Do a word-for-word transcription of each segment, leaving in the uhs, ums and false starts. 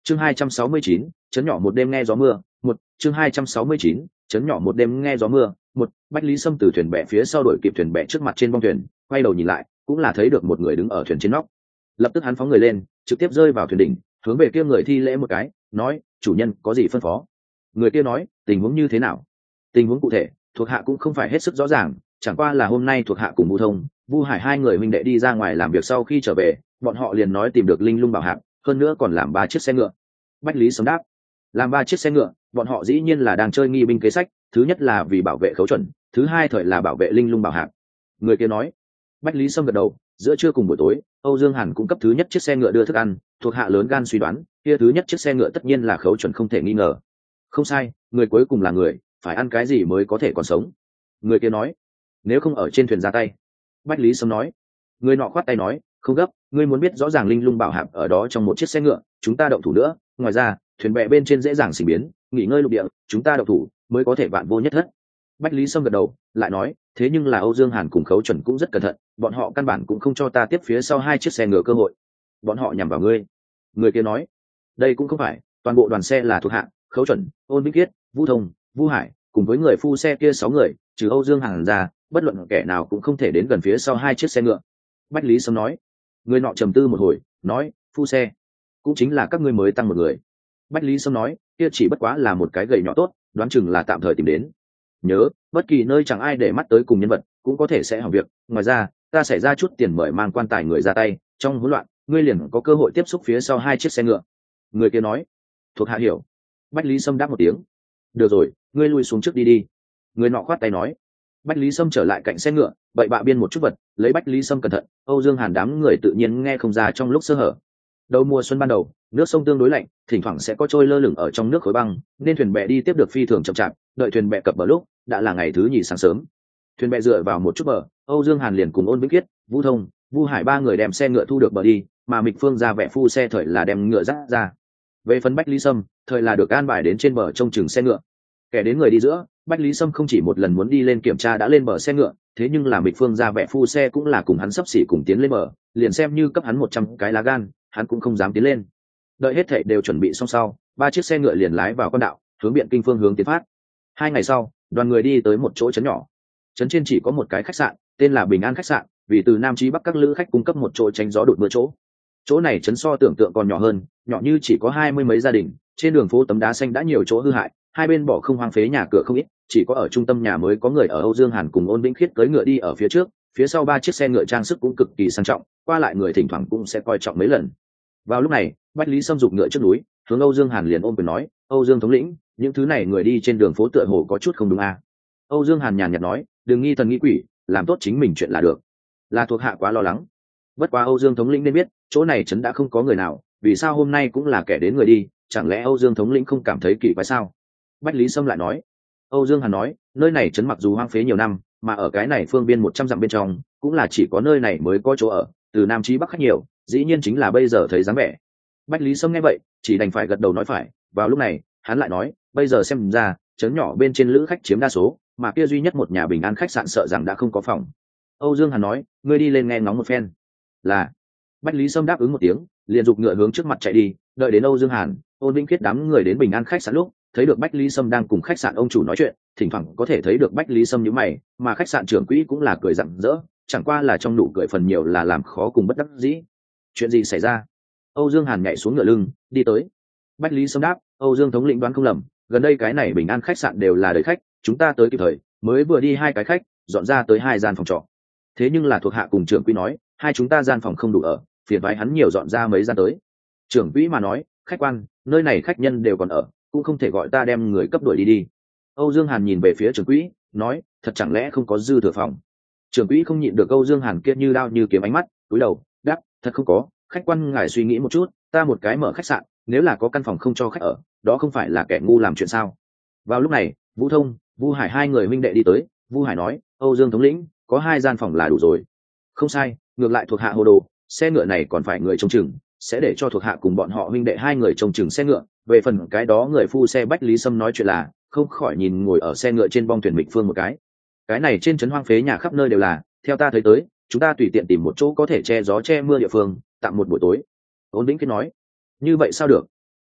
chương hai trăm sáu mươi chín, chấn nhỏ một đêm nghe gió mưa một chương hai trăm sáu mươi chín, chấn nhỏ một đêm nghe gió mưa một Bách Lý Sâm từ thuyền bè phía sau đuổi kịp thuyền bè trước mặt trên bong thuyền, quay đầu nhìn lại cũng là thấy được một người đứng ở thuyền trên nóc. Lập tức hắn phóng người lên, trực tiếp rơi vào thuyền đỉnh, hướng về kia người thi lễ một cái, nói: chủ nhân có gì phân phó? Người kia nói: tình huống như thế nào? Tình huống cụ thể thuộc hạ cũng không phải hết sức rõ ràng, chẳng qua là hôm nay thuộc hạ cùng Vu Thông, Vu Hải hai người huynh đệ đi ra ngoài làm việc, sau khi trở về bọn họ liền nói tìm được linh lung bảo hạp, hơn nữa còn làm ba chiếc xe ngựa. Bách Lý Sâm đáp: làm ba chiếc xe ngựa, bọn họ dĩ nhiên là đang chơi nghi binh kế sách, thứ nhất là vì bảo vệ Khấu Chuẩn, thứ hai thời là bảo vệ linh lung bảo hạp. Người kia nói. Bách Lý Sâm gật đầu. Giữa trưa cùng buổi tối, Âu Dương Hàn cung cấp thứ nhất chiếc xe ngựa đưa thức ăn, thuộc hạ lớn gan suy đoán kia thứ nhất chiếc xe ngựa tất nhiên là Khấu Chuẩn không thể nghi ngờ. Không sai, người cuối cùng là người, phải ăn cái gì mới có thể còn sống. Người kia nói. Nếu không ở trên thuyền ra tay. Bách Lý Sâm nói. Người nọ khoát tay nói: không gấp, ngươi muốn biết rõ ràng linh lung bảo hạp ở đó trong một chiếc xe ngựa, chúng ta động thủ nữa, ngoài ra thuyền bè bên trên dễ dàng sinh biến, nghỉ ngơi lục địa, chúng ta động thủ mới có thể vạn vô nhất thất. Bách Lý Sâm gật đầu, lại nói: thế nhưng là Âu Dương Hàn cùng Khấu Chuẩn cũng rất cẩn thận, bọn họ căn bản cũng không cho ta tiếp phía sau hai chiếc xe ngựa cơ hội. Bọn họ nhằm vào ngươi. Người kia nói. Đây cũng không phải, toàn bộ đoàn xe là thuộc hạ, Khấu Chuẩn, Ôn Bích Kiết, Vu Thông, Vu Hải cùng với người phu xe kia sáu người, trừ Âu Dương Hàn ra, bất luận kẻ nào cũng không thể đến gần phía sau hai chiếc xe ngựa. Bách Lý Sâm nói. Người nọ trầm tư một hồi, nói: phu xe cũng chính là các ngươi mới tăng một người. Bách Lý Sâm nói: kia chỉ bất quá là một cái gậy nhỏ tốt, đoán chừng là tạm thời tìm đến. Nhớ, bất kỳ nơi chẳng ai để mắt tới cùng nhân vật cũng có thể sẽ hỏng việc, ngoài ra ta sẽ ra chút tiền mời mang quan tài người ra tay, trong hỗn loạn ngươi liền có cơ hội tiếp xúc phía sau hai chiếc xe ngựa. Người kia nói. Thuộc hạ hiểu. Bách Lý Sâm đáp một tiếng. Được rồi, ngươi lui xuống trước đi đi. Người nọ khoát tay nói. Bách Lý Sâm trở lại cạnh xe ngựa, bậy bạ biên một chút vật, lấy Bách Lý Sâm cẩn thận, Âu Dương Hàn đám người tự nhiên nghe không ra trong lúc sơ hở. Đầu mùa xuân ban đầu, nước sông tương đối lạnh, thỉnh thoảng sẽ có trôi lơ lửng ở trong nước khối băng, nên thuyền bè đi tiếp được phi thường chậm chạp, đợi thuyền bè cập bờ lúc đã là ngày thứ nhì sáng sớm. Thuyền bè dựa vào một chút bờ, Âu Dương Hàn liền cùng Ôn Vĩnh Kiết, Vu Thông, Vu Hải ba người đem xe ngựa thu được bờ đi, mà Mịch Phương ra vẻ phu xe thời là đem ngựa dắt ra. Về phần Bách Lý Sâm, thời là được an bài đến trên bờ trông chừng xe ngựa. Kẻ đến người đi giữa, Bách Lý Sâm không chỉ một lần muốn đi lên kiểm tra đã lên bờ xe ngựa, thế nhưng là Mịch Phương ra vẻ phu xe cũng là cùng hắn sắp xỉ cùng tiến lên bờ, liền xem như cấp hắn một trăm cái lá gan, hắn cũng không dám tiến lên. Đợi hết thảy đều chuẩn bị xong sau, ba chiếc xe ngựa liền lái vào con đạo, hướng Biện Kinh phương hướng tiến phát. Hai ngày sau, đoàn người đi tới một chỗ trấn nhỏ. Trấn trên chỉ có một cái khách sạn, tên là Bình An khách sạn, vì từ Nam chí Bắc các lữ khách cung cấp một chỗ tránh gió đột mưa chỗ. Chỗ này trấn so tưởng tượng còn nhỏ hơn, nhỏ như chỉ có hai mươi mấy gia đình, trên đường phố tấm đá xanh đã nhiều chỗ hư hại, hai bên bỏ không hoang phế nhà cửa không ít, chỉ có ở trung tâm nhà mới có người ở. Âu Dương Hàn cùng Ôn Vĩnh Khiết cưỡi ngựa đi ở phía trước, phía sau ba chiếc xe ngựa trang sức cũng cực kỳ sang trọng, qua lại người thỉnh thoảng cũng sẽ coi trọng mấy lần. Vào lúc này, Bách Lý Sâm giục ngựa trước núi, hướng Âu Dương Hàn liền ôm quyền nói: Âu Dương thống lĩnh, những thứ này người đi trên đường phố tựa hồ có chút không đúng à? Âu Dương Hàn nhàn nhạt nói: đừng nghi thần nghi quỷ, làm tốt chính mình chuyện là được. Là thuộc hạ quá lo lắng. Bất quá Âu Dương thống lĩnh nên biết, chỗ này trấn đã không có người nào, vì sao hôm nay cũng là kẻ đến người đi, chẳng lẽ Âu Dương thống lĩnh không cảm thấy kỳ quái sao? Bách Lý Sâm lại nói. Âu Dương Hàn nói: nơi này trấn mặc dù hoang phế nhiều năm, mà ở cái này phương biên một trăm dặm bên trong, cũng là chỉ có nơi này mới có chỗ ở, từ Nam chí Bắc khách nhiều, dĩ nhiên chính là bây giờ thấy dáng vẻ. Bách Lý Sâm nghe vậy, chỉ đành phải gật đầu nói phải. Vào lúc này, hắn lại nói: bây giờ xem ra, trấn nhỏ bên trên lữ khách chiếm đa số, mà kia duy nhất một nhà Bình An khách sạn sợ rằng đã không có phòng. Âu Dương Hàn nói: ngươi đi lên nghe ngóng một phen. Là. Bách Lý Sâm đáp ứng một tiếng, liền giục ngựa hướng trước mặt chạy đi. Đợi đến Âu Dương Hàn, Ôn Vĩnh Khiết đám người đến Bình An khách sạn lúc, thấy được Bách Lý Sâm đang cùng khách sạn ông chủ nói chuyện, thỉnh thoảng có thể thấy được Bách Lý Sâm nhíu mày, mà khách sạn trưởng quỹ cũng là cười rạng rỡ, chẳng qua là trong nụ cười phần nhiều là làm khó cùng bất đắc dĩ. Chuyện gì xảy ra? Âu Dương Hàn nhảy xuống ngựa lưng, đi tới. Bách Lý Sâm đáp: Âu Dương thống lĩnh đoán không lầm, gần đây cái này Bình An khách sạn đều là đầy khách, chúng ta tới kịp thời, mới vừa đi hai cái khách, dọn ra tới hai gian phòng trọ. Thế nhưng là thuộc hạ cùng trưởng quỹ nói, hai chúng ta gian phòng không đủ ở, phiền toái hắn nhiều dọn ra mấy gian tới. Trưởng quỹ mà nói: khách quan, nơi này khách nhân đều còn ở, cũng không thể gọi ta đem người cấp đuổi đi đi. Âu Dương Hàn nhìn về phía trưởng quỹ, nói: thật chẳng lẽ không có dư thừa phòng? Trưởng quỹ không nhịn được Âu Dương Hàn kia như đao như kiếm ánh mắt, cúi đầu đáp: thật không có, khách quan ngài suy nghĩ một chút, ta một cái mở khách sạn, nếu là có căn phòng không cho khách ở, đó không phải là kẻ ngu làm chuyện sao? Vào lúc này, Vũ Thông, Vu Hải hai người huynh đệ đi tới. Vu Hải nói: Âu Dương thống lĩnh, có hai gian phòng là đủ rồi. Không sai, ngược lại thuộc hạ hồ đồ, xe ngựa này còn phải người trông chừng, sẽ để cho thuộc hạ cùng bọn họ huynh đệ hai người trông chừng xe ngựa. Về phần cái đó người phu xe Bách Lý Sâm nói chuyện là, không khỏi nhìn ngồi ở xe ngựa trên bong thuyền Mịch Phương một cái. Cái này trên trấn hoang phế nhà khắp nơi đều là, theo ta thấy tới, chúng ta tùy tiện tìm một chỗ có thể che gió che mưa địa phương, tạm một buổi tối. Ôn Vĩnh Kiết nói: như vậy sao được?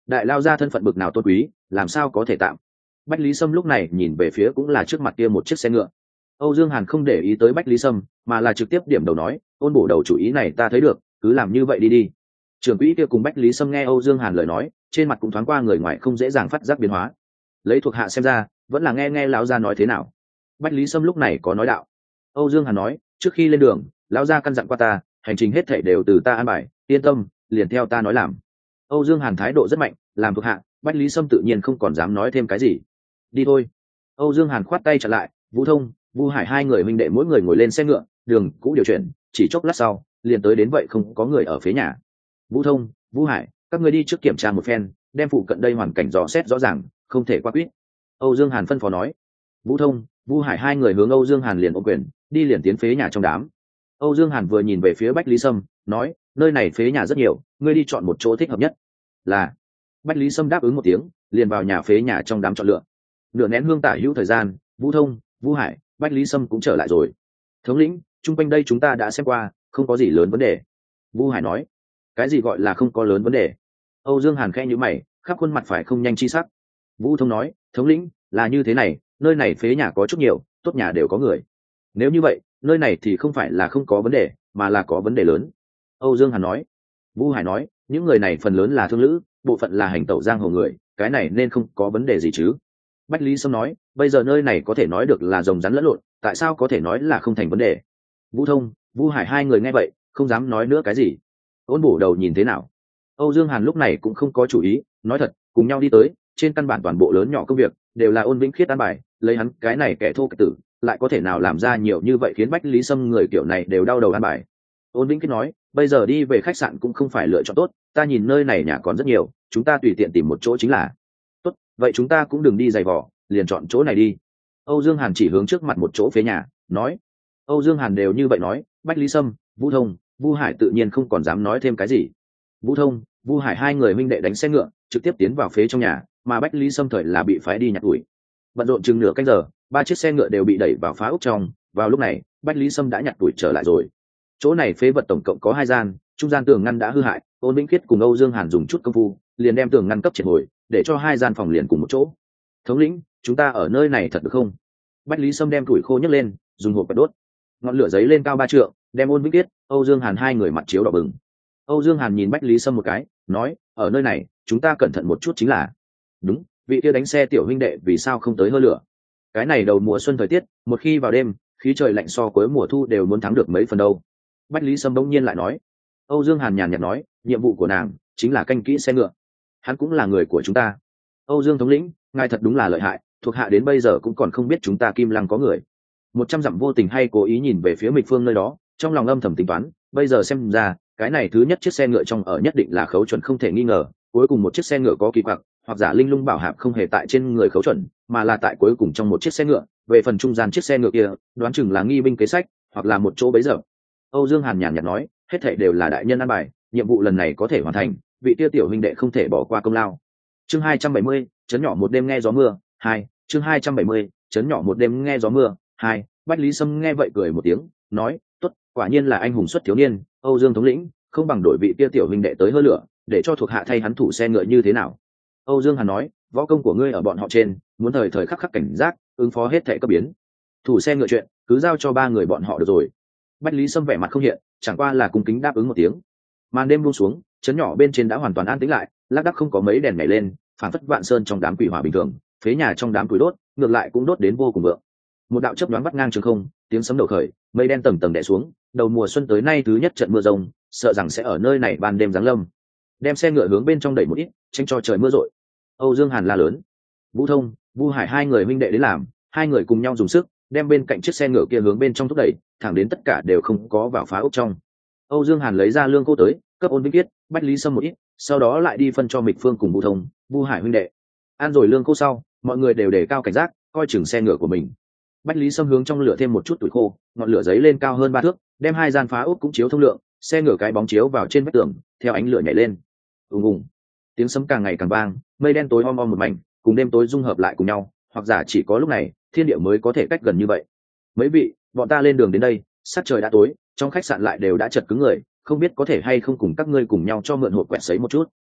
đại lao ra thân phận bực nào tôn quý, làm sao có thể tạm. Bách Lý Sâm lúc này nhìn về phía cũng là trước mặt kia một chiếc xe ngựa. Âu Dương Hàn không để ý tới Bách Lý Sâm, mà là trực tiếp điểm đầu nói, ôn bổ đầu chủ ý này ta thấy được, cứ làm như vậy đi đi. Trưởng quỹ kia cùng Bách Lý Sâm nghe Âu Dương Hàn lời nói, trên mặt cũng thoáng qua người ngoài không dễ dàng phát giác biến hóa. Lấy thuộc hạ xem ra, vẫn là nghe nghe lão gia nói thế nào. Bách Lý Sâm lúc này có nói đạo. Âu Dương Hàn nói, trước khi lên đường, lão gia căn dặn qua ta, hành trình hết thảy đều từ ta an bài, yên tâm, liền theo ta nói làm. Âu Dương Hàn thái độ rất mạnh, làm thuộc hạ, Bách Lý Sâm tự nhiên không còn dám nói thêm cái gì. Đi thôi. Âu Dương Hàn khoát tay chặn lại, Vũ Thông, Vu Hải hai người huynh đệ mỗi người ngồi lên xe ngựa, đường cũ điều chuyển, chỉ chốc lát sau, liền tới đến vậy không có người ở phía nhà. Vũ Thông, Vu Hải, các ngươi đi trước kiểm tra một phen, đem phụ cận đây hoàn cảnh dò xét rõ ràng, không thể qua quýt. Âu Dương Hàn phân phó nói. Vũ Thông, Vu Hải hai người hướng Âu Dương Hàn liền ôm quyền, đi liền tiến phế nhà trong đám. Âu Dương Hàn vừa nhìn về phía Bách Lý Sâm, nói, nơi này phế nhà rất nhiều, ngươi đi chọn một chỗ thích hợp nhất. Là. Bách Lý Sâm đáp ứng một tiếng, liền vào nhà phế nhà trong đám chọn lựa. Nửa nén hương tả hữu thời gian, Vũ Thông, Vu Hải, Bách Lý Sâm cũng trở lại rồi. Thống lĩnh, chung quanh đây chúng ta đã xem qua, không có gì lớn vấn đề. Vu Hải nói. Cái gì gọi là không có lớn vấn đề? Âu Dương Hàn khẽ nhíu mày, khắp khuôn mặt phải không nhanh chi sắc. Vũ Thông nói, thống lĩnh, là như thế này, nơi này phế nhà có chút nhiều, tốt nhà đều có người. Nếu như vậy, nơi này thì không phải là không có vấn đề, mà là có vấn đề lớn. Âu Dương Hàn nói. Vu Hải nói, những người này phần lớn là thương lữ, bộ phận là hành tẩu giang hồ người, cái này nên không có vấn đề gì chứ. Bách Lý Sâm nói, bây giờ nơi này có thể nói được là rồng rắn lẫn lộn, tại sao có thể nói là không thành vấn đề. Vũ Thông, Vu Hải hai người nghe vậy, không dám nói nữa cái gì. Ôn bổ đầu nhìn thế nào? Âu Dương Hàn lúc này cũng không có chủ ý, nói thật, cùng nhau đi tới, trên căn bản toàn bộ lớn nhỏ công việc đều là Ôn Vĩnh Khiết an bài, lấy hắn cái này kẻ thô kệch tử, lại có thể nào làm ra nhiều như vậy khiến Bách Lý Sâm người kiểu này đều đau đầu an bài. Ôn Vĩnh Khiết nói, bây giờ đi về khách sạn cũng không phải lựa chọn tốt, ta nhìn nơi này nhà còn rất nhiều, chúng ta tùy tiện tìm một chỗ chính là. Tốt, vậy chúng ta cũng đừng đi giày vò, liền chọn chỗ này đi. Âu Dương Hàn chỉ hướng trước mặt một chỗ phế nhà, nói. Âu Dương Hàn đều như vậy nói, Bách Lý Sâm, Vũ Thông, Vu Hải tự nhiên không còn dám nói thêm cái gì. Vũ Thông, Vu Hải hai người minh đệ đánh xe ngựa, trực tiếp tiến vào phế trong nhà, mà Bách Lý Sâm thời là bị phái đi nhặt ủi. Bận rộn chừng nửa canh giờ, ba chiếc xe ngựa đều bị đẩy vào phá ốc trong. Vào lúc này, Bách Lý Sâm đã nhặt ủi trở lại rồi. Chỗ này phế vật tổng cộng có hai gian, trung gian tường ngăn đã hư hại, Ôn Vĩnh Khiết cùng Âu Dương Hàn dùng chút công phu, liền đem tường ngăn cấp triệt hồi, để cho hai gian phòng liền cùng một chỗ. Thống lĩnh, chúng ta ở nơi này thật được không? Bách Lý Sâm đem củi khô nhấc lên, dùng hộp bật đốt. Ngọn lửa giấy lên cao ba trượng, đem Ôn Vĩnh Khiết, Âu Dương Hàn hai người mặt chiếu đỏ bừng. Âu Dương Hàn nhìn Bách Lý Sâm một cái, nói, ở nơi này, chúng ta cẩn thận một chút chính là. Đúng, vị kia đánh xe tiểu huynh đệ vì sao không tới hơ lửa? Cái này đầu mùa xuân thời tiết, một khi vào đêm, khí trời lạnh so cuối mùa thu đều muốn thắng được mấy phần đâu. Bách Lý Sâm bỗng nhiên lại nói. Âu Dương Hàn nhàn nhạt nói, nhiệm vụ của nàng chính là canh kỹ xe ngựa. Hắn cũng là người của chúng ta. Âu Dương thống lĩnh, ngài thật đúng là lợi hại, thuộc hạ đến bây giờ cũng còn không biết chúng ta Kim Lăng có người. Một trăm dặm vô tình hay cố ý nhìn về phía Mịch Phương nơi đó, trong lòng âm thầm tính toán, bây giờ xem ra, cái này thứ nhất chiếc xe ngựa trong ở nhất định là khấu chuẩn không thể nghi ngờ, cuối cùng một chiếc xe ngựa có kỳ quặc, hoặc giả linh lung bảo hạp không hề tại trên người khấu chuẩn, mà là tại cuối cùng trong một chiếc xe ngựa, về phần trung gian chiếc xe ngựa kia, đoán chừng là nghi binh kế sách, hoặc là một chỗ bấy giờ. Âu Dương Hàn nhàn nhạt nói, hết thảy đều là đại nhân an bài, nhiệm vụ lần này có thể hoàn thành, vị tiêu tiểu huynh đệ không thể bỏ qua công lao. Chương hai trăm bảy mươi, chấn nhỏ một đêm nghe gió mưa, hai, chương hai trăm bảy mươi, chấn nhỏ một đêm nghe gió mưa, hai. Bách Lý Sâm nghe vậy cười một tiếng, nói, tốt, quả nhiên là anh hùng xuất thiếu niên, Âu Dương thống lĩnh, không bằng đổi vị tiêu tiểu huynh đệ tới hơ lửa, để cho thuộc hạ thay hắn thủ xe ngựa như thế nào. Âu Dương Hàn nói, võ công của ngươi ở bọn họ trên, muốn thời thời khắc khắc cảnh giác, ứng phó hết thảy cấp biến. Thủ xe ngựa chuyện, cứ giao cho ba người bọn họ được rồi. Bách Lý Sâm vẻ mặt không hiện, chẳng qua là cung kính đáp ứng một tiếng. Màn đêm buông xuống, chấn nhỏ bên trên đã hoàn toàn an tĩnh lại, lác đác không có mấy đèn nhảy lên, phản phất vạn sơn trong đám quỷ hỏa bình thường, phế nhà trong đám củi đốt, ngược lại cũng đốt đến vô cùng vượng. Một đạo chớp nhoáng vắt ngang trường không, tiếng sấm đầu khởi, mây đen tầng tầng đè xuống, đầu mùa xuân tới nay thứ nhất trận mưa rông, sợ rằng sẽ ở nơi này ban đêm giáng lâm. Đem xe ngựa hướng bên trong đẩy một ít, tránh cho trời mưa rội. Âu Dương Hàn la lớn. Vũ Thông, Vu Hải hai người huynh đệ đến làm, hai người cùng nhau dùng sức, đem bên cạnh chiếc xe ngựa kia hướng bên trong thúc đẩy, thẳng đến tất cả đều không có vào phá ốc trong. Âu Dương Hàn lấy ra lương cô tới, cấp Ôn Vĩnh Khiết, Bách Lý Sâm một ít, sau đó lại đi phân cho Mịch Phương cùng Vũ Thông, Vu Hải huynh đệ. Ăn rồi lương cô sau, mọi người đều đề cao cảnh giác, coi chừng xe ngựa của mình. Bách Lý Sâm hướng trong lửa thêm một chút tuổi khô, ngọn lửa giấy lên cao hơn ba thước, đem hai gian phá ốc cũng chiếu thông lượng, xe ngựa cái bóng chiếu vào trên vách tường, theo ánh lửa nhảy lên. Ùng ùng. Tiếng sấm càng ngày càng vang, mây đen tối om om một mảnh, cùng đêm tối dung hợp lại cùng nhau, hoặc giả chỉ có lúc này, thiên địa mới có thể cách gần như vậy. Mấy vị, bọn ta lên đường đến đây, sắc trời đã tối, trong khách sạn lại đều đã chật cứng người, không biết có thể hay không cùng các ngươi cùng nhau cho mượn hộp quẹt sấy một chút.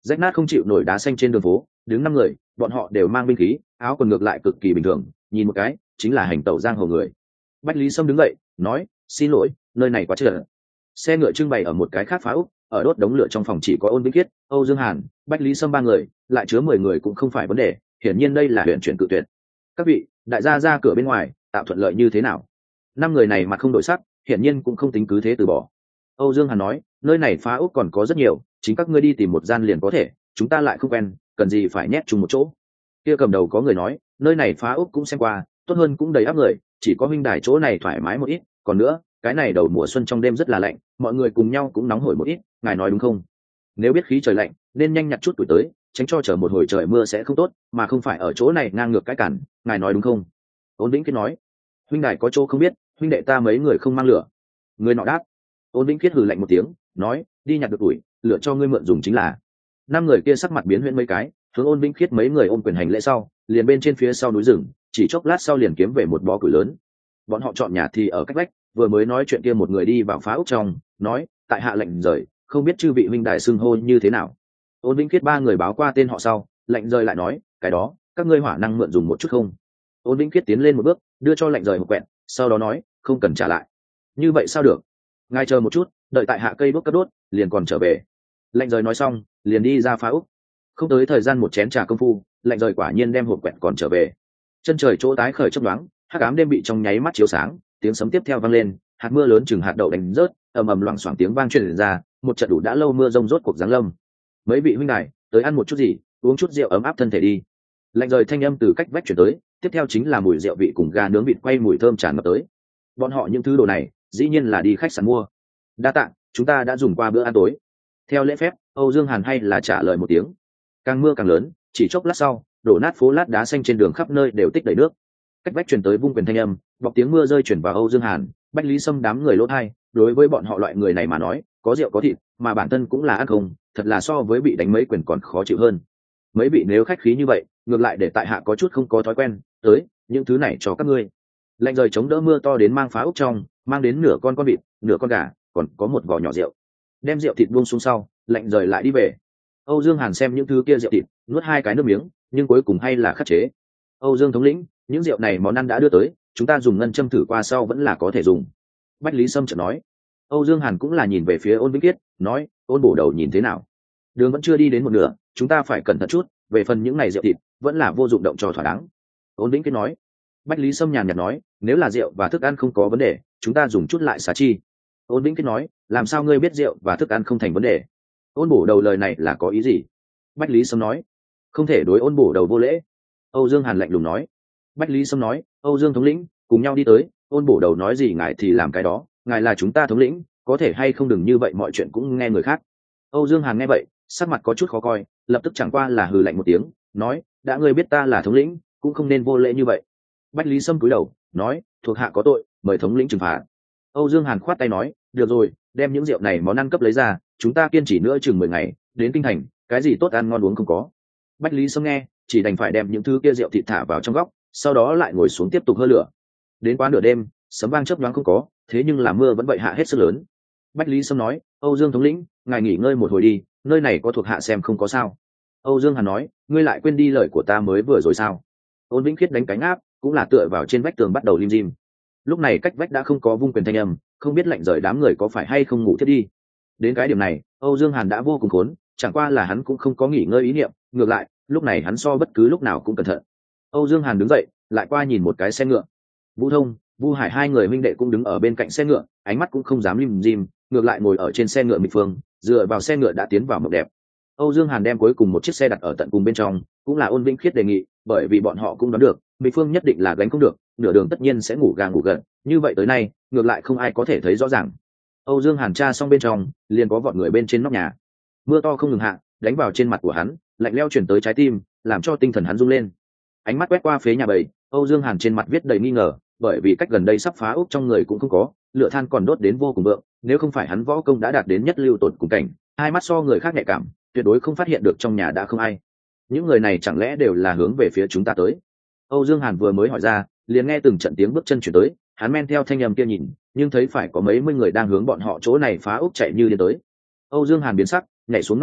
rách nát không chịu nổi đá xanh trên đường phố đứng năm người, bọn họ đều mang binh khí, áo quần ngược lại cực kỳ bình thường, nhìn một cái chính là hành tẩu giang hồ người. Bách Lý Sâm đứng dậy nói, xin lỗi, nơi này quá trơn. Xe ngựa trưng bày ở một cái khác phá úc, ở đốt đống lửa trong phòng chỉ có Ôn Vĩnh Kiết, Âu Dương Hàn, Bách Lý Sâm ba người, lại chứa mười người cũng không phải vấn đề, hiển nhiên đây là huyền chuyển cự tuyệt. Các vị, đại gia ra cửa bên ngoài, tạo thuận lợi như thế nào? Năm người này mặt không đổi sắc, hiển nhiên cũng không tính cứ thế từ bỏ. Âu Dương Hàn nói, nơi này phá úc còn có rất nhiều, chính các ngươi đi tìm một gian liền có thể, chúng ta lại không quen, cần gì phải nhét chung một chỗ. Kia cầm đầu có người nói, nơi này phá úc cũng xem qua, tốt hơn cũng đầy áp người, chỉ có huynh đài chỗ này thoải mái một ít, còn nữa, cái này đầu mùa xuân trong đêm rất là lạnh, mọi người cùng nhau cũng nóng hổi một ít, ngài nói đúng không? Nếu biết khí trời lạnh, nên nhanh nhặt chút tuổi tới, tránh cho chờ một hồi trời mưa sẽ không tốt, mà không phải ở chỗ này ngang ngược cái cản, ngài nói đúng không? Ôn Vĩnh Kiết nói, huynh đài có chỗ không biết, huynh đệ ta mấy người không mang lửa. Người nọ đáp. Ôn Vĩnh Kiết hừ lạnh một tiếng, nói, đi nhặt được tuổi, lửa cho ngươi mượn dùng chính là. Năm người kia sắc mặt biến huyễn mấy cái, hướng Ôn Vĩnh Kiết mấy người ôm quyền hành lễ sau, liền bên trên phía sau núi rừng, chỉ chốc lát sau liền kiếm về một bó củi lớn. Bọn họ chọn nhà thì ở cách vách, vừa mới nói chuyện kia một người đi vào phá úc trong, nói, tại hạ lệnh rời, không biết chư vị huynh đài xưng hô như thế nào. Ôn Vĩnh Kiết ba người báo qua tên họ sau, lệnh rời lại nói, cái đó, các ngươi hỏa năng mượn dùng một chút không? Ôn Vĩnh Kiết tiến lên một bước, đưa cho lệnh rời một quẹt, sau đó nói, không cần trả lại. Như vậy sao được? Ngài chờ một chút, đợi tại hạ cây đốt cất đốt, liền còn trở về. Lệnh rời nói xong, liền đi ra phá úc. Không tới thời gian một chén trà công phu, lệnh rời quả nhiên đem hộp quẹt còn trở về. Chân trời chỗ tái khởi chớp nhoáng, hắc ám đêm bị trong nháy mắt chiếu sáng, tiếng sấm tiếp theo vang lên, hạt mưa lớn chừng hạt đậu đánh rớt, ầm ầm loảng xoảng tiếng vang truyền ra, một trận đủ đã lâu mưa rông rốt cuộc giáng lâm. Mấy vị huynh đài, tới ăn một chút gì, uống chút rượu ấm áp thân thể đi. Lạnh rời thanh âm từ cách vách chuyển tới, tiếp theo chính là mùi rượu vị cùng gà nướng vịt quay mùi thơm tràn ngập tới. Bọn họ những thứ đồ này, dĩ nhiên là đi khách sạn mua. Đa tạ, chúng ta đã dùng qua bữa ăn tối. Theo lễ phép, Âu Dương Hàn hay là trả lời một tiếng. Càng mưa càng lớn, chỉ chốc lát sau, đổ nát phố lát đá xanh trên đường khắp nơi đều tích đầy nước. Cách vách truyền tới vung quyền thanh âm, bọc tiếng mưa rơi chuyển vào Âu Dương Hàn, Bách Lý Sâm đám người lỗ hai. Đối với bọn họ loại người này mà nói, có rượu có thịt, mà bản thân cũng là ăn không, thật là so với bị đánh mấy quyền còn khó chịu hơn. Mấy vị nếu khách khí như vậy, ngược lại để tại hạ có chút không có thói quen, tới, những thứ này cho các ngươi. Lạnh rời chống đỡ mưa to đến mang phá úc trong, mang đến nửa con con vịt, nửa con gà, còn có một vò nhỏ rượu. Đem rượu thịt buông xuống sau, lạnh rời lại đi về. Âu Dương Hàn xem những thứ kia rượu thịt, nuốt hai cái nước miếng, nhưng cuối cùng hay là khắc chế. Âu Dương thống lĩnh, những rượu này món ăn đã đưa tới, chúng ta dùng ngân châm thử qua sau vẫn là có thể dùng. Bách Lý Sâm chợt nói. Âu Dương Hàn cũng là nhìn về phía Ôn Vĩnh Kiết, nói, Ôn bổ đầu nhìn thế nào? Đường vẫn chưa đi đến một nửa, chúng ta phải cẩn thận chút, về phần những này rượu thịt, vẫn là vô dụng động cho thỏa đáng. Ôn Vĩnh Kiết nói. Bách Lý Sâm nhàn nhạt nói, nếu là rượu và thức ăn không có vấn đề, chúng ta dùng chút lại xá chi. Ôn Vĩnh Kiết nói, làm sao ngươi biết rượu và thức ăn không thành vấn đề? Ôn bổ đầu lời này là có ý gì? Bách Lý Sâm nói, không thể đối Ôn bổ đầu vô lễ. Âu Dương Hàn lạnh lùng nói. Bách Lý Sâm nói, Âu Dương thống lĩnh, cùng nhau đi tới, Ôn bổ đầu nói gì ngài thì làm cái đó, ngài là chúng ta thống lĩnh, có thể hay không đừng như vậy mọi chuyện cũng nghe người khác. Âu Dương Hàn nghe vậy, sắc mặt có chút khó coi, lập tức chẳng qua là hừ lạnh một tiếng, nói, đã ngươi biết ta là thống lĩnh, cũng không nên vô lễ như vậy. Bách Lý Sâm cúi đầu, nói, thuộc hạ có tội, mời thống lĩnh trừng phạt. Âu Dương Hàn khoát tay nói, được rồi, đem những rượu này món ăn cấp lấy ra, chúng ta kiên trì nữa chừng mười ngày, đến kinh thành, cái gì tốt ăn ngon uống không có. Bách Lý Sâm nghe, chỉ đành phải đem những thứ kia rượu thịt thả vào trong góc, sau đó lại ngồi xuống tiếp tục hơ lửa. Đến quá nửa đêm, sấm vang chớp nhoáng không có, thế nhưng là mưa vẫn vậy hạ hết sức lớn. Bách Lý Sâm nói, Âu Dương thống lĩnh, ngài nghỉ ngơi một hồi đi, nơi này có thuộc hạ xem không có sao. Âu Dương Hàn nói, ngươi lại quên đi lời của ta mới vừa rồi sao? Ôn Vĩnh Khiết đánh cánh áp, cũng là tựa vào trên vách tường bắt đầu lim dim. Lúc này cách vách đã không có vung quyền thanh âm, không biết lạnh rời đám người có phải hay không ngủ thiết đi. Đến cái điểm này, Âu Dương Hàn đã vô cùng khốn, chẳng qua là hắn cũng không có nghỉ ngơi ý niệm, ngược lại, lúc này hắn so bất cứ lúc nào cũng cẩn thận. Âu Dương Hàn đứng dậy, lại qua nhìn một cái xe ngựa. Vũ Thông, Vu Hải hai người huynh đệ cũng đứng ở bên cạnh xe ngựa, ánh mắt cũng không dám lim dim, ngược lại ngồi ở trên xe ngựa Mịch Phương, dựa vào xe ngựa đã tiến vào mộng đẹp. Âu Dương Hàn đem cuối cùng một chiếc xe đặt ở tận cùng bên trong, cũng là Ôn Vĩnh Khiết đề nghị, bởi vì bọn họ cũng đoán được, Mịch Phương nhất định là gánh không được, nửa đường tất nhiên sẽ ngủ gà ngủ gật, như vậy tới nay, ngược lại không ai có thể thấy rõ ràng. Âu Dương Hàn tra xong bên trong, liền có vọt người bên trên nóc nhà. Mưa to không ngừng hạ, đánh vào trên mặt của hắn, lạnh lẽo chuyển tới trái tim, làm cho tinh thần hắn rung lên. Ánh mắt quét qua phía nhà bầy, Âu Dương Hàn trên mặt viết đầy nghi ngờ, bởi vì cách gần đây sắp phá úp trong người cũng không có, lửa than còn đốt đến vô cùng vượng, nếu không phải hắn võ công đã đạt đến nhất lưu tột cùng cảnh, hai mắt so người khác nhạy cảm, tuyệt đối không phát hiện được trong nhà đã không ai. Những người này chẳng lẽ đều là hướng về phía chúng ta tới? Âu Dương Hàn vừa mới hỏi ra, liền nghe từng trận tiếng bước chân chuyển tới, hắn men theo thanh âm kia nhìn, nhưng thấy phải có mấy mươi người đang hướng bọn họ chỗ này phá úp chạy như điên tới. Âu Dương Hàn biến sắc, nhảy xuống nóc nhà,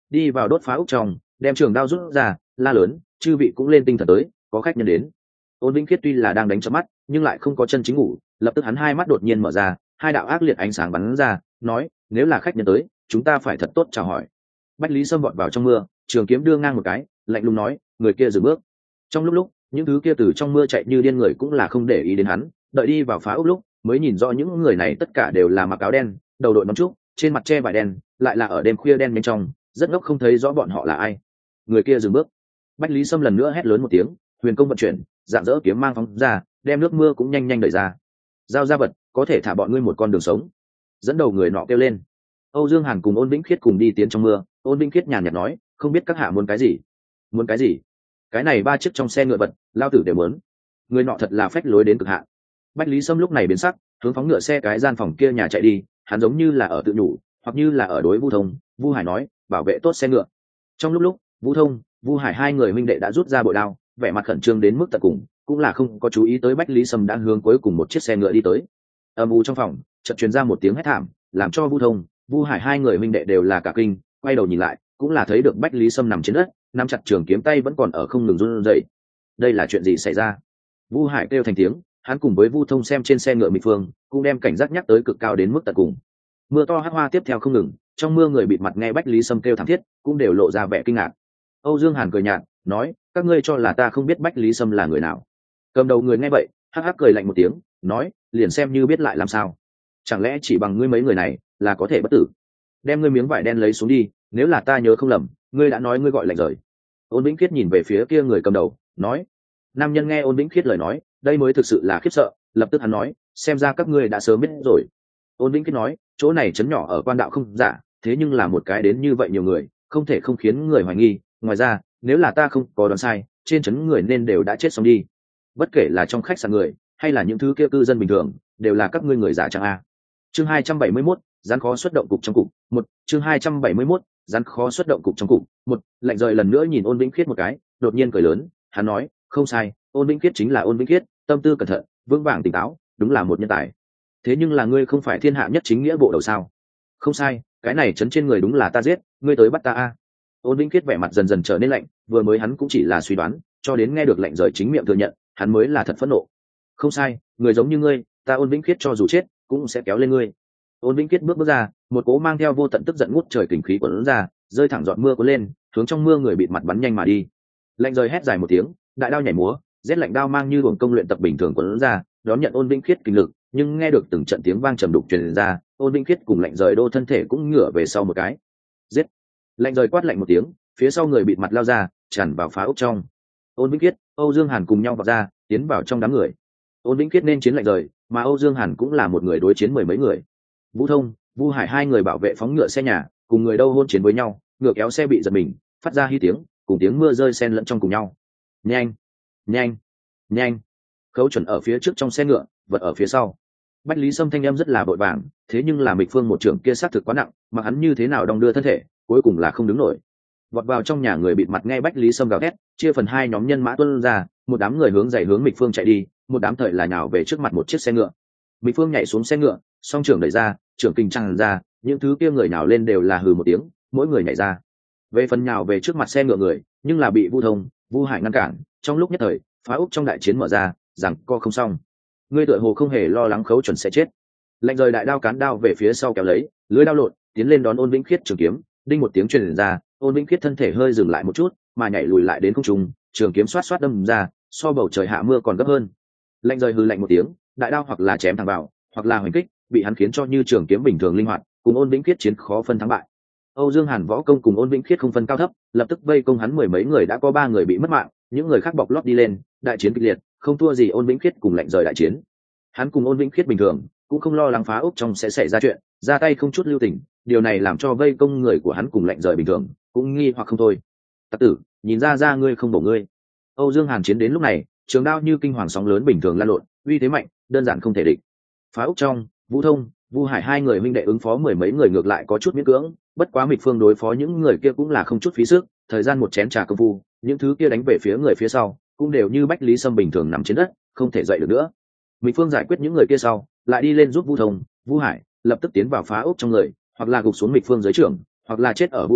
đi vào đốt phá úc trong, đem trường đao rút ra, la lớn, chư vị cũng lên tinh thần tới, có khách nhân đến. Ôn Vĩnh Khiết tuy là đang đánh chớp mắt, nhưng lại không có chân chính ngủ, lập tức hắn hai mắt đột nhiên mở ra, hai đạo ác liệt ánh sáng bắn ra, nói, nếu là khách nhân tới, chúng ta phải thật tốt chào hỏi. Bách Lý Sâm vọt vào trong mưa, trường kiếm đưa ngang một cái, lạnh lùng nói, người kia dừng bước. Trong lúc lúc, những thứ kia từ trong mưa chạy như điên người cũng là không để ý đến hắn, đợi đi vào phá ốc lúc, mới nhìn rõ những người này tất cả đều là mặc áo đen, đầu đội nón trúc, trên mặt che vải đen, lại là ở đêm khuya đen bên trong, rất ngốc không thấy rõ bọn họ là ai. Người kia dừng bước. Bách Lý Sâm lần nữa hét lớn một tiếng, huyền công vận chuyển, dạng dỡ kiếm mang phóng ra, đem nước mưa cũng nhanh nhanh đẩy ra. Giao ra vật, có thể thả bọn ngươi một con đường sống. Dẫn đầu người nọ kêu lên. Âu Dương Hàn cùng Ôn Vĩnh Khiết cùng đi tiến trong mưa, Ôn Vĩnh Khiết nhàn nhạt nói, không biết các hạ muốn cái gì? Muốn cái gì? Cái này ba chiếc trong xe ngựa vật, lao tử đều muốn. Người nọ thật là phách lối đến cực hạn. Bách Lý Sâm lúc này biến sắc, hướng phóng ngựa xe cái gian phòng kia nhà chạy đi, hắn giống như là ở tự nhủ, hoặc như là ở đối Vu Thông. Vu Hải nói, bảo vệ tốt xe ngựa. Trong lúc lúc, Vu Thông, Vu Hải hai người huynh đệ đã rút ra bội đao, vẻ mặt khẩn trương đến mức tận cùng, cũng là không có chú ý tới Bách Lý Sâm đã hướng cuối cùng một chiếc xe ngựa đi tới. Âm u trong phòng, chợt truyền ra một tiếng hét thảm, làm cho Vu Thông, Vu Hải hai người huynh đệ đều là cả kinh, quay đầu nhìn lại, cũng là thấy được Bách Lý Sâm nằm trên đất, nắm chặt trường kiếm tay vẫn còn ở không ngừng run rẩy. Đây là chuyện gì xảy ra? Vu Hải kêu thành tiếng, hắn cùng với Vu Thông xem trên xe ngựa Mịch Phương, cũng đem cảnh giác nhắc tới cực cao đến mức tận cùng. Mưa to hắc hoa tiếp theo không ngừng, trong mưa người bịt mặt nghe Bách Lý Sâm kêu thảm thiết, cũng đều lộ ra vẻ kinh ngạc. Âu Dương Hàn cười nhạt, nói, các ngươi cho là ta không biết Bách Lý Sâm là người nào? Cầm đầu người nghe vậy, hắc hắc cười lạnh một tiếng, nói, liền xem như biết lại làm sao? Chẳng lẽ chỉ bằng ngươi mấy người này là có thể bất tử? Đem ngươi miếng vải đen lấy xuống đi, nếu là ta nhớ không lầm, ngươi đã nói ngươi gọi lạnh rời. Ôn Vĩnh Khiết nhìn về phía kia người cầm đầu, nói. Nam nhân nghe Ôn Vĩnh Khiết lời nói, đây mới thực sự là khiếp sợ, lập tức hắn nói, xem ra các ngươi đã sớm biết rồi. Ôn Vĩnh Khiết nói, chỗ này trấn nhỏ ở quan đạo không giả, thế nhưng là một cái đến như vậy nhiều người, không thể không khiến người hoài nghi. Ngoài ra, nếu là ta không có đoán sai, trên trấn người nên đều đã chết xong đi. Bất kể là trong khách sạn người, hay là những thứ kia cư dân bình thường, đều là các ngươi người giả chẳng a. Chương hai trăm bảy mươi mốt, gián khó xuất động cục trong cục. Một, chương hai trăm bảy mươi mốt, gián khó xuất động cục trong cục. Một, lạnh rời lần nữa nhìn Ôn Vĩnh Khiết một cái, đột nhiên cười lớn, hắn nói, không sai, Ôn Vĩnh Khiết chính là Ôn Vĩnh Khiết, tâm tư cẩn thận, vững vàng tỉnh táo, đúng là một nhân tài. Thế nhưng là ngươi không phải thiên hạ nhất chính nghĩa bộ đầu sao? Không sai, cái này chấn trên người đúng là ta giết, ngươi tới bắt ta a. Ôn Vĩnh Khiết vẻ mặt dần dần trở nên lạnh, vừa mới hắn cũng chỉ là suy đoán, cho đến nghe được lạnh rời chính miệng thừa nhận, hắn mới là thật phẫn nộ. Không sai, người giống như ngươi, ta Ôn Vĩnh Khiết cho dù chết, cũng sẽ kéo lên ngươi. Ôn Vĩnh Khiết bước bước ra, một cỗ mang theo vô tận tức giận ngút trời kình khí cuốn ra, rơi thẳng giọt mưa cuốn lên, hướng trong mưa người bịt mặt bắn nhanh mà đi. Lạnh rời hét dài một tiếng, đại đao nhảy múa, rét lạnh đao mang như luồng công luyện tập bình thường cuốn ra, đón nhận Ôn Vĩnh Khiết kinh lực, nhưng nghe được từng trận tiếng vang trầm đục truyền ra, Ôn Vĩnh Khiết cùng lạnh rời đô thân thể cũng ngửa về sau một cái. Giết! Lạnh rời quát lạnh một tiếng, phía sau người bịt mặt lao ra, tràn vào phá ốc trong. Ôn Vĩnh Khiết, Âu Dương Hàn cùng nhau vào ra, tiến vào trong đám người. Ôn Vĩnh Khiết nên chiến lạnh rời, mà Âu Dương Hàn cũng là một người đối chiến mười mấy người. Vũ Thông, Vu Hải hai người bảo vệ phóng ngựa xe nhà, cùng người đâu hôn chiến với nhau, ngựa kéo xe bị giật mình, phát ra hí tiếng, cùng tiếng mưa rơi xen lẫn trong cùng nhau. Nhanh, nhanh, nhanh! Khấu chuẩn ở phía trước trong xe ngựa, vật ở phía sau. Bách Lý Sâm thanh em rất là vội vàng, thế nhưng là Mịch Phương một trưởng kia sát thực quá nặng, mà hắn như thế nào đong đưa thân thể, cuối cùng là không đứng nổi. Vọt vào trong nhà người bịt mặt nghe Bách Lý Sâm gào thét, chia phần hai nhóm nhân mã tuôn ra, một đám người hướng dày hướng Mịch Phương chạy đi, một đám thời là nhào về trước mặt một chiếc xe ngựa. Mịch Phương nhảy xuống xe ngựa, song trưởng đẩy ra, trưởng kình tràn ra, những thứ kia người nhào lên đều là hừ một tiếng, mỗi người nhảy ra. Về phần nhào về trước mặt xe ngựa người, nhưng là bị Vu Thông, Vu Hải ngăn cản, trong lúc nhất thời, phá úc trong đại chiến mở ra, rằng co không xong. Ngươi tựa hồ không hề lo lắng Khấu chuẩn sẽ chết. Lạnh rời đại đao cán đao về phía sau kéo lấy, lưới đao lộn, tiến lên đón Ôn Vĩnh Khiết trường kiếm, đinh một tiếng truyền ra, Ôn Vĩnh Khiết thân thể hơi dừng lại một chút, mà nhảy lùi lại đến không trung, trường kiếm xoát xoát đâm ra, so bầu trời hạ mưa còn gấp hơn. Lạnh rời hừ lạnh một tiếng, đại đao hoặc là chém thẳng vào, hoặc là hoành kích, bị hắn khiến cho như trường kiếm bình thường linh hoạt, cùng Ôn Vĩnh Khiết chiến khó phân thắng bại. Âu Dương Hàn võ công cùng Ôn Vĩnh Khiết không phân cao thấp, lập tức vây công hắn mười mấy người đã có ba người bị mất mạng, những người khác bọc lót đi lên, đại chiến kịch liệt, không thua gì Ôn Vĩnh Khiết cùng lạnh rời đại chiến. Hắn cùng Ôn Vĩnh Khiết bình thường, cũng không lo lắng phá ốc trong sẽ xảy ra chuyện, ra tay không chút lưu tình, điều này làm cho vây công người của hắn cùng lạnh rời bình thường, cũng nghi hoặc không thôi. Tặc tử, nhìn ra ra ngươi không bổ ngươi. Âu Dương Hàn chiến đến lúc này, trường đao như kinh hoàng sóng lớn bình thường lan lộn, uy thế mạnh, đơn giản không thể địch. Phá ốc trong, Vũ Thông, Vu Hải hai người huynh đệ ứng phó mười mấy người ngược lại có chút miễn cưỡng, bất quá Mịch Phương đối phó những người kia cũng là không chút phí sức, thời gian một chén trà công phu, những thứ kia đánh về phía người phía sau, cũng đều như Bách Lý Sâm bình thường nằm trên đất, không thể dậy được nữa. Mịch Phương giải quyết những người kia sau, lại đi lên giúp Vu Thông, Vu Hải, lập tức tiến vào phá ốc trong người, hoặc là gục xuống Mịch Phương dưới trưởng, hoặc là chết ở Vu Thông,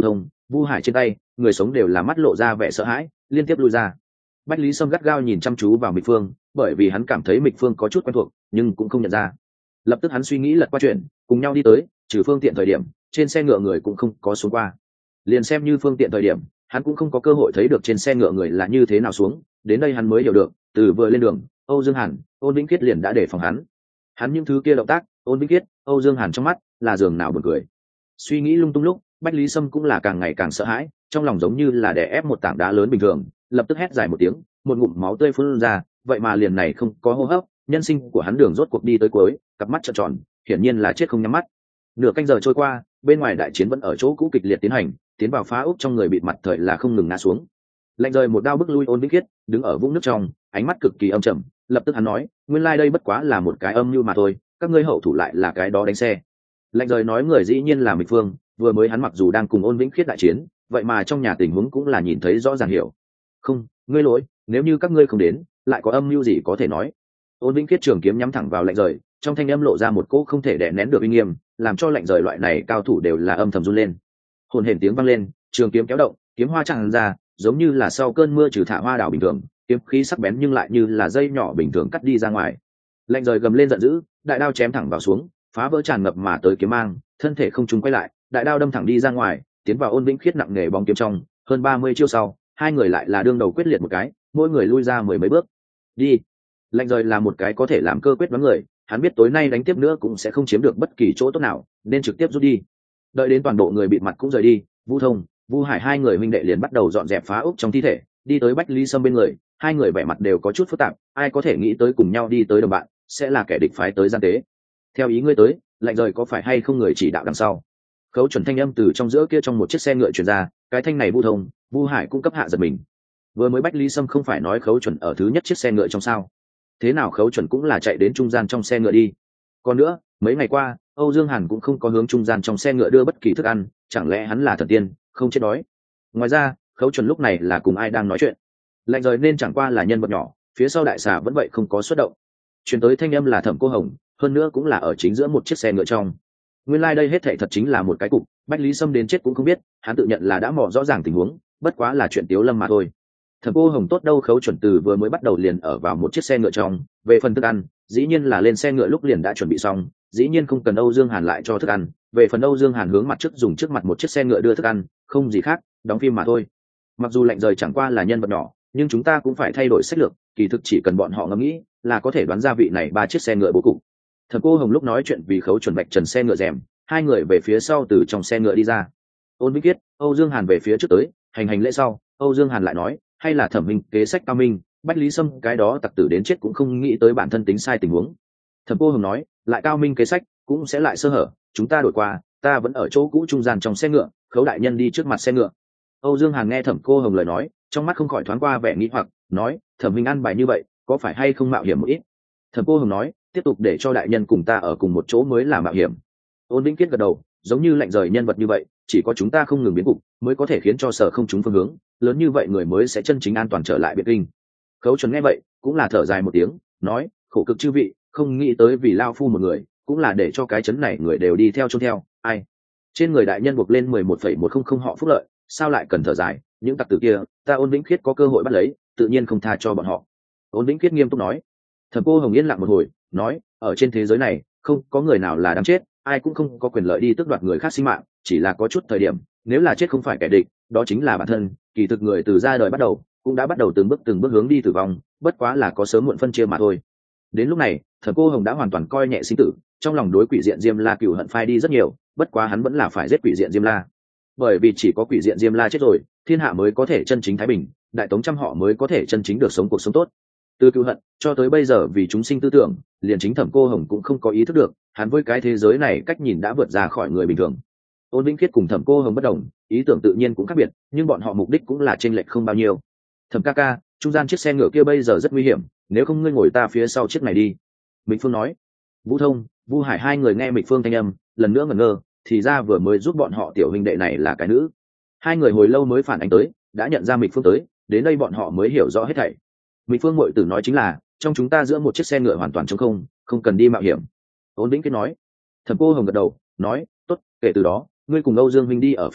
Vu Hải trên tay người sống đều là mắt lộ ra vẻ sợ hãi, liên tiếp lui ra. Bách Lý Sâm gắt gao nhìn chăm chú vào Mịch Phương, bởi vì hắn cảm thấy Mịch Phương có chút quen thuộc nhưng cũng không nhận ra. Lập tức hắn suy nghĩ lật qua chuyện, cùng nhau đi tới, trừ phương tiện thời điểm trên xe ngựa người cũng không có xuống qua, liền xem như phương tiện thời điểm hắn cũng không có cơ hội thấy được trên xe ngựa người là như thế nào xuống. Đến đây hắn mới hiểu được, từ vừa lên đường Âu Dương Hàn, Ôn Vĩnh Khiết liền đã để phòng hắn. Hắn những thứ kia động tác, Ôn Vĩnh Khiết, Âu Dương Hàn trong mắt là giường nào buồn cười. Suy nghĩ lung tung lúc, Bách Lý Sâm cũng là càng ngày càng sợ hãi, trong lòng giống như là đè ép một tảng đá lớn bình thường, lập tức hét dài một tiếng, một ngụm máu tươi phun ra, vậy mà liền này không có hô hấp, nhân sinh của hắn đường rốt cuộc đi tới cuối, cặp mắt trợn tròn, hiển nhiên là chết không nhắm mắt. Nửa canh giờ trôi qua, bên ngoài đại chiến vẫn ở chỗ cũ kịch liệt tiến hành, tiến vào phá ốc trong người bị mặt thời là không ngừng ngã xuống. Lạnh rời một đao bức lui Ôn Vĩnh Khiết, đứng ở vũng nước trong, ánh mắt cực kỳ âm trầm, lập tức hắn nói, nguyên lai like đây bất quá là một cái âm mưu mà thôi, các ngươi hậu thủ lại là cái đó đánh xe. Lạnh rời nói người dĩ nhiên là Mịch Phương, vừa mới hắn mặc dù đang cùng Ôn Vĩnh Khiết đại chiến, vậy mà trong nhà tình huống cũng là nhìn thấy rõ ràng hiểu. Không, ngươi lỗi, nếu như các ngươi không đến, lại có âm mưu gì có thể nói. Ôn Vĩnh Khiết trường kiếm nhắm thẳng vào Lạnh rời, trong thanh âm lộ ra một cỗ không thể đè nén được uy nghiêm, làm cho Lạnh rời loại này cao thủ đều là âm thầm run lên. Hồn hển tiếng vang lên, trường kiếm kéo động, kiếm hoa tràn ra, giống như là sau cơn mưa trừ thả hoa đảo bình thường, kiếm khí sắc bén nhưng lại như là dây nhỏ bình thường cắt đi ra ngoài. Lạnh rời gầm lên giận dữ, đại đao chém thẳng vào xuống, phá vỡ tràn ngập mà tới kiếm mang, thân thể không trung quay lại, đại đao đâm thẳng đi ra ngoài, tiến vào Ôn Vĩnh Khiết nặng nề bóng kiếm trong. Hơn ba mươi chiêu sau, hai người lại là đương đầu quyết liệt một cái, mỗi người lui ra mười mấy bước. Đi. Lạnh rời là một cái có thể làm cơ quyết đoán người, hắn biết tối nay đánh tiếp nữa cũng sẽ không chiếm được bất kỳ chỗ tốt nào, nên trực tiếp rút đi. Đợi đến toàn bộ người bị mặt cũng rời đi, Vu Thông, Vu Hải hai người huynh đệ liền bắt đầu dọn dẹp phá ốc trong thi thể, đi tới Bách Lý Sâm bên người, hai người vẻ mặt đều có chút phức tạp, ai có thể nghĩ tới cùng nhau đi tới đồng bạn sẽ là kẻ địch phái tới gian tế. Theo ý ngươi tới, Lạnh rời có phải hay không người chỉ đạo đằng sau? Khấu chuẩn thanh âm từ trong giữa kia trong một chiếc xe ngựa truyền ra, cái thanh này Vu Thông, Vu Hải cũng cấp hạ giật mình. Vừa mới Bách Lý Sâm không phải nói Khấu chuẩn ở thứ nhất chiếc xe ngựa trong sao? Thế nào Khấu chuẩn cũng là chạy đến trung gian trong xe ngựa đi? Còn nữa, mấy ngày qua Âu Dương Hàn cũng không có hướng trung gian trong xe ngựa đưa bất kỳ thức ăn, chẳng lẽ hắn là thần tiên không chết đói? Ngoài ra Khấu chuẩn lúc này là cùng ai đang nói chuyện? Lạnh rời nên chẳng qua là nhân vật nhỏ, phía sau đại xà vẫn vậy không có xuất động. Truyền tới thanh âm là Thẩm Cô Hồng, hơn nữa cũng là ở chính giữa một chiếc xe ngựa trong. Nguyên lai like đây hết thảy thật chính là một cái cục, Bách Lý Sâm đến chết cũng không biết, hắn tự nhận là đã mò rõ ràng tình huống, bất quá là chuyện Tiếu Lâm mà thôi. Thẩm Cô Hồng tốt đâu, Khấu chuẩn từ vừa mới bắt đầu liền ở vào một chiếc xe ngựa trong, về phần thức ăn, dĩ nhiên là lên xe ngựa lúc liền đã chuẩn bị xong, dĩ nhiên không cần Âu Dương Hàn lại cho thức ăn, về phần Âu Dương Hàn hướng mặt trước dùng trước mặt một chiếc xe ngựa đưa thức ăn, không gì khác, đóng phim mà thôi. Mặc dù Lạnh rời chẳng qua là nhân vật nhỏ, nhưng chúng ta cũng phải thay đổi sách lược, kỳ thực chỉ cần bọn họ ngẫm nghĩ, là có thể đoán ra vị này ba chiếc xe ngựa bố cục. Thẩm Cô Hồng lúc nói chuyện vì Khấu chuẩn bạch trần xe ngựa rèm, hai người về phía sau từ trong xe ngựa đi ra. Ôn Vĩnh Khiết, Âu Dương Hàn về phía trước tới, hành hành lễ sau, Âu Dương Hàn lại nói, hay là Thẩm minh kế sách cao minh, Bách Lý Sâm cái đó tặc tử đến chết cũng không nghĩ tới bản thân tính sai tình huống. Thẩm Cô Hồng nói, lại cao minh kế sách cũng sẽ lại sơ hở, chúng ta đổi qua, ta vẫn ở chỗ cũ trung gian trong xe ngựa, Khấu đại nhân đi trước mặt xe ngựa. Âu Dương Hàn nghe Thẩm Cô Hồng lời nói, trong mắt không khỏi thoáng qua vẻ nghi hoặc, nói, Thẩm minh ăn bài như vậy, có phải hay không mạo hiểm một ít? Thẩm Cô Hồng nói, tiếp tục để cho đại nhân cùng ta ở cùng một chỗ mới là mạo hiểm. Ôn Vĩnh Khiết gật đầu, giống như Lạnh rời nhân vật như vậy, chỉ có chúng ta không ngừng biến cục, mới có thể khiến cho sở không trúng phương hướng, lớn như vậy người mới sẽ chân chính an toàn trở lại Biệt Kinh. Khấu chuẩn nghe vậy, cũng là thở dài một tiếng, nói, khổ cực chư vị, không nghĩ tới vì lao phu một người, cũng là để cho cái chấn này người đều đi theo chôn theo, ai? Trên người đại nhân buộc lên mười một phẩy một không không họ phúc lợi, sao lại cần thở dài, những tặc tử kia, ta Ôn Vĩnh Khiết có cơ hội bắt lấy, tự nhiên không tha cho bọn họ. Ôn Vĩnh Khiết nghiêm túc nói. Thẩm Cô Hồng yên lặng một hồi, nói, ở trên thế giới này, không có người nào là đáng chết, ai cũng không có quyền lợi đi tước đoạt người khác sinh mạng, chỉ là có chút thời điểm, nếu là chết không phải kẻ địch, đó chính là bản thân, kỳ thực người từ ra đời bắt đầu, cũng đã bắt đầu từng bước từng bước hướng đi tử vong, bất quá là có sớm muộn phân chia mà thôi. Đến lúc này, Thẩm Cô Hồng đã hoàn toàn coi nhẹ sinh tử, trong lòng đối quỷ diện Diêm La cừu hận phai đi rất nhiều, bất quá hắn vẫn là phải giết quỷ diện Diêm La. Bởi vì chỉ có quỷ diện Diêm La chết rồi, thiên hạ mới có thể chân chính thái bình, đại tống trăm họ mới có thể chân chính được sống cuộc sống tốt. Từ cừu hận cho tới bây giờ vì chúng sinh tư tưởng, liền chính Thẩm Cô Hồng cũng không có ý thức được, hắn với cái thế giới này cách nhìn đã vượt ra khỏi người bình thường. Ôn Vĩnh Khiết cùng Thẩm Cô Hồng bất đồng, ý tưởng tự nhiên cũng khác biệt, nhưng bọn họ mục đích cũng là chênh lệch không bao nhiêu. Thẩm ca ca, trung gian chiếc xe ngựa kia bây giờ rất nguy hiểm, nếu không ngươi ngồi ta phía sau chiếc này đi. Mịch Phương nói. Vũ Thông, Vu Hải hai người nghe Mịch Phương thanh âm, lần nữa ngẩn ngơ, thì ra vừa mới giúp bọn họ tiểu huynh đệ này là cái nữ. Hai người hồi lâu mới phản ánh tới, đã nhận ra Mịch Phương tới, đến đây bọn họ mới hiểu rõ hết thảy. Mịch Phương muội tử nói chính là, trong chúng ta giữa một chiếc xe ngựa hoàn toàn trống không, không cần đi mạo hiểm. Ôn Vĩnh Khiết nói. Thẩm Cô Hồng gật đầu, nói, tốt, kể từ đó, ngươi cùng Âu Dương huynh đi ở phía trước,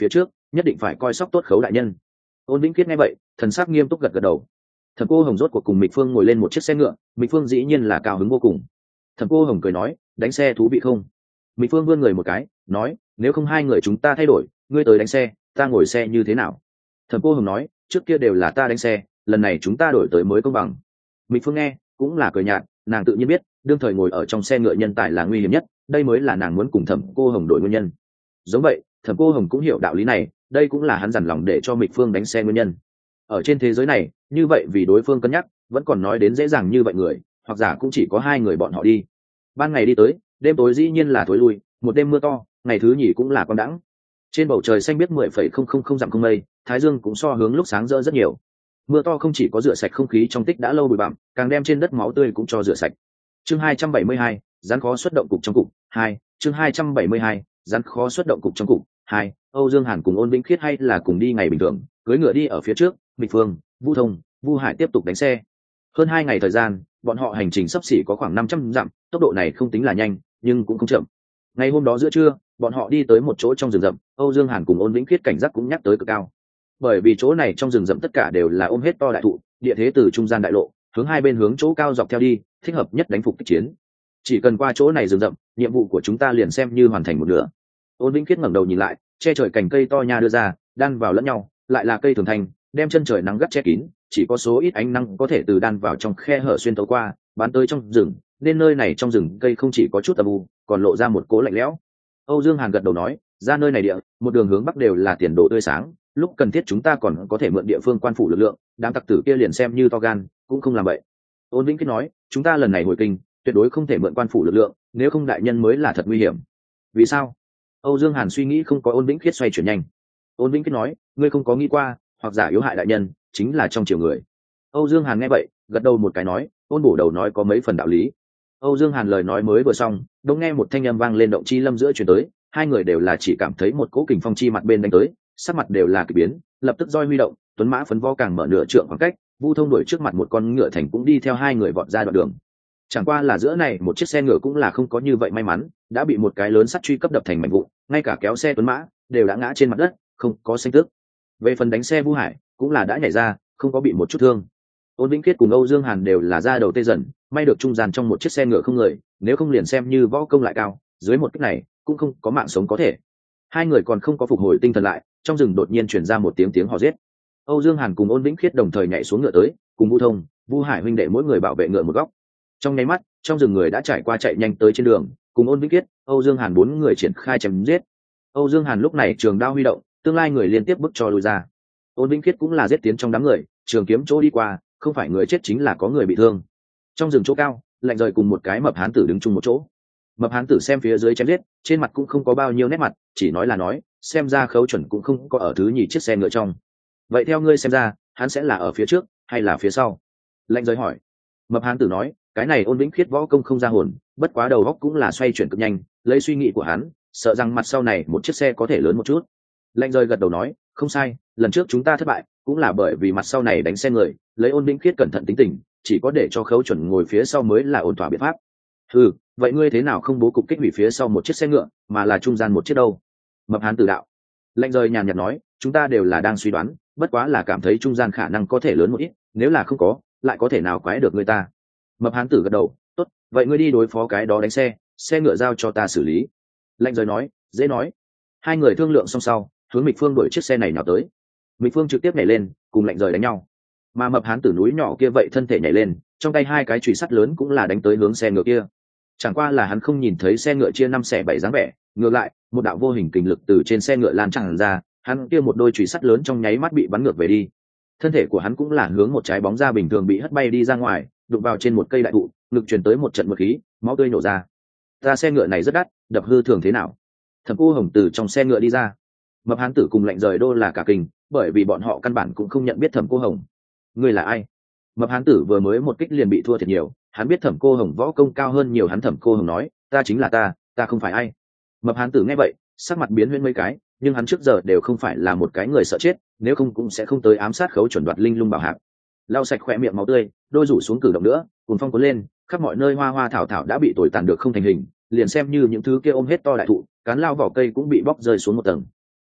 nhất định phải coi sóc tốt Khấu đại nhân. Ôn Vĩnh Khiết nghe vậy thần sắc nghiêm túc gật gật đầu. Thẩm Cô Hồng rốt cuộc cùng Mịch Phương ngồi lên một chiếc xe ngựa, Mịch Phương dĩ nhiên là cao hứng vô cùng. Thẩm Cô Hồng cười nói, đánh xe thú vị không? Mịch Phương vươn người một cái nói, nếu không hai người chúng ta thay đổi, ngươi tới đánh xe, ta ngồi xe như thế nào? Thẩm Cô Hồng nói, trước kia đều là ta đánh xe, lần này chúng ta đổi tới mới công bằng. Mịch Phương nghe cũng là cười nhạt, nàng tự nhiên biết đương thời ngồi ở trong xe ngựa nhân tài là nguy hiểm nhất, đây mới là nàng muốn cùng Thẩm Cô Hồng đổi nguyên nhân. Giống vậy Thẩm Cô Hồng cũng hiểu đạo lý này, đây cũng là hắn dằn lòng để cho Mịch Phương đánh xe nguyên nhân. Ở trên thế giới này như vậy vì đối phương cân nhắc vẫn còn nói đến dễ dàng như vậy người, hoặc giả cũng chỉ có hai người bọn họ đi. Ban ngày đi tới, đêm tối dĩ nhiên là thối lui, một đêm mưa to, ngày thứ nhì cũng là quang đãng. Trên bầu trời xanh biếc mười phẩy không không không dặm không mây, thái dương cũng so hướng lúc sáng rỡ rất nhiều. Mưa to không chỉ có rửa sạch không khí trong tích đã lâu bụi bặm, càng đem trên đất máu tươi cũng cho rửa sạch. Chương hai trăm bảy mươi hai, rắn khó xuất động cục trong cục hai. Chương hai trăm bảy mươi hai, rắn khó xuất động cục trong cục hai. Âu Dương Hàn cùng Ôn Vĩnh Khiết hay là cùng đi ngày bình thường, cưỡi ngựa đi ở phía trước, Mịch Phương, Vu Thông, Vu Hải tiếp tục đánh xe. Hơn hai ngày thời gian, bọn họ hành trình sắp xỉ có khoảng năm trăm dặm, tốc độ này không tính là nhanh, nhưng cũng không chậm. Ngày hôm đó giữa trưa, bọn họ đi tới một chỗ trong rừng rậm, Âu Dương Hàn cùng Ôn Vĩnh Khiết cảnh giác cũng nhắc tới cực cao. Bởi vì chỗ này trong rừng rậm tất cả đều là ôm hết to đại thụ, địa thế từ trung gian đại lộ, hướng hai bên hướng chỗ cao dọc theo đi, thích hợp nhất đánh phục kích chiến. Chỉ cần qua chỗ này rừng rậm, nhiệm vụ của chúng ta liền xem như hoàn thành một nửa. Ôn Vĩnh Khiết ngẩng đầu nhìn lại, che trời cành cây to nha đưa ra, đan vào lẫn nhau, lại là cây thường thành, đem chân trời nắng gắt che kín, chỉ có số ít ánh nắng có thể từ đan vào trong khe hở xuyên tấu qua, bắn tới trong rừng, nên nơi này trong rừng cây không chỉ có chút âm u, còn lộ ra một cố lạnh lẽo. Âu Dương Hàn gật đầu nói, ra nơi này địa, một đường hướng bắc đều là tiền đồ tươi sáng, lúc cần thiết chúng ta còn có thể mượn địa phương quan phủ lực lượng, đám tặc tử kia liền xem như to gan, cũng không làm vậy. Ôn Vĩnh Khiết nói, chúng ta lần này hồi kinh, tuyệt đối không thể mượn quan phủ lực lượng, nếu không đại nhân mới là thật nguy hiểm. Vì sao? Âu Dương Hàn suy nghĩ không có Ôn Vĩnh Khiết xoay chuyển nhanh. Ôn Vĩnh Khiết nói, ngươi không có nghĩ qua, hoặc giả yếu hại đại nhân, chính là trong triều người. Âu Dương Hàn nghe vậy, gật đầu một cái nói, Ôn bổ đầu nói có mấy phần đạo lý. Âu Dương Hàn lời nói mới vừa xong, đột nghe một thanh âm vang lên động chi lâm giữa truyền tới, hai người đều là chỉ cảm thấy một cỗ kình phong chi mặt bên đánh tới, sắc mặt đều là kỳ biến, lập tức roi huy động, tuấn mã phấn vó càng mở nửa trượng khoảng cách, Vu Thông đuổi trước mặt một con ngựa thành cũng đi theo hai người vọt ra đoạn đường. Chẳng qua là giữa này một chiếc xe ngựa cũng là không có như vậy may mắn, đã bị một cái lớn sắt truy cấp đập thành mảnh vụn, ngay cả kéo xe tuấn mã đều đã ngã trên mặt đất, không có sinh tức. Về phần đánh xe Vu Hải, cũng là đã nhảy ra, không có bị một chút thương. Ôn Vĩnh Khiết cùng Âu Dương Hàn đều là ra đầu tê dần, may được trung gian trong một chiếc xe ngựa không người, nếu không liền xem như võ công lại cao, dưới một kích này cũng không có mạng sống có thể. Hai người còn không có phục hồi tinh thần lại, trong rừng đột nhiên truyền ra một tiếng tiếng hò giết. Âu Dương Hàn cùng Ôn Vĩnh Khiết đồng thời nhảy xuống ngựa tới, cùng Vu Thông, Vu Hải huynh đệ mỗi người bảo vệ ngựa một góc. Trong nháy mắt, trong rừng người đã trải qua chạy nhanh tới trên đường, cùng Ôn Vĩnh Khiết, Âu Dương Hàn bốn người triển khai chém giết. Âu Dương Hàn lúc này trường đao huy động, tương lai người liên tiếp bước cho lùi ra. Ôn Vĩnh Khiết cũng là giết tiến trong đám người, trường kiếm chỗ đi qua, không phải người chết chính là có người bị thương. Trong rừng chỗ cao, Lạnh Rời cùng một cái mập hán tử đứng chung một chỗ. Mập hán tử xem phía dưới chém giết, trên mặt cũng không có bao nhiêu nét mặt, chỉ nói là nói, xem ra Khấu Chuẩn cũng không có ở thứ nhì chiếc xe ngựa trong. Vậy theo ngươi xem ra, hắn sẽ là ở phía trước hay là phía sau? Lạnh Rời hỏi. Mập hán tử nói, cái này Ôn Vĩnh Khiết võ công không ra hồn, bất quá đầu óc cũng là xoay chuyển cực nhanh, lấy suy nghĩ của hắn, sợ rằng mặt sau này một chiếc xe có thể lớn một chút. Lạnh Rời gật đầu nói, không sai, lần trước chúng ta thất bại cũng là bởi vì mặt sau này đánh xe người, lấy Ôn Vĩnh Khiết cẩn thận tính tình, chỉ có để cho Khấu Chuẩn ngồi phía sau mới là ổn thỏa biện pháp. Ừ, vậy ngươi thế nào không bố cục kích hủy phía sau một chiếc xe ngựa, mà là trung gian một chiếc đâu? Mập hán tử đạo. Lạnh Rời nhàn nhạt nói, chúng ta đều là đang suy đoán, bất quá là cảm thấy trung gian khả năng có thể lớn một ít, nếu là không có, lại có thể nào quái được người ta. Mập hán tử gật đầu, tốt, vậy ngươi đi đối phó cái đó đánh xe, xe ngựa giao cho ta xử lý. Lạnh Rời nói, dễ nói. Hai người thương lượng xong sau, hướng Mịch Phương đuổi chiếc xe này nhào tới. Mịch Phương trực tiếp nhảy lên, cùng Lạnh Rời đánh nhau. Mà mập hán tử núi nhỏ kia vậy thân thể nhảy lên, trong tay hai cái chùy sắt lớn cũng là đánh tới hướng xe ngựa kia. Chẳng qua là hắn không nhìn thấy xe ngựa chia năm xẻ bảy dáng vẻ, ngược lại, một đạo vô hình kình lực từ trên xe ngựa lan tràn ra, hắn kia một đôi chùy sắt lớn trong nháy mắt bị bắn ngược về đi. Thân thể của hắn cũng là hướng một trái bóng ra bình thường bị hất bay đi ra ngoài, đụng vào trên một cây đại thụ, ngực truyền tới một trận mật khí, máu tươi nổ ra. Ta xe ngựa này rất đắt, đập hư thường thế nào? Thẩm Cô Hồng từ trong xe ngựa đi ra. Mập hán tử cùng Lạnh Rời đô là cả kinh, bởi vì bọn họ căn bản cũng không nhận biết Thẩm Cô Hồng. Ngươi là ai? Mập hán tử vừa mới một kích liền bị thua thiệt nhiều, hắn biết Thẩm Cô Hồng võ công cao hơn nhiều hắn. Thẩm Cô Hồng nói, ta chính là ta, ta không phải ai. Mập hán tử nghe vậy, sắc mặt biến huyễn mấy cái, nhưng hắn trước giờ đều không phải là một cái người sợ chết, nếu không cũng sẽ không tới ám sát Khấu Chuẩn đoạt linh lung bảo hạc. Lau sạch khỏe miệng máu tươi, đôi rủ xuống cử động nữa, cùng phong cuốn lên, khắp mọi nơi hoa hoa thảo thảo đã bị tồi tàn được không thành hình, liền xem như những thứ kia ôm hết to đại thụ, cán lao vỏ cây cũng bị bóc rơi xuống một tầng.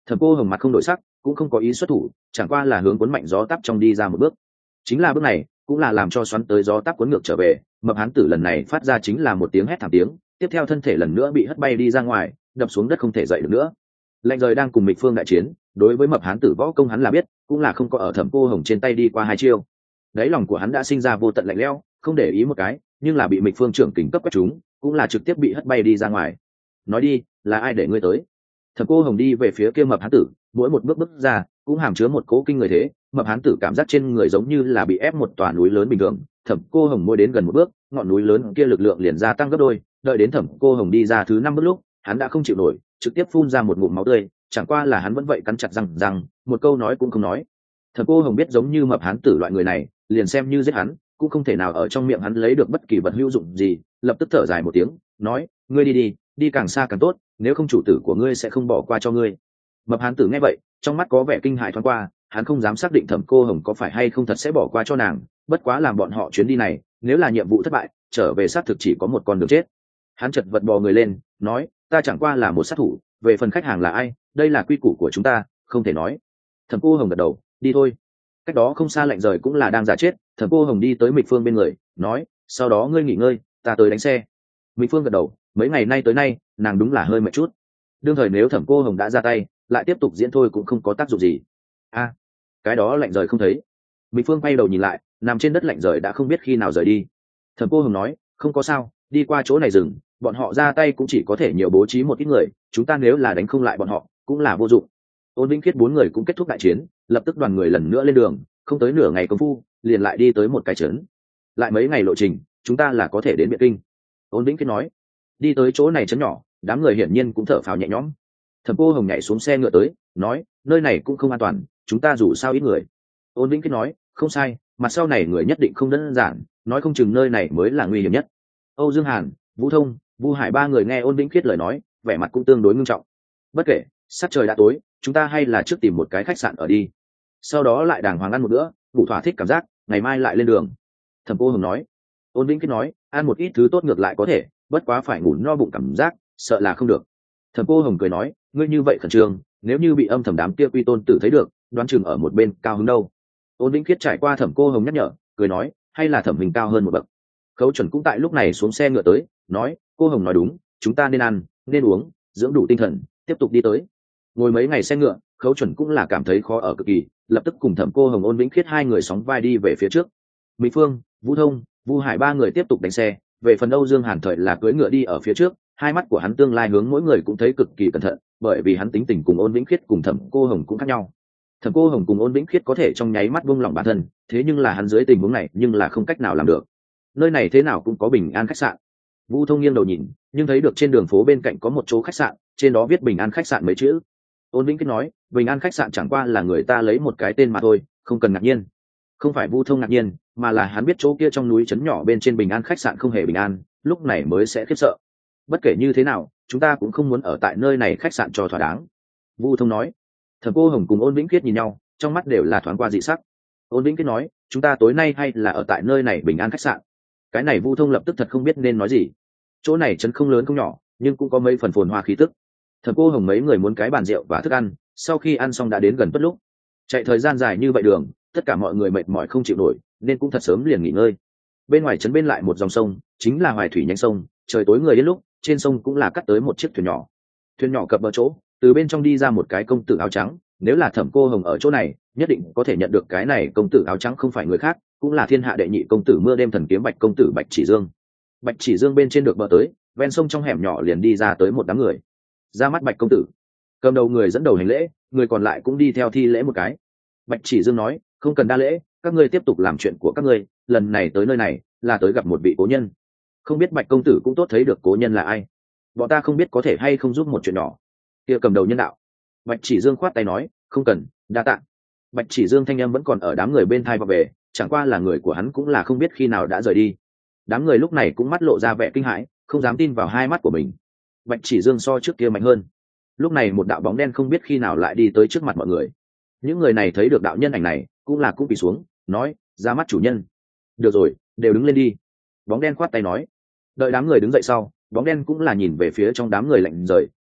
Thẩm Cô Hồng mặt không đổi sắc, cũng không có ý xuất thủ, chẳng qua là hướng cuốn mạnh gió táp trong đi ra một bước. Chính là bước này cũng là làm cho xoắn tới gió táp cuốn ngược trở về. Mập hán tử lần này phát ra chính là một tiếng hét thảm tiếng, tiếp theo thân thể lần nữa bị hất bay đi ra ngoài, đập xuống đất không thể dậy được nữa. Lạnh rời đang cùng Mịch Phương đại chiến, đối với mập hán tử võ công hắn là biết, cũng là không có ở Thẩm Cô Hồng trên tay đi qua hai chiêu. Đáy lòng của hắn đã sinh ra vô tận lạnh lẽo, không để ý một cái, nhưng là bị Mịch Phương trưởng kình cấp quét chúng, cũng là trực tiếp bị hất bay đi ra ngoài. Nói đi, là ai để ngươi tới? Thẩm Cô Hồng đi về phía kia mập hán tử, mỗi một bước bước ra cũng hàm chứa một cố kinh người thế. Mập hán tử cảm giác trên người giống như là bị ép một tòa núi lớn bình thường. Thẩm Cô Hồng mỗi đến gần một bước, ngọn núi lớn kia lực lượng liền gia tăng gấp đôi. Đợi đến Thẩm Cô Hồng đi ra thứ năm bước lúc, hắn đã không chịu nổi, trực tiếp phun ra một ngụm máu tươi. Chẳng qua là hắn vẫn vậy cắn chặt răng răng, một câu nói cũng không nói. Thẩm Cô Hồng biết giống như mập hán tử loại người này, liền xem như giết hắn, cũng không thể nào ở trong miệng hắn lấy được bất kỳ vật hữu dụng gì. Lập tức thở dài một tiếng, nói: ngươi đi đi, đi càng xa càng tốt, nếu không chủ tử của ngươi sẽ không bỏ qua cho ngươi. Mập hán tử nghe vậy, trong mắt có vẻ kinh hãi thoáng qua, hắn không dám xác định Thẩm Cô Hồng có phải hay không thật sẽ bỏ qua cho nàng, bất quá làm bọn họ chuyến đi này, nếu là nhiệm vụ thất bại, trở về xác thực chỉ có một con đường chết. Hắn chợt vật bò người lên, nói: ta chẳng qua là một sát thủ, về phần khách hàng là ai, đây là quy củ của chúng ta, không thể nói. Thẩm Cô Hồng gật đầu, đi thôi. Cách đó không xa Lạnh Rời cũng là đang giả chết. Thẩm Cô Hồng đi tới Mịch Phương bên người, nói: sau đó ngươi nghỉ ngơi, ta tới đánh xe. Mịch Phương gật đầu, mấy ngày nay tới nay, nàng đúng là hơi mệt chút. Đương thời nếu Thẩm Cô Hồng đã ra tay, lại tiếp tục diễn thôi cũng không có tác dụng gì. A, à, cái đó Lạnh Rời không thấy. Mịch Phương quay đầu nhìn lại, nằm trên đất Lạnh Rời đã không biết khi nào rời đi. Thẩm Cô Hồng nói: không có sao, đi qua chỗ này dừng, bọn họ ra tay cũng chỉ có thể nhiều bố trí một ít người, chúng ta nếu là đánh không lại bọn họ, cũng là vô dụng. Ôn Vĩnh Khiết bốn người cũng kết thúc đại chiến, lập tức đoàn người lần nữa lên đường, không tới nửa ngày công phu, liền lại đi tới một cái trấn. Lại mấy ngày lộ trình, chúng ta là có thể đến Biện Kinh. Ôn Vĩnh Khiết nói. Đi tới chỗ này trấn nhỏ, đám người hiển nhiên cũng thở phào nhẹ nhõm. Thẩm Cô Hồng nhảy xuống xe ngựa tới, nói: nơi này cũng không an toàn, chúng ta dù sao ít người. Ôn Vĩnh Khiết nói: không sai, mặt sau này người nhất định không đơn giản, nói không chừng nơi này mới là nguy hiểm nhất. Âu Dương Hàn, Vũ Thông, Vu Hải ba người nghe Ôn Vĩnh Khiết lời nói, vẻ mặt cũng tương đối nghiêm trọng. Bất kể, sắc trời đã tối, chúng ta hay là trước tìm một cái khách sạn ở đi, sau đó lại đàng hoàng ăn một bữa, ngủ thỏa thích cảm giác, ngày mai lại lên đường. Thẩm Cô Hồng nói. Ôn Vĩnh Khiết nói: ăn một ít thứ tốt ngược lại có thể, bất quá phải ngủ no bụng cảm giác, sợ là không được. Thẩm Cô Hồng cười nói: ngươi như vậy khẩn trương, nếu như bị âm thầm đám kia quy tôn tử thấy được, đoán chừng ở một bên cao hứng đâu. Ôn Vĩnh Khiết trải qua Thẩm Cô Hồng nhắc nhở, cười nói: hay là Thẩm mình cao hơn một bậc. Khấu Chuẩn cũng tại lúc này xuống xe ngựa tới, nói: Cô Hồng nói đúng, chúng ta nên ăn, nên uống, dưỡng đủ tinh thần, tiếp tục đi tới. Ngồi mấy ngày xe ngựa, Khấu Chuẩn cũng là cảm thấy khó ở cực kỳ, lập tức cùng Thẩm Cô Hồng, Ôn Vĩnh Khiết hai người sóng vai đi về phía trước. Mỹ Phương, Vũ Thông, Vu Hải ba người tiếp tục đánh xe, về phần Âu Dương Hàn thời là cưỡi ngựa đi ở phía trước, hai mắt của hắn tương lai hướng mỗi người cũng thấy cực kỳ cẩn thận, bởi vì hắn tính tình cùng Ôn Vĩnh Khiết cùng Thẩm Cô Hồng cũng khác nhau. Thẩm Cô Hồng cùng Ôn Vĩnh Khiết có thể trong nháy mắt buông lỏng bản thân, thế nhưng là hắn dưới tình huống này nhưng là không cách nào làm được. Nơi này thế nào cũng có bình an khách sạn. Vu Thông nghiêng đầu nhìn, nhưng thấy được trên đường phố bên cạnh có một chỗ khách sạn, trên đó viết bình an khách sạn mấy chữ. Ôn Vĩnh Khiết nói: bình an khách sạn chẳng qua là người ta lấy một cái tên mà thôi, không cần ngạc nhiên. Không phải Vu Thông ngạc nhiên, mà là hắn biết chỗ kia trong núi trấn nhỏ bên trên bình an khách sạn không hề bình an, lúc này mới sẽ khiếp sợ. Bất kể như thế nào, chúng ta cũng không muốn ở tại nơi này khách sạn cho thỏa đáng. Vu Thông nói. Thẩm Cô Hồng cùng Ôn Vĩnh Khiết nhìn nhau, trong mắt đều là thoáng qua dị sắc. Ôn Vĩnh Khiết nói: chúng ta tối nay hay là ở tại nơi này bình an khách sạn. Cái này Vu Thông lập tức thật không biết nên nói gì. Chỗ này trấn không lớn không nhỏ, nhưng cũng có mấy phần phồn hoa khí tức. Thẩm Cô Hồng mấy người muốn cái bàn rượu và thức ăn, sau khi ăn xong đã đến gần bất lúc. Chạy thời gian dài như vậy đường, tất cả mọi người mệt mỏi không chịu nổi, nên cũng thật sớm liền nghỉ ngơi. Bên ngoài trấn bên lại một dòng sông, chính là Hoài Thủy nhánh sông, trời tối người đến lúc, trên sông cũng là cắt tới một chiếc thuyền nhỏ. Thuyền nhỏ cập bờ chỗ, từ bên trong đi ra một cái công tử áo trắng, nếu là Thẩm Cô Hồng ở chỗ này, nhất định có thể nhận được cái này công tử áo trắng không phải người khác, cũng là thiên hạ đệ nhị công tử mưa đêm thần kiếm Bạch công tử Bạch Chỉ Dương. Bạch Chỉ Dương bên trên được bờ tới, ven sông trong hẻm nhỏ liền đi ra tới một đám người. Ra mắt Bạch công tử. Cầm đầu người dẫn đầu hành lễ, người còn lại cũng đi theo thi lễ một cái. Bạch Chỉ Dương nói: không cần đa lễ, các ngươi tiếp tục làm chuyện của các ngươi, lần này tới nơi này là tới gặp một vị cố nhân. Không biết Bạch công tử cũng tốt thấy được cố nhân là ai. Bọn ta không biết có thể hay không giúp một chuyện nhỏ. Kia cầm đầu nhân đạo. Bạch Chỉ Dương khoát tay nói: không cần, đa tạ. Bạch Chỉ Dương thanh âm vẫn còn ở đám người bên thai vào về, chẳng qua là người của hắn cũng là không biết khi nào đã rời đi. Đám người lúc này cũng mắt lộ ra vẻ kinh hãi, không dám tin vào hai mắt của mình. Bạch Chỉ Dương so trước kia mạnh hơn. Lúc này một đạo bóng đen không biết khi nào lại đi tới trước mặt mọi người. Những người này thấy được đạo nhân ảnh này, cũng là cũng quỳ xuống, nói: ra mắt chủ nhân. Được rồi, đều đứng lên đi. Bóng đen khoát tay nói. Đợi đám người đứng dậy sau, bóng đen cũng là nhìn về phía trong đám người lạnh rời, nói: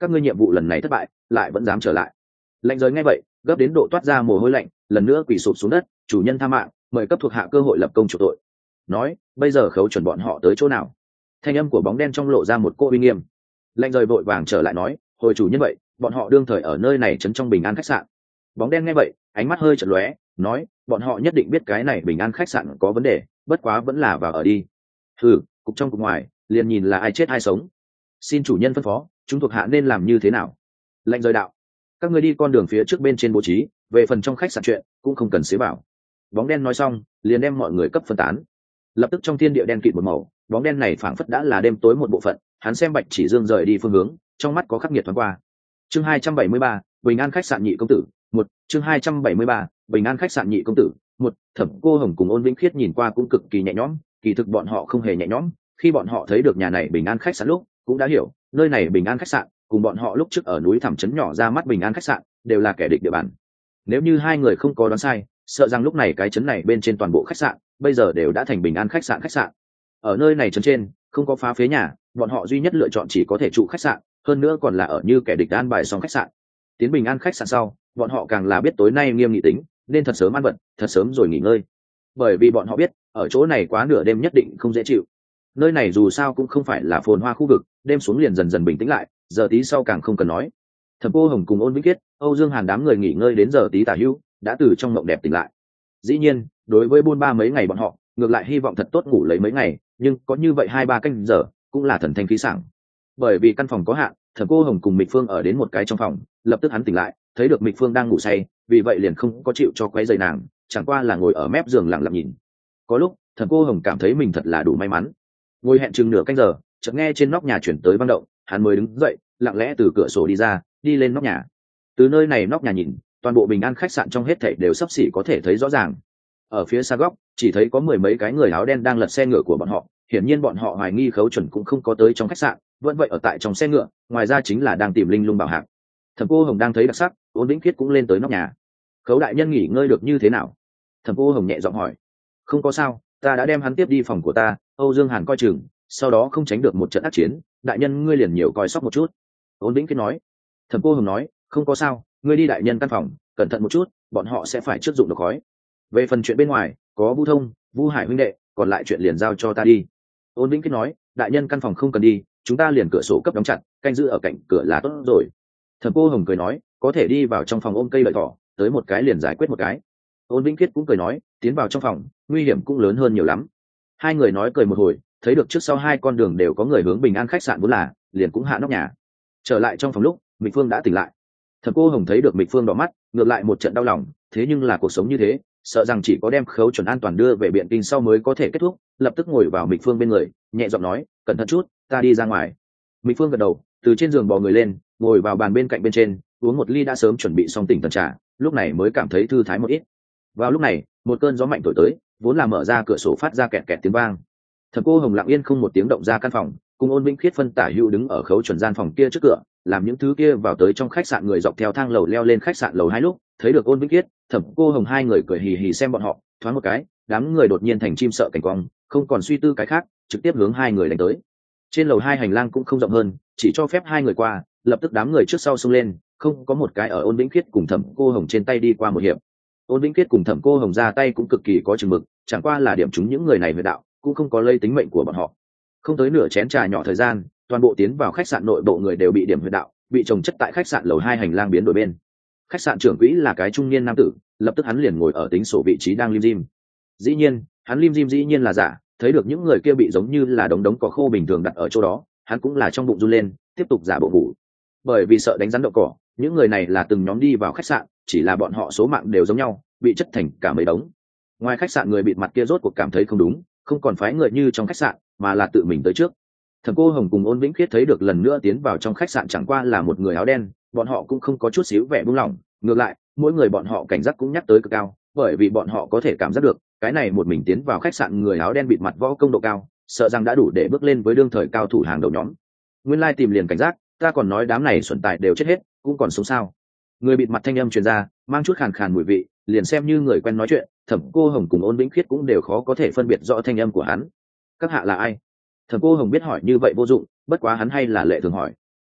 các ngươi nhiệm vụ lần này thất bại lại vẫn dám trở lại. Lạnh rời nghe vậy gấp đến độ toát ra mồ hôi lạnh, lần nữa quỳ sụp xuống đất, chủ nhân tha mạng, mời cấp thuộc hạ cơ hội lập công chuộc tội. Nói bây giờ khấu chuẩn bọn họ tới chỗ nào. Thanh âm của bóng đen trong lộ ra một cô uy nghiêm. Lạnh rời vội vàng trở lại nói, hồi chủ nhân vậy bọn họ đương thời ở nơi này trấn trong bình an khách sạn. Bóng đen nghe vậy ánh mắt hơi chật lóe, nói bọn họ nhất định biết cái này bình an khách sạn có vấn đề, bất quá vẫn là vào ở đi. Ừ, cục trong cục ngoài liền nhìn là ai chết ai sống. Xin chủ nhân phân phó chúng thuộc hạ nên làm như thế nào. Lạnh rời đạo, các ngươi đi con đường phía trước bên trên bố trí, về phần trong khách sạn chuyện cũng không cần xế bảo. Bóng đen nói xong liền đem mọi người cấp phân tán. Lập tức trong thiên địa đen kịt một màu, bóng đen này phảng phất đã là đêm tối một bộ phận. Hắn xem Bạch Chỉ Dương rời đi phương hướng, trong mắt có khắc nghiệt thoáng qua. Chương hai trăm bảy mươi ba, bình an khách sạn nhị công tử. Một chương hai trăm bảy mươi ba, bình an khách sạn nhị công tử. Một Thẩm Cô Hồng cùng Ôn Vĩnh Khiết nhìn qua cũng cực kỳ nhẹ nhõm, kỳ thực bọn họ không hề nhẹ nhõm. Khi bọn họ thấy được nhà này bình an khách sạn lúc, cũng đã hiểu nơi này bình an khách sạn cùng bọn họ lúc trước ở núi thẳm trấn nhỏ ra mắt bình an khách sạn đều là kẻ địch địa bàn. Nếu như hai người không có đoán sai, sợ rằng lúc này cái trấn này bên trên toàn bộ khách sạn bây giờ đều đã thành bình an khách sạn khách sạn. Ở nơi này trấn trên không có phá phế nhà, bọn họ duy nhất lựa chọn chỉ có thể trụ khách sạn, hơn nữa còn là ở như kẻ địch an bài xong khách sạn. Tiến bình an khách sạn sau, bọn họ càng là biết tối nay nghiêm nghị tính, nên thật sớm ăn vận, thật sớm rồi nghỉ ngơi. Bởi vì bọn họ biết, ở chỗ này quá nửa đêm nhất định không dễ chịu. Nơi này dù sao cũng không phải là phồn hoa khu vực, đêm xuống liền dần dần bình tĩnh lại, giờ tí sau càng không cần nói. Thẩm Cô Hồng cùng Ôn Vĩnh Kiết, Âu Dương Hàn đám người nghỉ ngơi đến giờ tí tả hữu, đã từ trong mộng đẹp tỉnh lại. Dĩ nhiên, đối với buôn ba mấy ngày bọn họ, ngược lại hy vọng thật tốt ngủ lấy mấy ngày, nhưng có như vậy hai ba canh giờ, cũng là thần thanh khí sảng. Bởi vì căn phòng có hạn, Thẩm Cô Hồng cùng Mịch Phương ở đến một cái trong phòng, lập tức hắn tỉnh lại, thấy được Mịch Phương đang ngủ say, vì vậy liền không có chịu cho quấy rầy nàng, chẳng qua là ngồi ở mép giường lặng lặng nhìn. Có lúc, Thẩm Cô Hồng cảm thấy mình thật là đủ may mắn. Ngồi hẹn chừng nửa canh giờ, chợt nghe trên nóc nhà chuyển tới vang động, hắn mới đứng dậy, lặng lẽ từ cửa sổ đi ra, đi lên nóc nhà. Từ nơi này nóc nhà nhìn, toàn bộ bình an khách sạn trong hết thảy đều sắp xỉ có thể thấy rõ ràng. Ở phía xa góc, chỉ thấy có mười mấy cái người áo đen đang lật xe ngựa của bọn họ, hiển nhiên bọn họ hoài nghi khấu chuẩn cũng không có tới trong khách sạn, vẫn vậy ở tại trong xe ngựa, ngoài ra chính là đang tìm linh lung bảo hạc. Thẩm Cô Hồng đang thấy đặc sắc, Ôn Vĩnh Khiết cũng lên tới nóc nhà. Khấu đại nhân nghỉ ngơi được như thế nào? Thẩm Cô Hồng nhẹ giọng hỏi. Không có sao, ta đã đem hắn tiếp đi phòng của ta, Âu Dương Hàn coi chừng, sau đó không tránh được một trận ác chiến, đại nhân ngươi liền nhiều coi sóc một chút. Ôn Vĩnh Khiết nói. Thẩm Cô Hồng nói, không có sao, ngươi đi đại nhân căn phòng, cẩn thận một chút, bọn họ sẽ phải trước dụng độc khói. Về phần chuyện bên ngoài, có Vu Thông, Vu Hải huynh đệ, còn lại chuyện liền giao cho ta đi. Ôn Vĩnh Khiết nói, đại nhân căn phòng không cần đi, chúng ta liền cửa sổ cấp đóng chặt, canh giữ ở cạnh cửa là tốt rồi. Thẩm Cô Hồng cười nói, có thể đi vào trong phòng ôm cây lợi thỏ, tới một cái liền giải quyết một cái. Ôn Vĩnh Khiết cũng cười nói, tiến vào trong phòng, nguy hiểm cũng lớn hơn nhiều lắm. Hai người nói cười một hồi, thấy được trước sau hai con đường đều có người hướng bình an khách sạn vốn là, liền cũng hạ nóc nhà. Trở lại trong phòng lúc, Mịch Phương đã tỉnh lại. Thẩm Cô Hồng thấy được Mịch Phương đỏ mắt, ngược lại một trận đau lòng, thế nhưng là cuộc sống như thế, sợ rằng chỉ có đem khấu chuẩn an toàn đưa về biện kinh sau mới có thể kết thúc, lập tức ngồi vào Mịch Phương bên người, nhẹ giọng nói, cẩn thận chút, ta đi ra ngoài. Mịch Phương gật đầu, từ trên giường bò người lên, ngồi vào bàn bên cạnh bên trên, uống một ly đã sớm chuẩn bị xong tỉnh tần trà, lúc này mới cảm thấy thư thái một ít. Vào lúc này, một cơn gió mạnh thổi tới, vốn là mở ra cửa sổ phát ra kẹt kẹt tiếng vang. Thẩm Cô Hồng lặng yên không một tiếng động ra căn phòng, cùng Ôn Vĩnh Khiết phân tả hữu đứng ở khấu chuẩn gian phòng kia trước cửa, làm những thứ kia vào tới trong khách sạn người dọc theo thang lầu leo lên khách sạn lầu hai lúc, thấy được Ôn Vĩnh Khiết, Thẩm Cô Hồng hai người cười hì hì xem bọn họ, thoáng một cái, đám người đột nhiên thành chim sợ cảnh quang, không còn suy tư cái khác, trực tiếp hướng hai người đánh tới. Trên lầu hai hành lang cũng không rộng hơn, chỉ cho phép hai người qua, lập tức đám người trước sau xông lên, không có một cái ở Ôn Vĩnh Khiết cùng Thẩm Cô Hồng trên tay đi qua một hiệp. Ôn Vĩnh Khiết cùng Thẩm Cô Hồng ra tay cũng cực kỳ có chừng mực, chẳng qua là điểm chúng những người này về đạo, cũng không có lây tính mệnh của bọn họ. Không tới nửa chén trà nhỏ thời gian, toàn bộ tiến vào khách sạn nội bộ người đều bị điểm huyệt đạo, bị chồng chất tại khách sạn lầu hai hành lang biến đổi bên. Khách sạn trưởng quỹ là cái trung niên nam tử, lập tức hắn liền ngồi ở tính sổ vị trí đang lim dim. Dĩ nhiên, hắn lim dim dĩ nhiên là giả, thấy được những người kia bị giống như là đống đống cỏ khô bình thường đặt ở chỗ đó, hắn cũng là trong bụng run lên, tiếp tục giả bộ ngủ. Bởi vì sợ đánh rắn đậu cỏ, những người này là từng nhóm đi vào khách sạn, chỉ là bọn họ số mạng đều giống nhau, bị chất thành cả mấy đống. Ngoài khách sạn người bịt mặt kia rốt cuộc cảm thấy không đúng, không còn phái người như trong khách sạn, mà là tự mình tới trước. Thẩm Cô Hồng cùng Ôn Vĩnh Khiết thấy được lần nữa tiến vào trong khách sạn chẳng qua là một người áo đen, bọn họ cũng không có chút xíu vẻ buông lỏng, ngược lại, mỗi người bọn họ cảnh giác cũng nhắc tới cực cao, bởi vì bọn họ có thể cảm giác được, cái này một mình tiến vào khách sạn người áo đen bịt mặt võ công độ cao, sợ rằng đã đủ để bước lên với đương thời cao thủ hàng đầu nhóm. Nguyên lai tìm liền cảnh giác, ta còn nói đám này xuẩn tài đều chết hết, cũng còn sống sao? Người bịt mặt thanh âm truyền ra, mang chút khàn khàn mùi vị, liền xem như người quen nói chuyện, Thẩm Cô Hồng cùng Ôn Vĩnh Khiết cũng đều khó có thể phân biệt rõ thanh âm của hắn. Các hạ là ai? Thẩm Cô Hồng biết hỏi như vậy vô dụng, bất quá hắn hay là lệ thường hỏi.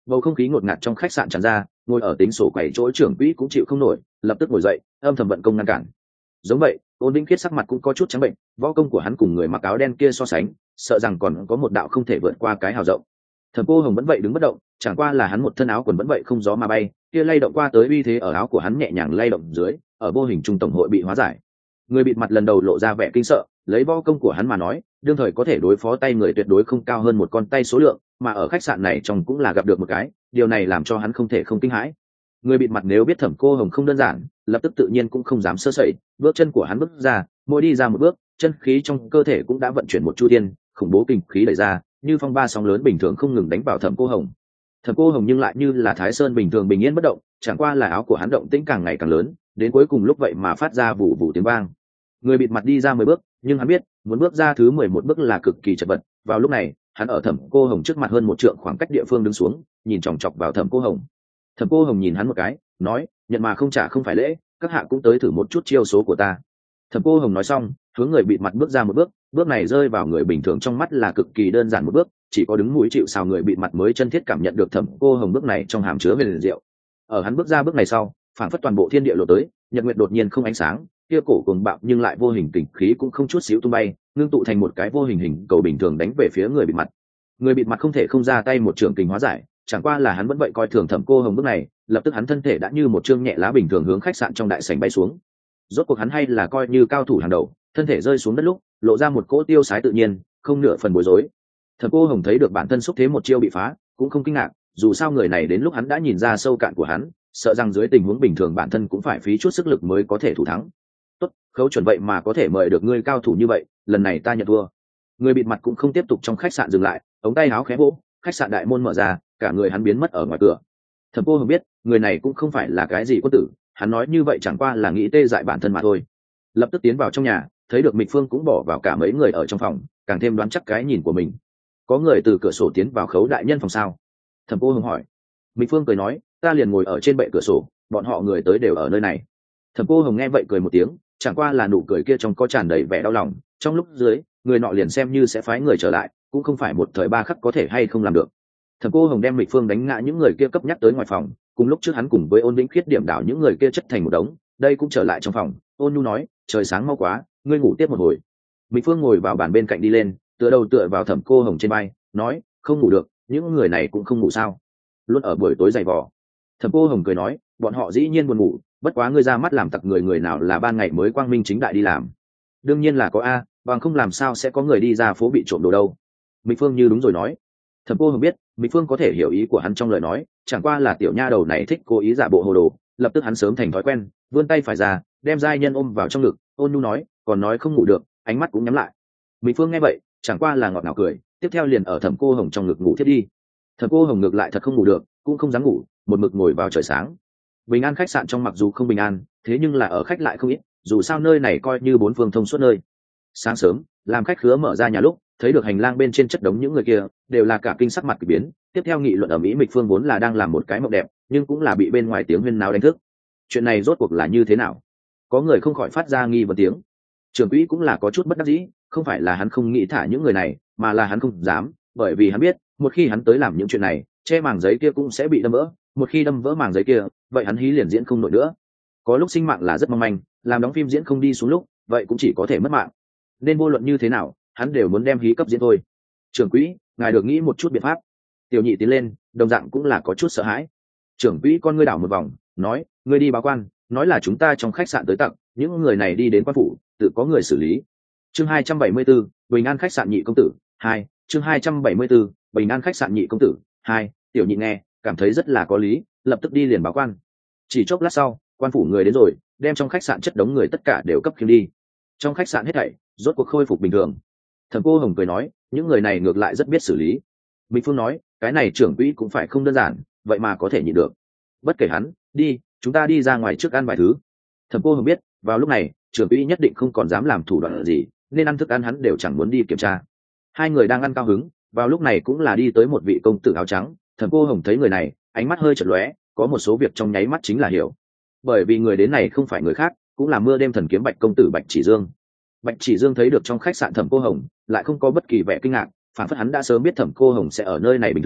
bầu không khí ngột ngạt trong khách sạn tràn ra, ngồi ở tính sổ quầy chỗ trưởng quỹ cũng chịu không nổi, lập tức ngồi dậy âm thầm vận công ngăn cản. Giống vậy, Ôn Vĩnh Khiết sắc mặt cũng có chút trắng bệnh, võ công của hắn cùng người mặc áo đen kia so sánh, sợ rằng còn có một đạo không thể vượt qua cái hào rộng. Thẩm Cô Hồng vẫn vậy đứng bất động, chẳng qua là hắn một thân áo quần vẫn vậy không gió mà bay, kia lay động qua tới uy thế ở áo của hắn nhẹ nhàng lay động dưới, ở vô hình trung tổng hội bị hóa giải. Người bịt mặt lần đầu lộ ra vẻ kinh sợ, lấy võ công của hắn mà nói, đương thời có thể đối phó tay người tuyệt đối không cao hơn một con tay số lượng, mà ở khách sạn này trong cũng là gặp được một cái, điều này làm cho hắn không thể không kinh hãi. Người bịt mặt nếu biết Thẩm Cô Hồng không đơn giản, lập tức tự nhiên cũng không dám sơ sẩy, bước chân của hắn bước ra, mỗi đi ra một bước, chân khí trong cơ thể cũng đã vận chuyển một chu thiên, khủng bố kinh khí đẩy ra, như phong ba sóng lớn bình thường không ngừng đánh vào Thẩm Cô Hồng. Thẩm Cô Hồng nhưng lại như là Thái Sơn bình thường bình yên bất động, chẳng qua là áo của hắn động tĩnh càng ngày càng lớn, đến cuối cùng lúc vậy mà phát ra vụ vụ tiếng vang. Người bịt mặt đi ra mười bước, nhưng hắn biết, muốn bước ra thứ mười một bước là cực kỳ chật vật. Vào lúc này, hắn ở Thẩm Cô Hồng trước mặt hơn một trượng khoảng cách địa phương đứng xuống, nhìn chòng chọc vào Thẩm Cô Hồng. Thẩm Cô Hồng nhìn hắn một cái, nói, nhận mà không trả không phải lễ, các hạ cũng tới thử một chút chiêu số của ta. Thẩm Cô Hồng nói xong, hướng người bịt mặt bước ra một bước, bước này rơi vào người bình thường trong mắt là cực kỳ đơn giản một bước, chỉ có đứng mũi chịu sào người bịt mặt mới chân thiết cảm nhận được Thẩm Cô Hồng bước này trong hàm chứa về liền diệu. Ở hắn bước ra bước này sau, phản phất toàn bộ thiên địa lộ tới, nhật nguyệt đột nhiên không ánh sáng, kia cổ cuồng bạo nhưng lại vô hình kình khí cũng không chút xíu tung bay, ngưng tụ thành một cái vô hình hình cầu bình thường đánh về phía người bịt mặt. Người bịt mặt không thể không ra tay một trường kình hóa giải, chẳng qua là hắn vẫn vậy coi thường Thẩm Cô Hồng bước này, lập tức hắn thân thể đã như một chương nhẹ lá bình thường hướng khách sạn trong đại sảnh bay xuống. Rốt cuộc hắn hay là coi như cao thủ hàng đầu, thân thể rơi xuống đất lúc, lộ ra một cỗ tiêu sái tự nhiên, không nửa phần bối rối. Thẩm Cô Hồng thấy được bản thân xúc thế một chiêu bị phá, cũng không kinh ngạc, dù sao người này đến lúc hắn đã nhìn ra sâu cạn của hắn, sợ rằng dưới tình huống bình thường bản thân cũng phải phí chút sức lực mới có thể thủ thắng. Tốt, Khấu chuẩn vậy mà có thể mời được ngươi cao thủ như vậy, lần này ta nhận thua. Người bịt mặt cũng không tiếp tục trong khách sạn dừng lại, ống tay áo khẽ vỗ, khách sạn đại môn mở ra, cả người hắn biến mất ở ngoài cửa. Thẩm Cô Hồng biết, người này cũng không phải là cái gì quân tử, hắn nói như vậy chẳng qua là nghĩ tê dại bản thân mà thôi. Lập tức tiến vào trong nhà, thấy được Mịch Phương cũng bỏ vào cả mấy người ở trong phòng, càng thêm đoán chắc cái nhìn của mình. Có người từ cửa sổ tiến vào Khấu đại nhân phòng sao? Thẩm Cô Hồng hỏi. Mịch Phương cười nói, ta liền ngồi ở trên bệ cửa sổ, bọn họ người tới đều ở nơi này. Thẩm Cô Hồng nghe vậy cười một tiếng, chẳng qua là nụ cười kia trong có tràn đầy vẻ đau lòng, trong lúc dưới, người nọ liền xem như sẽ phái người trở lại, cũng không phải một thời ba khắc có thể hay không làm được. Thẩm Cô Hồng đem Mịch Phương đánh ngã những người kia cấp nhắc tới ngoài phòng, cùng lúc trước hắn cùng với Ôn Vĩnh Khiết điểm đảo những người kia chất thành một đống, đây cũng trở lại trong phòng. Ôn Nhu nói, trời sáng mau quá, ngươi ngủ tiếp một hồi. Mịch Phương ngồi vào bàn bên cạnh đi lên, tựa đầu tựa vào Thẩm Cô Hồng trên vai, nói, không ngủ được, những người này cũng không ngủ sao? Luôn ở buổi tối dày vò. Thẩm Cô Hồng cười nói, bọn họ dĩ nhiên buồn ngủ, bất quá ngươi ra mắt làm tặc người người nào là ban ngày mới quang minh chính đại đi làm? Đương nhiên là có a, bằng không làm sao sẽ có người đi ra phố bị trộm đồ đâu. Mịch Phương như đúng rồi nói. Thẩm Cô Hồng biết, Mịch Phương có thể hiểu ý của hắn trong lời nói, chẳng qua là tiểu nha đầu này thích cố ý giả bộ hồ đồ, lập tức hắn sớm thành thói quen, vươn tay phải ra, đem giai nhân ôm vào trong ngực, Ôn Nhu nói, còn nói không ngủ được, ánh mắt cũng nhắm lại. Mịch Phương nghe vậy, chẳng qua là ngọt ngào cười, tiếp theo liền ở Thẩm Cô Hồng trong ngực ngủ thiết đi. Thẩm Cô Hồng ngược lại thật không ngủ được, cũng không dám ngủ, một mực ngồi vào trời sáng. Bình an khách sạn trong mặc dù không bình an, thế nhưng là ở khách lại không ít, dù sao nơi này coi như bốn phương thông suốt nơi. Sáng sớm, làm khách khứa mở ra nhà lúc, thấy được hành lang bên trên chất đống những người kia, đều là cả kinh sắc mặt kỳ biến, tiếp theo nghị luận ở Mỹ. Mịch Phương vốn là đang làm một cái mộng đẹp, nhưng cũng là bị bên ngoài tiếng huyên náo đánh thức. Chuyện này rốt cuộc là như thế nào? Có người không khỏi phát ra nghi vấn tiếng. Trưởng quỹ cũng là có chút bất đắc dĩ, không phải là hắn không nghĩ thả những người này, mà là hắn không dám, bởi vì hắn biết, một khi hắn tới làm những chuyện này, che màng giấy kia cũng sẽ bị đâm vỡ, một khi đâm vỡ màng giấy kia, vậy hắn hí liền diễn không nổi nữa. Có lúc sinh mạng là rất mong manh, làm đóng phim diễn không đi xuống lúc, vậy cũng chỉ có thể mất mạng. Nên vô luận như thế nào, hắn đều muốn đem hí cấp diễn thôi. Trưởng quỹ, ngài được nghĩ một chút biện pháp. Tiểu nhị tiến lên, đồng dạng cũng là có chút sợ hãi. Trưởng quỹ con ngươi đảo một vòng, nói, ngươi đi báo quan, nói là chúng ta trong khách sạn tới tặng, những người này đi đến quan phủ, tự có người xử lý. Chương hai trăm bảy mươi 74, Bình An khách sạn nhị công tử hai. Chương hai trăm bảy mươi 74, Bình An khách sạn nhị công tử hai. Tiểu nhị nghe, cảm thấy rất là có lý, lập tức đi liền báo quan. Chỉ chốc lát sau, quan phủ người đến rồi, đem trong khách sạn chất đống người tất cả đều cấp khiêng đi. Trong khách sạn hết thảy rốt cuộc khôi phục bình thường. Thẩm Cô Hồng cười nói, những người này ngược lại rất biết xử lý. Minh Phương nói, cái này trưởng quỹ cũng phải không đơn giản, vậy mà có thể nhịn được. Bất kể hắn, đi, chúng ta đi ra ngoài trước ăn vài thứ. Thẩm Cô Hồng biết, vào lúc này, trưởng quỹ nhất định không còn dám làm thủ đoạn gì, nên ăn thức ăn hắn đều chẳng muốn đi kiểm tra. Hai người đang ăn cao hứng, vào lúc này cũng là đi tới một vị công tử áo trắng. Thẩm Cô Hồng thấy người này, ánh mắt hơi chợt lóe, có một số việc trong nháy mắt chính là hiểu. Bởi vì người đến này không phải người khác, cũng là Mưa Đêm Thần Kiếm Bạch công tử Bạch Chỉ Dương. Bạch Chỉ Dương thấy được trong khách sạn Thẩm Cô Hồng, lại không có bất kỳ vẻ kinh ngạc, phản phất hắn đã sớm biết Thẩm Cô Hồng sẽ ở nơi này bình thường,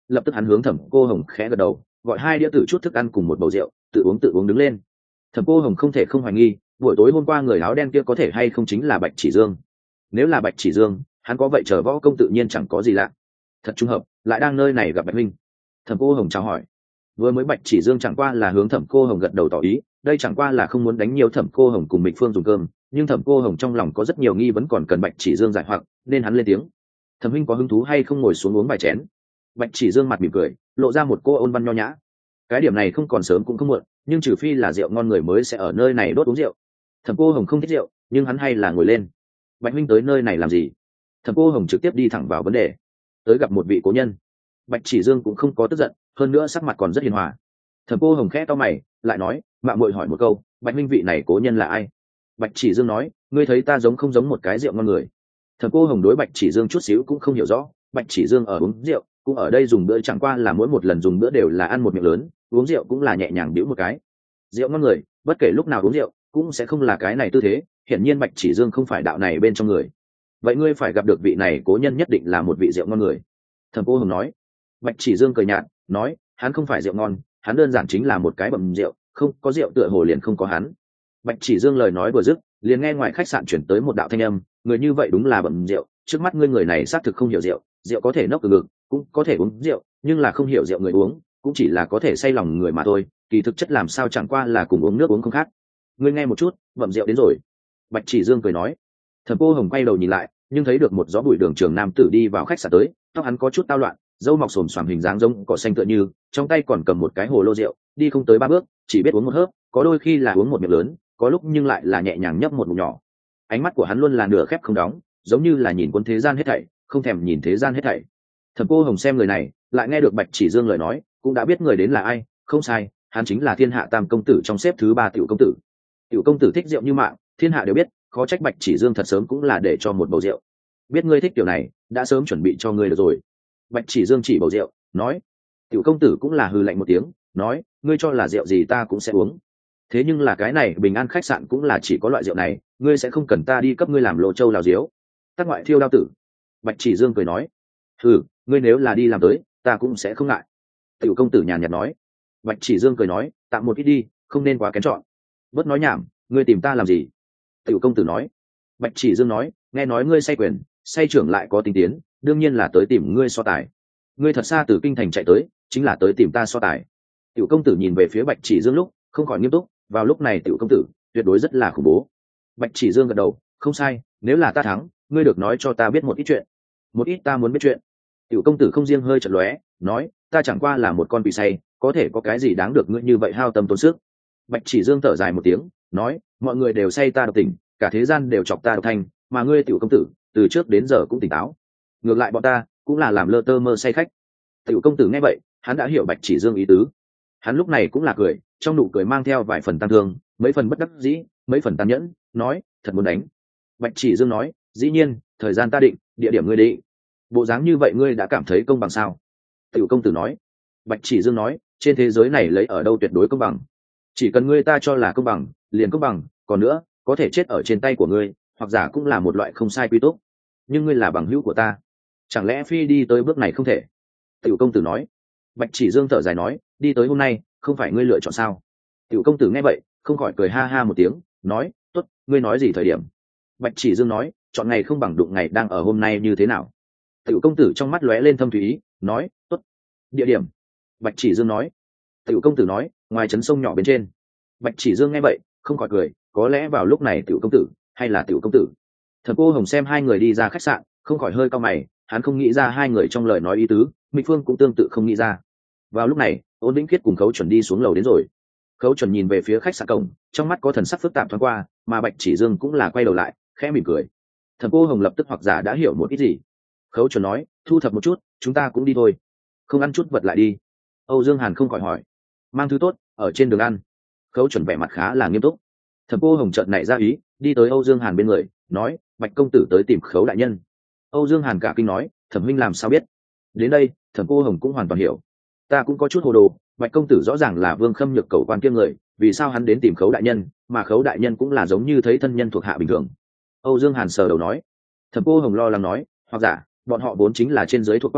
lập tức hắn hướng Thẩm Cô Hồng khẽ gật đầu, gọi hai đĩa tử chút thức ăn cùng một bầu rượu, tự uống tự uống đứng lên. Thẩm Cô Hồng không thể không hoài nghi, buổi tối hôm qua người áo đen kia có thể hay không chính là Bạch Chỉ Dương. Nếu là Bạch Chỉ Dương, hắn có vậy chờ võ công tự nhiên chẳng có gì lạ. Thật trùng hợp, lại đang nơi này gặp Bạch huynh. Thẩm Cô Hồng chào hỏi. Vừa mới Bạch Chỉ Dương chẳng qua là hướng Thẩm Cô Hồng gật đầu tỏ ý, đây chẳng qua là không muốn đánh nhiều Thẩm Cô Hồng cùng Mịch Phương dùng cơm, nhưng Thẩm Cô Hồng trong lòng có rất nhiều nghi vấn còn cần Bạch Chỉ Dương giải hoặc, nên hắn lên tiếng. Thẩm huynh có hứng thú hay không ngồi xuống uống vài chén? Bạch Chỉ Dương mặt mỉm cười, lộ ra một cô ôn văn nho nhã. Cái điểm này không còn sớm cũng không muộn, nhưng trừ phi là rượu ngon người mới sẽ ở nơi này đốt uống rượu. Thẩm Cô Hồng không thích rượu, nhưng hắn hay là ngồi lên. Bạch huynh tới nơi này làm gì? Thẩm Cô Hồng trực tiếp đi thẳng vào vấn đề. Tới gặp một vị cố nhân. Bạch Chỉ Dương cũng không có tức giận, hơn nữa sắc mặt còn rất hiền hòa. Thẩm Cô Hồng khẽ cau mày, lại nói, mạng muội hỏi một câu, Bạch huynh vị này cố nhân là ai? Bạch Chỉ Dương nói, ngươi thấy ta giống không giống một cái rượu ngon người? Thẩm Cô Hồng đối Bạch Chỉ Dương chút xíu cũng không hiểu rõ, Bạch Chỉ Dương ở uống rượu, cũng ở đây dùng bữa chẳng qua là mỗi một lần dùng bữa đều là ăn một miệng lớn, uống rượu cũng là nhẹ nhàng bĩu một cái. Rượu ngon người, bất kể lúc nào uống rượu, cũng sẽ không là cái này tư thế, hiển nhiên Bạch Chỉ Dương không phải đạo này bên trong người. Vậy ngươi phải gặp được vị này cố nhân nhất định là một vị rượu ngon người. Thẩm Cô Hồng nói. Bạch Chỉ Dương cười nhạt, nói, hắn không phải rượu ngon, hắn đơn giản chính là một cái bầm rượu, không có rượu tựa hồ liền không có hắn. Bạch Chỉ Dương lời nói vừa dứt, liền nghe ngoài khách sạn chuyển tới một đạo thanh âm, người như vậy đúng là bầm rượu, trước mắt ngươi người này xác thực không hiểu rượu, rượu có thể nốc từ ngực, cũng có thể uống rượu, nhưng là không hiểu rượu người uống, cũng chỉ là có thể say lòng người mà thôi, kỳ thực chất làm sao chẳng qua là cùng uống nước uống không khác. Ngươi nghe một chút, bầm rượu đến rồi. Bạch Chỉ Dương cười nói. Thẩm Cô Hồng quay đầu nhìn lại, nhưng thấy được một gió bụi đường trường nam tử đi vào khách sạn tới, tóc hắn có chút tao loạn, râu mọc xồm xoàm hình dáng giống cỏ xanh tựa như, trong tay còn cầm một cái hồ lô rượu, đi không tới ba bước, chỉ biết uống một hớp, có đôi khi là uống một miệng lớn, có lúc nhưng lại là nhẹ nhàng nhấp một ngụm nhỏ. Ánh mắt của hắn luôn là nửa khép không đóng, giống như là nhìn quân thế gian hết thảy, không thèm nhìn thế gian hết thảy. Thẩm Cô Hồng xem người này, lại nghe được Bạch Chỉ Dương lời nói, cũng đã biết người đến là ai, không sai, hắn chính là Thiên Hạ Tam công tử trong xếp thứ ba Tiểu công tử. Tiểu công tử thích rượu như mạng, thiên hạ đều biết, khó trách Bạch Chỉ Dương thật sớm cũng là để cho một bầu rượu. Biết ngươi thích kiểu này, đã sớm chuẩn bị cho ngươi được rồi. Bạch Chỉ Dương chỉ bầu rượu, nói. Tiểu công tử cũng là hừ lạnh một tiếng, nói, ngươi cho là rượu gì ta cũng sẽ uống. Thế nhưng là cái này Bình An khách sạn cũng là chỉ có loại rượu này, ngươi sẽ không cần ta đi cấp ngươi làm lộ châu lào diếu. Tác ngoại thiêu đao tử. Bạch Chỉ Dương cười nói, hừ, ngươi nếu là đi làm tới, ta cũng sẽ không ngại. Tiểu công tử nhàn nhạt nói. Bạch Chỉ Dương cười nói, tạm một ít đi, không nên quá kén chọn. Bớt nói nhảm, ngươi tìm ta làm gì? Tiểu công tử nói. Bạch Chỉ Dương nói, nghe nói ngươi say quyền, say trưởng lại có tinh tiến, đương nhiên là tới tìm ngươi so tài. Ngươi thật xa từ kinh thành chạy tới, chính là tới tìm ta so tài. Tiểu công tử nhìn về phía Bạch Chỉ Dương lúc, không khỏi nghiêm túc, vào lúc này tiểu công tử tuyệt đối rất là khủng bố. Bạch Chỉ Dương gật đầu, không sai, nếu là ta thắng, ngươi được nói cho ta biết một ít chuyện. Một ít ta muốn biết chuyện. Tiểu công tử không riêng hơi chợt lóe, nói, ta chẳng qua là một con bị say, có thể có cái gì đáng được ngươi như vậy hao tâm tốn sức. Bạch Chỉ Dương thở dài một tiếng, nói, mọi người đều say ta độc tình, cả thế gian đều chọc ta độc thanh, mà ngươi tiểu công tử từ trước đến giờ cũng tỉnh táo. Ngược lại bọn ta cũng là làm lơ tơ mơ say khách. Tiểu công tử nghe vậy, hắn đã hiểu Bạch Chỉ Dương ý tứ. Hắn lúc này cũng là cười, trong nụ cười mang theo vài phần tăng thương, mấy phần bất đắc dĩ, mấy phần tàn nhẫn, nói, thật muốn đánh. Bạch Chỉ Dương nói, dĩ nhiên, thời gian ta định, địa điểm ngươi định. Bộ dáng như vậy ngươi đã cảm thấy công bằng sao? Tiểu công tử nói. Bạch Chỉ Dương nói, trên thế giới này lấy ở đâu tuyệt đối công bằng? Chỉ cần ngươi ta cho là công bằng, liền công bằng, còn nữa, có thể chết ở trên tay của ngươi, hoặc giả cũng là một loại không sai quy túc. Nhưng ngươi là bằng hữu của ta, chẳng lẽ phi đi tới bước này không thể? Tiểu công tử nói. Bạch Chỉ Dương thở dài nói, đi tới hôm nay, không phải ngươi lựa chọn sao? Tiểu công tử nghe vậy, không khỏi cười ha ha một tiếng, nói, tốt, ngươi nói gì thời điểm? Bạch Chỉ Dương nói, chọn ngày không bằng đụng ngày đang ở hôm nay như thế nào? Tiểu công tử trong mắt lóe lên thâm thúy ý, nói, tốt. Địa điểm? Bạch Chỉ Dương nói. Tiểu công tử nói, ngoài trấn sông nhỏ bên trên. Bạch Chỉ Dương nghe vậy, không khỏi cười, có lẽ vào lúc này tiểu công tử, hay là tiểu công tử? Thẩm Cô Hồng xem hai người đi ra khách sạn, không khỏi hơi cau mày, hắn không nghĩ ra hai người trong lời nói ý tứ, Mịch Phương cũng tương tự không nghĩ ra. Vào lúc này, Ôn Vĩnh Khiết cùng Khấu Chuẩn đi xuống lầu đến rồi. Khấu Chuẩn nhìn về phía khách sạn cổng, trong mắt có thần sắc phức tạp thoáng qua, mà Bạch Chỉ Dương cũng là quay đầu lại, khẽ mỉm cười. Thẩm Cô Hồng lập tức hoặc giả đã hiểu một ít gì. Khấu Chuẩn nói, thu thập một chút, chúng ta cũng đi thôi. Không ăn chút vật lại đi. Âu Dương Hàn không khỏi hỏi, mang thứ tốt ở trên đường ăn. Khấu Chuẩn vẻ mặt khá là nghiêm túc. Thẩm Cô Hồng chợt nảy ra ý, đi tới Âu Dương Hàn bên người, nói, Bạch công tử tới tìm Khấu đại nhân. Âu Dương Hàn cả kinh nói, Thẩm huynh làm sao biết? Đến đây, Thẩm Cô Hồng cũng hoàn toàn hiểu. Ta cũng có chút hồ đồ, Bạch công tử rõ ràng là Vương Khâm Nhược cầu quan kiêm người, vì sao hắn đến tìm Khấu đại nhân, mà Khấu đại nhân cũng là giống như thấy thân nhân thuộc hạ bình thường. Âu Dương Hàn sờ đầu nói. Thẩm Cô Hồng lo lắng nói, hoặc giả bọn họ vốn chính là trên dưới thuộc quan hệ,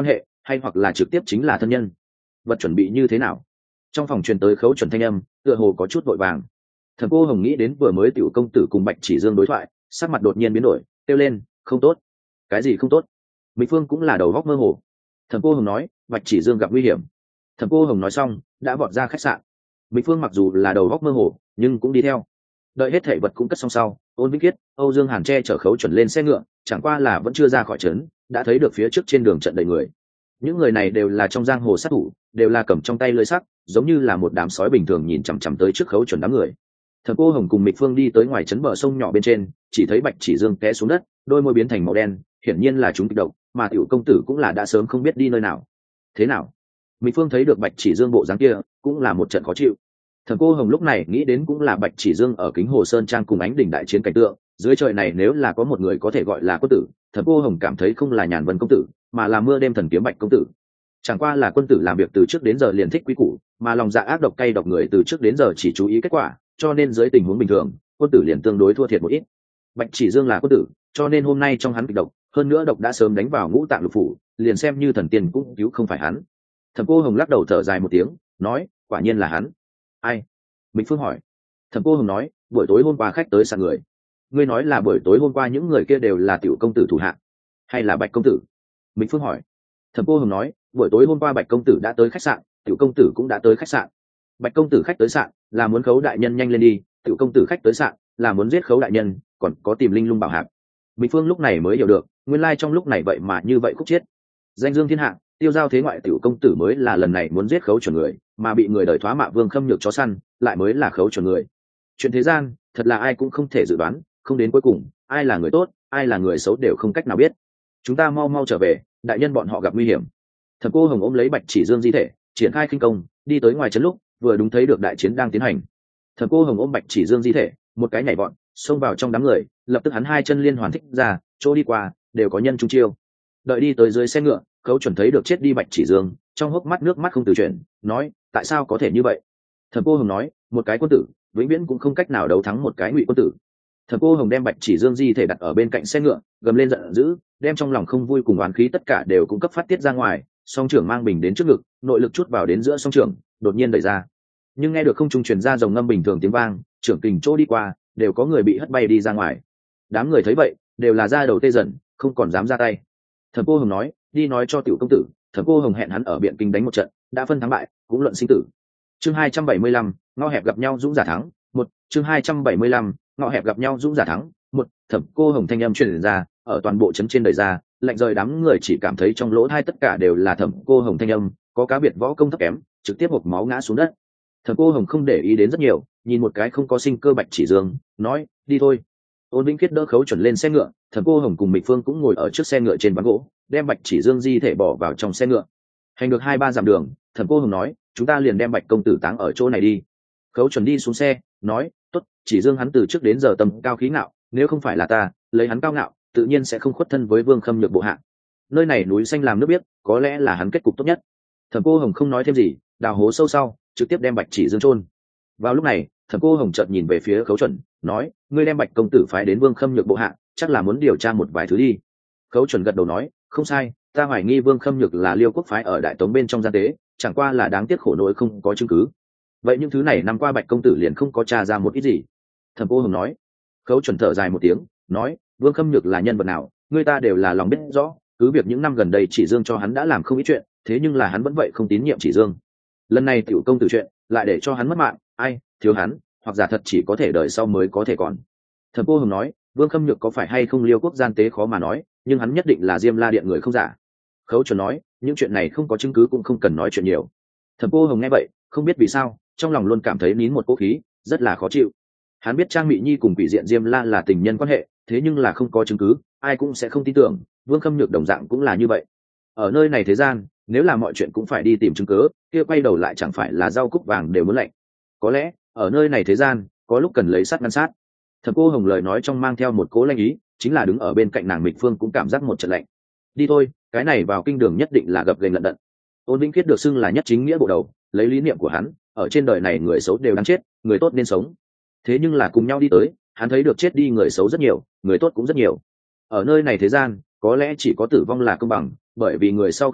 hay hoặc là trực tiếp chính là thân nhân. Vật chuẩn bị như thế nào? Trong phòng truyền tới Khấu Chuẩn thanh âm, tựa hồ có chút vội vàng. Thẩm Cô Hồng nghĩ đến vừa mới tiểu công tử cùng Bạch Chỉ Dương đối thoại, sắc mặt đột nhiên biến đổi, kêu lên, không tốt. Cái gì không tốt? Mỹ Phương cũng là đầu góc mơ hồ. Thẩm Cô Hồng nói, Bạch Chỉ Dương gặp nguy hiểm. Thẩm Cô Hồng nói xong, đã vọt ra khách sạn. Mỹ Phương mặc dù là đầu góc mơ hồ, nhưng cũng đi theo. Đợi hết thảy vật cũng cất xong sau, Ôn Vĩnh Kiết, Âu Dương Hàn che chở Khấu Chuẩn lên xe ngựa, chẳng qua là vẫn chưa ra khỏi trấn, đã thấy được phía trước trên đường trận đầy người. Những người này đều là trong giang hồ sát thủ, đều là cầm trong tay lưỡi sắc, giống như là một đám sói bình thường nhìn chằm chằm tới trước Khấu Chuẩn đám người. Thẩm Cô Hồng cùng Mịch Phương đi tới ngoài trấn bờ sông nhỏ bên trên, chỉ thấy Bạch Chỉ Dương té xuống đất, đôi môi biến thành màu đen, hiển nhiên là chúng kịch độc, mà tiểu công tử cũng là đã sớm không biết đi nơi nào. Thế nào? Mịch Phương thấy được Bạch Chỉ Dương bộ dáng kia, cũng là một trận khó chịu. Thẩm Cô Hồng lúc này nghĩ đến cũng là Bạch Chỉ Dương ở Kính Hồ Sơn trang cùng Ánh Đỉnh đại chiến cảnh tượng, dưới trời này nếu là có một người có thể gọi là quân tử, Thẩm Cô Hồng cảm thấy không là Nhàn Vân công tử, mà là Mưa Đêm Thần Kiếm Bạch công tử. Chẳng qua là quân tử làm việc từ trước đến giờ liền thích quý củ, mà lòng dạ ác độc cay độc người từ trước đến giờ chỉ chú ý kết quả, cho nên dưới tình huống bình thường, quân tử liền tương đối thua thiệt một ít. Bạch Chỉ Dương là quân tử, cho nên hôm nay trong hắn kịch độc, hơn nữa độc đã sớm đánh vào ngũ tạng lục phủ, liền xem như thần tiên cũng cứu không phải hắn. Thẩm Cô Hồng lắc đầu thở dài một tiếng, nói, quả nhiên là hắn. Ai? Mịch Phương hỏi. Thẩm Cô Hồng nói, buổi tối hôm qua khách tới sàn người. Ngươi nói là buổi tối hôm qua những người kia đều là tiểu công tử thủ hạ, hay là Bạch công tử? Mịch Phương hỏi. Thẩm Cô Hồng nói, buổi tối hôm qua Bạch công tử đã tới khách sạn, tiểu công tử cũng đã tới khách sạn. Bạch công tử khách tới sạn là muốn Khấu đại nhân nhanh lên đi, tiểu công tử khách tới sạn là muốn giết Khấu đại nhân, còn có tìm linh lung bảo hạp. Mịch Phương lúc này mới hiểu được, nguyên lai trong lúc này vậy mà như vậy khúc chết. Danh dương thiên hạ, tiêu giao thế ngoại tiểu công tử mới là lần này muốn giết Khấu chuẩn người, mà bị người đời thoá mạ Vương Khâm Nhược chó săn, lại mới là Khấu chuẩn người. Chuyện thế gian, thật là ai cũng không thể dự đoán, không đến cuối cùng, ai là người tốt, ai là người xấu đều không cách nào biết. Chúng ta mau mau trở về, đại nhân bọn họ gặp nguy hiểm. Thẩm Cô Hồng ôm lấy Bạch Chỉ Dương di thể, triển khai khinh công, đi tới ngoài trấn lúc, vừa đúng thấy được đại chiến đang tiến hành. Thẩm Cô Hồng ôm Bạch Chỉ Dương di thể, một cái nhảy vọt, xông vào trong đám người, lập tức hắn hai chân liên hoàn thích ra, chỗ đi qua đều có nhân trung chiêu. Đợi đi tới dưới xe ngựa, Khấu chuẩn thấy được chết đi Bạch Chỉ Dương, trong hốc mắt nước mắt không từ chuyển, nói, tại sao có thể như vậy? Thẩm Cô Hồng nói, một cái quân tử, vĩnh viễn cũng không cách nào đấu thắng một cái ngụy quân tử. Thẩm Cô Hồng đem Bạch Chỉ Dương di thể đặt ở bên cạnh xe ngựa, gầm lên giận dữ, đem trong lòng không vui cùng oán khí tất cả đều cũng cấp phát tiết ra ngoài. Song trưởng mang bình đến trước ngực, nội lực chút vào đến giữa song trưởng, đột nhiên đẩy ra. Nhưng nghe được không trung truyền ra dòng ngâm bình thường tiếng vang, trưởng kình chỗ đi qua, đều có người bị hất bay đi ra ngoài. Đám người thấy vậy, đều là ra đầu tê dần, không còn dám ra tay. Thẩm Cô Hồng nói, đi nói cho tiểu công tử, Thẩm Cô Hồng hẹn hắn ở Biện Kinh đánh một trận, đã phân thắng bại, cũng luận sinh tử. Chương hai trăm bảy mươi lăm, ngõ hẹp gặp nhau dũng giả thắng, một. Chương hai trăm bảy mươi lăm, ngõ hẹp gặp nhau dũng giả thắng, một. Thẩm Cô Hồng thanh âm truyền ra, ở toàn bộ trấn trên đời ra, lạnh rời đám người chỉ cảm thấy trong lỗ tai tất cả đều là Thẩm Cô Hồng thanh âm, có cá biệt võ công thấp kém, trực tiếp hộc máu ngã xuống đất. Thẩm Cô Hồng không để ý đến rất nhiều, nhìn một cái không có sinh cơ Bạch Chỉ Dương, nói, đi thôi. Ôn Vĩnh Kiết đỡ Khấu chuẩn lên xe ngựa, Thẩm Cô Hồng cùng Mịch Phương cũng ngồi ở trước xe ngựa trên ván gỗ, đem Bạch Chỉ Dương di thể bỏ vào trong xe ngựa. Hành được hai ba dặm đường, Thẩm Cô Hồng nói, chúng ta liền đem Bạch công tử táng ở chỗ này đi. Khấu chuẩn đi xuống xe, nói, tốt, Chỉ Dương hắn từ trước đến giờ tầm cao khí ngạo, nếu không phải là ta, lấy hắn cao ngạo, tự nhiên sẽ không khuất thân với Vương Khâm Nhược bộ hạ. Nơi này núi xanh làm nước biếc, có lẽ là hắn kết cục tốt nhất. Thẩm Cô Hồng không nói thêm gì, đào hố sâu sau, trực tiếp đem Bạch Chỉ Dương chôn. Vào lúc này, Thẩm Cô Hồng chợt nhìn về phía Khấu chuẩn, nói, ngươi đem Bạch công tử phái đến Vương Khâm Nhược bộ hạ, chắc là muốn điều tra một vài thứ đi. Khấu chuẩn gật đầu nói, không sai, ta hoài nghi Vương Khâm Nhược là Liêu quốc phái ở Đại Tống bên trong gian tế, chẳng qua là đáng tiếc khổ nỗi không có chứng cứ. Vậy những thứ này năm qua Bạch công tử liền không có tra ra một ít gì. Thẩm Cô Hồng nói. Khấu chuẩn thở dài một tiếng, nói, Vương Khâm Nhược là nhân vật nào, người ta đều là lòng biết rõ, cứ việc những năm gần đây Chỉ Dương cho hắn đã làm không ít chuyện, thế nhưng là hắn vẫn vậy không tín nhiệm Chỉ Dương. Lần này tiểu công tử chuyện, lại để cho hắn mất mạng, ai, thiếu hắn, hoặc giả thật chỉ có thể đời sau mới có thể còn. Thẩm Cô Hồng nói, Vương Khâm Nhược có phải hay không Liêu quốc gian tế khó mà nói, nhưng hắn nhất định là Diêm La điện người không giả. Khấu chuẩn nói, những chuyện này không có chứng cứ cũng không cần nói chuyện nhiều. Thẩm Cô Hồng nghe vậy, không biết vì sao, trong lòng luôn cảm thấy nín một cỗ khí, rất là khó chịu. Hắn biết Trang Mị Nhi cùng Quỷ Diện Diêm La là tình nhân quan hệ, thế nhưng là không có chứng cứ, ai cũng sẽ không tin tưởng. Vương Khâm Nhược đồng dạng cũng là như vậy. Ở nơi này thế gian, nếu là mọi chuyện cũng phải đi tìm chứng cứ, kia quay đầu lại chẳng phải là rau cúc vàng đều muốn lạnh. Có lẽ ở nơi này thế gian, có lúc cần lấy sát ngăn sát. Thẩm Cô Hồng lời nói trong mang theo một cố lanh ý, chính là đứng ở bên cạnh nàng Mịch Phương cũng cảm giác một trận lạnh. Đi thôi, cái này vào kinh đường nhất định là gập ghềnh lận đận. Ôn Vĩnh Kiết được xưng là nhất chính nghĩa bộ đầu, lấy lý niệm của hắn, ở trên đời này người xấu đều đáng chết, người tốt nên sống. Thế nhưng là cùng nhau đi tới, hắn thấy được chết đi người xấu rất nhiều, người tốt cũng rất nhiều. Ở nơi này thế gian, có lẽ chỉ có tử vong là công bằng, bởi vì người sau khi chết,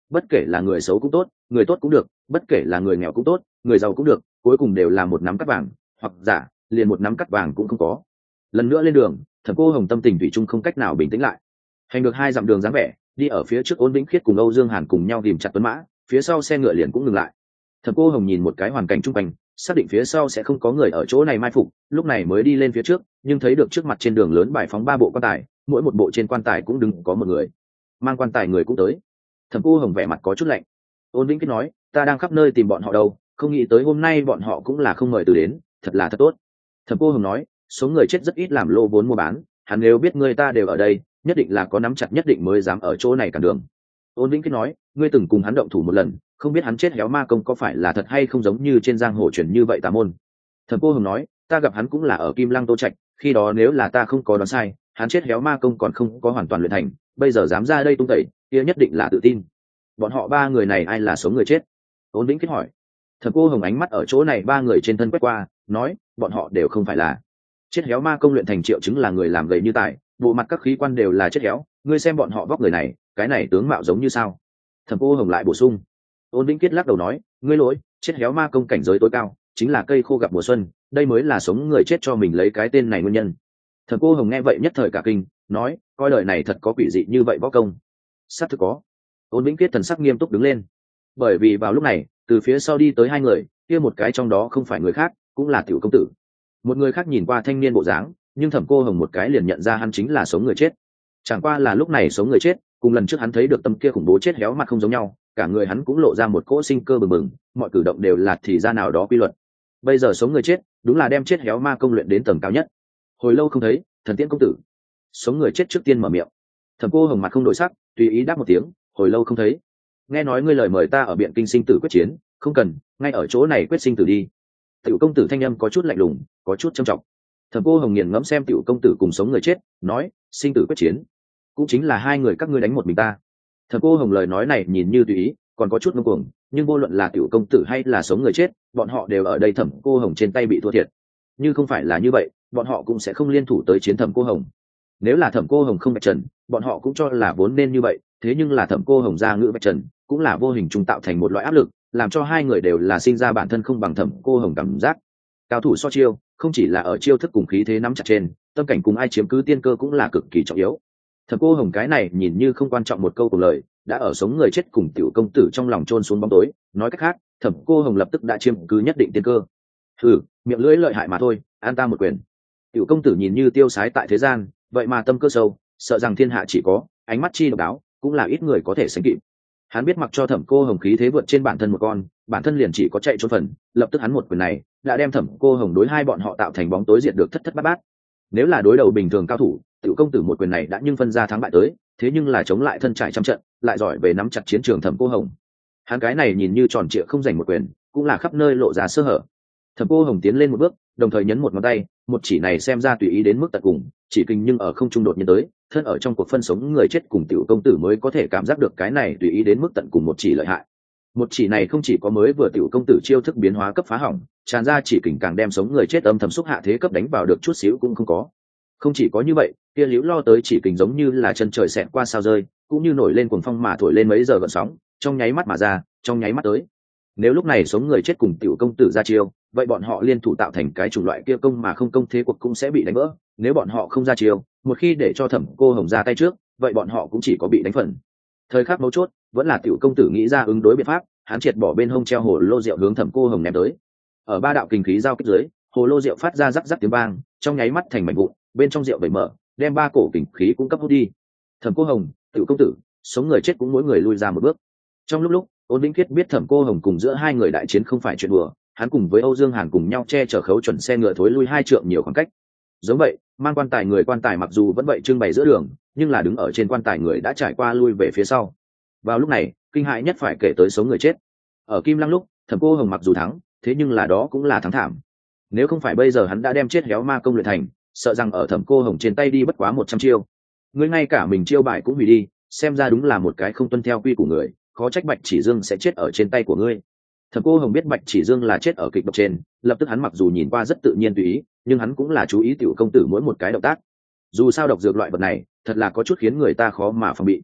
bất kể là người xấu cũng tốt, người tốt cũng được, bất kể là người nghèo cũng tốt, người giàu cũng được, cuối cùng đều là một nắm cắt vàng, hoặc giả liền một nắm cắt vàng cũng không có. Lần nữa lên đường, Thẩm Cô Hồng tâm tình thủy chung không cách nào bình tĩnh lại. Hành được hai dặm đường dáng vẻ, đi ở phía trước Ôn Vĩnh Khiết cùng Âu Dương Hàn cùng nhau tìm chặt tuấn mã, phía sau xe ngựa liền cũng ngừng lại. Thẩm Cô Hồng nhìn một cái hoàn cảnh chung quanh, xác định phía sau sẽ không có người ở chỗ này mai phục, lúc này mới đi lên phía trước, nhưng thấy được trước mặt trên đường lớn bài phóng ba bộ quan tài, mỗi một bộ trên quan tài cũng đứng có một người. Mang quan tài người cũng tới. Thẩm Cô Hồng vẻ mặt có chút lạnh. Ôn Vĩnh Khiết nói, ta đang khắp nơi tìm bọn họ đâu, không nghĩ tới hôm nay bọn họ cũng là không mời từ đến, thật là thật tốt. Thẩm Cô Hồng nói, số người chết rất ít làm lô vốn mua bán, hắn nếu biết người ta đều ở đây, nhất định là có nắm chặt nhất định mới dám ở chỗ này cản đường. Ôn Vĩnh Khiết nói, ngươi từng cùng hắn động thủ một lần, không biết hắn chết héo ma công có phải là thật hay không, giống như trên giang hồ truyền như vậy tà môn. Thẩm Cô Hồng nói, ta gặp hắn cũng là ở Kim Lăng Tô Trạch, khi đó nếu là ta không có đoán sai, hắn chết héo ma công còn không có hoàn toàn luyện thành, bây giờ dám ra đây tung tẩy, kia nhất định là tự tin. Bọn họ ba người này ai là sống người chết? Ôn Vĩnh Khiết hỏi. Thẩm Cô Hồng ánh mắt ở chỗ này ba người trên thân quét qua, nói, bọn họ đều không phải là. Chết héo ma công luyện thành triệu chứng là người làm gầy như tài, bộ mặt các khí quan đều là chết héo, ngươi xem bọn họ vóc người này, cái này tướng mạo giống như sao? Thẩm Cô Hồng lại bổ sung. Ôn Vĩnh Khiết lắc đầu nói, ngươi lỗi, chết héo ma công cảnh giới tối cao, chính là cây khô gặp mùa xuân, đây mới là sống người chết cho mình lấy cái tên này nguyên nhân. Thẩm Cô Hồng nghe vậy nhất thời cả kinh, nói, coi đời này thật có quỷ dị như vậy võ công. Xác thực có. Ôn Vĩnh Khiết thần sắc nghiêm túc đứng lên. Bởi vì vào lúc này, từ phía sau đi tới hai người, kia một cái trong đó không phải người khác, cũng là Tiểu công tử. Một người khác nhìn qua thanh niên bộ dáng, nhưng Thẩm Cô Hồng một cái liền nhận ra hắn chính là sống người chết. Chẳng qua là lúc này sống người chết, cùng lần trước hắn thấy được tâm kia khủng bố chết héo mặt không giống nhau, cả người hắn cũng lộ ra một cỗ sinh cơ bừng bừng, mọi cử động đều là thì ra nào đó quy luật. Bây giờ sống người chết, đúng là đem chết héo ma công luyện đến tầng cao nhất. Hồi lâu không thấy, Thần Tiễn công tử. Sống người chết trước tiên mở miệng. Thẩm Cô Hồng mặt không đổi sắc, tùy ý đáp một tiếng, hồi lâu không thấy. Nghe nói ngươi lời mời ta ở biện kinh sinh tử quyết chiến, không cần, ngay ở chỗ này quyết sinh tử đi. Tiểu công tử thanh âm có chút lạnh lùng, có chút trầm trọng. Thẩm Cô Hồng nghiền ngẫm xem Tiểu công tử cùng sống người chết, nói, sinh tử quyết chiến, cũng chính là hai người các ngươi đánh một mình ta. Thẩm Cô Hồng lời nói này nhìn như tùy ý, còn có chút ngông cuồng, nhưng vô luận là Tiểu công tử hay là sống người chết, bọn họ đều ở đây Thẩm Cô Hồng trên tay bị thua thiệt. Như không phải là như vậy, bọn họ cũng sẽ không liên thủ tới chiến Thẩm Cô Hồng. Nếu là Thẩm Cô Hồng không bạch trần, bọn họ cũng cho là vốn nên như vậy, thế nhưng là Thẩm Cô Hồng ra ngữ bạch trần, cũng là vô hình trung tạo thành một loại áp lực, làm cho hai người đều là sinh ra bản thân không bằng Thẩm Cô Hồng cảm giác. Cao thủ so chiêu, không chỉ là ở chiêu thức cùng khí thế nắm chặt trên, tâm cảnh cùng ai chiếm cứ tiên cơ cũng là cực kỳ trọng yếu. Thẩm Cô Hồng cái này nhìn như không quan trọng một câu cùng lời, đã ở sống người chết cùng Tiểu công tử trong lòng chôn xuống bóng tối, nói cách khác, Thẩm Cô Hồng lập tức đã chiếm cứ nhất định tiên cơ. Hừ, miệng lưỡi lợi hại mà thôi, an ta một quyền. Tiểu công tử nhìn như tiêu sái tại thế gian, vậy mà tâm cơ sâu, sợ rằng thiên hạ chỉ có, ánh mắt chi độc đáo, cũng là ít người có thể sánh kịp. Hắn biết mặc cho Thẩm Cô Hồng khí thế vượt trên bản thân một con, bản thân liền chỉ có chạy trốn phần, lập tức hắn một quyền này đã đem Thẩm Cô Hồng đối hai bọn họ tạo thành bóng tối diệt được thất thất bát bát. Nếu là đối đầu bình thường cao thủ, Tiểu công tử một quyền này đã nhưng phân ra thắng bại tới, thế nhưng là chống lại thân trải trăm trận, lại giỏi về nắm chặt chiến trường Thẩm Cô Hồng. Hắn cái này nhìn như tròn trịa không giành một quyền, cũng là khắp nơi lộ ra sơ hở. Thẩm Cô Hồng tiến lên một bước, đồng thời nhấn một ngón tay, một chỉ này xem ra tùy ý đến mức tận cùng, chỉ kinh nhưng ở không trung đột nhiên tới, thân ở trong cuộc phân sống người chết cùng Tiểu công tử mới có thể cảm giác được cái này tùy ý đến mức tận cùng một chỉ lợi hại. Một chỉ này không chỉ có mới vừa Tiểu công tử chiêu thức biến hóa cấp phá hỏng, tràn ra chỉ kình càng đem sống người chết âm thầm xúc hạ thế cấp đánh vào được chút xíu cũng không có. Không chỉ có như vậy, kia liễu lo tới chỉ kình giống như là chân trời xẹt qua sao rơi, cũng như nổi lên cuồng phong mà thổi lên mấy giờ gợn sóng, trong nháy mắt mà ra, trong nháy mắt tới. Nếu lúc này sống người chết cùng Tiểu công tử ra chiêu, vậy bọn họ liên thủ tạo thành cái chủng loại kia công mà không công thế cuộc cũng sẽ bị đánh vỡ. Nếu bọn họ không ra chiêu, một khi để cho Thẩm Cô Hồng ra tay trước, vậy bọn họ cũng chỉ có bị đánh phần. Thời khắc mấu chốt, vẫn là Tiểu công tử nghĩ ra ứng đối biện pháp, hắn triệt bỏ bên hông treo hồ lô rượu hướng Thẩm Cô Hồng ném tới. Ở ba đạo kinh khí giao kích dưới, hồ lô rượu phát ra rắc rắc tiếng vang, trong nháy mắt thành mảnh vụn, bên trong rượu vẩy mở, đem ba cổ kinh khí cũng cấp hút đi. Thẩm Cô Hồng, Tiểu công tử, sống người chết cũng mỗi người lui ra một bước. Trong lúc lúc, Ôn Vĩnh Khiết biết Thẩm Cô Hồng cùng giữa hai người đại chiến không phải chuyện đùa, hắn cùng với Âu Dương Hàn cùng nhau che chở khấu chuẩn xe ngựa thối lui hai trượng nhiều khoảng cách. Giống vậy, mang quan tài người quan tài mặc dù vẫn vậy trưng bày giữa đường, nhưng là đứng ở trên quan tài người đã trải qua lui về phía sau. Vào lúc này, kinh hại nhất phải kể tới số người chết. Ở Kim Lăng lúc, Thẩm Cô Hồng mặc dù thắng, thế nhưng là đó cũng là thắng thảm. Nếu không phải bây giờ hắn đã đem chết héo ma công luyện thành, sợ rằng ở Thẩm Cô Hồng trên tay đi bất quá một trăm chiêu. Người ngay cả mình chiêu bài cũng hủy đi, xem ra đúng là một cái không tuân theo quy của người, khó trách Bạch Chỉ Dương sẽ chết ở trên tay của ngươi. Thẩm Cô Hồng biết Bạch Chỉ Dương là chết ở kịch độc trên, lập tức hắn mặc dù nhìn qua rất tự nhiên tùy ý, nhưng hắn cũng là chú ý Tiểu công tử mỗi một cái động tác. Dù sao độc dược loại vật này, thật là có chút khiến người ta khó mà phòng bị.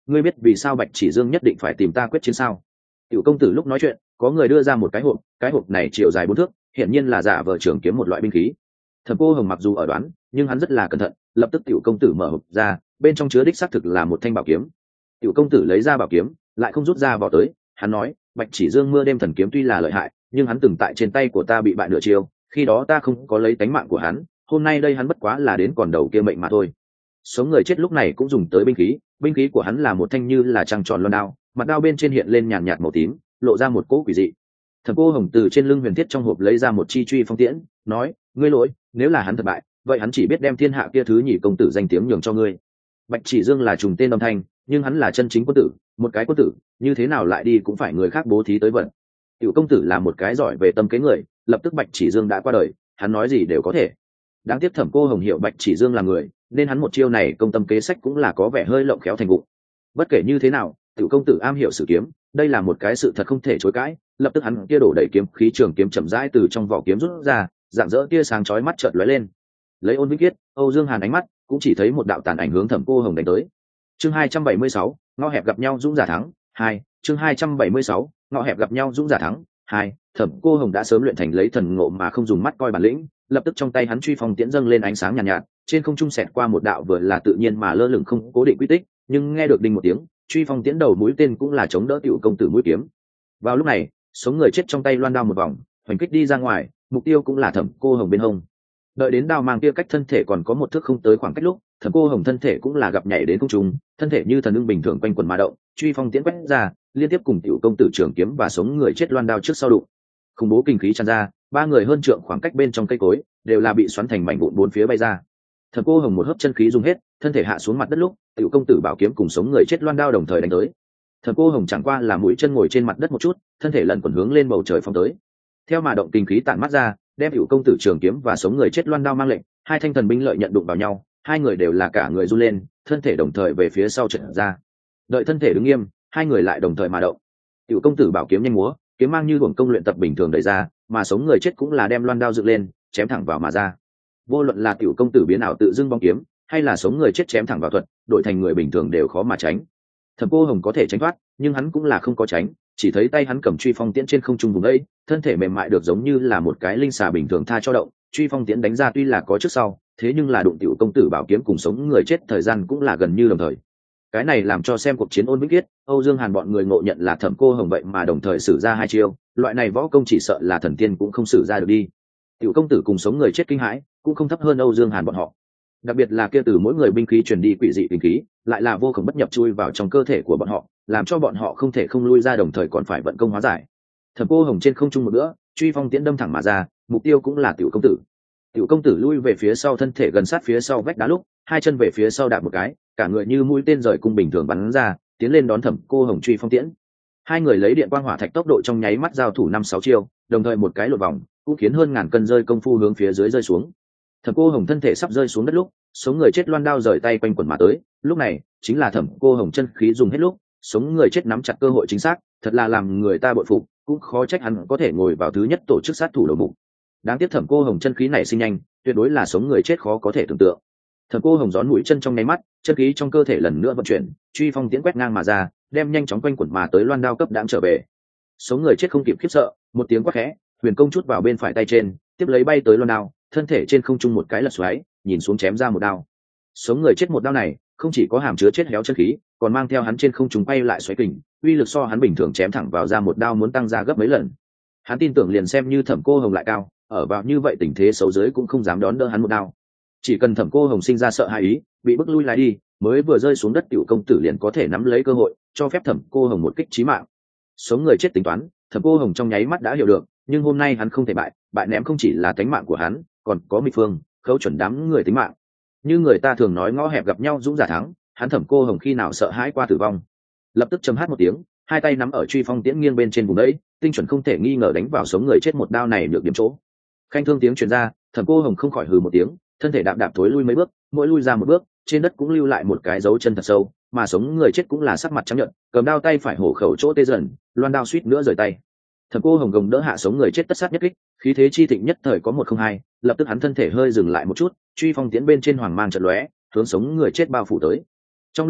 ngươi biết vì sao Bạch Chỉ Dương nhất định phải tìm ta quyết chiến sao? Tiểu công tử lúc nói chuyện, có người đưa ra một cái hộp, cái hộp này chiều dài bốn thước, hiển nhiên là giả vờ trường kiếm một loại binh khí. Thẩm Cô Hồng mặc dù ở đoán, nhưng hắn rất là cẩn thận, lập tức tiểu công tử mở hộp ra, bên trong chứa đích xác thực là một thanh bảo kiếm. Tiểu công tử lấy ra bảo kiếm, lại không rút ra vỏ tới, hắn nói, Bạch Chỉ Dương mưa đêm thần kiếm tuy là lợi hại, nhưng hắn từng tại trên tay của ta bị bại nửa chiêu, khi đó ta không có lấy tánh mạng của hắn, hôm nay đây hắn bất quá là đến còn đầu kia mệnh mà thôi. Sống người chết lúc này cũng dùng tới binh khí, binh khí của hắn là một thanh như là trăng tròn loan đao, mặt đao bên trên hiện lên nhàn nhạt màu tím, lộ ra một cỗ quỷ dị. Thẩm Cô Hồng từ trên lưng huyền thiết trong hộp lấy ra một chi truy phong tiễn, nói, ngươi lỗi, nếu là hắn thất bại, vậy hắn chỉ biết đem thiên hạ kia thứ nhị công tử danh tiếng nhường cho ngươi. Bạch Chỉ Dương là trùng tên âm thanh, nhưng hắn là chân chính quân tử, một cái quân tử, như thế nào lại đi cũng phải người khác bố thí tới vận. Tiểu công tử là một cái giỏi về tâm kế người, lập tức Bạch Chỉ Dương đã qua đời, hắn nói gì đều có thể. Đáng tiếc Thẩm Cô Hồng hiểu Bạch Chỉ Dương là người, nên hắn một chiêu này công tâm kế sách cũng là có vẻ hơi lộng khéo thành vụ. Bất kể như thế nào, tiểu công tử am hiểu sử kiếm, đây là một cái sự thật không thể chối cãi. Lập tức hắn kia đổ đẩy kiếm khí trường kiếm chậm rãi từ trong vỏ kiếm rút ra, dạng dỡ tia sáng chói mắt chợt lóe lên. Lấy Ôn Vĩnh Kiết, Âu Dương Hàn ánh mắt cũng chỉ thấy một đạo tàn ảnh hướng Thẩm Cô Hồng đánh tới. Chương hai trăm bảy mươi sáu, ngõ hẹp gặp nhau dũng giả thắng hai. Chương hai trăm bảy mươi sáu, ngõ hẹp gặp nhau dũng giả thắng hai. Thẩm Cô Hồng đã sớm luyện thành lấy thần ngộ mà không dùng mắt coi bản lĩnh, lập tức trong tay hắn truy phong tiễn dâng lên ánh sáng nhàn nhạt, nhạt, trên không trung xẹt qua một đạo vừa là tự nhiên mà lơ lửng không cố định quy tích, nhưng nghe được đinh một tiếng, truy phong tiễn đầu mũi tên cũng là chống đỡ tiểu công tử mũi kiếm. Vào lúc này, sống người chết trong tay loan đao một vòng, hoành kích đi ra ngoài, mục tiêu cũng là Thẩm Cô Hồng bên hông. Đợi đến đao mang kia cách thân thể còn có một thước không tới khoảng cách lúc, Thẩm Cô Hồng thân thể cũng là gặp nhảy đến không trung, thân thể như thần ưng bình thường quanh quần mà động, truy phong tiễn quét ra, liên tiếp cùng tiểu công tử trường kiếm và sống người chết loan đao trước sau đụng. Khủng bố kinh khí tràn ra, ba người hơn trượng khoảng cách bên trong cây cối đều là bị xoắn thành mảnh vụn bốn phía bay ra. Thẩm Cô Hồng một hớp chân khí dùng hết, thân thể hạ xuống mặt đất lúc, tiểu công tử bảo kiếm cùng sống người chết loan đao đồng thời đánh tới. Thẩm Cô Hồng chẳng qua là mũi chân ngồi trên mặt đất một chút, thân thể lẩn quẩn hướng lên bầu trời phóng tới. Theo mà động kinh khí tản mắt ra, đem tiểu công tử trường kiếm và sống người chết loan đao mang lệnh, hai thanh thần binh lợi nhận đụng vào nhau, hai người đều là cả người run lên, thân thể đồng thời về phía sau trượt ra. Đợi thân thể đứng nghiêm, hai người lại đồng thời mà động. Tiểu công tử bảo kiếm nhanh múa, kiếm mang như luồng công luyện tập bình thường đẩy ra, mà sống người chết cũng là đem loan đao dựng lên, chém thẳng vào mà ra. Vô luận là tiểu công tử biến ảo tự dưng bóng kiếm, hay là sống người chết chém thẳng vào thuật, đổi thành người bình thường đều khó mà tránh. Thẩm Cô Hồng có thể tránh thoát, nhưng hắn cũng là không có tránh, chỉ thấy tay hắn cầm truy phong tiễn trên không trung vùng ấy, thân thể mềm mại được giống như là một cái linh xà bình thường tha cho động, truy phong tiễn đánh ra tuy là có trước sau, thế nhưng là đụng tiểu công tử bảo kiếm cùng sống người chết thời gian cũng là gần như đồng thời. Cái này làm cho xem cuộc chiến Ôn Vĩnh Kiết, Âu Dương Hàn bọn người ngộ nhận là Thẩm Cô Hồng vậy mà đồng thời sử ra hai chiêu, loại này võ công chỉ sợ là thần tiên cũng không sử ra được đi. Tiểu công tử cùng sống người chết kinh hãi, cũng không thấp hơn Âu Dương Hàn bọn họ. Đặc biệt là kia từ mỗi người binh khí truyền đi quỷ dị binh khí, lại là vô cùng bất nhập chui vào trong cơ thể của bọn họ, làm cho bọn họ không thể không lui ra, đồng thời còn phải vận công hóa giải. Thẩm Cô Hồng trên không trung một bữa, truy phong tiễn đâm thẳng mà ra, mục tiêu cũng là tiểu công tử. Tiểu công tử lui về phía sau, thân thể gần sát phía sau vách đá lúc, hai chân về phía sau đạp một cái, cả người như mũi tên rời cung bình thường bắn ra, tiến lên đón Thẩm Cô Hồng truy phong tiễn. Hai người lấy điện quang hỏa thạch tốc độ trong nháy mắt giao thủ năm sáu chiêu, đồng thời một cái lột vòng, cũng khiến hơn ngàn cân rơi công phu hướng phía dưới rơi xuống. Thẩm Cô Hồng thân thể sắp rơi xuống đất lúc, sống người chết loan đao rời tay quanh quẩn mà tới, lúc này chính là Thẩm Cô Hồng chân khí dùng hết lúc, sống người chết nắm chặt cơ hội chính xác, thật là làm người ta bội phục, cũng khó trách hắn có thể ngồi vào thứ nhất tổ chức sát thủ đầu mục. Đáng tiếc Thẩm Cô Hồng chân khí này sinh nhanh, tuyệt đối là sống người chết khó có thể tưởng tượng. Thẩm Cô Hồng gión mũi chân trong nháy mắt, chân khí trong cơ thể lần nữa vận chuyển, truy phong tiễn quét ngang mà ra, đem nhanh chóng quanh quẩn mà tới loan đao cấp đãng trở về. Sống người chết không kịp khiếp sợ, một tiếng quát khẽ, huyền công chút vào bên phải tay trên, tiếp lấy bay tới loan đao, thân thể trên không trung một cái lật xoáy, nhìn xuống chém ra một đao. Sống người chết một đao này, không chỉ có hàm chứa chết héo chân khí, còn mang theo hắn trên không trung bay lại xoáy kình, uy lực so hắn bình thường chém thẳng vào ra một đao muốn tăng ra gấp mấy lần. Hắn tin tưởng liền xem như Thẩm Cô Hồng lại cao, ở vào như vậy tình thế xấu dưới cũng không dám đón đỡ hắn một đao. Chỉ cần Thẩm Cô Hồng sinh ra sợ hãi ý, bị bức lui lại đi, mới vừa rơi xuống đất tiểu công tử liền có thể nắm lấy cơ hội, cho phép Thẩm Cô Hồng một kích chí mạng. Sống người chết tính toán, Thẩm Cô Hồng trong nháy mắt đã hiểu được, nhưng hôm nay hắn không thể bại, bại ném không chỉ là tính mạng của hắn, còn có Mịch Phương, Khấu Chuẩn đám người tính mạng. Như người ta thường nói ngõ hẹp gặp nhau dũng giả thắng, hắn Thẩm Cô Hồng khi nào sợ hãi qua tử vong. Lập tức chấm hát một tiếng, hai tay nắm ở truy phong tiễn nghiêng bên trên vùng đấy, tinh chuẩn không thể nghi ngờ đánh vào sống người chết một đao này được điểm chỗ. Khanh thương tiếng truyền ra, Thẩm Cô Hồng không khỏi hừ một tiếng, thân thể đạp đạp thối lui mấy bước, mỗi lui ra một bước, trên đất cũng lưu lại một cái dấu chân thật sâu, mà sống người chết cũng là sắc mặt trắng nhợt, cầm đao tay phải hổ khẩu chỗ tê dần, loan đao suýt nữa rời tay. Thẩm Cô Hồng gồng đỡ hạ sống người chết tất sát nhất kích, khí thế chi thịnh nhất thời có một không hai, lập tức hắn thân thể hơi dừng lại một chút, truy phong tiễn bên trên hoàng mang chợt lóe, hướng sống người chết bao phủ tới. Trong lúc lúc,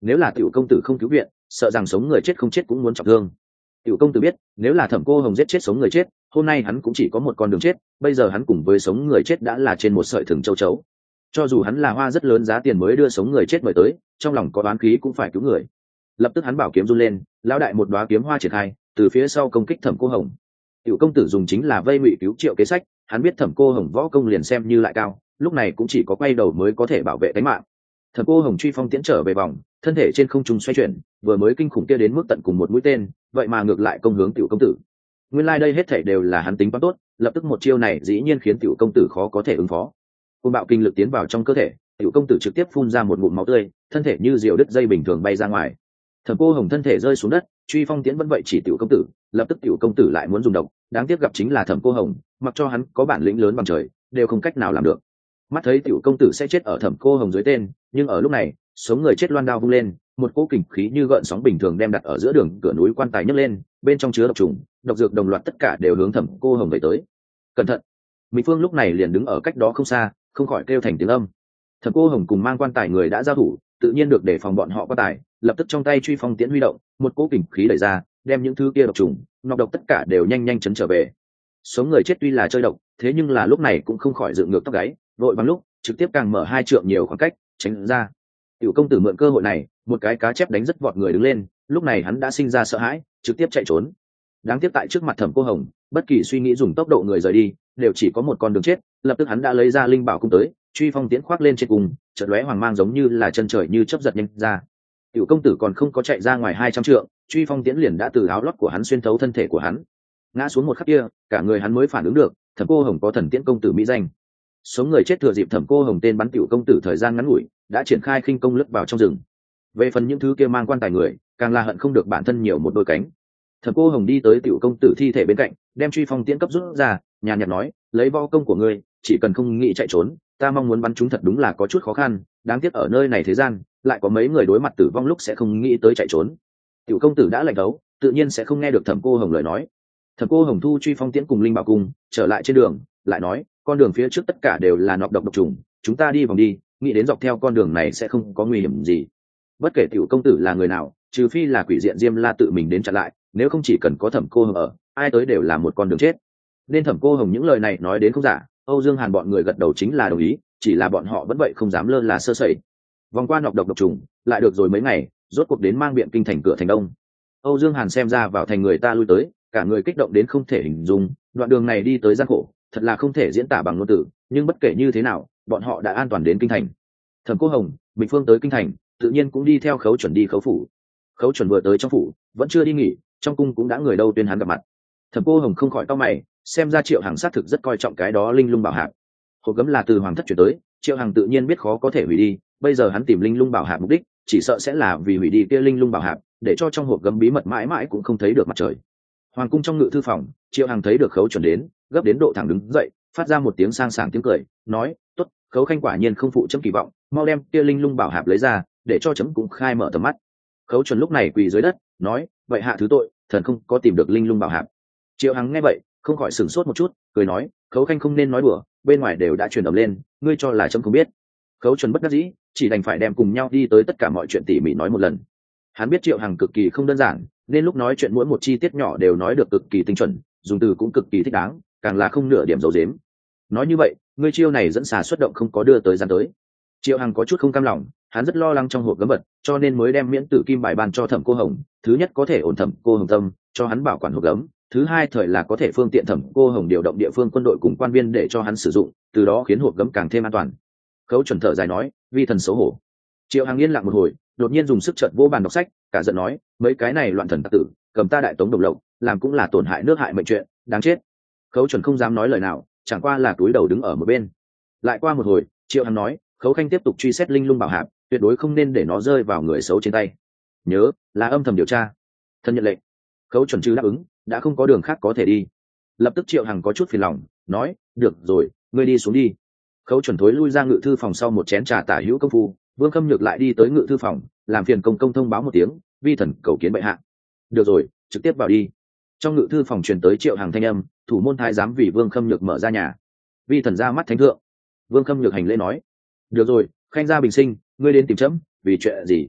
nếu là tiểu công tử không cứu viện, sợ rằng sống người chết không chết cũng muốn trọng thương. Tiểu công tử biết, nếu là Thẩm Cô Hồng giết chết sống người chết, hôm nay hắn cũng chỉ có một con đường chết, bây giờ hắn cùng với sống người chết đã là trên một sợi thừng châu chấu. Cho dù hắn là hoa rất lớn giá tiền mới đưa sống người chết mời tới, trong lòng có đoán khí cũng phải cứu người. Lập tức hắn bảo kiếm run lên, lão đại một đóa kiếm hoa triển khai, từ phía sau công kích Thẩm Cô Hồng. Tiểu công tử dùng chính là vây ngụy cứu triệu kế sách, hắn biết Thẩm Cô Hồng võ công liền xem như lại cao, lúc này cũng chỉ có quay đầu mới có thể bảo vệ tính mạng. Thẩm Cô Hồng truy phong tiễn trở về vòng, thân thể trên không trung xoay chuyển, vừa mới kinh khủng kia đến mức tận cùng một mũi tên, vậy mà ngược lại công hướng tiểu công tử. Nguyên lai like đây hết thảy đều là hắn tính toán tốt, lập tức một chiêu này dĩ nhiên khiến tiểu công tử khó có thể ứng phó. Cơn bạo kinh lực tiến vào trong cơ thể, tiểu công tử trực tiếp phun ra một ngụm máu tươi, thân thể như diều đứt dây bình thường bay ra ngoài. Thẩm Cô Hồng thân thể rơi xuống đất, truy phong tiễn vẫn vậy chỉ tiểu công tử, lập tức tiểu công tử lại muốn dùng độc, đáng tiếc gặp chính là Thẩm Cô Hồng, mặc cho hắn có bản lĩnh lớn bằng trời, đều không cách nào làm được. Mắt thấy tiểu công tử sẽ chết ở Thẩm Cô Hồng dưới tên, nhưng ở lúc này, sống người chết loan đao vung lên, một cỗ kình khí như gợn sóng bình thường đem đặt ở giữa đường cửa núi quan tài nhấc lên, bên trong chứa độc trùng, độc dược đồng loạt tất cả đều hướng Thẩm Cô Hồng về tới. Cẩn thận! Mỹ Phương lúc này liền đứng ở cách đó không xa, không khỏi kêu thành tiếng âm. Thẩm Cô Hồng cùng mang quan tài người đã giao thủ, tự nhiên được để phòng bọn họ quan tài, lập tức trong tay truy phong tiễn huy động, một cỗ kình khí đẩy ra, đem những thứ kia độc trùng, nọc độc tất cả đều nhanh nhanh chấn trở về. Sống người chết tuy là chơi độc, thế nhưng là lúc này cũng không khỏi dựng ngược tóc gáy, vội bằng lúc trực tiếp càng mở hai trượng nhiều khoảng cách tránh ra. Tiểu công tử mượn cơ hội này, một cái cá chép đánh rất vọt người đứng lên, lúc này hắn đã sinh ra sợ hãi, trực tiếp chạy trốn. Đáng tiếc tại trước mặt Thẩm Cô Hồng, bất kỳ suy nghĩ dùng tốc độ người rời đi, đều chỉ có một con đường chết. Lập tức hắn đã lấy ra linh bảo cung tới, truy phong tiễn khoác lên trên cùng, chợt lóe hoàng mang giống như là chân trời như chớp giật nhanh ra. Tiểu công tử còn không có chạy ra ngoài hai trăm trượng, truy phong tiễn liền đã từ áo lót của hắn xuyên thấu thân thể của hắn, ngã xuống một khắc kia, cả người hắn mới phản ứng được, Thẩm Cô Hồng có thần tiễn công tử mỹ danh. Sống người chết thừa dịp Thẩm Cô Hồng tên bắn tiểu công tử thời gian ngắn ngủi, đã triển khai khinh công lướt vào trong rừng. Về phần những thứ kia mang quan tài người, càng là hận không được bản thân nhiều một đôi cánh. Thẩm Cô Hồng đi tới tiểu công tử thi thể bên cạnh, đem truy phong tiễn cấp rút ra, nhàn nhạt nói, lấy võ công của ngươi, chỉ cần không nghĩ chạy trốn, ta mong muốn bắn chúng thật đúng là có chút khó khăn, đáng tiếc ở nơi này thế gian, lại có mấy người đối mặt tử vong lúc sẽ không nghĩ tới chạy trốn. Tiểu công tử đã lạnh đấu, tự nhiên sẽ không nghe được Thẩm Cô Hồng lời nói. Thẩm Cô Hồng thu truy phong tiễn cùng linh bảo cung, trở lại trên đường, lại nói, con đường phía trước tất cả đều là nọc độc độc trùng, chúng ta đi vòng đi, nghĩ đến dọc theo con đường này sẽ không có nguy hiểm gì. Bất kể tiểu công tử là người nào, trừ phi là quỷ diện Diêm La tự mình đến chặn lại, nếu không chỉ cần có Thẩm Cô Hồng ở, ai tới đều là một con đường chết. Nên Thẩm Cô Hồng những lời này nói đến không giả, Âu Dương Hàn bọn người gật đầu chính là đồng ý, chỉ là bọn họ vẫn vậy không dám lơ là sơ sẩy. Vòng qua nọc độc độc trùng, lại được rồi mấy ngày, rốt cuộc đến mang biện kinh thành cửa thành đông. Âu Dương Hàn xem ra vào thành người ta lui tới, cả người kích động đến không thể hình dung, đoạn đường này đi tới gian khổ, thật là không thể diễn tả bằng ngôn từ, nhưng bất kể như thế nào, bọn họ đã an toàn đến kinh thành. Thẩm Cô Hồng, Bình Phương tới kinh thành, tự nhiên cũng đi theo Khấu Chuẩn đi Khấu phủ. Khấu Chuẩn vừa tới trong phủ, vẫn chưa đi nghỉ, trong cung cũng đã người đâu tuyên hắn gặp mặt. Thẩm Cô Hồng không khỏi cau mày, xem ra Triệu Hằng sát thực rất coi trọng cái đó linh lung bảo hạp. Hộp gấm là từ hoàng thất chuyển tới, Triệu Hằng tự nhiên biết khó có thể hủy đi, bây giờ hắn tìm linh lung bảo hạp mục đích, chỉ sợ sẽ là vì hủy đi kia linh lung bảo hạp, để cho trong hộp gấm bí mật mãi mãi cũng không thấy được mặt trời. Hoàng cung trong ngự thư phòng, Triệu Hằng thấy được Khấu Chuẩn đến, gấp đến độ thẳng đứng dậy, phát ra một tiếng sang sảng tiếng cười, nói, "Tốt, Khấu Khanh quả nhiên không phụ chấm kỳ vọng, mau đem kia linh lung bảo hạp lấy ra, để cho chấm cũng khai mở tầm mắt." Khấu Chuẩn lúc này quỳ dưới đất, nói, "Vậy hạ thứ tội, thần không có tìm được linh lung bảo hạp." Triệu Hằng nghe vậy, không khỏi sửng sốt một chút, cười nói, "Khấu Khanh không nên nói đùa, bên ngoài đều đã truyền ầm lên, ngươi cho là chấm không biết." Khấu Chuẩn bất đắc dĩ, chỉ đành phải đem cùng nhau đi tới tất cả mọi chuyện tỉ mỉ nói một lần. Hắn biết Triệu Hằng cực kỳ không đơn giản, nên lúc nói chuyện mỗi một chi tiết nhỏ đều nói được cực kỳ tinh chuẩn, dùng từ cũng cực kỳ thích đáng, càng là không nửa điểm giấu giếm. Nói như vậy, ngươi chiêu này dẫn xà xuất động không có đưa tới gian tới. Triệu Hằng có chút không cam lòng, hắn rất lo lắng trong hộp gấm vật, cho nên mới đem miễn tử kim bài ban cho Thẩm Cô Hồng, thứ nhất có thể ổn Thẩm Cô Hồng tâm, cho hắn bảo quản hộp gấm, thứ hai thời là có thể phương tiện Thẩm Cô Hồng điều động địa phương quân đội cùng quan viên để cho hắn sử dụng, từ đó khiến hộp gấm càng thêm an toàn. Khấu Chuẩn thở dài nói, vi thần xấu hổ. Triệu Hằng yên lặng một hồi, đột nhiên dùng sức chợt vỗ bàn đọc sách, cả giận nói, mấy cái này loạn thần tặc tử, cầm ta đại tống đồng lộc, làm cũng là tổn hại nước hại mệnh chuyện, đáng chết. Khấu Chuẩn không dám nói lời nào, chẳng qua là túi đầu đứng ở một bên. Lại qua một hồi, Triệu Hằng nói, Khấu Khanh tiếp tục truy xét linh lung bảo hạp, tuyệt đối không nên để nó rơi vào người xấu trên tay. Nhớ, là âm thầm điều tra. Thân nhận lệnh. Khấu Chuẩn chứ đáp ứng, đã không có đường khác có thể đi. Lập tức Triệu Hằng có chút phiền lòng, nói, được rồi, ngươi đi xuống đi. Khấu Chuẩn thối lui ra ngự thư phòng sau một chén trà tả hữu công phu, Vương Khâm Nhược lại đi tới ngự thư phòng, làm phiền công công thông báo một tiếng, vi thần cầu kiến bệ hạ. Được rồi, trực tiếp vào đi. Trong ngự thư phòng truyền tới Triệu Hằng thanh âm, thủ môn thái giám vì Vương Khâm Nhược mở ra nhà. Vi thần ra mắt thánh thượng. Vương Khâm Nhược hành lễ nói, được rồi, Khanh gia bình sinh, ngươi đến tìm chấm, vì chuyện gì?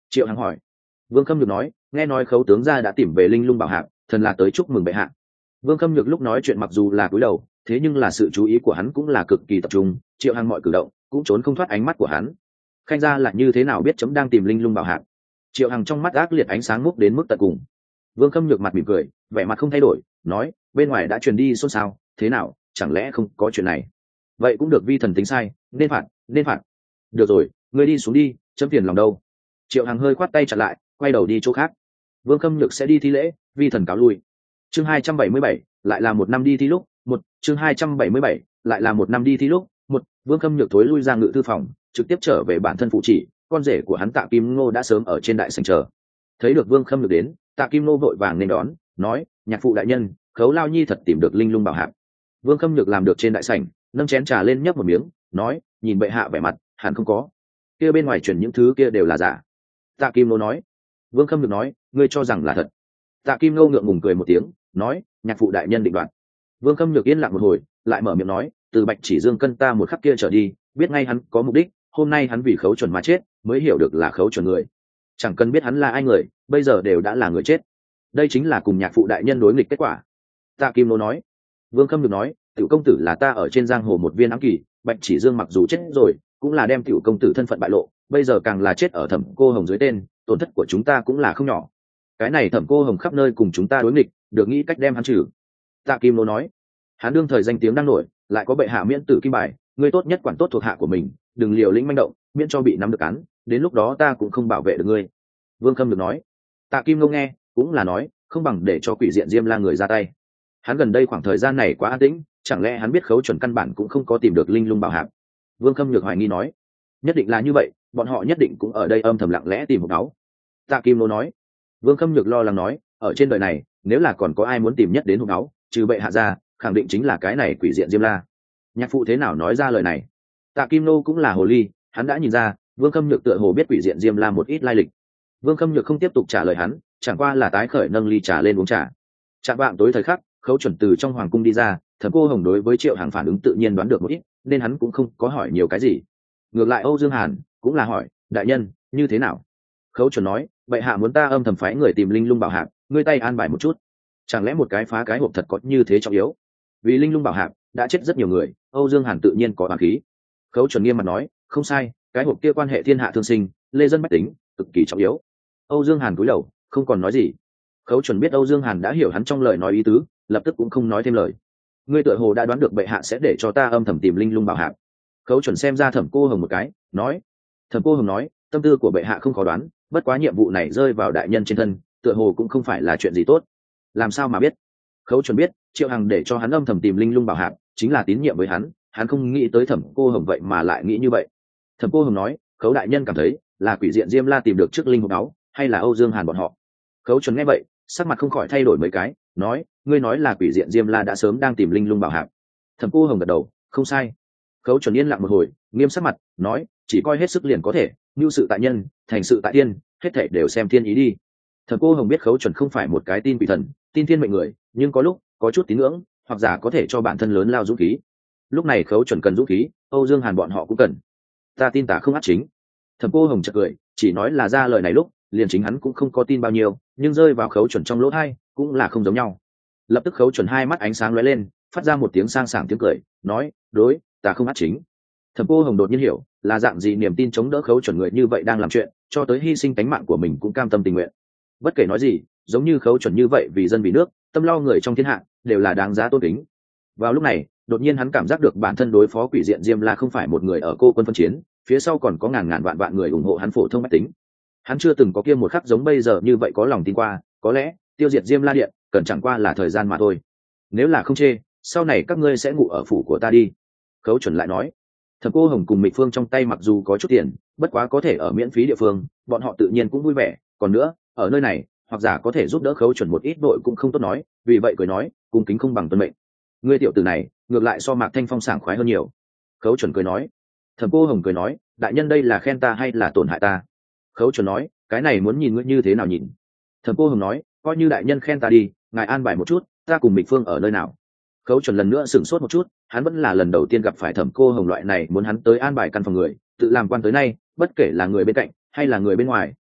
Triệu Hằng hỏi. Vương Khâm Nhược nói, nghe nói khấu tướng gia đã tìm về linh lung bảo hạc, thần là tới chúc mừng bệ hạ. Vương Khâm Nhược lúc nói chuyện mặc dù là cúi đầu, thế nhưng là sự chú ý của hắn cũng là cực kỳ tập trung, Triệu Hằng mọi cử động cũng trốn không thoát ánh mắt của hắn. Khanh gia là như thế nào biết chấm đang tìm linh lung bảo hạc? Triệu Hằng trong mắt ác liệt ánh sáng múc đến mức tận cùng. Vương Khâm Nhược mặt mỉm cười, vẻ mặt không thay đổi, nói, bên ngoài đã truyền đi xôn xao, thế nào, chẳng lẽ không có chuyện này? Vậy cũng được, vi thần tính sai, nên phạt, nên phạt. Được rồi, ngươi đi xuống đi, chấm phiền lòng đâu. Triệu Hằng hơi khoát tay chặn lại, quay đầu đi chỗ khác. Vương Khâm Nhược sẽ đi thi lễ, vi thần cáo lui. Chương hai trăm bảy mươi bảy, lại là một năm đi thi lúc, một, chương hai trăm bảy mươi bảy, lại là một năm đi thi lúc, một, Vương Khâm Nhược thối lui ra ngự thư phòng, trực tiếp trở về bản thân phụ chỉ, con rể của hắn Tạ Kim Ngô đã sớm ở trên đại sảnh chờ. Thấy được Vương Khâm Nhược đến, Tạ Kim Ngô vội vàng nên đón, nói, nhạc phụ đại nhân, khấu lao nhi thật tìm được linh lung bảo hạc. Vương Khâm Nhược làm được trên đại sảnh, nâng chén trà lên nhấp một miếng, nói, nhìn bệ hạ vẻ mặt, hẳn không có. Kia bên ngoài chuyển những thứ kia đều là giả. Tạ Kim Ngô nói. Vương Khâm Nhược nói, ngươi cho rằng là thật. Tạ Kim Ngô ngượng ngùng cười một tiếng, nói, nhạc phụ đại nhân định đoạt. Vương Khâm Nhược yên lặng một hồi, lại mở miệng nói, từ Bạch Chỉ Dương cân ta một khắc kia trở đi, biết ngay hắn có mục đích, hôm nay hắn vì khấu chuẩn mà chết, mới hiểu được là khấu chuẩn người. Chẳng cần biết hắn là ai người, bây giờ đều đã là người chết. Đây chính là cùng nhạc phụ đại nhân đối nghịch kết quả. Tạ Kim Ngô nói. Vương Khâm Nhược nói, tiểu công tử là ta ở trên giang hồ một viên ám kỳ, Bạch Chỉ Dương mặc dù chết rồi, cũng là đem tiểu công tử thân phận bại lộ, bây giờ càng là chết ở Thẩm Cô Hồng dưới tên, tổn thất của chúng ta cũng là không nhỏ. Cái này Thẩm Cô Hồng khắp nơi cùng chúng ta đối nghịch, được nghĩ cách đem hắn trừ. Tạ Kim Ngô nói, hắn đương thời danh tiếng đang nổi, lại có bệ hạ miễn tử kim bài, ngươi tốt nhất quản tốt thuộc hạ của mình, đừng liều lĩnh manh động, miễn cho bị nắm được cắn, đến lúc đó ta cũng không bảo vệ được ngươi. Vương Khâm được nói. Tạ Kim Ngô nghe, cũng là nói, không bằng để cho Quỷ Diện Diêm La người ra tay. Hắn gần đây khoảng thời gian này quá an tĩnh, chẳng lẽ hắn biết khấu chuẩn căn bản cũng không có tìm được linh lung bảo hạc? Vương Khâm Nhược hoài nghi nói, nhất định là như vậy, bọn họ nhất định cũng ở đây âm thầm lặng lẽ tìm hộp áo. Tạ Kim Ngô nói. Vương Khâm Nhược lo lắng nói, ở trên đời này, nếu là còn có ai muốn tìm nhất đến hộp áo, trừ bệ hạ ra, khẳng định chính là cái này Quỷ Diện Diêm La. Nhạc phụ thế nào nói ra lời này? Tạ Kim Ngô cũng là hồ ly, hắn đã nhìn ra, Vương Khâm Nhược tựa hồ biết Quỷ Diện Diêm La một ít lai lịch. Vương Khâm Nhược không tiếp tục trả lời hắn, chẳng qua là tái khởi nâng ly trà lên uống trà. Trạng vạng tối thời khắc, khấu chuẩn từ trong hoàng cung đi ra, Thẩm Cô Hồng đối với Triệu Hằng phản ứng tự nhiên đoán được một ít, nên hắn cũng không có hỏi nhiều cái gì. Ngược lại Âu Dương Hàn cũng là hỏi, đại nhân như thế nào? Khấu chuẩn nói, bệ hạ muốn ta âm thầm phái người tìm linh lung bảo hạc, ngươi tay an bài một chút. Chẳng lẽ một cái phá cái hộp thật có như thế trọng yếu? Vì linh lung bảo hạc đã chết rất nhiều người, Âu Dương Hàn tự nhiên có oán khí. Khấu chuẩn nghiêm mặt nói, không sai, cái hộp kia quan hệ thiên hạ thương sinh, lê dân bách tính, cực kỳ trọng yếu. Âu Dương Hàn cúi đầu, không còn nói gì. Khấu chuẩn biết Âu Dương Hàn đã hiểu hắn trong lời nói ý tứ, lập tức cũng không nói thêm lời. Ngươi tựa hồ đã đoán được bệ hạ sẽ để cho ta âm thầm tìm linh lung bảo hạc. Khấu chuẩn xem ra Thẩm Cô Hồng một cái, nói. Thẩm Cô Hồng nói, tâm tư của bệ hạ không khó đoán, bất quá nhiệm vụ này rơi vào đại nhân trên thân, tựa hồ cũng không phải là chuyện gì tốt. Làm sao mà biết? Khấu chuẩn biết, Triệu Hằng để cho hắn âm thầm tìm linh lung bảo hạc, chính là tín nhiệm với hắn, hắn không nghĩ tới Thẩm Cô Hồng vậy mà lại nghĩ như vậy. Thẩm Cô Hồng nói, Khấu đại nhân cảm thấy là Quỷ Diện Diêm La tìm được trước linh hồn áo, hay là Âu Dương Hàn bọn họ? Khấu chuẩn nghe vậy, sắc mặt không khỏi thay đổi mấy cái, nói, ngươi nói là Quỷ Diện Diêm La đã sớm đang tìm linh lung bảo hạc. Thẩm Cô Hồng gật đầu, không sai. Khấu chuẩn yên lặng một hồi, nghiêm sắc mặt, nói, chỉ coi hết sức liền có thể, nhu sự tại nhân, thành sự tại thiên, hết thảy đều xem thiên ý đi. Thẩm Cô Hồng biết Khấu chuẩn không phải một cái tin quỷ thần, tin thiên mệnh người, nhưng có lúc có chút tín ngưỡng, hoặc giả có thể cho bản thân lớn lao dũng khí. Lúc này Khấu chuẩn cần dũng khí, Âu Dương Hàn bọn họ cũng cần. Ta tin tả không ác chính. Thẩm Cô Hồng chợt cười, chỉ nói là ra lời này lúc, liền chính hắn cũng không có tin bao nhiêu, nhưng rơi vào Khấu chuẩn trong lỗ tai, cũng là không giống nhau. Lập tức Khấu chuẩn hai mắt ánh sáng lóe lên, phát ra một tiếng sang sảng tiếng cười, nói, đối, ta không ác chính. Thẩm Cô Hồng đột nhiên hiểu, là dạng gì niềm tin chống đỡ Khấu chuẩn người như vậy đang làm chuyện, cho tới hy sinh tánh mạng của mình cũng cam tâm tình nguyện. Bất kể nói gì, giống như Khấu chuẩn như vậy vì dân vì nước, tâm lo người trong thiên hạ, đều là đáng giá tôn kính. Vào lúc này, đột nhiên hắn cảm giác được bản thân đối phó Quỷ Diện Diêm La không phải một người ở cô quân phân chiến, phía sau còn có ngàn ngàn vạn vạn người ủng hộ hắn phổ thông bách tính. Hắn chưa từng có kia một khắc giống bây giờ như vậy có lòng tin qua, có lẽ tiêu diệt Diêm La điện cần chẳng qua là thời gian mà thôi. Nếu là không chê, sau này các ngươi sẽ ngủ ở phủ của ta đi. Khấu chuẩn lại nói. Thẩm Cô Hồng cùng Mịch Phương trong tay mặc dù có chút tiền, bất quá có thể ở miễn phí địa phương, bọn họ tự nhiên cũng vui vẻ. Còn nữa, ở nơi này, hoặc giả có thể giúp đỡ Khấu chuẩn một ít đội cũng không tốt nói, vì vậy cười nói, cung kính không bằng tuân mệnh. Ngươi tiểu tử này, ngược lại so Mạc Thanh Phong sảng khoái hơn nhiều. Khấu chuẩn cười nói. Thẩm Cô Hồng cười nói, đại nhân đây là khen ta hay là tổn hại ta? Khấu chuẩn nói, cái này muốn nhìn ngươi như thế nào nhìn. Thẩm Cô Hồng nói, coi như đại nhân khen ta đi, ngài an bài một chút, ta cùng Mịch Phương ở nơi nào? Khấu chuẩn lần nữa sửng sốt một chút, hắn vẫn là lần đầu tiên gặp phải Thẩm Cô Hồng loại này muốn hắn tới an bài căn phòng người, tự làm quan tới nay, bất kể là người bên cạnh hay là người bên ngoài,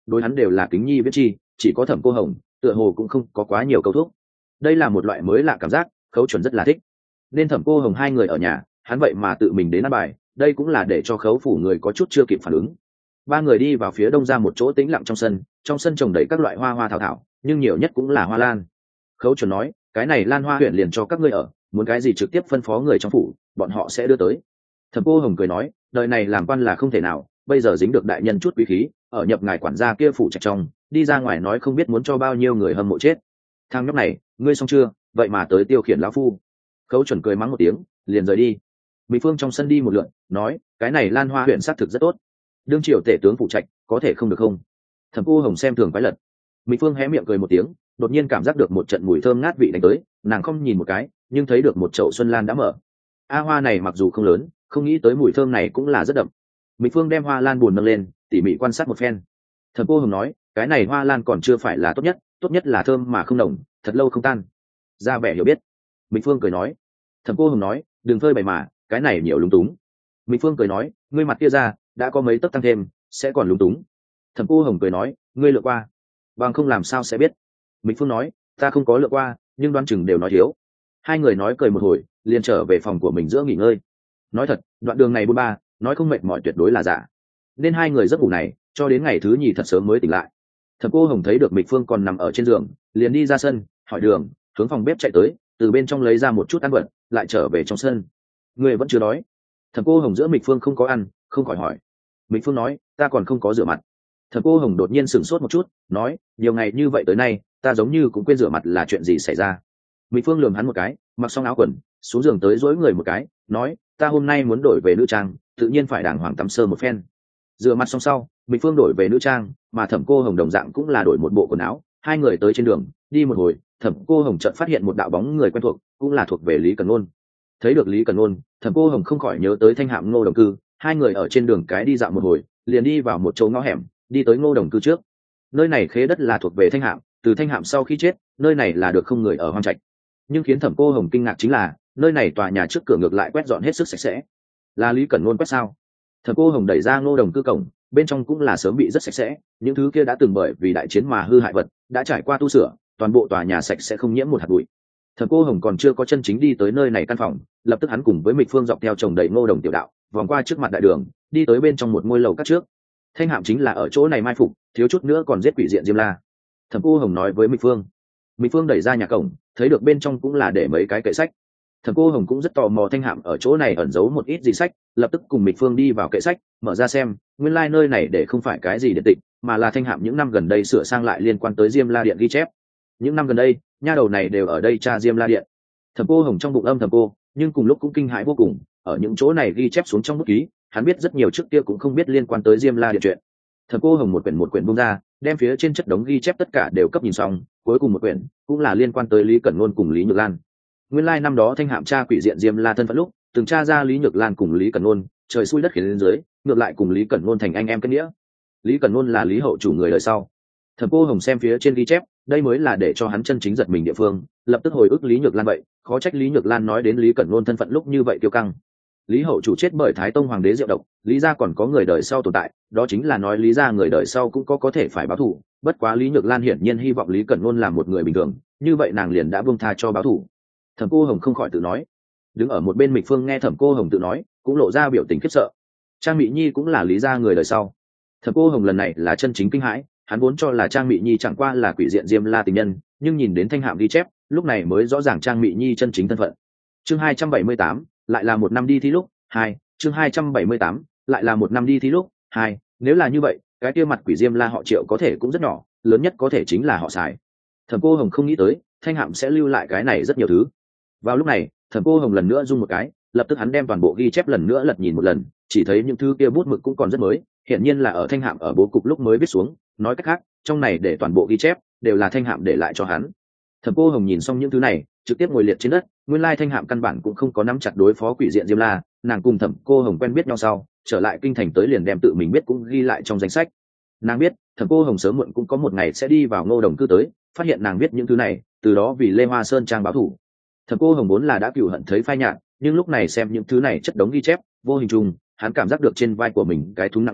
đối hắn đều là kính nhi viết chi, chỉ có Thẩm Cô Hồng tựa hồ cũng không có quá nhiều câu thúc. Đây là một loại mới lạ cảm giác, Khấu Chuẩn rất là thích. Nên Thẩm Cô Hồng hai người ở nhà, hắn vậy mà tự mình đến ăn bài, đây cũng là để cho Khấu phủ người có chút chưa kịp phản ứng. Ba người đi vào phía đông ra một chỗ tĩnh lặng trong sân, trong sân trồng đầy các loại hoa hoa thảo thảo, nhưng nhiều nhất cũng là hoa lan. Khấu Chuẩn nói, cái này lan hoa huyện liền cho các ngươi ở, muốn cái gì trực tiếp phân phó người trong phủ, bọn họ sẽ đưa tới. Thẩm Cô Hồng cười nói, đời này làm quan là không thể nào, bây giờ dính được đại nhân chút quý khí, ở nhập ngài quản gia kia phủ trạch trong, đi ra ngoài nói không biết muốn cho bao nhiêu người hâm mộ chết. Thằng nhóc này, ngươi xong chưa, vậy mà tới tiêu khiển lão phu. Khấu Chuẩn cười mắng một tiếng, liền rời đi. Mỹ Phương trong sân đi một lượn, nói, cái này lan hoa huyện xác thực rất tốt, đương triều tể tướng phụ trạch có thể không được không? Thẩm Cô Hồng xem thường quái lật. Mỹ Phương hé miệng cười một tiếng, đột nhiên cảm giác được một trận mùi thơm ngát vị đánh tới, nàng không nhìn một cái, nhưng thấy được một chậu xuân lan đã mở. A hoa này mặc dù không lớn, không nghĩ tới mùi thơm này cũng là rất đậm. Mỹ Phương đem hoa lan buồn nâng lên, tỉ mỉ quan sát một phen. Thẩm Cô Hồng nói, cái này hoa lan còn chưa phải là tốt nhất, tốt nhất là thơm mà không nồng, thật lâu không tan. Ra vẻ hiểu biết. Mỹ Phương cười nói. Thẩm Cô Hồng nói, đừng phơi bày mà, cái này nhiều lúng túng. Mỹ Phương cười nói, ngươi mặt kia ra, đã có mấy tấc tăng thêm, sẽ còn lúng túng. Thẩm Cô Hồng cười nói, ngươi lựa qua, bằng không làm sao sẽ biết. Mỹ Phương nói, ta không có lựa qua, nhưng đoán chừng đều nói thiếu. Hai người nói cười một hồi, liền trở về phòng của mình giữa nghỉ ngơi. Nói thật, đoạn đường này bôn ba, nói không mệt mỏi tuyệt đối là giả. Nên hai người giấc ngủ này, cho đến ngày thứ nhì thật sớm mới tỉnh lại. Thẩm Cô Hồng thấy được Mịch Phương còn nằm ở trên giường, liền đi ra sân, hỏi đường, hướng phòng bếp chạy tới, từ bên trong lấy ra một chút ăn vật, lại trở về trong sân. Người vẫn chưa đói. Thẩm Cô Hồng giữa Mịch Phương không có ăn, không khỏi hỏi. Mịch Phương nói, ta còn không có rửa mặt. Thẩm Cô Hồng đột nhiên sửng sốt một chút, nói, nhiều ngày như vậy tới nay, ta giống như cũng quên rửa mặt là chuyện gì xảy ra. Mịch Phương lườm hắn một cái, mặc xong áo quần, xuống giường tới dỗi người một cái, nói, ta hôm nay muốn đổi về nữ trang, tự nhiên phải đàng hoàng tắm sơ một phen. Rửa mặt xong sau, Mịch Phương đổi về nữ trang, mà Thẩm Cô Hồng đồng dạng cũng là đổi một bộ quần áo. Hai người tới trên đường, đi một hồi, Thẩm Cô Hồng chợt phát hiện một đạo bóng người quen thuộc, cũng là thuộc về Lý Cẩn Nôn. Thấy được Lý Cẩn Nôn, Thẩm Cô Hồng không khỏi nhớ tới Thanh Hạm Ngô Đồng Cư. Hai người ở trên đường cái đi dạo một hồi, liền đi vào một chỗ ngõ hẻm, đi tới Ngô Đồng Cư trước. Nơi này khế đất là thuộc về Thanh Hạm, từ Thanh Hạm sau khi chết, nơi này là được không người ở hoang trạch. Nhưng khiến Thẩm Cô Hồng kinh ngạc chính là, nơi này tòa nhà trước cửa ngược lại quét dọn hết sức sạch sẽ. Là Lý Cẩn Nôn quét sao? Thẩm Cô Hồng đẩy ra Ngô Đồng Cư cổng, bên trong cũng là sớm bị rất sạch sẽ, những thứ kia đã từng bởi vì đại chiến mà hư hại vật, đã trải qua tu sửa, toàn bộ tòa nhà sạch sẽ không nhiễm một hạt bụi. Thẩm Cô Hồng còn chưa có chân chính đi tới nơi này căn phòng, lập tức hắn cùng với Mịch Phương dọc theo chồng đầy Ngô Đồng tiểu đạo, vòng qua trước mặt đại đường, đi tới bên trong một ngôi lầu các trước. Thanh Hạm chính là ở chỗ này mai phục, thiếu chút nữa còn giết quỷ diện Diêm La. Thẩm Cô Hồng nói với Mịch Phương. Mịch Phương đẩy ra nhà cổng, thấy được bên trong cũng là để mấy cái kệ sách. Thẩm Cô Hồng cũng rất tò mò Thanh Hạm ở chỗ này ẩn giấu một ít gì sách, lập tức cùng Mịch Phương đi vào kệ sách, mở ra xem, nguyên lai like nơi này để không phải cái gì điện tịch, mà là Thanh Hạm những năm gần đây sửa sang lại liên quan tới Diêm La Điện ghi chép. Những năm gần đây, nha đầu này đều ở đây tra Diêm La Điện. Thẩm Cô Hồng trong bụng âm thầm cô, nhưng cùng lúc cũng kinh hãi vô cùng, ở những chỗ này ghi chép xuống trong bút ký, hắn biết rất nhiều trước kia cũng không biết liên quan tới Diêm La Điện chuyện. Thẩm Cô Hồng một quyển một quyển buông ra, đem phía trên chất đống ghi chép tất cả đều cấp nhìn xong, cuối cùng một quyển cũng là liên quan tới Lý Cẩn Nôn cùng Lý Nhược Lan. Nguyên lai like năm đó Thanh Hạm tra quỷ diện Diêm La thân phận lúc, từng tra ra Lý Nhược Lan cùng Lý Cẩn Nôn, trời xui đất khiến lên dưới, ngược lại cùng Lý Cẩn Nôn thành anh em kết nghĩa. Lý Cẩn Nôn là Lý hậu chủ người đời sau. Thẩm Cô Hồng xem phía trên ghi chép, đây mới là để cho hắn chân chính giật mình địa phương, lập tức hồi ức Lý Nhược Lan vậy, khó trách Lý Nhược Lan nói đến Lý Cẩn Nôn thân phận lúc như vậy kiêu căng. Lý hậu chủ chết bởi Thái Tông hoàng đế rượu độc, Lý gia còn có người đời sau tồn tại, đó chính là nói Lý gia người đời sau cũng có có thể phải báo thù, bất quá Lý Nhược Lan hiển nhiên hy vọng Lý Cẩn Nôn làm một người bình thường, như vậy nàng liền đã buông tha cho báo thù. Thẩm Cô Hồng không khỏi tự nói. Đứng ở một bên Mịch Phương nghe Thẩm Cô Hồng tự nói, cũng lộ ra biểu tình khiếp sợ. Trang Mị Nhi cũng là Lý gia người đời sau. Thẩm Cô Hồng lần này là chân chính kinh hãi, hắn vốn cho là Trang Mị Nhi chẳng qua là quỷ diện Diêm La tình nhân, nhưng nhìn đến Thanh Hạm ghi chép, lúc này mới rõ ràng Trang Mị Nhi chân chính thân phận. Chương hai trăm bảy mươi tám, lại là một năm đi thi lúc, hai, chương hai trăm bảy mươi tám, lại là một năm đi thi lúc, hai, nếu là như vậy, cái kia mặt quỷ Diêm La họ Triệu có thể cũng rất nhỏ, lớn nhất có thể chính là họ Sài. Thẩm Cô Hồng không nghĩ tới, Thanh Hạm sẽ lưu lại cái này rất nhiều thứ. Vào lúc này, Thẩm Cô Hồng lần nữa rung một cái, lập tức hắn đem toàn bộ ghi chép lần nữa lật nhìn một lần, chỉ thấy những thứ kia bút mực cũng còn rất mới, hiện nhiên là ở Thanh Hạm ở bố cục lúc mới viết xuống, nói cách khác, trong này để toàn bộ ghi chép đều là Thanh Hạm để lại cho hắn. Thẩm Cô Hồng nhìn xong những thứ này, trực tiếp ngồi liệt trên đất, nguyên lai Thanh Hạm căn bản cũng không có nắm chặt đối phó quỷ diện Diêm La, nàng cùng Thẩm Cô Hồng quen biết nhau sau, trở lại kinh thành tới liền đem tự mình biết cũng ghi lại trong danh sách. Nàng biết, Thẩm Cô Hồng sớm muộn cũng có một ngày sẽ đi vào Ngô Đồng cư tới, phát hiện nàng biết những thứ này, từ đó vì Lê Hoa Sơn trang báo thù. Thẩm Cô Hồng vốn là đã cừu hận thấy phai nhạt, nhưng lúc này xem những thứ này chất đống ghi chép, vô hình chung, hắn cảm giác được trên vai của mình cái thúng nặng lên,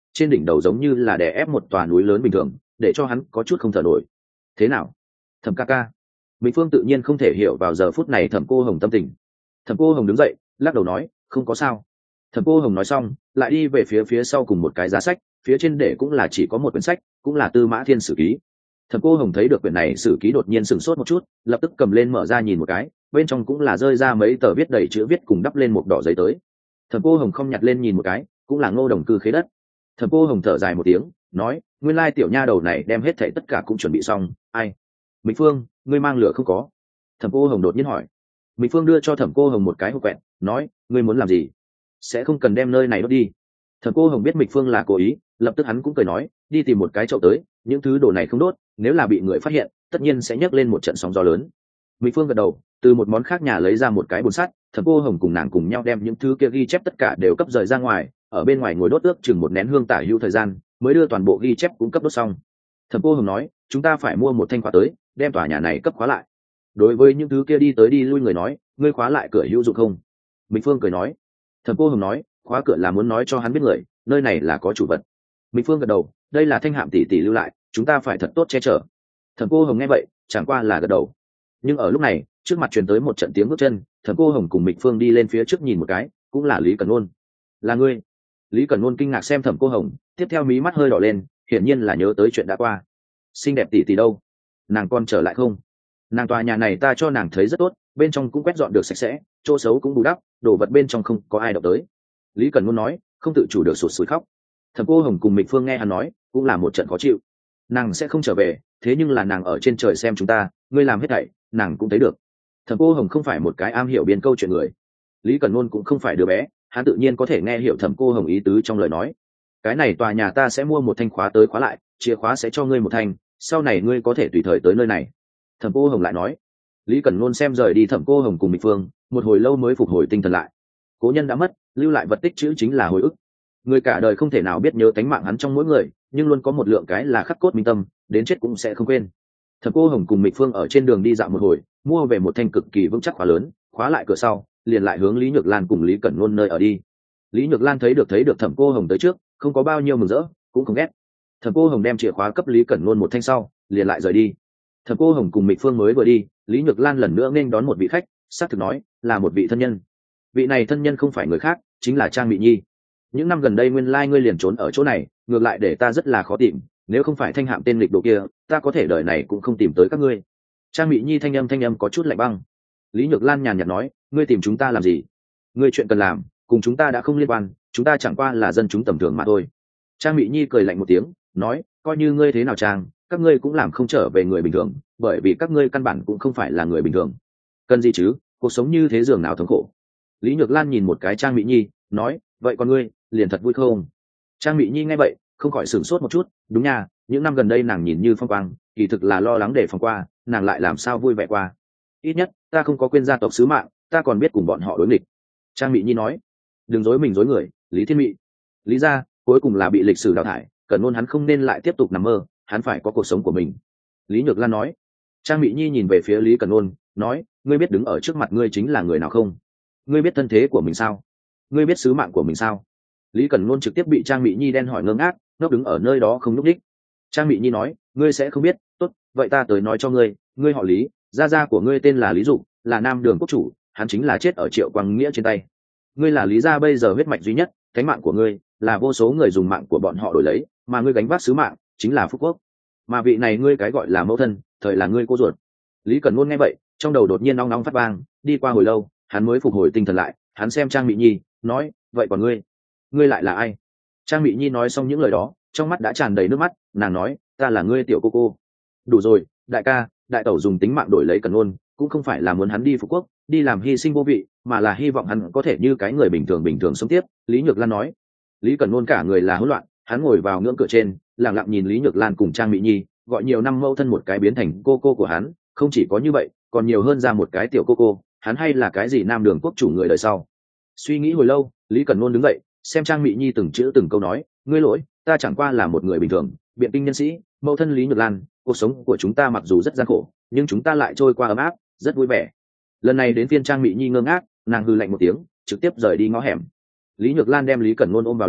trên đỉnh đầu giống như là đè ép một tòa núi lớn bình thường, để cho hắn có chút không thở nổi. Thế nào, Thẩm ca ca? Minh Phương tự nhiên không thể hiểu vào giờ phút này Thẩm Cô Hồng tâm tình. Thẩm Cô Hồng đứng dậy, lắc đầu nói, không có sao. Thẩm Cô Hồng nói xong, lại đi về phía phía sau cùng một cái giá sách, phía trên để cũng là chỉ có một quyển sách, cũng là Tư Mã Thiên sử ký. Thẩm Cô Hồng thấy được quyển này sử ký đột nhiên sửng sốt một chút, lập tức cầm lên mở ra nhìn một cái, bên trong cũng là rơi ra mấy tờ viết đầy chữ viết cùng đắp lên một đỏ giấy tới. Thẩm Cô Hồng không nhặt lên nhìn một cái, cũng là Ngô Đồng cư khế đất. Thẩm Cô Hồng thở dài một tiếng, nói, nguyên lai tiểu nha đầu này đem hết thảy tất cả cũng chuẩn bị xong, ai? Mỹ Phương, ngươi mang lửa không có? Thẩm Cô Hồng đột nhiên hỏi. Mỹ Phương đưa cho Thẩm Cô Hồng một cái hộp quẹt, nói, ngươi muốn làm gì? Sẽ không cần đem nơi này đốt đi. Thẩm Cô Hồng biết Mỹ Phương là cố ý, lập tức hắn cũng cười nói, đi tìm một cái chậu tới, những thứ đồ này không đốt, nếu là bị người phát hiện, tất nhiên sẽ nhấc lên một trận sóng gió lớn. Mỹ Phương gật đầu, từ một món khác nhà lấy ra một cái bồn sắt, Thẩm Cô Hồng cùng nàng cùng nhau đem những thứ kia ghi chép tất cả đều cấp rời ra ngoài, ở bên ngoài ngồi đốt ước chừng một nén hương tả hữu thời gian, mới đưa toàn bộ ghi chép cũng cấp đốt xong. Thẩm Cô Hồng nói, chúng ta phải mua một thanh khóa tới, đem tòa nhà này cấp khóa lại. Đối với những thứ kia đi tới đi lui người nói, ngươi khóa lại cửa hữu dụng không? Mỹ Phương cười nói. Thẩm Cô Hồng nói, khóa cửa là muốn nói cho hắn biết người, nơi này là có chủ vật. Mỹ Phương gật đầu, đây là Thanh Hạm tỷ tỷ lưu lại, chúng ta phải thật tốt che chở. Thẩm Cô Hồng nghe vậy, chẳng qua là gật đầu. Nhưng ở lúc này, trước mặt truyền tới một trận tiếng bước chân, Thẩm Cô Hồng cùng Mịch Phương đi lên phía trước nhìn một cái, cũng là Lý Cẩn Nôn. Là ngươi? Lý Cẩn Nôn kinh ngạc xem Thẩm Cô Hồng, tiếp theo mí mắt hơi đỏ lên, hiển nhiên là nhớ tới chuyện đã qua. Xinh đẹp tỷ tỷ đâu? Nàng còn trở lại không? Nàng tòa nhà này ta cho nàng thấy rất tốt, bên trong cũng quét dọn được sạch sẽ, chỗ xấu cũng bù đắp, đồ vật bên trong không có ai động tới. Lý Cẩn Nôn nói, không tự chủ được sụt sùi khóc. Thẩm Cô Hồng cùng Mịch Phương nghe hắn nói, cũng là một trận khó chịu. Nàng sẽ không trở về, thế nhưng là nàng ở trên trời xem chúng ta, ngươi làm hết thảy, nàng cũng thấy được. Thẩm Cô Hồng không phải một cái am hiểu biên câu chuyện người, Lý Cẩn Nôn cũng không phải đứa bé, hắn tự nhiên có thể nghe hiểu Thẩm Cô Hồng ý tứ trong lời nói. Cái này tòa nhà ta sẽ mua một thanh khóa tới khóa lại, chìa khóa sẽ cho ngươi một thanh, sau này ngươi có thể tùy thời tới nơi này. Thẩm Cô Hồng lại nói. Lý Cẩn Nôn xem rời đi Thẩm Cô Hồng cùng Mịch Phương, một hồi lâu mới phục hồi tinh thần lại. Cố nhân đã mất, lưu lại vật tích chữ chính là hồi ức. Người cả đời không thể nào biết nhớ tánh mạng hắn trong mỗi người, nhưng luôn có một lượng cái là khắc cốt minh tâm, đến chết cũng sẽ không quên. Thẩm Cô Hồng cùng Mịch Phương ở trên đường đi dạo một hồi, mua về một thanh cực kỳ vững chắc khóa lớn, khóa lại cửa sau, liền lại hướng Lý Nhược Lan cùng Lý Cẩn Nôn nơi ở đi. Lý Nhược Lan thấy được thấy được Thẩm Cô Hồng tới trước, không có bao nhiêu mừng rỡ, cũng không ghét. Thẩm Cô Hồng đem chìa khóa cấp Lý Cẩn Nôn một thanh sau, liền lại rời đi. Thẩm Cô Hồng cùng Mịch Phương mới vừa đi, Lý Nhược Lan lần nữa nghênh đón một vị khách, xác thực nói là một vị thân nhân. Vị này thân nhân không phải người khác, chính là Trang Mị Nhi. Những năm gần đây nguyên lai ngươi liền trốn ở chỗ này, ngược lại để ta rất là khó tìm, nếu không phải Thanh Hạm tên lịch đồ kia, ta có thể đời này cũng không tìm tới các ngươi. Trang Mị Nhi thanh âm thanh âm có chút lạnh băng. Lý Nhược Lan nhàn nhạt nói, ngươi tìm chúng ta làm gì? Ngươi chuyện cần làm, cùng chúng ta đã không liên quan, chúng ta chẳng qua là dân chúng tầm thường mà thôi. Trang Mị Nhi cười lạnh một tiếng, nói, coi như ngươi thế nào Trang, các ngươi cũng làm không trở về người bình thường, bởi vì các ngươi căn bản cũng không phải là người bình thường. Cần gì chứ, cuộc sống như thế dường nào thống khổ. Lý Nhược Lan nhìn một cái Trang Mị Nhi, nói, vậy còn ngươi, liền thật vui không? Trang Mị Nhi nghe vậy, không khỏi sửng sốt một chút, đúng nha, những năm gần đây nàng nhìn như phong quang, kỳ thực là lo lắng để phòng qua, nàng lại làm sao vui vẻ qua. Ít nhất, ta không có quên gia tộc sứ mạng, ta còn biết cùng bọn họ đối nghịch. Trang Mị Nhi nói, đừng dối mình dối người, Lý Thiên Mị. Lý gia cuối cùng là bị lịch sử đào thải, Cẩn Nôn hắn không nên lại tiếp tục nằm mơ, hắn phải có cuộc sống của mình. Lý Nhược Lan nói. Trang Mị Nhi nhìn về phía Lý Cẩn Nôn, nói, ngươi biết đứng ở trước mặt ngươi chính là người nào không? Ngươi biết thân thế của mình sao? Ngươi biết sứ mạng của mình sao? Lý Cẩn Nôn trực tiếp bị Trang Mị Nhi đen hỏi ngơ ngác, ngốc đứng ở nơi đó không nhúc đích. Trang Mị Nhi nói, ngươi sẽ không biết, tốt, vậy ta tới nói cho ngươi, ngươi họ Lý, gia gia của ngươi tên là Lý Dục, là Nam Đường quốc chủ, hắn chính là chết ở Triệu Quang Nghĩa trên tay. Ngươi là Lý gia bây giờ huyết mạch duy nhất, cánh mạng của ngươi là vô số người dùng mạng của bọn họ đổi lấy, mà ngươi gánh vác sứ mạng chính là phúc quốc. Mà vị này ngươi cái gọi là mẫu thân, thời là ngươi cô ruột. Lý Cẩn Nôn nghe vậy, trong đầu đột nhiên nong nong phát vang, đi qua hồi lâu, hắn mới phục hồi tinh thần lại, hắn xem Trang Mị Nhi, nói, vậy còn ngươi, ngươi lại là ai? Trang Mị Nhi nói xong những lời đó, trong mắt đã tràn đầy nước mắt, nàng nói, ta là ngươi tiểu cô cô. Đủ rồi, đại ca, đại tẩu dùng tính mạng đổi lấy Cẩn Nôn, cũng không phải là muốn hắn đi phục quốc, đi làm hy sinh vô vị, mà là hy vọng hắn có thể như cái người bình thường bình thường sống tiếp. Lý Nhược Lan nói. Lý Cẩn Nôn cả người là hỗn loạn, hắn ngồi vào ngưỡng cửa trên, lặng lặng nhìn Lý Nhược Lan cùng Trang Mị Nhi, gọi nhiều năm mâu thân một cái biến thành cô cô của hắn, không chỉ có như vậy, còn nhiều hơn ra một cái tiểu cô cô, hắn hay là cái gì Nam Đường quốc chủ người đời sau. Suy nghĩ hồi lâu, Lý Cẩn Nôn đứng dậy, xem Trang Mị Nhi từng chữ từng câu nói, ngươi lỗi, ta chẳng qua là một người bình thường, biện kinh nhân sĩ, mẫu thân Lý Nhược Lan, cuộc sống của chúng ta mặc dù rất gian khổ, nhưng chúng ta lại trôi qua ấm áp, rất vui vẻ. Lần này đến phiên Trang Mị Nhi ngơ ngác, nàng hừ lạnh một tiếng, trực tiếp rời đi ngõ hẻm. Lý Nhược Lan đem Lý Cẩn Nôn ôm vào lòng,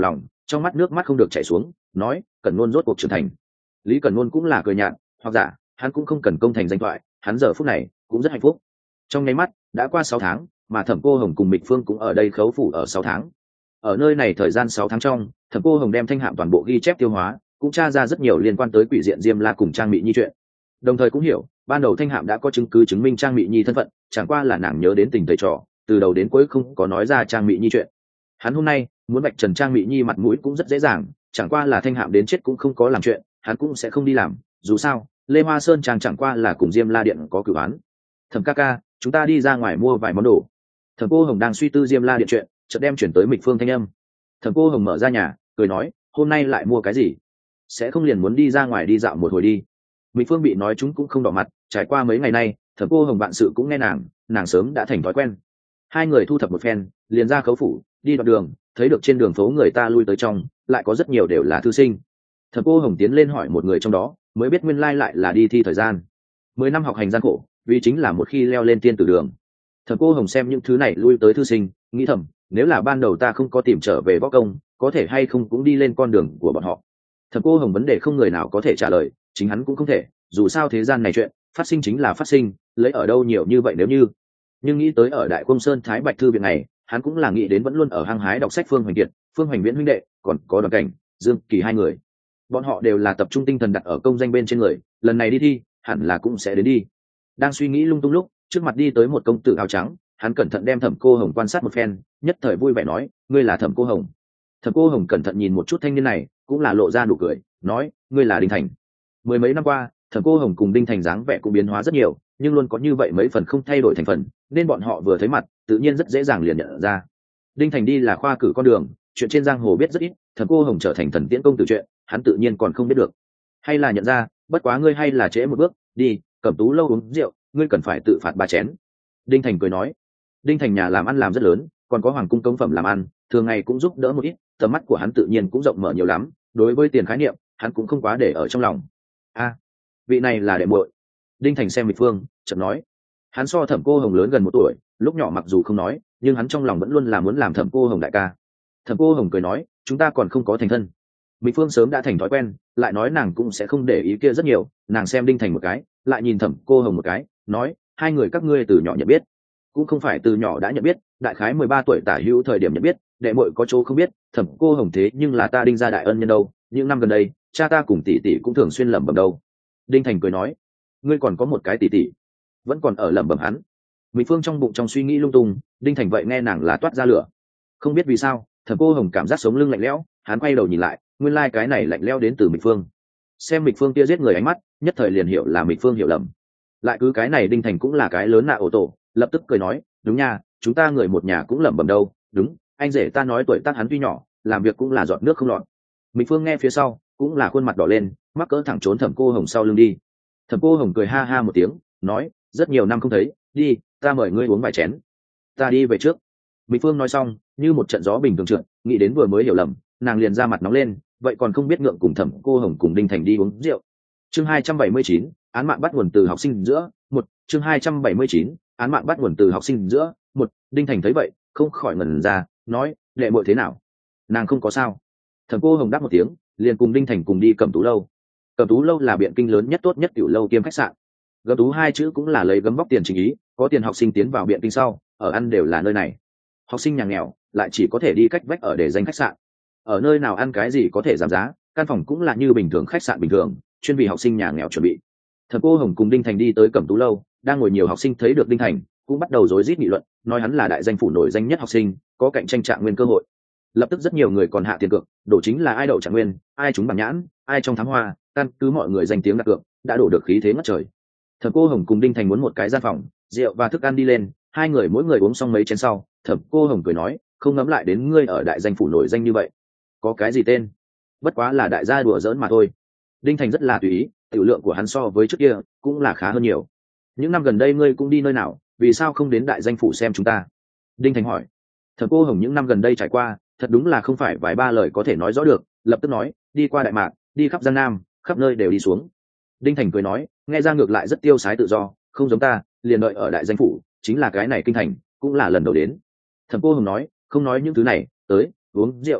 trong mắt nước mắt không được chảy xuống, nói Cẩn Nôn rốt cuộc trưởng thành. Lý Cẩn Nôn cũng là cười nhạt, hoặc giả hắn cũng không cần công thành danh thoại, hắn giờ phút này cũng rất hạnh phúc. Trong nháy mắt đã qua sáu tháng, mà Thẩm Cô Hồng cùng Mịch Phương cũng ở đây khấu phủ ở sáu tháng. Ở nơi này thời gian sáu tháng trong, Thẩm Cô Hồng đem thanh hạm toàn bộ ghi chép tiêu hóa, cũng tra ra rất nhiều liên quan tới quỷ diện Diêm La cùng Trang Mị Nhi chuyện. Đồng thời cũng hiểu, ban đầu thanh hạm đã có chứng cứ chứng minh Trang Mị Nhi thân phận, chẳng qua là nàng nhớ đến tình thầy trò, từ đầu đến cuối không có nói ra Trang Mị Nhi chuyện. Hắn hôm nay muốn vạch trần Trang Mị Nhi mặt mũi cũng rất dễ dàng, chẳng qua là thanh hạm đến chết cũng không có làm chuyện, hắn cũng sẽ không đi làm, dù sao Lê Hoa Sơn Trang chẳng qua là cùng Diêm La Điện có cửu án. Thẩm ca ca, chúng ta đi ra ngoài mua vài món đồ. Thẩm Cô Hồng đang suy tư Diêm La Điện chuyện, chợt đem chuyển tới Mịch Phương thanh âm. Thẩm Cô Hồng mở ra nhà, cười nói, hôm nay lại mua cái gì? Sẽ không liền muốn đi ra ngoài đi dạo một hồi đi. Mịch Phương bị nói chúng cũng không đỏ mặt, trải qua mấy ngày nay, Thẩm Cô Hồng bạn sự cũng nghe nàng, nàng sớm đã thành thói quen. Hai người thu thập một phen, liền ra khấu phủ, đi đoạn đường, thấy được trên đường phố người ta lui tới trong, lại có rất nhiều đều là thư sinh. Thẩm Cô Hồng tiến lên hỏi một người trong đó, mới biết nguyên lai lại là đi thi thời gian. Mười năm học hành gian khổ, vì chính là một khi leo lên tiên tử đường. Thẩm Cô Hồng xem những thứ này lui tới thư sinh, nghĩ thầm, nếu là ban đầu ta không có tìm trở về võ công, có thể hay không cũng đi lên con đường của bọn họ. Thẩm Cô Hồng vấn đề không người nào có thể trả lời, chính hắn cũng không thể, dù sao thế gian này chuyện phát sinh chính là phát sinh, lấy ở đâu nhiều như vậy nếu như. Nhưng nghĩ tới ở Đại Cung Sơn Thái Bạch thư viện này, hắn cũng là nghĩ đến vẫn luôn ở hăng hái đọc sách Phương Hoành Kiệt, Phương Hoành Viễn huynh đệ, còn có Đoàn Cảnh, Dương Kỳ hai người. Bọn họ đều là tập trung tinh thần đặt ở công danh bên trên người, lần này đi thi, hẳn là cũng sẽ đến đi. Đang suy nghĩ lung tung lúc, trước mặt đi tới một công tử áo trắng, hắn cẩn thận đem Thẩm Cô Hồng quan sát một phen, nhất thời vui vẻ nói, ngươi là Thẩm Cô Hồng. Thẩm Cô Hồng cẩn thận nhìn một chút thanh niên này, cũng là lộ ra nụ cười, nói, ngươi là Đinh Thành. Mười mấy năm qua, Thẩm Cô Hồng cùng Đinh Thành dáng vẻ cũng biến hóa rất nhiều, nhưng luôn có như vậy mấy phần không thay đổi thành phần, nên bọn họ vừa thấy mặt, tự nhiên rất dễ dàng liền nhận ra. Đinh Thành đi là khoa cử con đường, chuyện trên giang hồ biết rất ít, Thẩm Cô Hồng trở thành thần tiễn công tử chuyện, hắn tự nhiên còn không biết được. Hay là nhận ra, bất quá ngươi hay là trễ một bước, đi, Cẩm Tú lâu uống rượu, ngươi cần phải tự phạt ba chén. Đinh Thành cười nói. Đinh Thành nhà làm ăn làm rất lớn, còn có hoàng cung công phẩm làm ăn, thường ngày cũng giúp đỡ một ít, tầm mắt của hắn tự nhiên cũng rộng mở nhiều lắm, đối với tiền khái niệm, hắn cũng không quá để ở trong lòng. A, vị này là đệ muội. Đinh Thành xem Mịch Phương, chợt nói, hắn so Thẩm Cô Hồng lớn gần một tuổi, lúc nhỏ mặc dù không nói, nhưng hắn trong lòng vẫn luôn là muốn làm Thẩm Cô Hồng đại ca. Thẩm Cô Hồng cười nói, chúng ta còn không có thành thân. Mịch Phương sớm đã thành thói quen, lại nói nàng cũng sẽ không để ý kia rất nhiều, nàng xem Đinh Thành một cái, lại nhìn Thẩm Cô Hồng một cái, nói, hai người các ngươi từ nhỏ nhận biết, cũng không phải từ nhỏ đã nhận biết, đại khái mười ba tuổi tả hữu thời điểm nhận biết, đệ muội có chỗ không biết, Thẩm Cô Hồng thế nhưng là ta Đinh gia đại ân nhân đâu, những năm gần đây, cha ta cùng tỷ tỷ cũng thường xuyên lẩm bẩm đâu. Đinh Thành cười nói, ngươi còn có một cái tỷ tỷ, vẫn còn ở lẩm bẩm hắn. Mịch Phương trong bụng trong suy nghĩ lung tung, Đinh Thành vậy nghe nàng là toát ra lửa. Không biết vì sao, Thẩm Cô Hồng cảm giác sống lưng lạnh lẽo, hắn quay đầu nhìn lại, nguyên lai like cái này lạnh lẽo đến từ Mịch Phương. Xem Mịch Phương kia giết người ánh mắt, nhất thời liền hiểu là Mịch Phương hiểu lầm. Lại cứ cái này Đinh Thành cũng là cái lớn nạ ổ tổ, lập tức cười nói, đúng nha, chúng ta người một nhà cũng lẩm bẩm đâu, đúng, anh rể ta nói tuổi tác hắn tuy nhỏ, làm việc cũng là giọt nước không lọt. Mịch Phương nghe phía sau, cũng là khuôn mặt đỏ lên, mắc cỡ thẳng trốn Thẩm Cô Hồng sau lưng đi. Thẩm Cô Hồng cười ha ha một tiếng, nói, rất nhiều năm không thấy, đi, ta mời ngươi uống vài chén. Ta đi về trước. Mịch Phương nói xong, như một trận gió bình thường trượt, nghĩ đến vừa mới hiểu lầm, nàng liền ra mặt nóng lên, vậy còn không biết ngượng cùng Thẩm Cô Hồng cùng Đinh Thành đi uống rượu. Chương hai trăm bảy mươi chín, án mạng bắt nguồn từ học sinh giữa, một, chương hai trăm bảy mươi chín, án mạng bắt nguồn từ học sinh giữa, một, Đinh Thành thấy vậy, không khỏi ngẩn ra, nói, đệ muội thế nào? Nàng không có sao. Thẩm Cô Hồng đáp một tiếng, liền cùng Đinh Thành cùng đi Cẩm Tú lâu. Cẩm Tú lâu là biện kinh lớn nhất tốt nhất tiểu lâu kiêm khách sạn. Gấm tú hai chữ cũng là lấy gấm vóc tiền chính ý, có tiền học sinh tiến vào biện kinh sau, ở ăn đều là nơi này. Học sinh nhà nghèo lại chỉ có thể đi cách vách ở để danh khách sạn. Ở nơi nào ăn cái gì có thể giảm giá, căn phòng cũng là như bình thường khách sạn bình thường, chuyên vì học sinh nhà nghèo chuẩn bị. Thẩm Cô Hồng cùng Đinh Thành đi tới Cẩm Tú lâu, đang ngồi nhiều học sinh thấy được Đinh Thành, cũng bắt đầu rối rít nghị luận, nói hắn là đại danh phủ nổi danh nhất học sinh, có cạnh tranh trạng nguyên cơ hội. Lập tức rất nhiều người còn hạ tiền cược, đổ chính là ai đậu trạng nguyên, ai trúng bảng nhãn, ai trong thám hoa, căn cứ mọi người danh tiếng đặt cược, đã đổ được khí thế ngất trời. Thẩm Cô Hồng cùng Đinh Thành muốn một cái gian phòng, rượu và thức ăn đi lên, hai người mỗi người uống xong mấy chén sau, Thẩm Cô Hồng cười nói, không ngẫm lại đến ngươi ở đại danh phủ nổi danh như vậy, có cái gì tên? Bất quá là đại gia đùa giỡn mà thôi. Đinh Thành rất là tùy ý, tiểu lượng của hắn so với trước kia cũng là khá hơn nhiều. Những năm gần đây ngươi cũng đi nơi nào, vì sao không đến đại danh phủ xem chúng ta? Đinh Thành hỏi. Thẩm Cô Hồng những năm gần đây trải qua, thật đúng là không phải vài ba lời có thể nói rõ được, lập tức nói, đi qua Đại Mạc, đi khắp Giang Nam, khắp nơi đều đi xuống. Đinh Thành cười nói, nghe ra ngược lại rất tiêu sái tự do, không giống ta, liền đợi ở đại danh phủ, chính là cái này kinh thành, cũng là lần đầu đến. Thẩm Cô Hồng nói, không nói những thứ này, tới uống rượu.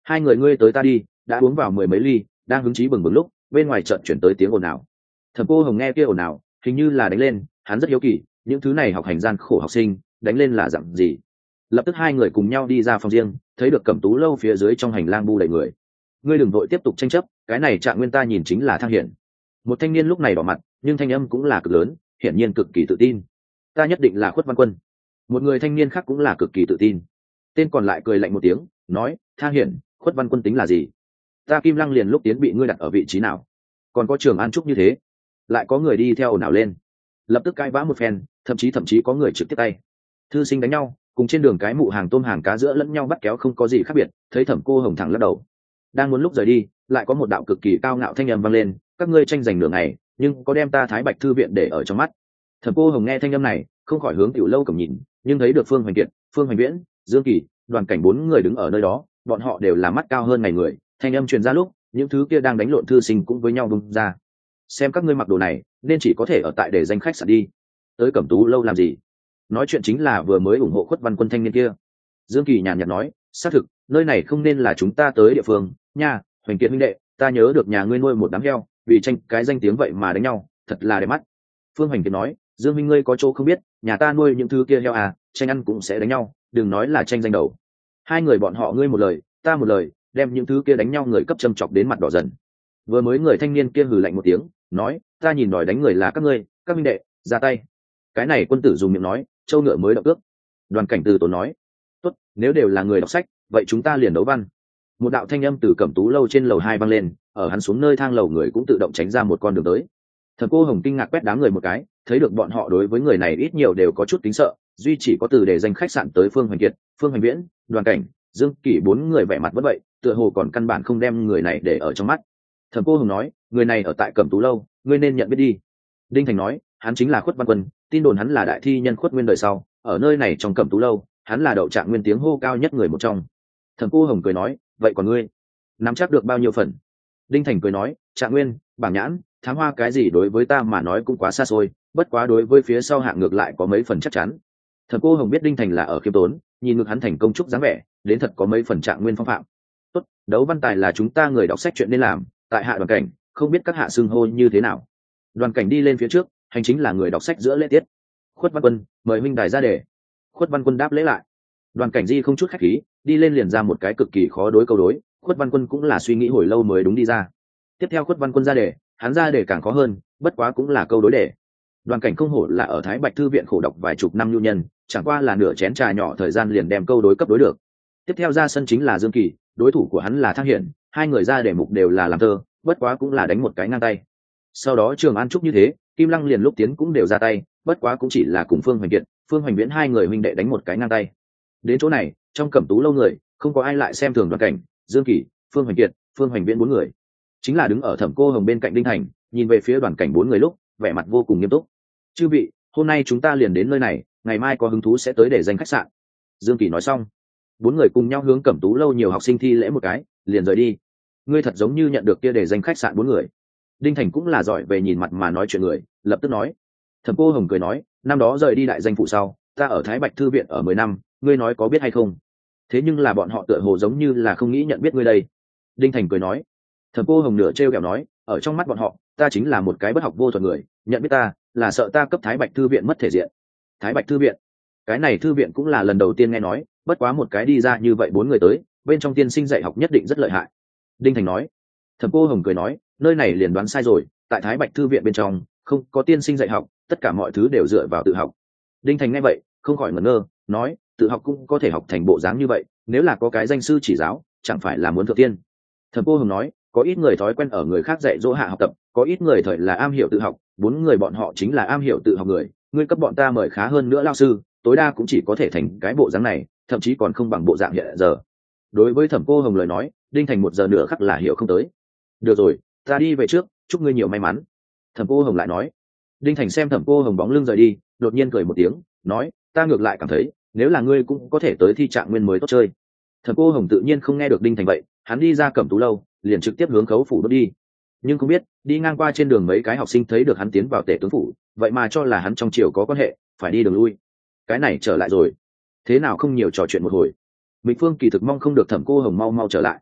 hai người ngươi tới ta đi, đã uống vào mười mấy ly, đang hứng chí bừng bừng lúc bên ngoài chợt chuyển tới tiếng ồn ào. Thẩm Cô Hồng nghe kia ồn ào, hình như là đánh lên, hắn rất hiếu kỳ, những thứ này học hành gian khổ học sinh đánh lên là dạng gì. Lập tức hai người cùng nhau đi ra phòng riêng, thấy được Cẩm Tú lâu phía dưới trong hành lang bu đầy người. Ngươi đừng vội tiếp tục tranh chấp, cái này Trạng Nguyên ta nhìn chính là Thang Hiển. Một thanh niên lúc này đỏ mặt, nhưng thanh âm cũng là cực lớn, hiển nhiên cực kỳ tự tin. Ta nhất định là Khuất Văn Quân. Một người thanh niên khác cũng là cực kỳ tự tin. Tên còn lại cười lạnh một tiếng, nói: Thang Hiển, Khuất Văn Quân tính là gì? Ta Kim Lăng liền lúc tiến bị ngươi đặt ở vị trí nào? Còn có Trường An Trúc như thế, lại có người đi theo ồn ào lên, lập tức cãi vã một phen, thậm chí thậm chí có người trực tiếp tay. Thư sinh đánh nhau, cùng trên đường cái mụ hàng tôm hàng cá giữa lẫn nhau bắt kéo không có gì khác biệt. Thấy Thẩm Cô Hồng thẳng lắc đầu, đang muốn lúc rời đi, lại có một đạo cực kỳ cao ngạo thanh âm vang lên: các ngươi tranh giành nửa ngày, nhưng có đem ta Thái Bạch thư viện để ở trong mắt? Thẩm Cô Hồng nghe thanh âm này, không khỏi hướng tiểu lâu cổng nhìn, nhưng thấy được Phương Hoành Kiệt, Phương Hoành Viễn, Dương Kỳ, Đoàn Cảnh bốn người đứng ở nơi đó, bọn họ đều là mắt cao hơn ngày người. Thanh âm truyền ra lúc, những thứ kia đang đánh lộn thư sinh cũng với nhau bung ra. Xem các ngươi mặc đồ này, nên chỉ có thể ở tại để danh khách sạn đi. Tới Cẩm Tú lâu làm gì? Nói chuyện chính là vừa mới ủng hộ Khuất Văn Quân thanh niên kia. Dương Kỳ nhàn nhạt nói: xác thực, nơi này không nên là chúng ta tới địa phương nha. Hoành Kiệt huynh đệ, ta nhớ được nhà ngươi nuôi một đám heo, vì tranh cái danh tiếng vậy mà đánh nhau, thật là đẹp mắt. Phương Hoành Kiệt nói: Dương huynh ngươi có chỗ không biết, nhà ta nuôi những thứ kia heo à, tranh ăn cũng sẽ đánh nhau, đừng nói là tranh danh đầu. Hai người bọn họ ngươi một lời, ta một lời, đem những thứ kia đánh nhau người cấp châm chọc đến mặt đỏ dần. Vừa mới người thanh niên kia hừ lạnh một tiếng, nói: ta nhìn đòi đánh người là các ngươi, các minh đệ, ra tay. Cái này quân tử dùng miệng nói, châu ngựa mới động ước. Đoàn Cảnh từ tốn nói: tốt, nếu đều là người đọc sách, vậy chúng ta liền đấu văn. Một đạo thanh âm từ Cẩm Tú lâu trên lầu hai vang lên, ở hắn xuống nơi thang lầu người cũng tự động tránh ra một con đường tới. Thẩm Cô Hồng kinh ngạc quét đám người một cái, thấy được bọn họ đối với người này ít nhiều đều có chút kính sợ, duy chỉ có từ để danh khách sạn tới Phương Hoành Kiệt, Phương Hoành Viễn, Đoàn Cảnh, Dương Kỷ bốn người vẻ mặt vẫn vậy, tựa hồ còn căn bản không đem người này để ở trong mắt. Thẩm Cô Hồng nói: người này ở tại Cẩm Tú lâu, ngươi nên nhận biết đi. Đinh Thành nói: hắn chính là Khuất Văn Quân, tin đồn hắn là đại thi nhân Khuất Nguyên đời sau, ở nơi này trong Cẩm Tú lâu, hắn là đậu Trạng Nguyên tiếng hô cao nhất người một trong. Thẩm Cô Hồng cười nói: vậy còn ngươi, nắm chắc được bao nhiêu phần? Đinh Thành cười nói: Trạng Nguyên, bảng nhãn, thám hoa cái gì đối với ta mà nói cũng quá xa xôi, bất quá đối với phía sau hạng ngược lại có mấy phần chắc chắn. Thẩm Cô Hồng biết Đinh Thành là ở khiêm tốn, nhìn ngược hắn thành công trúc dáng vẻ, đến thật có mấy phần Trạng Nguyên phong phạm. Tốt, đấu văn tài là chúng ta người đọc sách chuyện nên làm, tại hạ Đoàn Cảnh, không biết các hạ xưng hô như thế nào? Đoàn Cảnh đi lên phía trước, hành chính là người đọc sách giữa lễ tiết. Khuất Văn Quân, mời huynh đài ra đề. Khuất Văn Quân đáp lễ lại. Đoàn Cảnh di không chút khách khí, đi lên liền ra một cái cực kỳ khó đối câu đối. Khuất Văn Quân cũng là suy nghĩ hồi lâu mới đúng đi ra. Tiếp theo Khuất Văn Quân ra đề, hắn ra đề càng khó hơn, bất quá cũng là câu đối đề. Đoàn Cảnh không hổ là ở Thái Bạch thư viện khổ đọc vài chục năm nhu nhân, chẳng qua là nửa chén trà nhỏ thời gian liền đem câu đối cấp đối được. Tiếp theo ra sân chính là Dương Kỳ, đối thủ của hắn là Thang Hiển, hai người ra đề mục đều là làm thơ, bất quá cũng là đánh một cái ngang tay. Sau đó Trường An Trúc như thế, Kim Lăng liền lúc tiến cũng đều ra tay, bất quá cũng chỉ là cùng Phương Hoành Kiệt, Phương Hoành Viễn hai người huynh đệ đánh một cái ngang tay. Đến chỗ này, trong Cẩm Tú lâu người, không có ai lại xem thường Đoàn Cảnh, Dương Kỳ, Phương Hoành Kiệt, Phương Hoành Viễn bốn người. Chính là đứng ở Thẩm Cô Hồng bên cạnh Đinh Thành, nhìn về phía Đoàn Cảnh bốn người lúc, vẻ mặt vô cùng nghiêm túc. Chư vị, hôm nay chúng ta liền đến nơi này, ngày mai có hứng thú sẽ tới để danh khách sạn. Dương Kỳ nói xong, bốn người cùng nhau hướng Cẩm Tú lâu nhiều học sinh thi lễ một cái, liền rời đi. Ngươi thật giống như nhận được kia để danh khách sạn bốn người. Đinh Thành cũng là giỏi về nhìn mặt mà nói chuyện người, lập tức nói. Thẩm Cô Hồng cười nói: năm đó rời đi đại danh phụ sau, ta ở Thái Bạch thư viện ở mười năm, ngươi nói có biết hay không? Thế nhưng là bọn họ tựa hồ giống như là không nghĩ nhận biết ngươi đây. Đinh Thành cười nói. Thẩm Cô Hồng nửa trêu ghẹo nói: ở trong mắt bọn họ, ta chính là một cái bất học vô thuật người, nhận biết ta là sợ ta cấp Thái Bạch thư viện mất thể diện. Thái Bạch thư viện, cái này thư viện cũng là lần đầu tiên nghe nói, bất quá một cái đi ra như vậy bốn người tới, bên trong tiên sinh dạy học nhất định rất lợi hại. Đinh Thành nói. Thẩm Cô Hồng cười nói: nơi này liền đoán sai rồi, tại Thái Bạch thư viện bên trong không có tiên sinh dạy học, tất cả mọi thứ đều dựa vào tự học. Đinh Thành nghe vậy không khỏi ngẩn ngơ, nói: tự học cũng có thể học thành bộ dáng như vậy, nếu là có cái danh sư chỉ giáo, chẳng phải là muốn thượng tiên? Thẩm Cô Hồng nói: có ít người thói quen ở người khác dạy dỗ hạ học tập, có ít người thời là am hiểu tự học, bốn người bọn họ chính là am hiểu tự học người, ngươi cấp bọn ta mời khá hơn nữa lao sư, tối đa cũng chỉ có thể thành cái bộ dáng này, thậm chí còn không bằng bộ dạng hiện giờ. Đối với Thẩm Cô Hồng lời nói, Đinh Thành một giờ nửa khắc là hiểu không tới. Được rồi, ta đi về trước, chúc ngươi nhiều may mắn. Thẩm Cô Hồng lại nói. Đinh Thành xem Thẩm Cô Hồng bóng lưng rời đi, đột nhiên cười một tiếng, nói: ta ngược lại cảm thấy, nếu là ngươi cũng có thể tới thi Trạng Nguyên mới tốt chơi. Thẩm Cô Hồng tự nhiên không nghe được Đinh Thành vậy, hắn đi ra Cẩm Tú lâu, liền trực tiếp hướng khấu phủ bước đi. Nhưng không biết, đi ngang qua trên đường mấy cái học sinh thấy được hắn tiến vào tể tướng phủ, vậy mà cho là hắn trong triều có quan hệ, phải đi đường lui. Cái này trở lại rồi, thế nào không nhiều trò chuyện một hồi. Mịch Phương kỳ thực mong không được Thẩm Cô Hồng mau mau trở lại.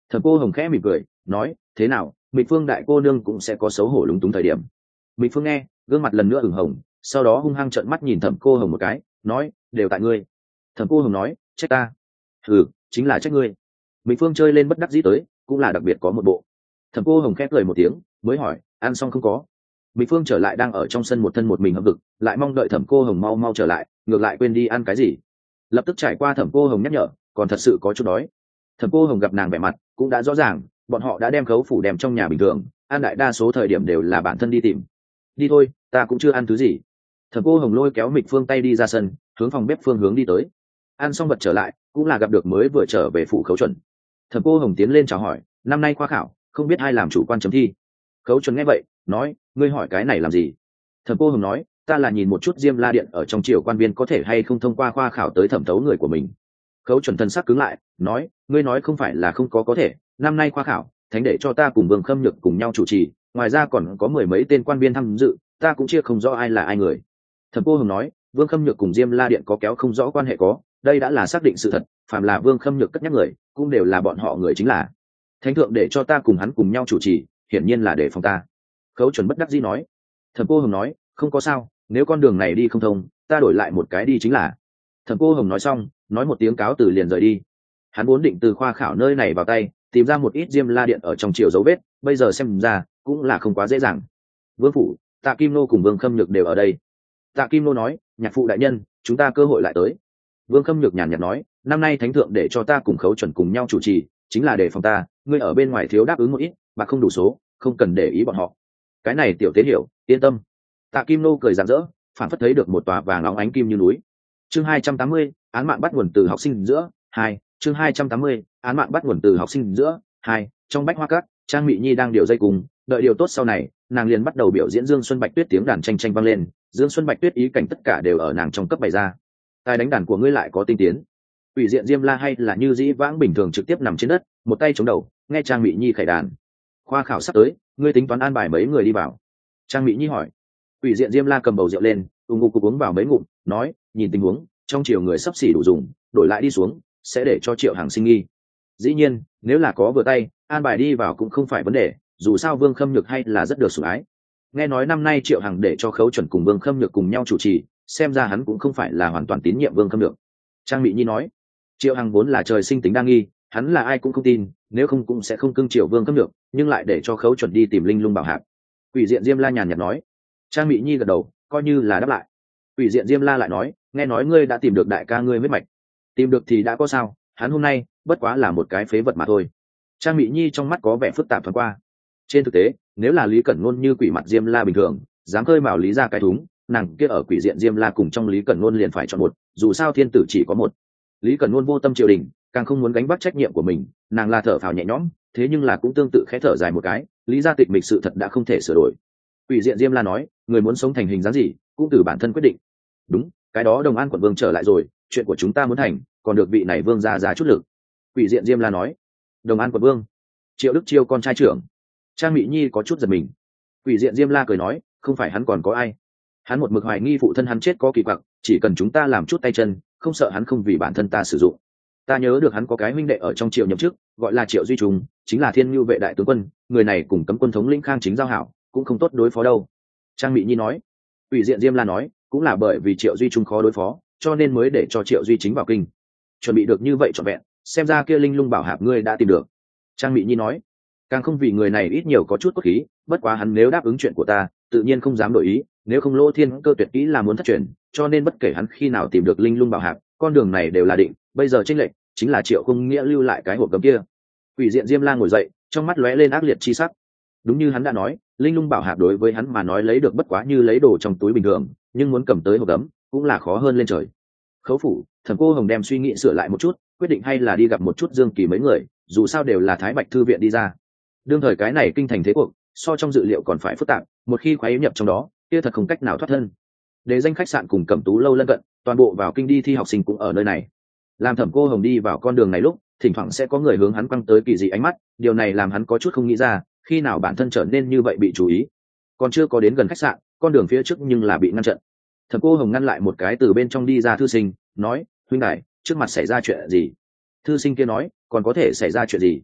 Thẩm Cô Hồng khẽ mỉm cười nói, thế nào, Mịch Phương đại cô nương cũng sẽ có xấu hổ lúng túng thời điểm. Mịch Phương nghe, gương mặt lần nữa ửng hồng, sau đó hung hăng trợn mắt nhìn Thẩm Cô Hồng một cái, nói, đều tại ngươi. Thẩm Cô Hồng nói, trách ta? Ừ, chính là trách ngươi. Mịch Phương chơi lên bất đắc dĩ tới, cũng là đặc biệt có một bộ. Thẩm Cô Hồng khép cười một tiếng, mới hỏi, ăn xong không có? Mịch Phương trở lại đang ở trong sân một thân một mình hậm hực, lại mong đợi Thẩm Cô Hồng mau mau trở lại, ngược lại quên đi ăn cái gì. Lập tức trải qua Thẩm Cô Hồng nhắc nhở, còn thật sự có chút đói. Thẩm Cô Hồng gặp nàng vẻ mặt, cũng đã rõ ràng, bọn họ đã đem khấu phủ đem trong nhà bình thường, ăn đại đa số thời điểm đều là bản thân đi tìm. Đi thôi, ta cũng chưa ăn thứ gì. Thẩm Cô Hồng lôi kéo Mịch Phương tay đi ra sân, hướng phòng bếp phương hướng đi tới. Ăn xong vật trở lại, cũng là gặp được mới vừa trở về phủ Khấu Chuẩn. Thẩm Cô Hồng tiến lên chào hỏi, năm nay khoa khảo, không biết ai làm chủ quan chấm thi. Khấu Chuẩn nghe vậy, nói, ngươi hỏi cái này làm gì? Thẩm Cô Hồng nói, ta là nhìn một chút Diêm La Điện ở trong triều quan viên có thể hay không thông qua khoa khảo tới thẩm thấu người của mình. Khấu Chuẩn thân sắc cứng lại, nói, ngươi nói không phải là không có có thể, năm nay khoa khảo, thánh để cho ta cùng Vương Khâm Nhược cùng nhau chủ trì, ngoài ra còn có mười mấy tên quan viên tham dự, ta cũng chia không rõ ai là ai người. Thẩm Cô Hồng nói, Vương Khâm Nhược cùng Diêm La Điện có kéo không rõ quan hệ có, đây đã là xác định sự thật, phàm là Vương Khâm Nhược cất nhắc người, cũng đều là bọn họ người chính là. Thánh thượng để cho ta cùng hắn cùng nhau chủ trì, hiển nhiên là để phòng ta. Khấu Chuẩn bất đắc dĩ nói. Thẩm Cô Hồng nói, không có sao, nếu con đường này đi không thông, ta đổi lại một cái đi chính là. Thẩm Cô Hồng nói xong, nói một tiếng cáo từ liền rời đi. Hắn vốn định từ khoa khảo nơi này vào tay, tìm ra một ít Diêm La Điện ở trong triều dấu vết, bây giờ xem ra cũng là không quá dễ dàng. Vương phủ, Tạ Kim Nô cùng Vương Khâm Nhược đều ở đây. Tạ Kim Nô nói, nhạc phụ đại nhân, chúng ta cơ hội lại tới. Vương Khâm Nhược nhàn nhạt nói, năm nay thánh thượng để cho ta cùng Khấu Chuẩn cùng nhau chủ trì, chính là để phòng ta, ngươi ở bên ngoài thiếu đáp ứng một ít, mà không đủ số, không cần để ý bọn họ. Cái này tiểu tế hiểu, yên tâm. Tạ Kim Nô cười rạng rỡ, phản phất thấy được một tòa vàng óng ánh kim như núi. Chương hai trăm tám mươi, án mạng bắt nguồn từ học sinh giữa, hai. Chương hai trăm tám mươi, án mạng bắt nguồn từ học sinh giữa, hai. Trong Bách Hoa Các, Trang Mị Nhi đang điều dây cùng, đợi điều tốt sau này, nàng liền bắt đầu biểu diễn Dương Xuân Bạch Tuyết tiếng đàn tranh tranh vang lên, Dương Xuân Bạch Tuyết ý cảnh tất cả đều ở nàng trong cấp bày ra. Tài đánh đàn của ngươi lại có tinh tiến. Ủy diện Diêm La hay là như dĩ vãng bình thường trực tiếp nằm trên đất, một tay chống đầu, nghe Trang Mị Nhi khải đàn. Khoa khảo sắp tới, ngươi tính toán an bài mấy người đi vào? Trang Mị Nhi hỏi. Ủy diện Diêm La cầm bầu rượu lên, ung ngục uống vào mấy ngụm, nói, nhìn tình huống, trong triều người sắp xỉ đủ dùng, đổi lại đi xuống, sẽ để cho Triệu Hằng sinh nghi. Dĩ nhiên, nếu là có vừa tay, an bài đi vào cũng không phải vấn đề, dù sao Vương Khâm Nhược hay là rất được sủng ái. Nghe nói năm nay Triệu Hằng để cho Khấu Chuẩn cùng Vương Khâm Nhược cùng nhau chủ trì, xem ra hắn cũng không phải là hoàn toàn tín nhiệm Vương Khâm Nhược. Trang Mị Nhi nói, Triệu Hằng vốn là trời sinh tính đa nghi, hắn là ai cũng không tin, nếu không cũng sẽ không cưng chiều Vương Khâm Nhược, nhưng lại để cho Khấu Chuẩn đi tìm Linh Lung Bảo Hạp. Ủy diện Diêm La nhàn nhạt nói. Trang Mị Nhi gật đầu, coi như là đáp lại. Ủy diện Diêm La lại nói, nghe nói ngươi đã tìm được đại ca ngươi huyết mạch. Tìm được thì đã có sao, hắn hôm nay bất quá là một cái phế vật mà thôi. Trang Mị Nhi trong mắt có vẻ phức tạp thoáng qua. Trên thực tế, nếu là Lý Cẩn Ngôn như quỷ mặt Diêm La bình thường, dám khơi mào Lý ra cái thúng, nàng kia ở quỷ diện Diêm La cùng trong Lý Cẩn Ngôn liền phải chọn một, dù sao thiên tử chỉ có một. Lý Cẩn Ngôn vô tâm triều đình, càng không muốn gánh vác trách nhiệm của mình, nàng là thở phào nhẹ nhõm, thế nhưng là cũng tương tự khẽ thở dài một cái, Lý gia tịch mịch sự thật đã không thể sửa đổi. Quỷ diện Diêm La nói, người muốn sống thành hình dáng gì, cũng từ bản thân quyết định. Đúng, cái đó Đồng An quận vương trở lại rồi, chuyện của chúng ta muốn thành, còn được vị này vương ra ra chút lực. Quỷ diện Diêm La nói. Đồng An quận vương? Triệu Đức Chiêu con trai trưởng. Trang Mị Nhi có chút giật mình. Quỷ diện Diêm La cười nói, không phải hắn còn có ai? Hắn một mực hoài nghi phụ thân hắn chết có kỳ quặc, chỉ cần chúng ta làm chút tay chân, không sợ hắn không vì bản thân ta sử dụng. Ta nhớ được hắn có cái huynh đệ ở trong Triệu nhậm chức, gọi là Triệu Duy Trung, chính là Thiên Nhu vệ đại tướng quân, người này cùng cấm quân thống lĩnh Khang Chính giao hảo, cũng không tốt đối phó đâu. Trang Mị Nhi nói. Ủy diện Diêm La nói, cũng là bởi vì Triệu Duy Trung khó đối phó, cho nên mới để cho Triệu Duy Chính vào kinh. Chuẩn bị được như vậy trọn vẹn, xem ra kia Linh Lung Bảo Hạp ngươi đã tìm được. Trang Mị Nhi nói, càng không vì người này ít nhiều có chút cốt khí, bất quá hắn nếu đáp ứng chuyện của ta, tự nhiên không dám đổi ý, nếu không Lỗ Thiên Cơ tuyệt kỹ là muốn thất truyền, cho nên bất kể hắn khi nào tìm được Linh Lung Bảo Hạp, con đường này đều là định, bây giờ chênh lệch chính là Triệu không nghĩa lưu lại cái hộp gấm kia. Ủy diện Diêm La ngồi dậy, trong mắt lóe lên ác liệt chi sắc. Đúng như hắn đã nói, Linh Lung Bảo Hạp đối với hắn mà nói lấy được bất quá như lấy đồ trong túi bình thường, nhưng muốn cầm tới hộp gấm cũng là khó hơn lên trời. Khấu phủ, Thẩm Cô Hồng đem suy nghĩ sửa lại một chút, quyết định hay là đi gặp một chút Dương Kỳ mấy người, dù sao đều là Thái Bạch thư viện đi ra. Đương thời cái này kinh thành thế cuộc, so trong dự liệu còn phải phức tạp, một khi khoái nhập trong đó, kia thật không cách nào thoát thân. Để danh khách sạn cùng Cẩm Tú lâu lân cận, toàn bộ vào kinh đi thi học sinh cũng ở nơi này. Làm Thẩm Cô Hồng đi vào con đường này lúc, thỉnh thoảng sẽ có người hướng hắn quăng tới kỳ dị ánh mắt, điều này làm hắn có chút không nghĩ ra, khi nào bản thân trở nên như vậy bị chú ý. Còn chưa có đến gần khách sạn, con đường phía trước nhưng là bị ngăn chặn. Thẩm Cô Hồng ngăn lại một cái từ bên trong đi ra thư sinh, nói, huynh đại, trước mặt xảy ra chuyện gì? Thư sinh kia nói, còn có thể xảy ra chuyện gì?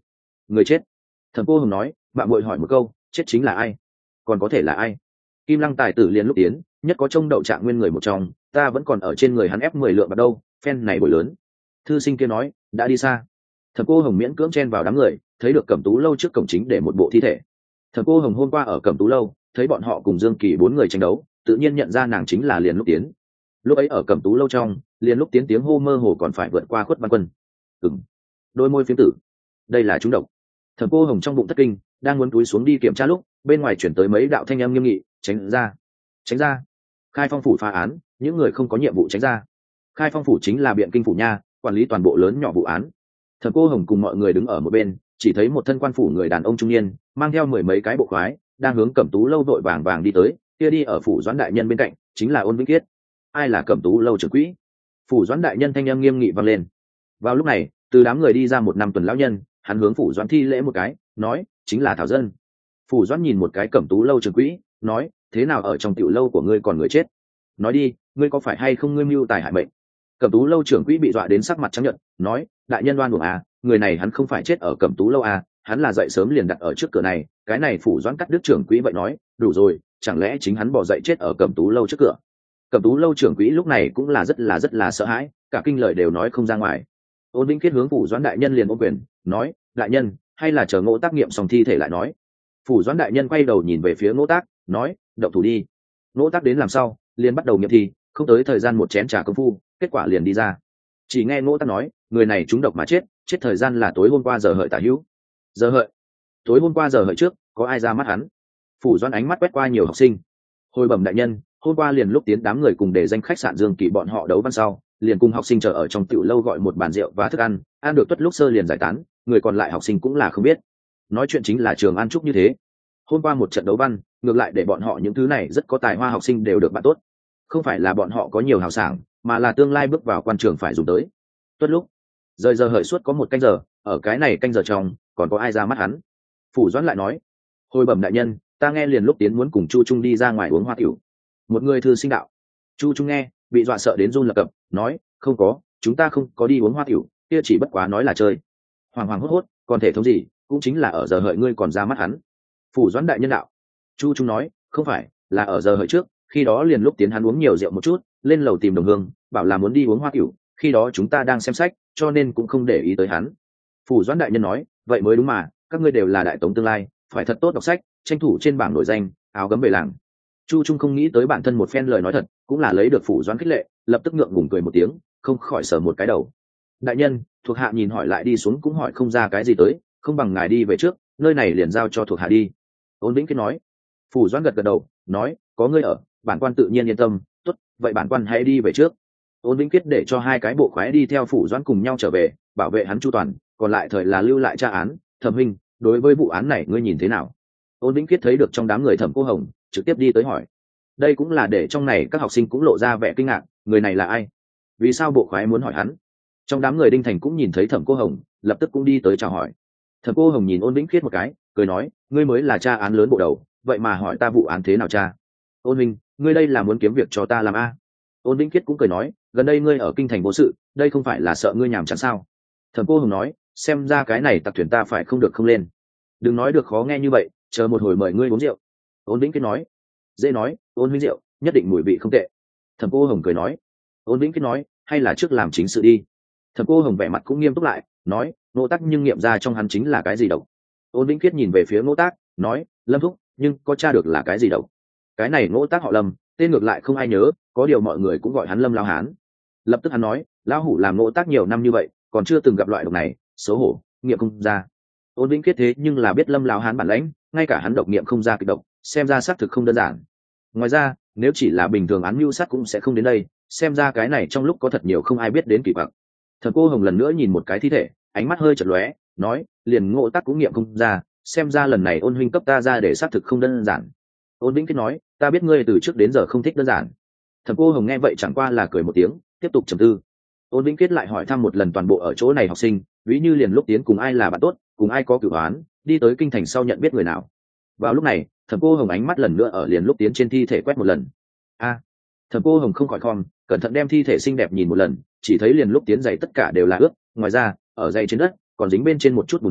người chết. Thẩm Cô Hồng nói, bạn muội hỏi một câu, chết chính là ai? Còn có thể là ai? Kim Lăng tài tử liền lúc tiến, nhất có trông đậu trạng nguyên người một trong, ta vẫn còn ở trên người hắn ép mười lượng bạc đâu, phen này bội lớn. Thư sinh kia nói, đã đi xa. Thẩm Cô Hồng miễn cưỡng chen vào đám người, thấy được Cẩm Tú lâu trước cổng chính để một bộ thi thể. Thẩm Cô Hồng hôm qua ở Cẩm Tú lâu, thấy bọn họ cùng Dương Kỳ bốn người tranh đấu, tự nhiên nhận ra nàng chính là liền lúc tiến. Lúc ấy ở Cẩm Tú lâu trong, liền lúc tiến tiếng hô mơ hồ còn phải vượt qua Khuất Văn Quân. Ừm, đôi môi phiếm tử, đây là trúng độc. Thẩm Cô Hồng trong bụng thất kinh, đang muốn cúi xuống đi kiểm tra lúc, bên ngoài chuyển tới mấy đạo thanh âm nghiêm nghị, tránh ra, tránh ra. Khai Phong phủ phá án, những người không có nhiệm vụ tránh ra. Khai Phong phủ chính là Biện Kinh phủ nha, quản lý toàn bộ lớn nhỏ vụ án. Thẩm Cô Hồng cùng mọi người đứng ở một bên, chỉ thấy một thân quan phủ người đàn ông trung niên, mang theo mười mấy cái bộ khoái, đang hướng Cẩm Tú lâu vội vàng vàng đi tới. Kia đi ở phủ Doãn đại nhân bên cạnh, chính là Ôn Vĩnh Kiết. Ai là Cẩm Tú lâu trưởng quỹ? Phủ Doãn đại nhân thanh âm nghiêm nghị vang lên. Vào lúc này, từ đám người đi ra một năm tuần lão nhân, hắn hướng phủ Doãn thi lễ một cái, nói, chính là Thảo Dân. Phủ Doãn nhìn một cái Cẩm Tú lâu trưởng quỹ, nói, thế nào ở trong tiểu lâu của ngươi còn người chết? Nói đi, ngươi có phải hay không ngươi mưu tài hại mệnh? Cẩm Tú lâu trưởng quỹ bị dọa đến sắc mặt trắng nhợt, nói, đại nhân oan uổng à, người này hắn không phải chết ở Cẩm Tú lâu à, hắn là dậy sớm liền đặt ở trước cửa này. Cái này phủ Doãn cắt đứt trưởng quỹ vậy nói, đủ rồi, chẳng lẽ chính hắn bỏ dậy chết ở Cẩm Tú lâu trước cửa? Cẩm Tú lâu trưởng quỹ lúc này cũng là rất là rất là sợ hãi, cả kinh lời đều nói không ra ngoài. Ôn Vĩnh Kiết hướng phủ Doãn đại nhân liền ôm quyền, nói, đại nhân, hay là chờ Ngỗ Tác nghiệm xong thi thể lại nói. Phủ Doãn đại nhân quay đầu nhìn về phía Ngỗ Tác, nói, động thủ đi. Ngỗ Tác đến làm sao, liền bắt đầu nghiệm thi, không tới thời gian một chén trà công phu, kết quả liền đi ra. Chỉ nghe Ngỗ Tác nói, người này trúng độc mà chết, chết thời gian là tối hôm qua giờ hợi tả hữu. Giờ hợi? Tối hôm qua giờ hợi trước, có ai ra mắt hắn? Phủ Doãn ánh mắt quét qua nhiều học sinh. Hồi bẩm đại nhân, hôm qua liền lúc tiến đám người cùng để danh khách sạn Dương Kỳ bọn họ đấu văn sau, liền cùng học sinh chờ ở trong tiểu lâu gọi một bàn rượu và thức ăn, ăn được tuất lúc sơ liền giải tán, người còn lại học sinh cũng là không biết. Nói chuyện chính là Trường An Trúc như thế. Hôm qua một trận đấu văn, ngược lại để bọn họ những thứ này rất có tài hoa học sinh đều được bạn tốt. Không phải là bọn họ có nhiều hào sảng, mà là tương lai bước vào quan trường phải dùng tới. Tuất lúc rời giờ hợi suốt có một canh giờ, ở cái này canh giờ trong, còn có ai ra mắt hắn? Phủ Doãn lại nói, hồi bẩm đại nhân, ta nghe liền lúc tiến muốn cùng Chu Trung đi ra ngoài uống hoa tiểu. Một người thư sinh đạo. Chu Trung nghe, bị dọa sợ đến run lập cập, nói, không có, chúng ta không có đi uống hoa tiểu, kia chỉ bất quá nói là chơi. Hoàng hoàng hốt hốt, còn thể thống gì, cũng chính là ở giờ hợi ngươi còn ra mắt hắn. Phủ Doãn đại nhân đạo. Chu Trung nói, không phải, là ở giờ hợi trước, khi đó liền lúc tiến hắn uống nhiều rượu một chút, lên lầu tìm đồng hương, bảo là muốn đi uống hoa tiểu, khi đó chúng ta đang xem sách, cho nên cũng không để ý tới hắn. Phủ Doãn đại nhân nói, vậy mới đúng mà, các ngươi đều là đại tống tương lai, phải thật tốt đọc sách, tranh thủ trên bảng nổi danh, áo gấm về làng. Chu Trung không nghĩ tới bản thân một phen lời nói thật, cũng là lấy được Phủ Doãn khích lệ, lập tức ngượng ngùng cười một tiếng, không khỏi sờ một cái đầu. Đại nhân, thuộc hạ nhìn hỏi lại đi xuống cũng hỏi không ra cái gì tới, không bằng ngài đi về trước, nơi này liền giao cho thuộc hạ đi. Ôn Vĩnh Kiết nói. Phủ Doãn gật gật đầu, nói, có ngươi ở, bản quan tự nhiên yên tâm, tốt, vậy bản quan hãy đi về trước. Ôn Vĩnh Kiết để cho hai cái bộ khoái đi theo Phủ Doãn cùng nhau trở về, bảo vệ hắn chu toàn, còn lại thời là lưu lại tra án. Thẩm huynh, đối với vụ án này ngươi nhìn thế nào? Ôn Vĩnh Kiết thấy được trong đám người Thẩm Cô Hồng, trực tiếp đi tới hỏi. Đây cũng là để trong này các học sinh cũng lộ ra vẻ kinh ngạc, người này là ai? Vì sao bộ khoái muốn hỏi hắn? Trong đám người Đinh Thành cũng nhìn thấy Thẩm Cô Hồng, lập tức cũng đi tới chào hỏi. Thẩm Cô Hồng nhìn Ôn Vĩnh Kiết một cái, cười nói, ngươi mới là tra án lớn bộ đầu, vậy mà hỏi ta vụ án thế nào cha? Ôn huynh, ngươi đây là muốn kiếm việc cho ta làm a? Ôn Vĩnh Kiết cũng cười nói, gần đây ngươi ở kinh thành vô sự, đây không phải là sợ ngươi nhàm chán sao? Thẩm Cô Hồng nói, xem ra cái này tặc thuyền ta phải không được không lên. Đừng nói được khó nghe như vậy, chờ một hồi mời ngươi uống rượu. Ôn Vĩnh Kiết nói. Dễ nói, Ôn huynh rượu nhất định mùi vị không tệ. Thẩm Cô Hồng cười nói. Ôn Vĩnh Kiết nói, hay là trước làm chính sự đi. Thẩm Cô Hồng vẻ mặt cũng nghiêm túc lại, nói, Ngỗ Tác nhưng nghiệm ra trong hắn chính là cái gì độc? Ôn Vĩnh Kiết nhìn về phía Ngỗ Tác, nói, Lâm thúc, nhưng có tra được là cái gì độc? Cái này Ngỗ Tác họ Lâm, tên ngược lại không ai nhớ, có điều mọi người cũng gọi hắn Lâm Lao Hán. Lập tức hắn nói, lão hủ làm Ngỗ Tác nhiều năm như vậy, còn chưa từng gặp loại độc này, xấu hổ, nghiệm không ra. Ôn Vĩnh Kiết thế nhưng là biết Lâm Lão Hán bản lãnh, ngay cả hắn độc nghiệm không ra kịch độc, xem ra xác thực không đơn giản. Ngoài ra, nếu chỉ là bình thường án mưu sát cũng sẽ không đến đây, xem ra cái này trong lúc có thật nhiều không ai biết đến kỳ quặc. Thẩm Cô Hồng lần nữa nhìn một cái thi thể, ánh mắt hơi chật lóe, nói, liền Ngộ Tác cũng nghiệm không ra, xem ra lần này Ôn huynh cấp ta ra để xác thực không đơn giản. Ôn Vĩnh Kiết nói, ta biết ngươi từ trước đến giờ không thích đơn giản. Thẩm Cô Hồng nghe vậy chẳng qua là cười một tiếng, tiếp tục trầm tư. Ôn Vĩnh Kiết lại hỏi thăm một lần toàn bộ ở chỗ này học sinh, ví như liền lúc tiến cùng ai là bạn tốt, cùng ai có cửu oán, đi tới kinh thành sau nhận biết người nào. Vào lúc này, Thẩm Cô Hồng ánh mắt lần nữa ở liền lúc tiến trên thi thể quét một lần. A, Thẩm Cô Hồng không khỏi khom, cẩn thận đem thi thể xinh đẹp nhìn một lần, chỉ thấy liền lúc tiến giày tất cả đều là ướt, ngoài ra, ở giày trên đất còn dính bên trên một chút bùn đất,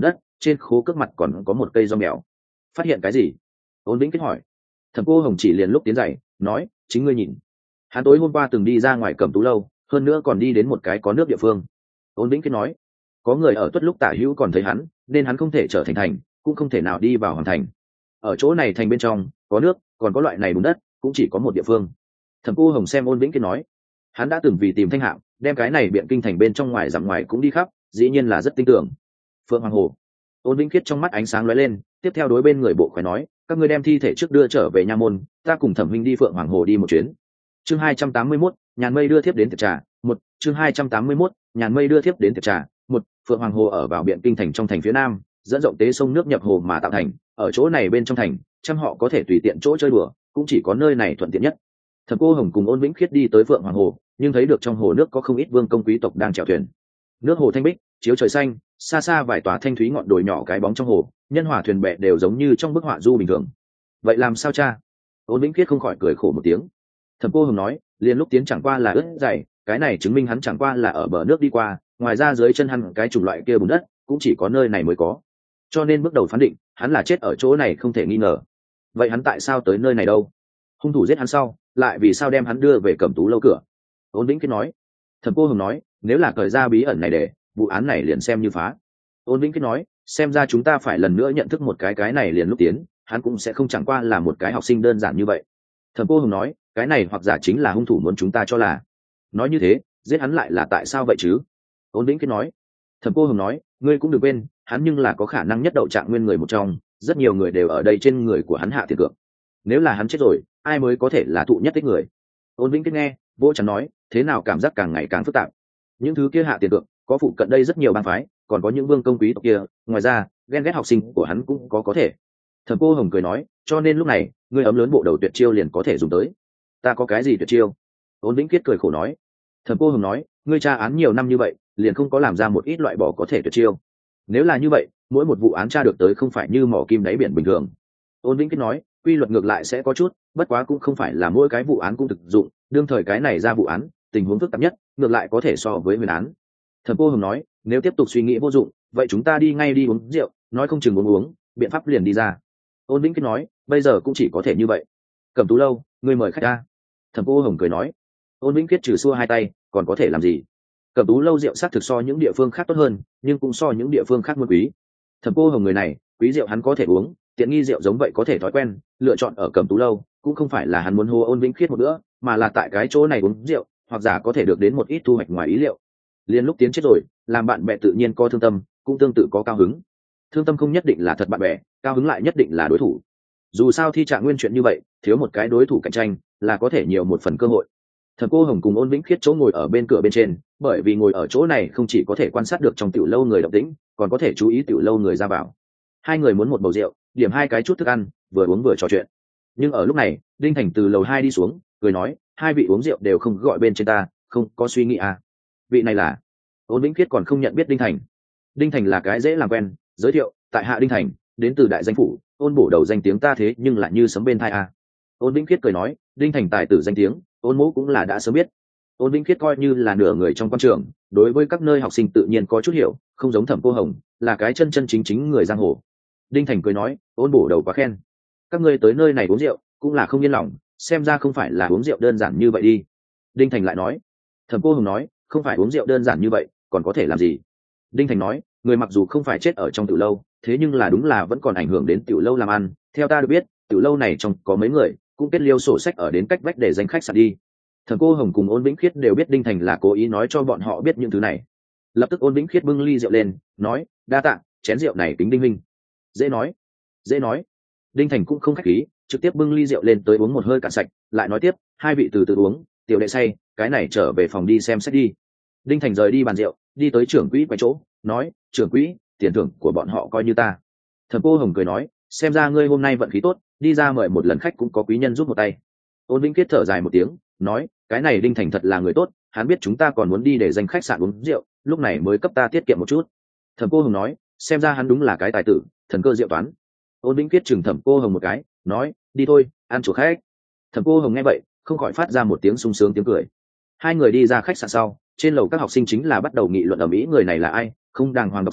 trên khố cước mặt còn có một cây rong mèo. Phát hiện cái gì? Ôn Vĩnh Kết hỏi. Thẩm Cô Hồng chỉ liền lúc tiến giày, nói, chính ngươi nhìn. Hắn tối hôm qua từng đi ra ngoài Cẩm Tú lâu, hơn nữa còn đi đến một cái có nước địa phương. Ôn Vĩnh Kết nói, có người ở tuất lúc tả hữu còn thấy hắn, nên hắn không thể trở thành thành, cũng không thể nào đi vào hoàng thành. Ở chỗ này thành bên trong có nước, còn có loại này bùn đất, cũng chỉ có một địa phương. Thẩm Cô Hồng xem Ôn Vĩnh Kết nói, hắn đã từng vì tìm Thanh Hạm, đem cái này biện kinh thành bên trong ngoài dặm ngoài cũng đi khắp, dĩ nhiên là rất tin tưởng. Phượng Hoàng Hồ. Ôn Vĩnh Khiết trong mắt ánh sáng lóe lên, tiếp theo đối bên người bộ khoái nói, các ngươi đem thi thể trước đưa trở về nha môn, ta cùng Thẩm huynh đi Phượng Hoàng Hồ đi một chuyến. Chương hai trăm tám mươi mốt, nhàn mây đưa thiếp đến tiệc trà. Một, chương hai trăm tám mươi mốt, nhàn mây đưa thiếp đến tiệc trà. Một, Phượng Hoàng Hồ ở vào biện kinh thành trong thành phía nam, dẫn rộng tế sông nước nhập hồ mà tạo thành, ở chỗ này bên trong thành, trăm họ có thể tùy tiện chỗ chơi đùa, cũng chỉ có nơi này thuận tiện nhất. Thẩm Cô Hồng cùng Ôn Vĩnh Khiết đi tới Phượng Hoàng Hồ, nhưng thấy được trong hồ nước có không ít vương công quý tộc đang chèo thuyền. Nước hồ thanh bích, chiếu trời xanh, xa xa vài tòa thanh thúy ngọn đồi nhỏ cái bóng trong hồ, nhân hỏa thuyền bè đều giống như trong bức họa du bình thường. Vậy làm sao cha? Ôn Vĩnh Khiết không khỏi cười khổ một tiếng. Thẩm Cô Hồng nói, liền lúc tiến chẳng qua là ướt dày, cái này chứng minh hắn chẳng qua là ở bờ nước đi qua, ngoài ra dưới chân hắn cái chủng loại kia bùn đất, cũng chỉ có nơi này mới có. Cho nên bước đầu phán định, hắn là chết ở chỗ này không thể nghi ngờ. Vậy hắn tại sao tới nơi này đâu? Hung thủ giết hắn sau, lại vì sao đem hắn đưa về Cẩm Tú lâu cửa? Ôn Vĩnh Khiết nói. Thẩm Cô Hồng nói, nếu là cởi ra bí ẩn này để, vụ án này liền xem như phá. Ôn Vĩnh Khiết nói, xem ra chúng ta phải lần nữa nhận thức một cái cái này liền lúc tiến, hắn cũng sẽ không chẳng qua là một cái học sinh đơn giản như vậy. Thẩm Cô Hồng nói, cái này hoặc giả chính là hung thủ muốn chúng ta cho là. Nói như thế, giết hắn lại là tại sao vậy chứ? Ôn Vĩnh Khiết nói. Thẩm Cô Hồng nói, ngươi cũng đừng quên, hắn nhưng là có khả năng nhất đậu trạng nguyên người một trong, rất nhiều người đều ở đây trên người của hắn hạ thiệt cược. Nếu là hắn chết rồi, ai mới có thể là thụ nhất tích người? Ôn Vĩnh Khiết nghe, vô chẳng nói, thế nào cảm giác càng ngày càng phức tạp. Những thứ kia hạ tiền cược, có phụ cận đây rất nhiều bang phái, còn có những vương công quý tộc kia, ngoài ra, ghen ghét học sinh của hắn cũng có có thể. Thẩm Cô Hồng cười nói, cho nên lúc này, ngươi ấm lớn bộ đầu tuyệt chiêu liền có thể dùng tới. Ta có cái gì tuyệt chiêu? Ôn Vĩnh Khiết cười khổ nói. Thẩm Cô Hồng nói, ngươi tra án nhiều năm như vậy, liền không có làm ra một ít loại bỏ có thể tuyệt chiêu. Nếu là như vậy, mỗi một vụ án tra được tới không phải như mỏ kim đáy biển bình thường. Ôn Vĩnh Khiết nói, quy luật ngược lại sẽ có chút, bất quá cũng không phải là mỗi cái vụ án cũng thực dụng, đương thời cái này ra vụ án, tình huống phức tạp nhất, ngược lại có thể so với huyền án. Thẩm Cô Hồng nói, nếu tiếp tục suy nghĩ vô dụng, vậy chúng ta đi ngay đi uống rượu, nói không chừng uống uống, biện pháp liền đi ra. Ôn Vĩnh Khiết nói, bây giờ cũng chỉ có thể như vậy. Cẩm Tú lâu, ngươi mời khách ra. Thẩm Cô Hồng cười nói. Ôn Vĩnh Khiết trừ xua hai tay, còn có thể làm gì? Cẩm Tú lâu rượu xác thực so những địa phương khác tốt hơn, nhưng cũng so những địa phương khác muôn quý. Thẩm Cô Hồng người này, quý rượu hắn có thể uống, tiện nghi rượu giống vậy có thể thói quen, lựa chọn ở Cẩm Tú lâu, cũng không phải là hắn muốn hô Ôn Vĩnh Khiết một bữa, mà là tại cái chỗ này uống rượu, hoặc giả có thể được đến một ít thu hoạch ngoài ý liệu. Liên lúc tiến chết rồi, làm bạn bè tự nhiên có thương tâm, cũng tương tự có cao hứng. Thương tâm không nhất định là thật bạn bè, cao hứng lại nhất định là đối thủ. Dù sao thi trạng nguyên chuyện như vậy, thiếu một cái đối thủ cạnh tranh, là có thể nhiều một phần cơ hội. Thẩm Cô Hồng cùng Ôn Vĩnh Khiết chỗ ngồi ở bên cửa bên trên, bởi vì ngồi ở chỗ này không chỉ có thể quan sát được trong tiểu lâu người động tĩnh, còn có thể chú ý tiểu lâu người ra vào. Hai người muốn một bầu rượu, điểm hai cái chút thức ăn, vừa uống vừa trò chuyện. Nhưng ở lúc này, Đinh Thành từ lầu hai đi xuống, cười nói, hai vị uống rượu đều không gọi bên trên ta, không có suy nghĩ à? Vị này là? Ôn Vĩnh Khiết còn không nhận biết Đinh Thành. Đinh Thành là cái dễ làm quen, giới thiệu, tại hạ Đinh Thành, đến từ đại danh phủ, Ôn bổ đầu danh tiếng ta thế nhưng lại như sấm bên tai à. Ôn Vĩnh Khiết cười nói, Đinh Thành tài tử danh tiếng, Ôn mỗ cũng là đã sớm biết. Ôn Vĩnh Khiết coi như là nửa người trong quan trường, đối với các nơi học sinh tự nhiên có chút hiểu, không giống Thẩm Cô Hồng, là cái chân chân chính chính người giang hồ. Đinh Thành cười nói, Ôn bổ đầu quá khen. Các ngươi tới nơi này uống rượu, cũng là không yên lòng, xem ra không phải là uống rượu đơn giản như vậy đi. Đinh Thành lại nói. Thẩm Cô Hồng nói, không phải uống rượu đơn giản như vậy, còn có thể làm gì? Đinh Thành nói, người mặc dù không phải chết ở trong tiểu lâu, thế nhưng là đúng là vẫn còn ảnh hưởng đến tiểu lâu làm ăn. Theo ta được biết, tiểu lâu này trong có mấy người cũng kết liêu sổ sách ở đến cách vách để danh khách sạn đi. Thẩm Cô Hồng cùng Ôn Vĩnh Khiết đều biết Đinh Thành là cố ý nói cho bọn họ biết những thứ này. Lập tức Ôn Vĩnh Khiết bưng ly rượu lên, nói, đa tạ, chén rượu này tính Đinh huynh. Dễ nói, dễ nói. Đinh Thành cũng không khách khí, trực tiếp bưng ly rượu lên tới uống một hơi cạn sạch, lại nói tiếp, hai vị từ từ uống, tiểu đệ say, cái này trở về phòng đi xem xét đi. Đinh Thành rời đi bàn rượu, đi tới trưởng quỹ quay chỗ, nói, trưởng quỹ, tiền thưởng của bọn họ coi như ta. Thẩm Cô Hồng cười nói, xem ra ngươi hôm nay vận khí tốt, đi ra mời một lần khách cũng có quý nhân giúp một tay. Ôn Vĩnh Khiết thở dài một tiếng, nói, cái này Đinh Thành thật là người tốt, hắn biết chúng ta còn muốn đi để danh khách sạn uống rượu, lúc này mới cấp ta tiết kiệm một chút. Thẩm Cô Hồng nói, xem ra hắn đúng là cái tài tử, thần cơ diệu toán. Ôn Vĩnh Khiết chừng Thẩm Cô Hồng một cái, nói, đi thôi, ăn chủ khách. Thẩm Cô Hồng nghe vậy, không khỏi phát ra một tiếng sung sướng tiếng cười. Hai người đi ra khách sạn sau, trên lầu các học sinh chính là bắt đầu nghị luận ở mỹ người này là ai, không đàng hoàng đọc sách,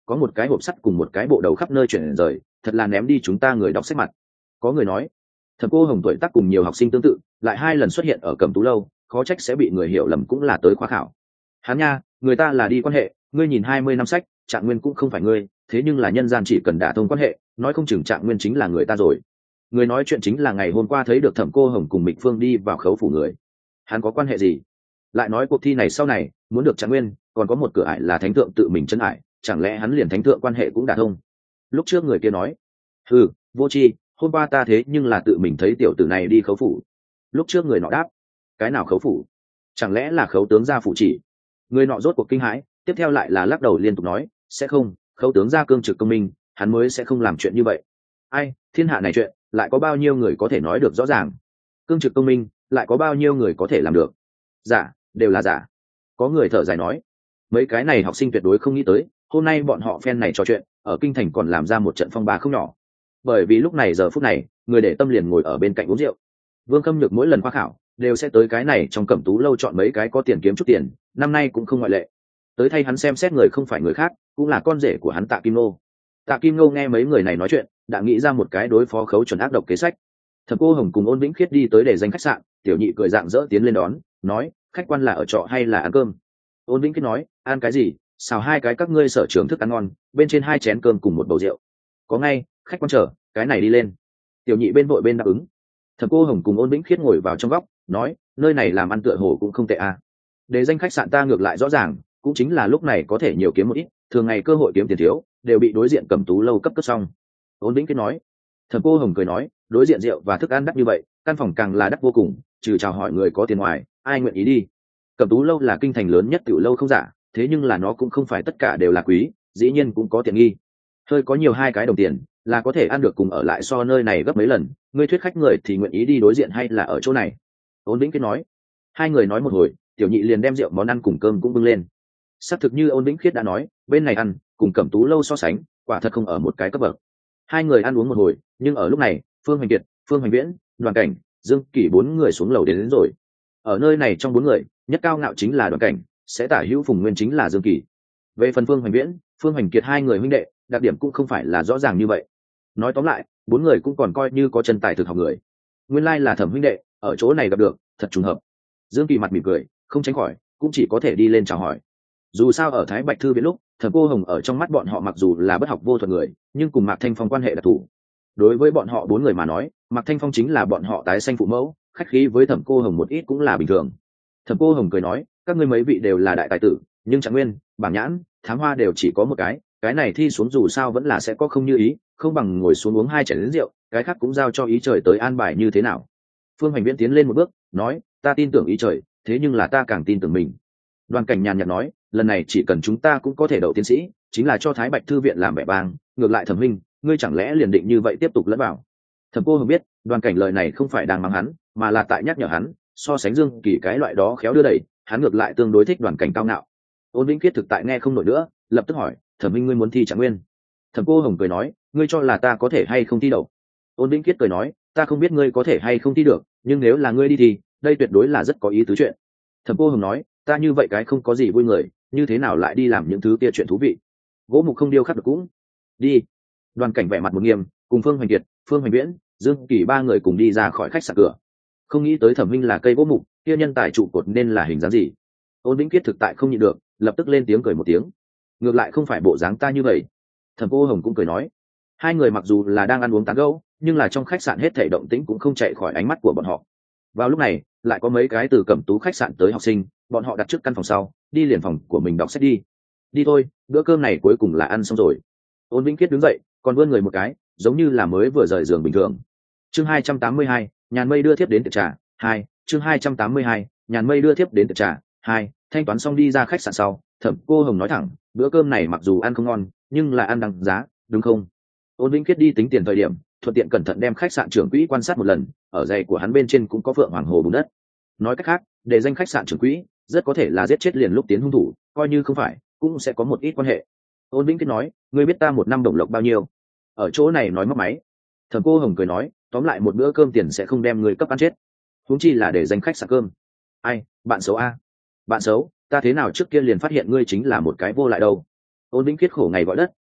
có một cái hộp sắt cùng một cái bộ đầu khắp nơi chuyển rời, thật là ném đi chúng ta người đọc sách mặt. Có người nói, Thẩm Cô Hồng tuổi tác cùng nhiều học sinh tương tự, lại hai lần xuất hiện ở Cẩm Tú lâu, khó trách sẽ bị người hiểu lầm cũng là tới khoa khảo. Hắn nha, người ta là đi quan hệ, ngươi nhìn hai mươi năm sách, Trạng Nguyên cũng không phải ngươi, thế nhưng là nhân gian chỉ cần đả thông quan hệ, nói không chừng Trạng Nguyên chính là người ta rồi. Người nói chuyện chính là ngày hôm qua thấy được Thẩm Cô Hồng cùng Mịch Phương đi vào khấu phủ người. Hắn có quan hệ gì? Lại nói cuộc thi này sau này muốn được Trạng Nguyên, còn có một cửa ải là thánh thượng tự mình chân ải, chẳng lẽ hắn liền thánh thượng quan hệ cũng đả thông? Lúc trước người kia nói, ừ, vô tri, hôm qua ta thế nhưng là tự mình thấy tiểu tử này đi khấu phủ. Lúc trước người nọ đáp, cái nào khấu phủ? Chẳng lẽ là khấu tướng gia phủ chỉ? Người nọ rốt cuộc kinh hãi, tiếp theo lại là lắc đầu liên tục nói, sẽ không, khấu tướng gia cương trực công minh, hắn mới sẽ không làm chuyện như vậy. Ai, thiên hạ này chuyện, lại có bao nhiêu người có thể nói được rõ ràng? Cương trực công minh, lại có bao nhiêu người có thể làm được? Giả, đều là giả. Có người thở dài nói, mấy cái này học sinh tuyệt đối không nghĩ tới, hôm nay bọn họ phen này trò chuyện, ở kinh thành còn làm ra một trận phong ba không nhỏ. Bởi vì lúc này giờ phút này, người để tâm liền ngồi ở bên cạnh uống rượu. Vương Khâm Nhược mỗi lần khoa khảo đều sẽ tới cái này trong Cẩm Tú lâu chọn mấy cái có tiền kiếm chút tiền, năm nay cũng không ngoại lệ. Tới thay hắn xem xét người không phải người khác, cũng là con rể của hắn Tạ Kim Nô. Tạ Kim Nô nghe mấy người này nói chuyện, đã nghĩ ra một cái đối phó khấu chuẩn ác độc kế sách. Thẩm Cô Hồng cùng Ôn Vĩnh Khiết đi tới để danh khách sạn, tiểu nhị cười dạng dỡ tiến lên đón, nói, khách quan là ở trọ hay là ăn cơm? Ôn Vĩnh Khiết nói, ăn cái gì, xào hai cái các ngươi sở trường thức ăn ngon, bên trên hai chén cơm cùng một bầu rượu. Có ngay, khách quan chờ, cái này đi lên. Tiểu nhị bên vội bên đáp ứng. Thẩm Cô Hồng cùng Ôn Vĩnh Khiết ngồi vào trong góc, nói, nơi này làm ăn tựa hồ cũng không tệ à. Để danh khách sạn ta ngược lại rõ ràng, cũng chính là lúc này có thể nhiều kiếm một ít, thường ngày cơ hội kiếm tiền thiếu, đều bị đối diện Cẩm Tú lâu cấp cấp xong. Ôn Vĩnh Khiết nói. Thẩm Cô Hồng cười nói, đối diện rượu và thức ăn đắt như vậy, căn phòng càng là đắt vô cùng, trừ chào hỏi người có tiền ngoài, ai nguyện ý đi? Cẩm Tú lâu là kinh thành lớn nhất tiểu lâu không giả, thế nhưng là nó cũng không phải tất cả đều là quý, dĩ nhiên cũng có tiện nghi. Hơi có nhiều hai cái đồng tiền, là có thể ăn được cùng ở lại so nơi này gấp mấy lần. Ngươi thuyết khách người thì nguyện ý đi đối diện hay là ở chỗ này? Ôn Vĩnh Khiết nói. Hai người nói một hồi, tiểu nhị liền đem rượu món ăn cùng cơm cũng bưng lên. Xác thực như Ôn Vĩnh Khiết đã nói, bên này ăn cùng Cẩm Tú lâu so sánh, quả thật không ở một cái cấp bậc. Hai người ăn uống một hồi, nhưng ở lúc này, Phương Hoành Kiệt, Phương Hoành Viễn, Đoàn Cảnh, Dương Kỷ bốn người xuống lầu đến, đến rồi. Ở nơi này trong bốn người, nhất cao ngạo chính là Đoàn Cảnh, sẽ tả hữu Phùng Nguyên chính là Dương Kỷ. Về phần Phương Hoành Viễn, Phương Hoành Kiệt hai người huynh đệ, đặc điểm cũng không phải là rõ ràng như vậy. Nói tóm lại, bốn người cũng còn coi như có chân tài thực học người. Nguyên lai là Thẩm huynh đệ, ở chỗ này gặp được, thật trùng hợp. Dương Kỳ mặt mỉm cười, không tránh khỏi, cũng chỉ có thể đi lên chào hỏi. Dù sao ở Thái Bạch thư viện lúc, Thẩm Cô Hồng ở trong mắt bọn họ mặc dù là bất học vô thuật người, nhưng cùng Mạc Thanh Phong quan hệ đặc thù. Đối với bọn họ bốn người mà nói, Mạc Thanh Phong chính là bọn họ tái sanh phụ mẫu, khách khí với Thẩm Cô Hồng một ít cũng là bình thường. Thẩm Cô Hồng cười nói, các ngươi mấy vị đều là đại tài tử, nhưng Trạng Nguyên, Bảng Nhãn, Thám Hoa đều chỉ có một cái, cái này thi xuống dù sao vẫn là sẽ có không như ý, không bằng ngồi xuống uống hai chén lớn rượu, cái khác cũng giao cho ý trời tới an bài như thế nào. Phương Hoành Viễn tiến lên một bước, nói, ta tin tưởng ý trời, thế nhưng là ta càng tin tưởng mình. Đoàn Cảnh nhàn nhạt nói, lần này chỉ cần chúng ta cũng có thể đậu tiến sĩ, chính là cho Thái Bạch thư viện làm vẻ bang, ngược lại Thẩm huynh, ngươi chẳng lẽ liền định như vậy tiếp tục lẫn vào? Thẩm Cô Hồng biết, Đoàn Cảnh lời này không phải đang mắng hắn, mà là tại nhắc nhở hắn, so sánh Dương Kỳ cái loại đó khéo đưa đẩy, hắn ngược lại tương đối thích Đoàn Cảnh cao ngạo. Ôn Vĩnh Khiết thực tại nghe không nổi nữa, lập tức hỏi, Thẩm huynh ngươi muốn thi Trạng Nguyên? Thẩm Cô Hồng cười nói, ngươi cho là ta có thể hay không thi đậu? Ôn Vĩnh Khiết cười nói, ta không biết ngươi có thể hay không thi được, nhưng nếu là ngươi đi thì đây tuyệt đối là rất có ý tứ chuyện. Thẩm Cô Hồng nói, ta như vậy cái không có gì vui người, như thế nào lại đi làm những thứ kia chuyện thú vị? Gỗ mục không điêu khắc được cũng đi. Đoàn Cảnh vẻ mặt một nghiêm, cùng Phương Hoành Kiệt, Phương Hoành Viễn, Dương Kỳ ba người cùng đi ra khỏi khách sạn cửa. Không nghĩ tới Thẩm huynh là cây gỗ mục, kia nhân tài trụ cột nên là hình dáng gì? Ôn Vĩnh Khiết thực tại không nhịn được, lập tức lên tiếng cười một tiếng. Ngược lại không phải bộ dáng ta như vậy. Thẩm Cô Hồng cũng cười nói. Hai người mặc dù là đang ăn uống tán gẫu, nhưng là trong khách sạn hết thảy động tĩnh cũng không chạy khỏi ánh mắt của bọn họ. Vào lúc này, lại có mấy cái từ Cẩm Tú khách sạn tới học sinh, bọn họ đặt trước căn phòng sau, đi liền phòng của mình đọc sách đi. Đi thôi, bữa cơm này cuối cùng là ăn xong rồi. Ôn Vĩnh Khiết đứng dậy, còn vươn người một cái, giống như là mới vừa rời giường bình thường. Chương hai trăm tám mươi hai, Nhàn Mây đưa thiếp đến tiệc trà, hai. Chương hai trăm tám mươi hai, Nhàn Mây đưa thiếp đến tiệc trà, hai. Thanh toán xong đi ra khách sạn sau, Thẩm Cô Hồng nói thẳng, bữa cơm này mặc dù ăn không ngon, nhưng là ăn đằng giá, đúng không? Ôn Vĩnh Khiết đi tính tiền thời điểm, thuận tiện cẩn thận đem khách sạn trưởng quỹ quan sát một lần, ở giày của hắn bên trên cũng có phượng hoàng hồ bùn đất. Nói cách khác, để danh khách sạn trưởng quỹ rất có thể là giết chết liền lúc tiến hung thủ, coi như không phải, cũng sẽ có một ít quan hệ. Ôn Vĩnh Khiết nói, ngươi biết ta một năm đồng lộc bao nhiêu? Ở chỗ này nói móc máy. Thẩm Cô Hồng cười nói, tóm lại một bữa cơm tiền sẽ không đem người cấp ăn chết, huống chi là để danh khách sạn cơm. Ai, bạn xấu a? Bạn xấu, ta thế nào trước kia liền phát hiện ngươi chính là một cái vô lại đâu? Ôn Vĩnh Khiết khổ ngày gọi đất,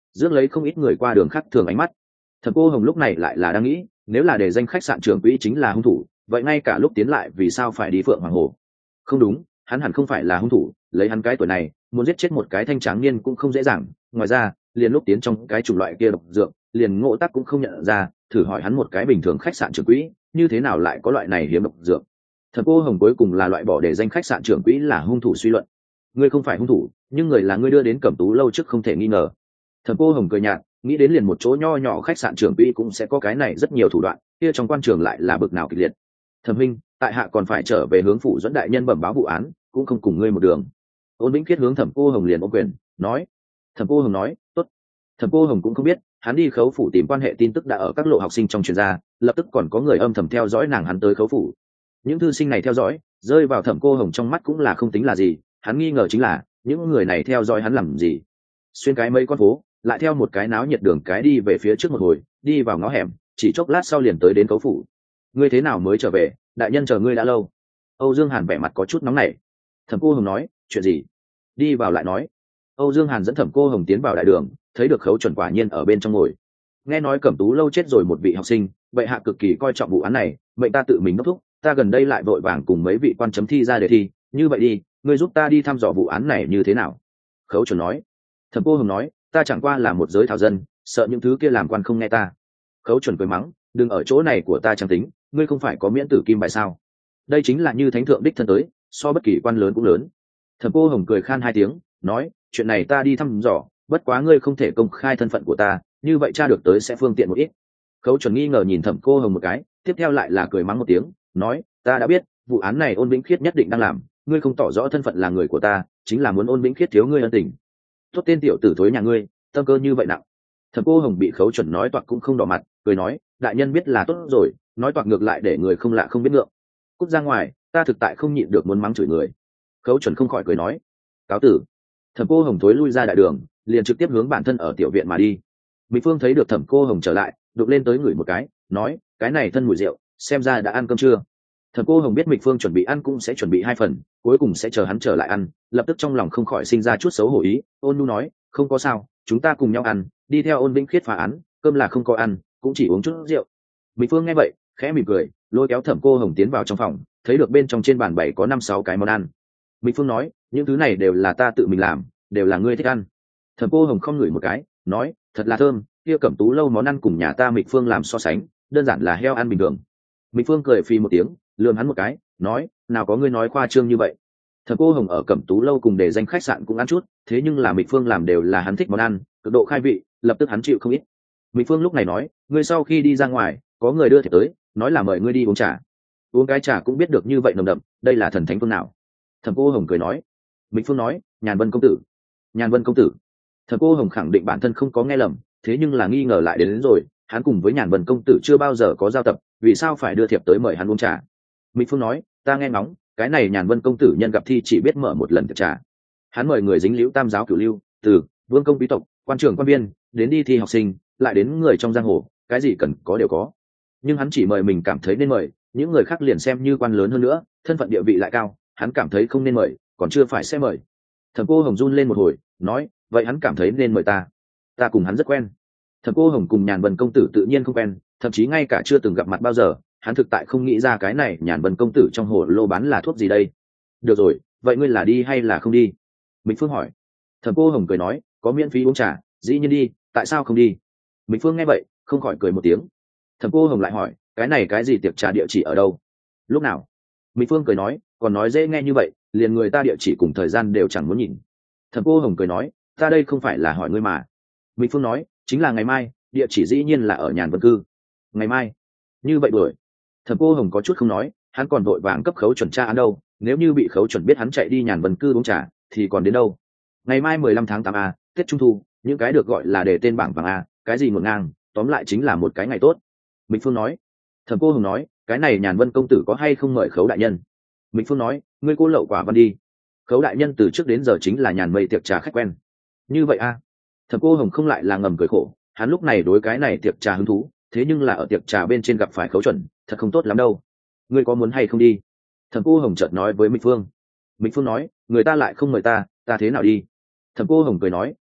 rước lấy không ít người qua đường khác thường ánh mắt. Thẩm Cô Hồng lúc này lại là đang nghĩ, nếu là để danh khách sạn trưởng quỹ chính là hung thủ, vậy ngay cả lúc tiến lại vì sao phải đi Phượng Hoàng Hồ? Không đúng, hắn hẳn không phải là hung thủ, lấy hắn cái tuổi này, muốn giết chết một cái thanh tráng niên cũng không dễ dàng. Ngoài ra, liền lúc tiến trong cái chủng loại kia độc dược, liền Ngộ Tắc cũng không nhận ra, thử hỏi hắn một cái bình thường khách sạn trưởng quỹ, như thế nào lại có loại này hiếm độc dược? Thẩm Cô Hồng cuối cùng là loại bỏ để danh khách sạn trưởng quỹ là hung thủ suy luận. Ngươi không phải hung thủ, nhưng người là ngươi đưa đến Cẩm Tú lâu trước không thể nghi ngờ. Thẩm Cô Hồng cười nhạt, nghĩ đến liền một chỗ nho nhỏ khách sạn trưởng quỹ cũng sẽ có cái này rất nhiều thủ đoạn, kia trong quan trường lại là bực nào kịch liệt. Thẩm huynh, tại hạ còn phải trở về hướng phủ dẫn đại nhân bẩm báo vụ án, cũng không cùng ngươi một đường. Ôn Vĩnh Khiết hướng Thẩm Cô Hồng liền ôm quyền nói. Thẩm Cô Hồng nói tốt. Thẩm Cô Hồng cũng không biết hắn đi khấu phủ tìm quan hệ tin tức đã ở các lộ học sinh trong truyền ra, lập tức còn có người âm thầm theo dõi nàng hắn tới khấu phủ. Những thư sinh này theo dõi rơi vào Thẩm Cô Hồng trong mắt cũng là không tính là gì, hắn nghi ngờ chính là những người này theo dõi hắn làm gì. Xuyên cái mấy con phố lại theo một cái náo nhiệt đường cái đi về phía trước một hồi, đi vào ngõ hẻm, chỉ chốc lát sau liền tới đến khấu phủ. Ngươi thế nào mới trở về, đại nhân chờ ngươi đã lâu. Âu Dương Hàn vẻ mặt có chút nóng nảy. Thẩm Cô Hồng nói, chuyện gì? Đi vào lại nói. Âu Dương Hàn dẫn Thẩm Cô Hồng tiến vào đại đường, thấy được Khấu Chuẩn quả nhiên ở bên trong ngồi. Nghe nói Cẩm Tú lâu chết rồi một vị học sinh, bệ hạ cực kỳ coi trọng vụ án này, mệnh ta tự mình đốc thúc, ta gần đây lại vội vàng cùng mấy vị quan chấm thi ra đề thi, như vậy đi, ngươi giúp ta đi thăm dò vụ án này như thế nào? Khấu Chuẩn nói. Thẩm Cô Hồng nói, ta chẳng qua là một giới thảo dân, sợ những thứ kia làm quan không nghe ta. Khấu Chuẩn cười mắng, đừng ở chỗ này của ta chẳng tính, ngươi không phải có miễn tử kim bài sao? Đây chính là như thánh thượng đích thân tới, so bất kỳ quan lớn cũng lớn. Thẩm Cô Hồng cười khan hai tiếng, nói, chuyện này ta đi thăm dò, bất quá ngươi không thể công khai thân phận của ta, như vậy tra được tới sẽ phương tiện một ít. Khấu Chuẩn nghi ngờ nhìn Thẩm Cô Hồng một cái, tiếp theo lại là cười mắng một tiếng, nói, ta đã biết, vụ án này Ôn Vĩnh Khiết nhất định đang làm, ngươi không tỏ rõ thân phận là người của ta, chính là muốn Ôn Vĩnh Khiết thiếu ngươi ân tình. Tốt tên tiểu tử thối nhà ngươi, tâm cơ như vậy nặng. Thẩm Cô Hồng bị Khấu Chuẩn nói toạc cũng không đỏ mặt, cười nói, đại nhân biết là tốt rồi, nói toạc ngược lại để người không lạ không biết ngượng. Cút ra ngoài, ta thực tại không nhịn được muốn mắng chửi người. Khấu Chuẩn không khỏi cười nói, cáo tử. Thẩm Cô Hồng thối lui ra đại đường, liền trực tiếp hướng bản thân ở tiểu viện mà đi. Mỹ Phương thấy được Thẩm Cô Hồng trở lại, đục lên tới ngửi một cái, nói, cái này thân mùi rượu, xem ra đã ăn cơm chưa. Thẩm Cô Hồng biết Mịch Phương chuẩn bị ăn cũng sẽ chuẩn bị hai phần, cuối cùng sẽ chờ hắn trở lại ăn, lập tức trong lòng không khỏi sinh ra chút xấu hổ ý. Ôn Nu nói, không có sao, chúng ta cùng nhau ăn, đi theo Ôn Vĩnh Khiết phá án, cơm là không có ăn, cũng chỉ uống chút rượu. Mịch Phương nghe vậy, khẽ mỉm cười, lôi kéo Thẩm Cô Hồng tiến vào trong phòng, thấy được bên trong trên bàn bày có năm sáu cái món ăn. Mịch Phương nói, những thứ này đều là ta tự mình làm, đều là ngươi thích ăn. Thẩm Cô Hồng không ngửi một cái, nói, thật là thơm, kia Cẩm Tú lâu món ăn cùng nhà ta Mịch Phương làm so sánh, đơn giản là heo ăn bình thường. Mịch Phương cười phì một tiếng, lườm hắn một cái, nói, nào có ngươi nói khoa trương như vậy. Thẩm Cô Hồng ở Cẩm Tú lâu cùng để danh khách sạn cũng ăn chút, thế nhưng là Mịch Phương làm đều là hắn thích món ăn, cực độ khai vị, lập tức hắn chịu không ít. Mịch Phương lúc này nói, ngươi sau khi đi ra ngoài, có người đưa thiệp tới, nói là mời ngươi đi uống trà. Uống cái trà cũng biết được như vậy nồng đậm, đây là thần thánh phương nào? Thẩm Cô Hồng cười nói. Mịch Phương nói, Nhàn Vân công tử. Nhàn Vân công tử. Thẩm Cô Hồng khẳng định bản thân không có nghe lầm, thế nhưng là nghi ngờ lại đến, đến rồi, hắn cùng với Nhàn Vân công tử chưa bao giờ có giao tập, vì sao phải đưa thiệp tới mời hắn uống trà? Mịch Phương nói, ta nghe ngóng, cái này Nhàn Vân công tử nhân gặp thi chỉ biết mở một lần tiệc trà. Hắn mời người dính liễu tam giáo cửu lưu, từ vương công quý tộc, quan trưởng quan viên, đến đi thi học sinh, lại đến người trong giang hồ, cái gì cần có đều có. Nhưng hắn chỉ mời mình cảm thấy nên mời, những người khác liền xem như quan lớn hơn nữa, thân phận địa vị lại cao, hắn cảm thấy không nên mời, còn chưa phải sẽ mời. Thẩm Cô Hồng run lên một hồi, nói, vậy hắn cảm thấy nên mời ta, ta cùng hắn rất quen. Thẩm Cô Hồng cùng Nhàn Vân công tử tự nhiên không quen, thậm chí ngay cả chưa từng gặp mặt bao giờ, hắn thực tại không nghĩ ra cái này Nhàn Vân công tử trong hồ lô bán là thuốc gì đây. Được rồi, vậy ngươi là đi hay là không đi? Mịch Phương hỏi. Thẩm Cô Hồng cười nói, có miễn phí uống trà, dĩ nhiên đi, tại sao không đi? Mịch Phương nghe vậy, không khỏi cười một tiếng. Thẩm Cô Hồng lại hỏi, cái này cái gì tiệc trà địa chỉ ở đâu, lúc nào? Mịch Phương cười nói, còn nói dễ nghe như vậy, liền người ta địa chỉ cùng thời gian đều chẳng muốn nhìn. Thẩm Cô Hồng cười nói, ta đây không phải là hỏi ngươi mà. Mịch Phương nói, chính là ngày mai, địa chỉ dĩ nhiên là ở Nhàn Vân cư. Ngày mai? Như vậy đuổi. Thẩm Cô Hồng có chút không nói, hắn còn vội vàng cấp Khấu Chuẩn tra án đâu, nếu như bị Khấu Chuẩn biết hắn chạy đi Nhàn Vân cư uống trà, thì còn đến đâu. Ngày mai mười lăm tháng tám a, Tết Trung thu, những cái được gọi là để tên bảng vàng a, cái gì ngổn ngang, tóm lại chính là một cái ngày tốt. Mịch Phương nói. Thẩm Cô Hồng nói, cái này Nhàn Vân công tử có hay không mời Khấu đại nhân? Mịch Phương nói, ngươi cô lậu quả văn đi. Khấu đại nhân từ trước đến giờ chính là nhàn mây tiệc trà khách quen. Như vậy a? Thẩm Cô Hồng không lại là ngầm cười khổ, hắn lúc này đối cái này tiệc trà hứng thú, thế nhưng là ở tiệc trà bên trên gặp phải Khấu Chuẩn, thật không tốt lắm đâu. Ngươi có muốn hay không đi? Thẩm Cô Hồng chợt nói với Mịch Phương. Mịch Phương nói, người ta lại không mời ta, ta thế nào đi? Thẩm Cô Hồng cười nói,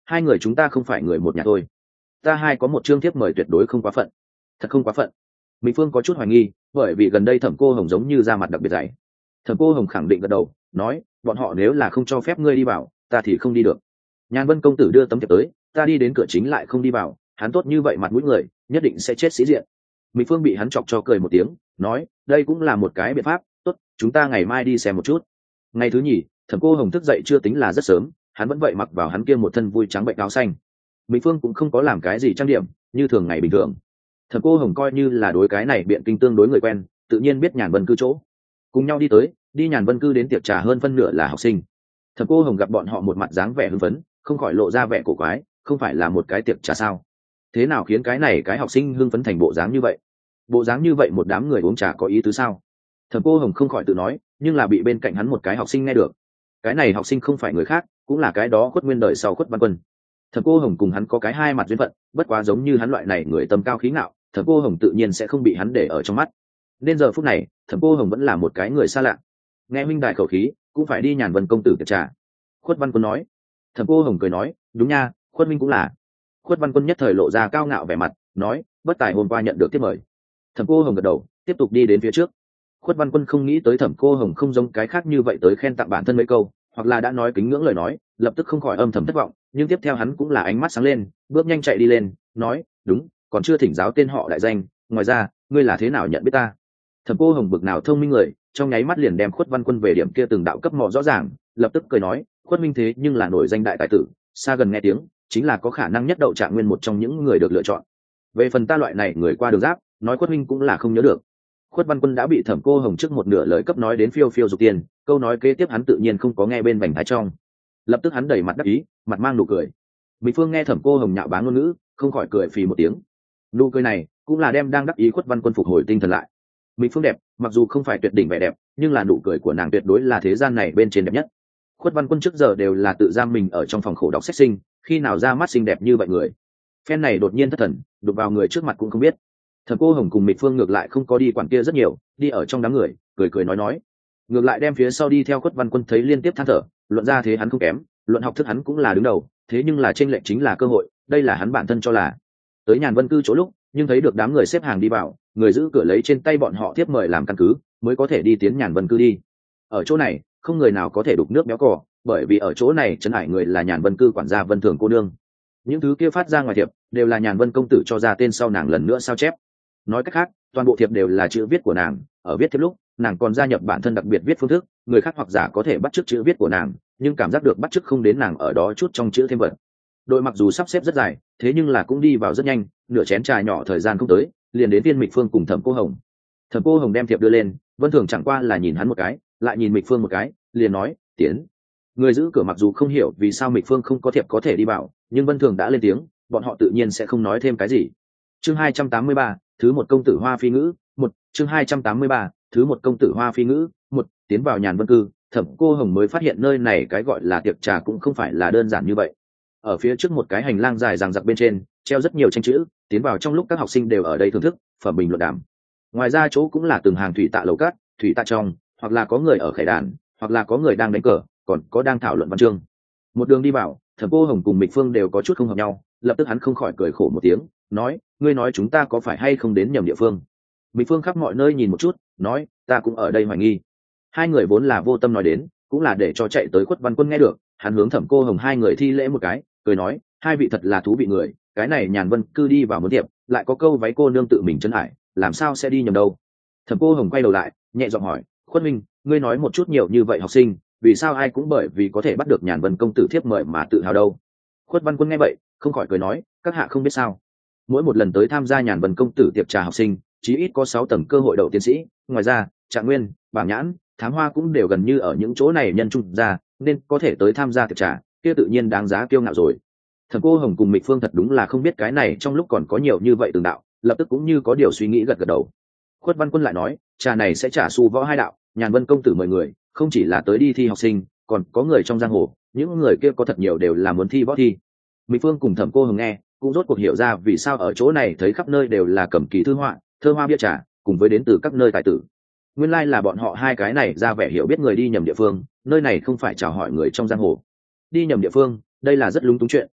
hai người chúng ta không phải người một nhà thôi. Ta hai có một chương thiếp mời tuyệt đối không quá phận. Thật không quá phận. Mỹ Phương có chút hoài nghi, bởi vì gần đây Thẩm Cô Hồng giống như ra mặt đặc biệt dày. Thẩm Cô Hồng khẳng định gật đầu, nói, bọn họ nếu là không cho phép ngươi đi vào, ta thì không đi được. Nhàn Vân công tử đưa tấm thiệp tới, ta đi đến cửa chính lại không đi vào, hắn tốt như vậy mặt mũi người, nhất định sẽ chết sĩ diện. Mỹ Phương bị hắn chọc cho cười một tiếng, nói, đây cũng là một cái biện pháp, tốt, chúng ta ngày mai đi xem một chút. Ngày thứ nhì, Thẩm Cô Hồng thức dậy chưa tính là rất sớm, hắn vẫn vậy mặc vào hắn kia một thân vui trắng bệnh áo xanh. Mỹ Phương cũng không có làm cái gì trang điểm, như thường ngày bình thường. Thẩm Cô Hồng coi như là đối cái này biện kinh tương đối người quen, tự nhiên biết Nhàn Vân cư chỗ, cùng nhau đi tới, đi Nhàn Vân cư đến tiệc trà hơn phân nửa là học sinh. Thẩm Cô Hồng gặp bọn họ một mặt dáng vẻ hưng phấn, không khỏi lộ ra vẻ cổ quái, không phải là một cái tiệc trà sao? Thế nào khiến cái này cái học sinh hưng phấn thành bộ dáng như vậy? Bộ dáng như vậy một đám người uống trà có ý tứ sao? Thẩm Cô Hồng không khỏi tự nói, nhưng là bị bên cạnh hắn một cái học sinh nghe được. Cái này học sinh không phải người khác, cũng là cái đó Khuất Nguyên đời sau Khuất Văn Quân. Thẩm Cô Hồng cùng hắn có cái hai mặt duyên phận, bất quá giống như hắn loại này người tâm cao khí ngạo, Thẩm Cô Hồng tự nhiên sẽ không bị hắn để ở trong mắt. Nên giờ phút này, Thẩm Cô Hồng vẫn là một cái người xa lạ. Nghe huynh đại khẩu khí, cũng phải đi Nhàn Vân công tử tiệc trà. Khuất Văn Quân nói. Thẩm Cô Hồng cười nói, đúng nha, Khuất minh cũng là. Khuất Văn Quân nhất thời lộ ra cao ngạo vẻ mặt, nói, bất tài hôm qua nhận được tiếp mời. Thẩm Cô Hồng gật đầu, tiếp tục đi đến phía trước. Khuất Văn Quân không nghĩ tới Thẩm Cô Hồng không giống cái khác như vậy tới khen tặng bản thân mấy câu, hoặc là đã nói kính ngưỡng lời nói, lập tức không khỏi âm thầm thất vọng, nhưng tiếp theo hắn cũng là ánh mắt sáng lên, bước nhanh chạy đi lên, nói, đúng, còn chưa thỉnh giáo tên họ đại danh, ngoài ra, ngươi là thế nào nhận biết ta? Thẩm Cô Hồng bực nào thông minh người, trong nháy mắt liền đem Khuất Văn Quân về điểm kia từng đạo cấp mò rõ ràng, lập tức cười nói, Khuất minh thế nhưng là nổi danh đại tài tử, xa gần nghe tiếng, chính là có khả năng nhất đậu trạng nguyên một trong những người được lựa chọn. Về phần ta loại này người qua đường giáp, nói Khuất minh cũng là không nhớ được. Khuất Văn Quân đã bị Thẩm Cô Hồng trước một nửa lời cấp nói đến phiêu phiêu dục tiền, câu nói kế tiếp hắn tự nhiên không có nghe bên vành thái trong, lập tức hắn đầy mặt đắc ý, mặt mang nụ cười. Mỹ Phương nghe Thẩm Cô Hồng nhạo báng ngôn ngữ, không khỏi cười phì một tiếng. Nụ cười này cũng là đem đang đắc ý Khuất Văn Quân phục hồi tinh thần lại. Mỹ Phương đẹp, mặc dù không phải tuyệt đỉnh vẻ đẹp, nhưng là nụ cười của nàng tuyệt đối là thế gian này bên trên đẹp nhất. Khuất Văn Quân trước giờ đều là tự giam mình ở trong phòng khổ đọc sách sinh, khi nào ra mắt xinh đẹp như vậy người. Phen này đột nhiên thất thần, đụng vào người trước mặt cũng không biết. Thẩm Cô Hồng cùng Mỹ Phương ngược lại không có đi quản kia rất nhiều, đi ở trong đám người, cười cười nói nói. Ngược lại đem phía sau đi theo Khuất Văn Quân thấy liên tiếp than thở, luận ra thế hắn không kém, luận học thức hắn cũng là đứng đầu, thế nhưng là chênh lệch chính là cơ hội, đây là hắn bản thân cho là. Tới Nhàn Vân cư chỗ lúc, nhưng thấy được đám người xếp hàng đi vào, người giữ cửa lấy trên tay bọn họ tiếp mời làm căn cứ, mới có thể đi tiến Nhàn Vân cư đi. Ở chỗ này, không người nào có thể đục nước béo cò, bởi vì ở chỗ này trấn ải người là Nhàn Vân cư quản gia Vân Thường cô nương. Những thứ kia phát ra ngoài thiệp đều là Nhàn Vân công tử cho ra tên sau nàng lần nữa sao chép. Nói cách khác, toàn bộ thiệp đều là chữ viết của nàng, ở viết thiệp lúc, nàng còn gia nhập bản thân đặc biệt viết phương thức, người khác hoặc giả có thể bắt chước chữ viết của nàng, nhưng cảm giác được bắt chước không đến nàng ở đó chút trong chữ thêm vật. Đội mặc dù sắp xếp rất dài, thế nhưng là cũng đi vào rất nhanh, nửa chén trà nhỏ thời gian không tới, liền đến Viên Mịch Phương cùng Thẩm Cô Hồng. Thẩm Cô Hồng đem thiệp đưa lên, Vân Thường chẳng qua là nhìn hắn một cái, lại nhìn Mịch Phương một cái, liền nói, "Tiến." Người giữ cửa mặc dù không hiểu vì sao Mịch Phương không có thiệp có thể đi vào, nhưng Vân Thường đã lên tiếng, bọn họ tự nhiên sẽ không nói thêm cái gì. Chương hai trăm tám mươi ba, thứ một công tử Hoa Phi ngữ, một, chương hai trăm tám mươi ba, thứ một công tử Hoa Phi ngữ, một, tiến vào Nhàn Vân cư, Thẩm Cô Hồng mới phát hiện nơi này cái gọi là tiệc trà cũng không phải là đơn giản như vậy. Ở phía trước một cái hành lang dài dằng dặc bên trên, treo rất nhiều tranh chữ, tiến vào trong lúc các học sinh đều ở đây thưởng thức, phẩm bình luận đàm. Ngoài ra chỗ cũng là từng hàng thủy tạ lầu cát, thủy tạ trong, hoặc là có người ở khải đàn, hoặc là có người đang đánh cờ, còn có đang thảo luận văn chương. Một đường đi vào, Thẩm Cô Hồng cùng Mịch Phương đều có chút không hợp nhau, lập tức hắn không khỏi cười khổ một tiếng, nói, ngươi nói chúng ta có phải hay không đến nhầm địa phương? Mịch Phương khắp mọi nơi nhìn một chút, nói, ta cũng ở đây hoài nghi. Hai người vốn là vô tâm nói đến, cũng là để cho chạy tới Khuất Văn Quân nghe được, hắn hướng Thẩm Cô Hồng hai người thi lễ một cái, cười nói, hai vị thật là thú vị người, cái này Nhàn Vân cư đi vào mướn tiệm, lại có câu váy cô nương tự mình chân hải, làm sao sẽ đi nhầm đâu? Thẩm Cô Hồng quay đầu lại, nhẹ giọng hỏi, Khuất Minh, ngươi nói một chút nhiều như vậy học sinh, vì sao ai cũng bởi vì có thể bắt được Nhàn Vân công tử thiếp mời mà tự hào đâu? Khuất Văn Quân nghe vậy, không khỏi cười nói, các hạ không biết sao? Mỗi một lần tới tham gia Nhàn Vân công tử tiệc trà học sinh, chí ít có sáu tầng cơ hội đậu tiến sĩ, ngoài ra, Trạng Nguyên, Bảng Nhãn, Thám Hoa cũng đều gần như ở những chỗ này nhân trung ra, nên có thể tới tham gia tiệc trà, kia tự nhiên đáng giá kiêu ngạo rồi. Thẩm Cô Hồng cùng Mịch Phương thật đúng là không biết cái này trong lúc còn có nhiều như vậy từng đạo, lập tức cũng như có điều suy nghĩ gật gật đầu. Khuất Văn Quân lại nói, trà này sẽ trả xu võ hai đạo, Nhàn Vân công tử mời người, không chỉ là tới đi thi học sinh, còn có người trong giang hồ, những người kia có thật nhiều đều là muốn thi võ thi. Mịch Phương cùng Thẩm Cô Hồng nghe, cũng rốt cuộc hiểu ra vì sao ở chỗ này thấy khắp nơi đều là cẩm kỳ thư họa, thơ hoa bia trà, cùng với đến từ các nơi tài tử. Nguyên lai like là bọn họ hai cái này ra vẻ hiểu biết người đi nhầm địa phương, nơi này không phải chào hỏi người trong giang hồ. Đi nhầm địa phương, đây là rất lúng túng chuyện,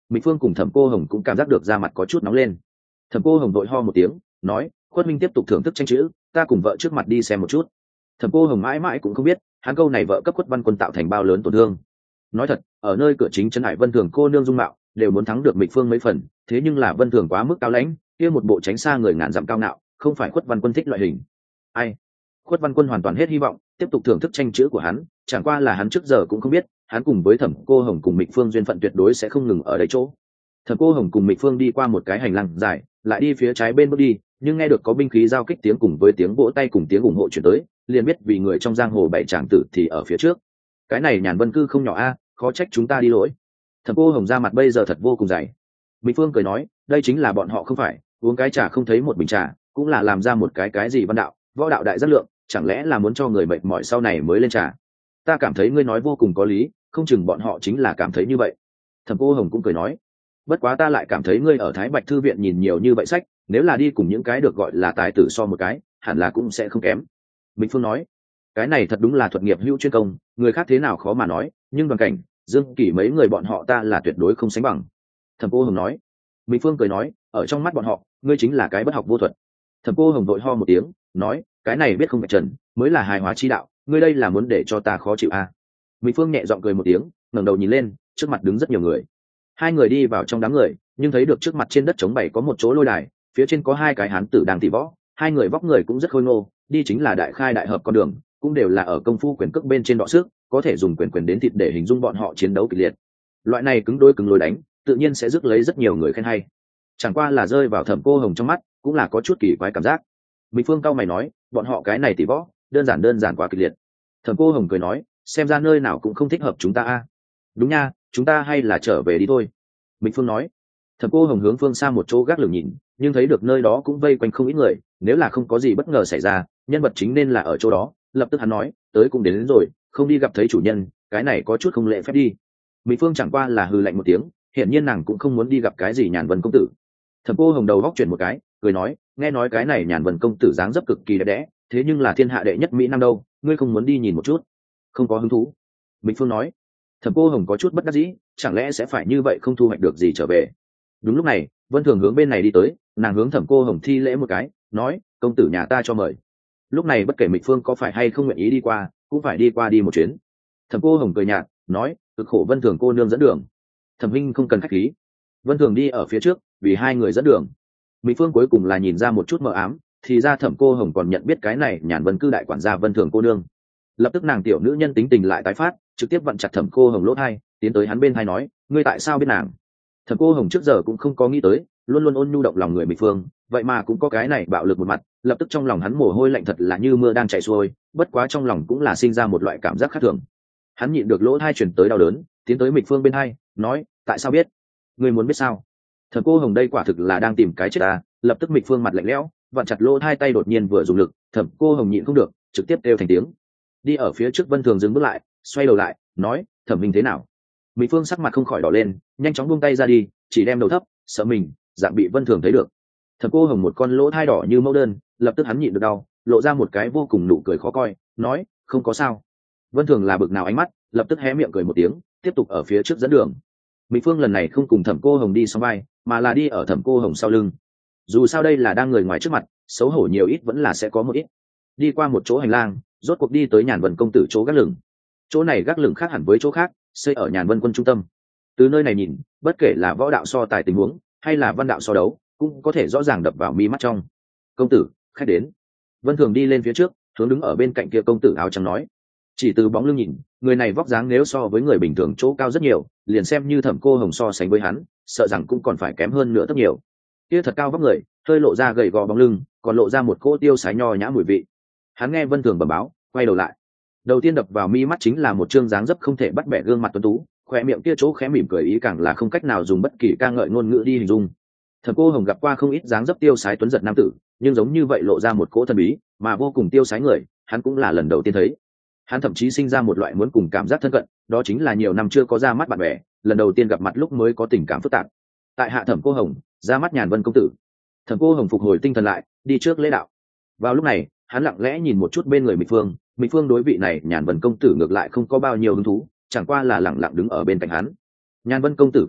Mịch Phương cùng Thẩm Cô Hồng cũng cảm giác được da mặt có chút nóng lên. Thẩm Cô Hồng đội ho một tiếng nói, Khuất Minh tiếp tục thưởng thức tranh chữ, ta cùng vợ trước mặt đi xem một chút. Thẩm Cô Hồng mãi mãi cũng không biết hắn câu này vợ cấp Khuất Văn Quân tạo thành bao lớn tổn thương. Nói thật, ở nơi cửa chính trấn Hải Vân Thường cô nương dung mạo đều muốn thắng được Mịch Phương mấy phần, thế nhưng là Vân Thường quá mức cao lãnh, kia một bộ tránh xa người ngàn dặm cao ngạo, không phải Khuất Văn Quân thích loại hình. Ai? Khuất Văn Quân hoàn toàn hết hy vọng tiếp tục thưởng thức tranh chữ của hắn, chẳng qua là hắn trước giờ cũng không biết hắn cùng với Thẩm Cô Hồng cùng Mịch Phương duyên phận tuyệt đối sẽ không ngừng ở đấy chỗ. Thẩm Cô Hồng cùng Mịch Phương đi qua một cái hành lang dài, lại đi phía trái bên bước đi, nhưng nghe được có binh khí giao kích tiếng cùng với tiếng vỗ tay cùng tiếng ủng hộ chuyển tới, liền biết vì người trong giang hồ bảy tràng tử thì ở phía trước. Cái này Nhàn Vân cư không nhỏ a, khó trách chúng ta đi lỗi. Thẩm Cô Hồng ra mặt bây giờ thật vô cùng dày. Mịch Phương cười nói, đây chính là bọn họ không phải uống cái trà không thấy một bình trà, cũng là làm ra một cái cái gì văn đạo võ đạo đại giác lượng, chẳng lẽ là muốn cho người mệt mỏi sau này mới lên trà? Ta cảm thấy ngươi nói vô cùng có lý, không chừng bọn họ chính là cảm thấy như vậy. Thẩm Cô Hồng cũng cười nói, bất quá ta lại cảm thấy ngươi ở Thái Bạch thư viện nhìn nhiều như vậy sách, nếu là đi cùng những cái được gọi là tài tử so một cái, hẳn là cũng sẽ không kém. Mịch Phương nói, cái này thật đúng là thuật nghiệp hữu chuyên công, người khác thế nào khó mà nói, nhưng Đoàn Cảnh, Dương Kỷ mấy người bọn họ ta là tuyệt đối không sánh bằng. Thẩm Cô Hồng nói. Mịch Phương cười nói, ở trong mắt bọn họ ngươi chính là cái bất học vô thuật. Thẩm Cô Hồng đội ho một tiếng nói, cái này biết không phải trần mới là hài hòa chi đạo, ngươi đây là muốn để cho ta khó chịu à? Mịch Phương nhẹ giọng cười một tiếng, ngẩng đầu nhìn lên, trước mặt đứng rất nhiều người. Hai người đi vào trong đám người, nhưng thấy được trước mặt trên đất trống bày có một chỗ lôi đài, phía trên có hai cái hán tử đang tỷ võ, hai người vóc người cũng rất khôi ngô, đi chính là đại khai đại hợp con đường, cũng đều là ở công phu quyền cước bên trên đọ sức, có thể dùng quyền quyền đến thịt để hình dung bọn họ chiến đấu kịch liệt. Loại này cứng đôi cứng lối đánh, tự nhiên sẽ rước lấy rất nhiều người khen hay. Chẳng qua là rơi vào Thẩm Cô Hồng trong mắt, cũng là có chút kỳ quái cảm giác. Mịch Phương cao mày nói, bọn họ cái này tỷ võ, đơn giản đơn giản quá kịch liệt. Thẩm Cô Hồng cười nói, xem ra nơi nào cũng không thích hợp chúng ta a. Đúng nha, chúng ta hay là trở về đi thôi. Mịch Phương nói. Thẩm Cô Hồng hướng phương xa một chỗ gác lửng nhìn, nhưng thấy được nơi đó cũng vây quanh không ít người, nếu là không có gì bất ngờ xảy ra, nhân vật chính nên là ở chỗ đó. Lập tức hắn nói, tới cũng đến, đến rồi, không đi gặp thấy chủ nhân, cái này có chút không lễ phép đi. Mịch Phương chẳng qua là hừ lạnh một tiếng, hiển nhiên nàng cũng không muốn đi gặp cái gì Nhàn Vân công tử. Thẩm Cô Hồng đầu góc chuyển một cái, cười nói, nghe nói cái này Nhàn Vân công tử dáng dấp cực kỳ đẹp đẽ, thế nhưng là thiên hạ đệ nhất mỹ nam đâu, ngươi không muốn đi nhìn một chút? Không có hứng thú. Mịch Phương nói. Thẩm Cô Hồng có chút bất đắc dĩ, chẳng lẽ sẽ phải như vậy không thu hoạch được gì trở về? Đúng lúc này, Vân Thường hướng bên này đi tới, nàng hướng Thẩm Cô Hồng thi lễ một cái, nói, công tử nhà ta cho mời. Lúc này bất kể Mịch Phương có phải hay không nguyện ý đi qua, cũng phải đi qua đi một chuyến. Thẩm Cô Hồng cười nhạt, nói, cực khổ Vân Thường cô nương dẫn đường. Thẩm huynh không cần khách khí. Vân Thường đi ở phía trước, vì hai người dẫn đường. Mịch Phương cuối cùng là nhìn ra một chút mờ ám, thì ra Thẩm Cô Hồng còn nhận biết cái này Nhàn Vân cư đại quản gia Vân Thường cô nương. Lập tức nàng tiểu nữ nhân tính tình lại tái phát, trực tiếp vặn chặt Thẩm Cô Hồng lỗ tai, tiến tới hắn bên tai nói, ngươi tại sao biết nàng? Thẩm Cô Hồng trước giờ cũng không có nghĩ tới, luôn luôn ôn nhu động lòng người Mịch Phương, vậy mà cũng có cái này bạo lực một mặt, lập tức trong lòng hắn mồ hôi lạnh thật là như mưa đang chảy xuôi, bất quá trong lòng cũng là sinh ra một loại cảm giác khác thường. Hắn nhịn được lỗ tai truyền tới đau đớn, tiến tới Mịch Phương bên tai, nói, tại sao biết? Ngươi muốn biết sao? Thẩm Cô Hồng đây quả thực là đang tìm cái chết à? Lập tức Mịch Phương mặt lạnh lẽo, vặn chặt lỗ tai, tay đột nhiên vừa dùng lực, Thẩm Cô Hồng nhịn không được, trực tiếp kêu thành tiếng. Đi ở phía trước Vân Thường dừng bước lại, xoay đầu lại, nói, Thẩm Minh thế nào? Mịch Phương sắc mặt không khỏi đỏ lên, nhanh chóng buông tay ra đi, chỉ đem đầu thấp, sợ mình dạng bị Vân Thường thấy được. Thẩm Cô Hồng một con lỗ thai đỏ như mẫu đơn, lập tức hắn nhịn được đau, lộ ra một cái vô cùng nụ cười khó coi, nói, không có sao. Vân Thường là bực nào ánh mắt, lập tức hé miệng cười một tiếng, tiếp tục ở phía trước dẫn đường. Mịch Phương lần này không cùng Thẩm Cô Hồng đi song vai, mà là đi ở Thẩm Cô Hồng sau lưng. Dù sao đây là đang người ngoài trước mặt, xấu hổ nhiều ít vẫn là sẽ có một ít. Đi qua một chỗ hành lang, rốt cuộc đi tới Nhàn Vân công tử chỗ gác lửng. Chỗ này gác lửng khác hẳn với chỗ khác, xây ở Nhàn Vân quân trung tâm. Từ nơi này nhìn, bất kể là võ đạo so tài tình huống, hay là văn đạo so đấu, cũng có thể rõ ràng đập vào mi mắt trong. Công tử, khách đến. Vân Thường đi lên phía trước, hướng đứng ở bên cạnh kia công tử áo trắng nói. Chỉ từ bóng lưng nhìn, người này vóc dáng nếu so với người bình thường chỗ cao rất nhiều, liền xem như Thẩm Cô Hồng so sánh với hắn, sợ rằng cũng còn phải kém hơn nữa rất nhiều. Kia thật cao vóc người, hơi lộ ra gầy gò bóng lưng, còn lộ ra một cỗ tiêu sái nho nhã mùi vị. Hắn nghe Vân Thường bẩm báo, quay đầu lại. Đầu tiên đập vào mi mắt chính là một trương dáng dấp không thể bắt bẻ gương mặt tuấn tú, khoe miệng kia chỗ khẽ mỉm cười ý càng là không cách nào dùng bất kỳ ca ngợi ngôn ngữ đi hình dung. Thẩm Cô Hồng gặp qua không ít dáng dấp tiêu sái tuấn giật nam tử, nhưng giống như vậy lộ ra một cỗ thần bí mà vô cùng tiêu sái người, hắn cũng là lần đầu tiên thấy. Hắn thậm chí sinh ra một loại muốn cùng cảm giác thân cận, đó chính là nhiều năm chưa có ra mắt bạn bè, lần đầu tiên gặp mặt lúc mới có tình cảm phức tạp. Tại hạ Thẩm Cô Hồng, ra mắt Nhàn Vân công tử. Thẩm Cô Hồng phục hồi tinh thần lại, đi trước lễ đạo. Vào lúc này, hắn lặng lẽ nhìn một chút bên người Mịch Phương, Mịch Phương đối vị này Nhàn Vân công tử ngược lại không có bao nhiêu hứng thú, chẳng qua là lặng lặng đứng ở bên cạnh hắn. Nhàn Vân công tử cười nhạt,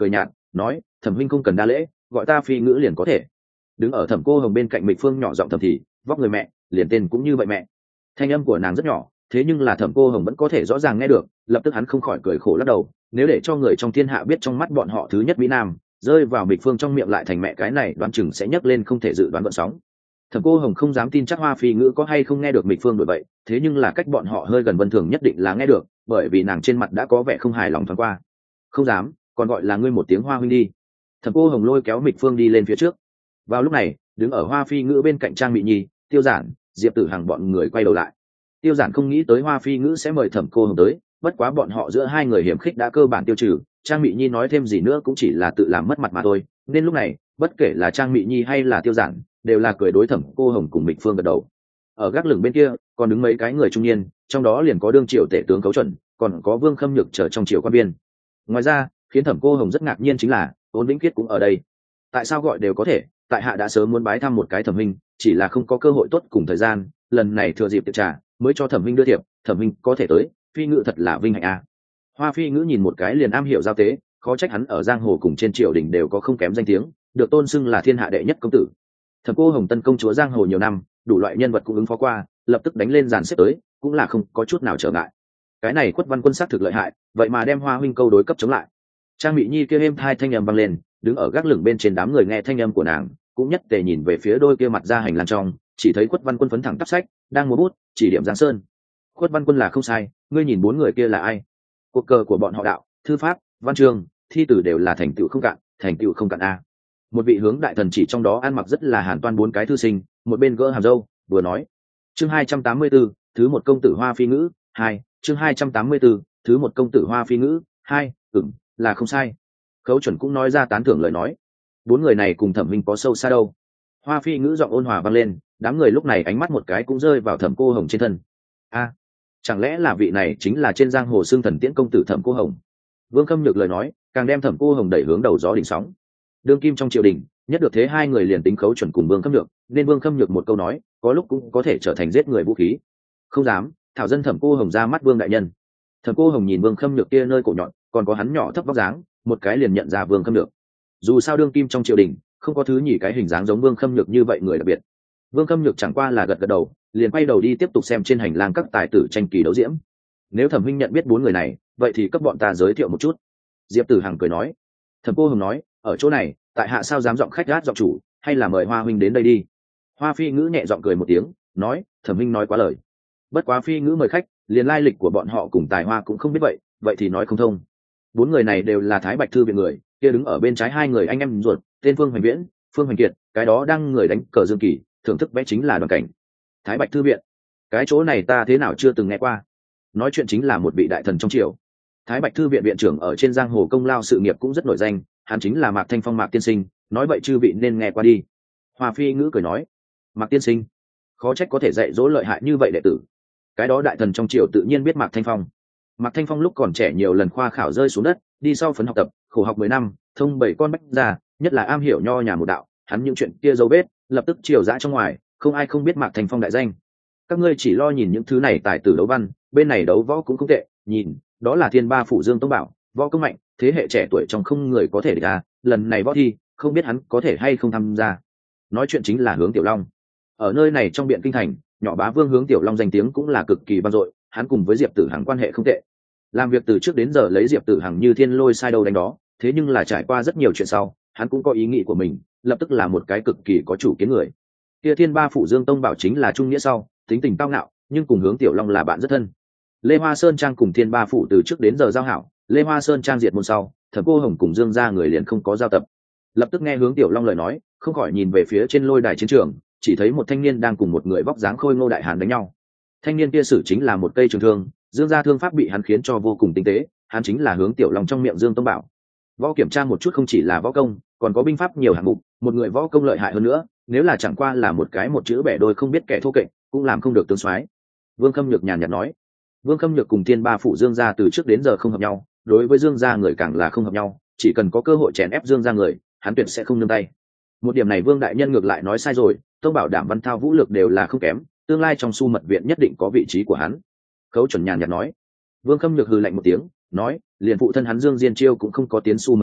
nói thẩm huynh không cần đa lễ, gọi ta phi ngữ liền có thể. Đứng ở thẩm cô hồng bên cạnh Mịch Phương nhỏ giọng thầm thì, vóc người mẹ liền tên cũng như vậy mẹ. Thanh âm của nàng rất nhỏ, thế nhưng là thẩm cô hồng vẫn có thể rõ ràng nghe được. Lập tức hắn không khỏi cười khổ lắc đầu, nếu để cho người trong thiên hạ biết trong mắt bọn họ thứ nhất mỹ nam rơi vào Mịch Phương trong miệng lại thành mẹ cái này, đoán chừng sẽ nhấc lên không thể dự đoán gợn sóng. Thẩm cô hồng không dám tin chắc Hoa phi ngữ có hay không nghe được Mịch Phương đổi vậy, thế nhưng là cách bọn họ hơi gần Vân Thường nhất định là nghe được, bởi vì nàng trên mặt đã có vẻ không hài lòng thoáng qua. Không dám, còn gọi là ngươi một tiếng Hoa huynh đi. Thẩm cô hồng lôi kéo Mịch Phương đi lên phía trước. Vào lúc này, đứng ở Hoa phi ngữ bên cạnh Trang Mị Nhi, Tiêu Giản, Diệp Tử Hằng bọn người quay đầu lại. Tiêu Giản không nghĩ tới Hoa phi ngữ sẽ mời thẩm cô hồng tới, bất quá bọn họ giữa hai người hiểm khích đã cơ bản tiêu trừ. Trang Mị Nhi nói thêm gì nữa cũng chỉ là tự làm mất mặt mà thôi, nên lúc này bất kể là Trang Mị Nhi hay là Tiêu Giản đều là cười đối thẩm cô hồng cùng Mịch Phương gật đầu. Ở gác lửng bên kia còn đứng mấy cái người trung niên, trong đó liền có đương triều tể tướng Cấu Chuẩn, còn có Vương Khâm Nhược chờ trong triều quan viên. Ngoài ra khiến thẩm cô hồng rất ngạc nhiên chính là Ôn Vĩnh Khiết cũng ở đây. Tại sao gọi đều có thể, tại hạ đã sớm muốn bái thăm một cái thẩm huynh, chỉ là không có cơ hội tốt cùng thời gian, lần này thừa dịp tiệc trà mới cho thẩm huynh đưa thiệp, thẩm huynh có thể tới, phi ngữ thật là vinh hạnh a. À. Hoa phi ngữ nhìn một cái liền am hiểu giao tế, khó trách hắn ở giang hồ cùng trên triều đình đều có không kém danh tiếng, được tôn xưng là thiên hạ đệ nhất công tử. Thẩm cô hồng tân công chúa giang hồ nhiều năm, đủ loại nhân vật cũng ứng phó qua, lập tức đánh lên dàn xếp tới cũng là không có chút nào trở ngại. Cái này Khuất Văn Quân sắc thực lợi hại, vậy mà đem Hoa huynh câu đối cấp chống lại. Trang Mị Nhi kia êm thai thanh âm vang lên, đứng ở gác lửng bên trên đám người nghe thanh âm của nàng cũng nhất tề nhìn về phía đôi kia mặt ra hành lang trong, chỉ thấy Khuất Văn Quân phấn thẳng tắp sách đang múa bút chỉ điểm Giang Sơn. Khuất Văn Quân là không sai, ngươi nhìn bốn người kia là ai? Cuộc cờ của bọn họ đạo, thư pháp, văn chương, thi tử đều là thành tựu không cạn, thành tựu không cạn a. Một vị hướng đại thần chỉ trong đó ăn mặc rất là hàn toan bốn cái thư sinh, một bên gỡ hàm râu vừa nói. Chương hai trăm tám mươi 4, thứ một công tử Hoa phi ngữ, hai, chương hai trăm tám mươi 4, thứ một công tử Hoa phi ngữ, hai, ừm, là không sai. Khấu Chuẩn cũng nói ra tán thưởng lời nói. Bốn người này cùng thẩm huynh có sâu xa đâu? Hoa phi ngữ giọng ôn hòa vang lên, đám người lúc này ánh mắt một cái cũng rơi vào thẩm cô hồng trên thân. A, chẳng lẽ là vị này chính là trên giang hồ xương thần tiễn công tử thẩm cô hồng? Vương Khâm Nhược lời nói càng đem thẩm cô hồng đẩy hướng đầu gió đỉnh sóng. Đương kim trong triều đình nhất được thế hai người liền tính Khấu Chuẩn cùng Vương Khâm Nhược, nên Vương Khâm Nhược một câu nói có lúc cũng có thể trở thành giết người vũ khí. Không dám, thảo dân thẩm cô hồng ra mắt Vương đại nhân. Thẩm cô hồng nhìn Vương Khâm Nhược kia nơi cổ nhọn còn có hắn nhỏ thấp vóc dáng, một cái liền nhận ra Vương Khâm Nhược. Dù sao đương kim trong triều đình không có thứ nhì cái hình dáng giống Vương Khâm Nhược như vậy người đặc biệt. Vương Khâm Nhược chẳng qua là gật gật đầu, liền quay đầu đi tiếp tục xem trên hành lang các tài tử tranh kỳ đấu diễm. Nếu thẩm huynh nhận biết bốn người này, vậy thì cấp bọn ta giới thiệu một chút. Diệp Tử Hằng cười nói. Thẩm cô hồng nói, ở chỗ này tại hạ sao dám giọng khách gát giọng chủ, hay là mời Hoa huynh đến đây đi. Hoa phi ngữ nhẹ giọng cười một tiếng, nói, thẩm huynh nói quá lời. Bất quá phi ngữ mời khách, liền lai lịch của bọn họ cùng tài hoa cũng không biết vậy, vậy thì nói không thông. Bốn người này đều là Thái Bạch thư viện người, kia đứng ở bên trái hai người anh em ruột, tên Phương Hoành Viễn, Phương Hoành Kiệt, cái đó đang người đánh cờ Dương Kỳ, thưởng thức vẽ chính là Đoàn Cảnh. Thái Bạch thư viện, cái chỗ này ta thế nào chưa từng nghe qua. Nói chuyện chính là một vị đại thần trong triều. Thái Bạch thư viện viện trưởng ở trên giang hồ công lao sự nghiệp cũng rất nổi danh, hắn chính là Mạc Thanh Phong Mạc tiên sinh, nói vậy chư vị nên nghe qua đi. Hoa phi ngữ cười nói, Mạc tiên sinh, khó trách có thể dạy dỗ lợi hại như vậy đệ tử. Cái đó đại thần trong triều tự nhiên biết Mạc Thanh Phong. Mạc Thanh Phong lúc còn trẻ nhiều lần khoa khảo rơi xuống đất, đi sau phấn học tập, khổ học mười năm, thông bảy con bách ra, nhất là am hiểu nho nhà một đạo, hắn những chuyện kia dấu vết, lập tức triều dã trong ngoài, không ai không biết Mạc Thanh Phong đại danh. Các ngươi chỉ lo nhìn những thứ này tài tử đấu văn, bên này đấu võ cũng không tệ, nhìn, đó là Thiên Ba phủ Dương Tông Bảo, võ công mạnh, thế hệ trẻ tuổi trong không người có thể địch à, lần này võ thi, không biết hắn có thể hay không tham gia. Nói chuyện chính là Hướng Tiểu Long. Ở nơi này trong Biện Kinh thành, nhỏ bá vương Hướng Tiểu Long danh tiếng cũng là cực kỳ vang dội, hắn cùng với Diệp Tử Hằng quan hệ không tệ. Làm việc từ trước đến giờ lấy Diệp Tử Hằng như thiên lôi sai đâu đánh đó, thế nhưng là trải qua rất nhiều chuyện sau, hắn cũng có ý nghĩ của mình, lập tức là một cái cực kỳ có chủ kiến người. Kia Thiên Ba phủ Dương Tông Bảo chính là trung nghĩa sau, tính tình cao ngạo, nhưng cùng Hướng Tiểu Long là bạn rất thân. Lê Hoa Sơn Trang cùng Thiên Ba phủ từ trước đến giờ giao hảo, Lê Hoa Sơn Trang diệt môn sau, Thẩm cô hồng cùng Dương gia người liền không có giao tập. Lập tức nghe Hướng Tiểu Long lời nói, không khỏi nhìn về phía trên lôi đài chiến trường, chỉ thấy một thanh niên đang cùng một người vóc dáng khôi ngô đại hán đánh nhau. Thanh niên kia sử chính là một cây trường thương, Dương gia thương pháp bị hắn khiến cho vô cùng tinh tế, hắn chính là Hướng Tiểu Long trong miệng Dương Tông Bảo. Võ kiểm tra một chút không chỉ là võ công, còn có binh pháp nhiều hạng mục, một người võ công lợi hại hơn nữa, nếu là chẳng qua là một cái một chữ bẻ đôi không biết kẻ thô kệch, cũng làm không được tướng soái. Vương Khâm Nhược nhàn nhạt nói. Vương Khâm Nhược cùng Thiên Ba phủ Dương gia từ trước đến giờ không hợp nhau, đối với Dương gia người càng là không hợp nhau, chỉ cần có cơ hội chèn ép Dương gia người, hắn tuyệt sẽ không nương tay. Một điểm này Vương đại nhân ngược lại nói sai rồi, Tông Bảo đảm văn thao vũ lực đều là không kém, tương lai trong Su Mật viện nhất định có vị trí của hắn. Khấu Chuẩn nhàn nhạt nói. Vương Khâm Nhược hừ lạnh một tiếng, nói, liền phụ thân hắn Dương Diên Chiêu cũng không có tiến Su Mật viện,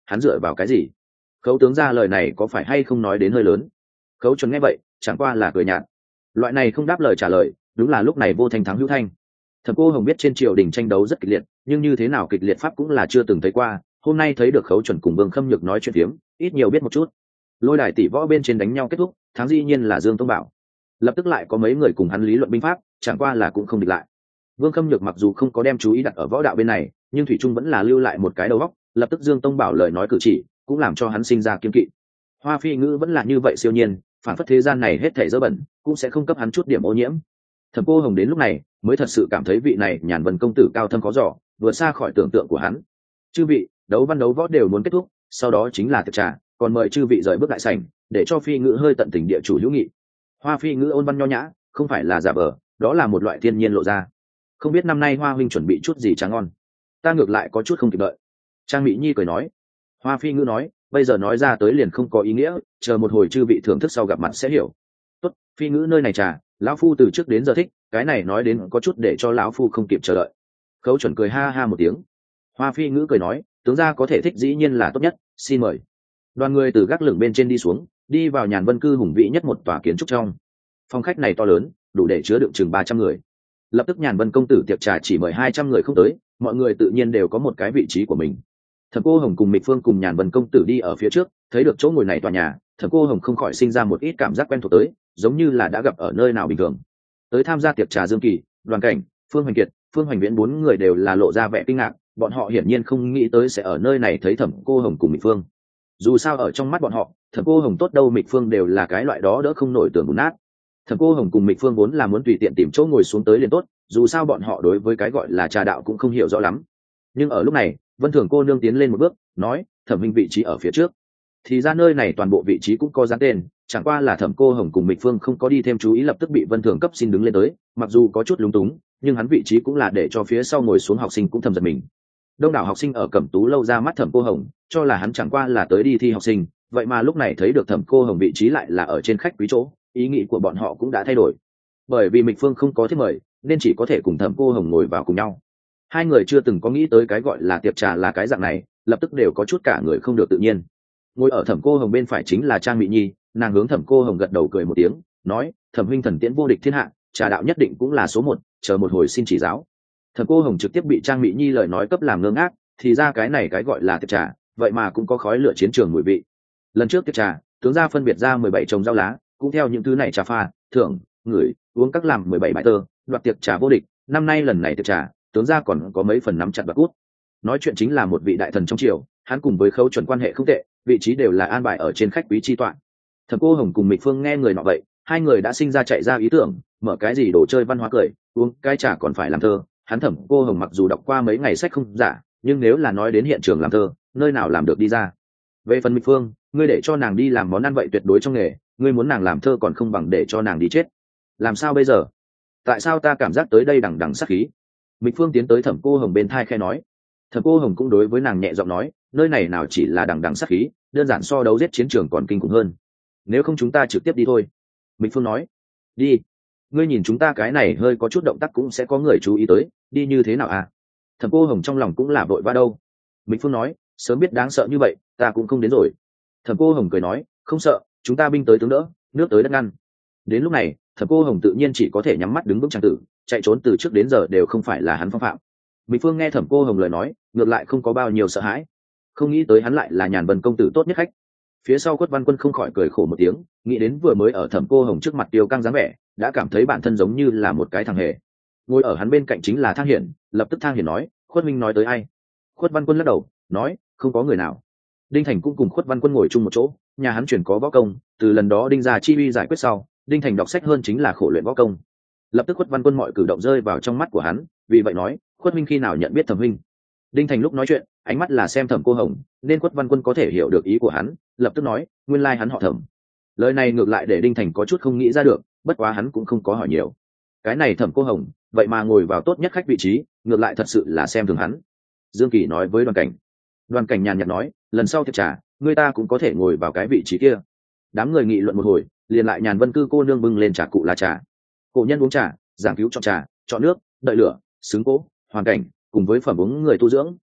hắn dựa vào cái gì? Khấu tướng ra lời này có phải hay không nói đến hơi lớn? Khấu chuẩn nghe vậy chẳng qua là cười nhạt. Loại này không đáp lời trả lời, đúng là lúc này vô thanh thắng hữu thanh. Thẩm Cô Hồng biết trên triều đình tranh đấu rất kịch liệt, nhưng như thế nào kịch liệt pháp cũng là chưa từng thấy qua, hôm nay thấy được Khấu chuẩn cùng Vương Khâm Nhược nói chuyện phiếm, ít nhiều biết một chút. Lôi đài tỷ võ bên trên đánh nhau kết thúc, thắng dĩ nhiên là Dương Tông Bảo. Lập tức lại có mấy người cùng hắn lý luận binh pháp, chẳng qua là cũng không địch lại. Vương Khâm Nhược mặc dù không có đem chú ý đặt ở võ đạo bên này, nhưng thủy trung vẫn là lưu lại một cái đầu óc, lập tức Dương Tông Bảo lời nói cử chỉ, cũng làm cho hắn sinh ra kiêng kỵ. Hoa Phi ngữ vẫn là như vậy siêu nhiên, phản phất thế gian này hết thảy dơ bẩn, cũng sẽ không cấp hắn chút điểm ô nhiễm. Thẩm Cô Hồng đến lúc này mới thật sự cảm thấy vị này Nhàn Vân công tử cao thâm khó dò, vượt xa khỏi tưởng tượng của hắn. Chư vị, đấu văn đấu võ đều muốn kết thúc, sau đó chính là tiệc trà, còn mời chư vị rời bước đại sảnh, để cho Phi ngữ hơi tận tình địa chủ hữu nghị. Hoa Phi ngữ ôn văn nho nhã, không phải là giả vờ, đó là một loại thiên nhiên lộ ra. Không biết năm nay Hoa huynh chuẩn bị chút gì tráng ngon? Ta ngược lại có chút không kịp đợi. Trang Mỹ Nhi cười nói. Hoa Phi ngữ nói, bây giờ nói ra tới liền không có ý nghĩa, chờ một hồi chư vị thưởng thức sau gặp mặt sẽ hiểu. Tốt, Phi ngữ nơi này trà, lão phu từ trước đến giờ thích, cái này nói đến có chút để cho lão phu không kịp chờ đợi. Khấu chuẩn cười ha ha một tiếng. Hoa Phi ngữ cười nói, tướng gia có thể thích dĩ nhiên là tốt nhất, xin mời. Đoàn người từ gác lửng bên trên đi xuống, đi vào Nhàn Vân cư hùng vĩ nhất một tòa kiến trúc trong. Phòng khách này to lớn, đủ để chứa đựng chừng ba trăm người. Lập tức Nhàn Vân công tử tiệc trà chỉ mời hai trăm người không tới, mọi người tự nhiên đều có một cái vị trí của mình. Thẩm Cô Hồng cùng Mịch Phương cùng Nhàn Vân công tử đi ở phía trước, thấy được chỗ ngồi này tòa nhà, Thẩm Cô Hồng không khỏi sinh ra một ít cảm giác quen thuộc tới, giống như là đã gặp ở nơi nào bình thường. Tới tham gia tiệc trà Dương Kỳ, Đoàn Cảnh, Phương Hoành Kiệt, Phương Hoành Viễn bốn người đều là lộ ra vẻ kinh ngạc, bọn họ hiển nhiên không nghĩ tới sẽ ở nơi này thấy Thẩm Cô Hồng cùng Mịch Phương. Dù sao ở trong mắt bọn họ, Thẩm Cô Hồng tốt đâu Mịch Phương đều là cái loại đó đỡ không nổi tưởng bùn nát. Thẩm Cô Hồng cùng Mịch Phương vốn là muốn tùy tiện tìm chỗ ngồi xuống tới liền tốt, dù sao bọn họ đối với cái gọi là trà đạo cũng không hiểu rõ lắm. Nhưng ở lúc này, Vân Thường cô nương tiến lên một bước, nói, Thẩm huynh vị trí ở phía trước. Thì ra nơi này toàn bộ vị trí cũng có dán tên, chẳng qua là Thẩm Cô Hồng cùng Mịch Phương không có đi thêm chú ý, lập tức bị Vân Thường cấp xin đứng lên tới, mặc dù có chút lúng túng, nhưng hắn vị trí cũng là để cho phía sau ngồi xuống học sinh cũng thầm giật mình. Đông đảo học sinh ở Cẩm Tú lâu ra mắt Thẩm Cô Hồng, cho là hắn chẳng qua là tới đi thi học sinh, vậy mà lúc này thấy được Thẩm Cô Hồng vị trí lại là ở trên khách quý chỗ, ý nghĩ của bọn họ cũng đã thay đổi. Bởi vì Mịch Phương không có thiết mời, nên chỉ có thể cùng Thẩm Cô Hồng ngồi vào cùng nhau. Hai người chưa từng có nghĩ tới cái gọi là tiệc trà là cái dạng này, lập tức đều có chút cả người không được tự nhiên. Ngồi ở Thẩm Cô Hồng bên phải chính là Trang Mỹ Nhi, nàng hướng Thẩm Cô Hồng gật đầu cười một tiếng, nói, Thẩm huynh thần tiễn vô địch thiên hạ, trà đạo nhất định cũng là số một, chờ một hồi xin chỉ giáo. Thẩm Cô Hồng trực tiếp bị Trang Mỹ Nhi lời nói cấp làm ngơ ngác, thì ra cái này cái gọi là tiệc trà, vậy mà cũng có khói lửa chiến trường mùi vị. Lần trước tiệc trà, tướng gia phân biệt ra mười bảy trồng rau lá, cũng theo những thứ này trà pha, thưởng, ngửi, uống các làm mười bảy bài tơ, đoạt tiệc trà vô địch, năm nay lần này tiệc trà, tướng gia còn có mấy phần nắm chặt và cút. Nói chuyện chính là một vị đại thần trong triều, hắn cùng với Khấu chuẩn quan hệ không tệ, vị trí đều là an bài ở trên khách quý chi tọa. Thẩm Cô Hồng cùng Mịch Phương nghe người nọ vậy, hai người đã sinh ra chạy ra ý tưởng, mở cái gì đồ chơi văn hóa cười, uống cái trà còn phải làm thơ. Hắn Thẩm Cô Hồng mặc dù đọc qua mấy ngày sách không giả, nhưng nếu là nói đến hiện trường làm thơ, nơi nào làm được đi ra. Về phần Mịch Phương, ngươi để cho nàng đi làm món ăn vậy tuyệt đối trong nghề, ngươi muốn nàng làm thơ còn không bằng để cho nàng đi chết. Làm sao bây giờ? Tại sao ta cảm giác tới đây đằng đằng sát khí? Mịch Phương tiến tới Thẩm Cô Hồng bên thai khe nói. Thẩm Cô Hồng cũng đối với nàng nhẹ giọng nói, nơi này nào chỉ là đằng đằng sát khí, đơn giản so đấu giết chiến trường còn kinh khủng hơn. Nếu không chúng ta trực tiếp đi thôi. Mịch Phương nói. Đi. Ngươi nhìn chúng ta cái này hơi có chút động tác cũng sẽ có người chú ý tới, đi như thế nào à? Thẩm Cô Hồng trong lòng cũng là vội vã đâu. Mịch Phương nói, sớm biết đáng sợ như vậy, ta cũng không đến rồi. Thẩm Cô Hồng cười nói, không sợ, chúng ta binh tới tướng đỡ, nước tới đất ngăn. Đến lúc này, Thẩm Cô Hồng tự nhiên chỉ có thể nhắm mắt đứng vững trang tử, chạy trốn từ trước đến giờ đều không phải là hắn phong phạm. Mịch Phương nghe Thẩm Cô Hồng lời nói, ngược lại không có bao nhiêu sợ hãi, không nghĩ tới hắn lại là Nhàn Vân công tử tốt nhất khách. Phía sau Quất Văn Quân không khỏi cười khổ một tiếng, nghĩ đến vừa mới ở Thẩm Cô Hồng trước mặt tiêu căng dáng vẻ, đã cảm thấy bản thân giống như là một cái thằng hề. Ngồi ở hắn bên cạnh chính là Thang Hiển, lập tức Thang Hiển nói, Khuất minh nói tới ai? Khuất Văn Quân lắc đầu, nói, không có người nào. Đinh Thành cũng cùng Khuất Văn Quân ngồi chung một chỗ, nhà hắn chuyển có võ công, từ lần đó Đinh gia chi uy giải quyết sau, Đinh Thành đọc sách hơn chính là khổ luyện võ công. Lập tức Khuất Văn Quân mọi cử động rơi vào trong mắt của hắn, vì vậy nói, Khuất minh khi nào nhận biết Thẩm huynh? Đinh Thành lúc nói chuyện, ánh mắt là xem Thẩm Cô Hồng, nên Khuất Văn Quân có thể hiểu được ý của hắn, lập tức nói, nguyên lai hắn họ Thẩm. Lời này ngược lại để Đinh Thành có chút không nghĩ ra được, bất quá hắn cũng không có hỏi nhiều. Cái này Thẩm Cô Hồng, vậy mà ngồi vào tốt nhất khách vị trí, ngược lại thật sự là xem thường hắn. Dương Kỳ nói với Đoàn Cảnh. Đoàn Cảnh nhàn nhạt nói, lần sau tiệc trà, người ta cũng có thể ngồi vào cái vị trí kia. Đám người nghị luận một hồi, liền lại Nhàn Vân cư cô nương bưng lên trà cụ lá trà. Cổ nhân uống trà, giảng cứu chọn trà, chọn nước, đợi lửa, xứng cỗ, hoàn cảnh, cùng với phẩm uống người tu dưỡng,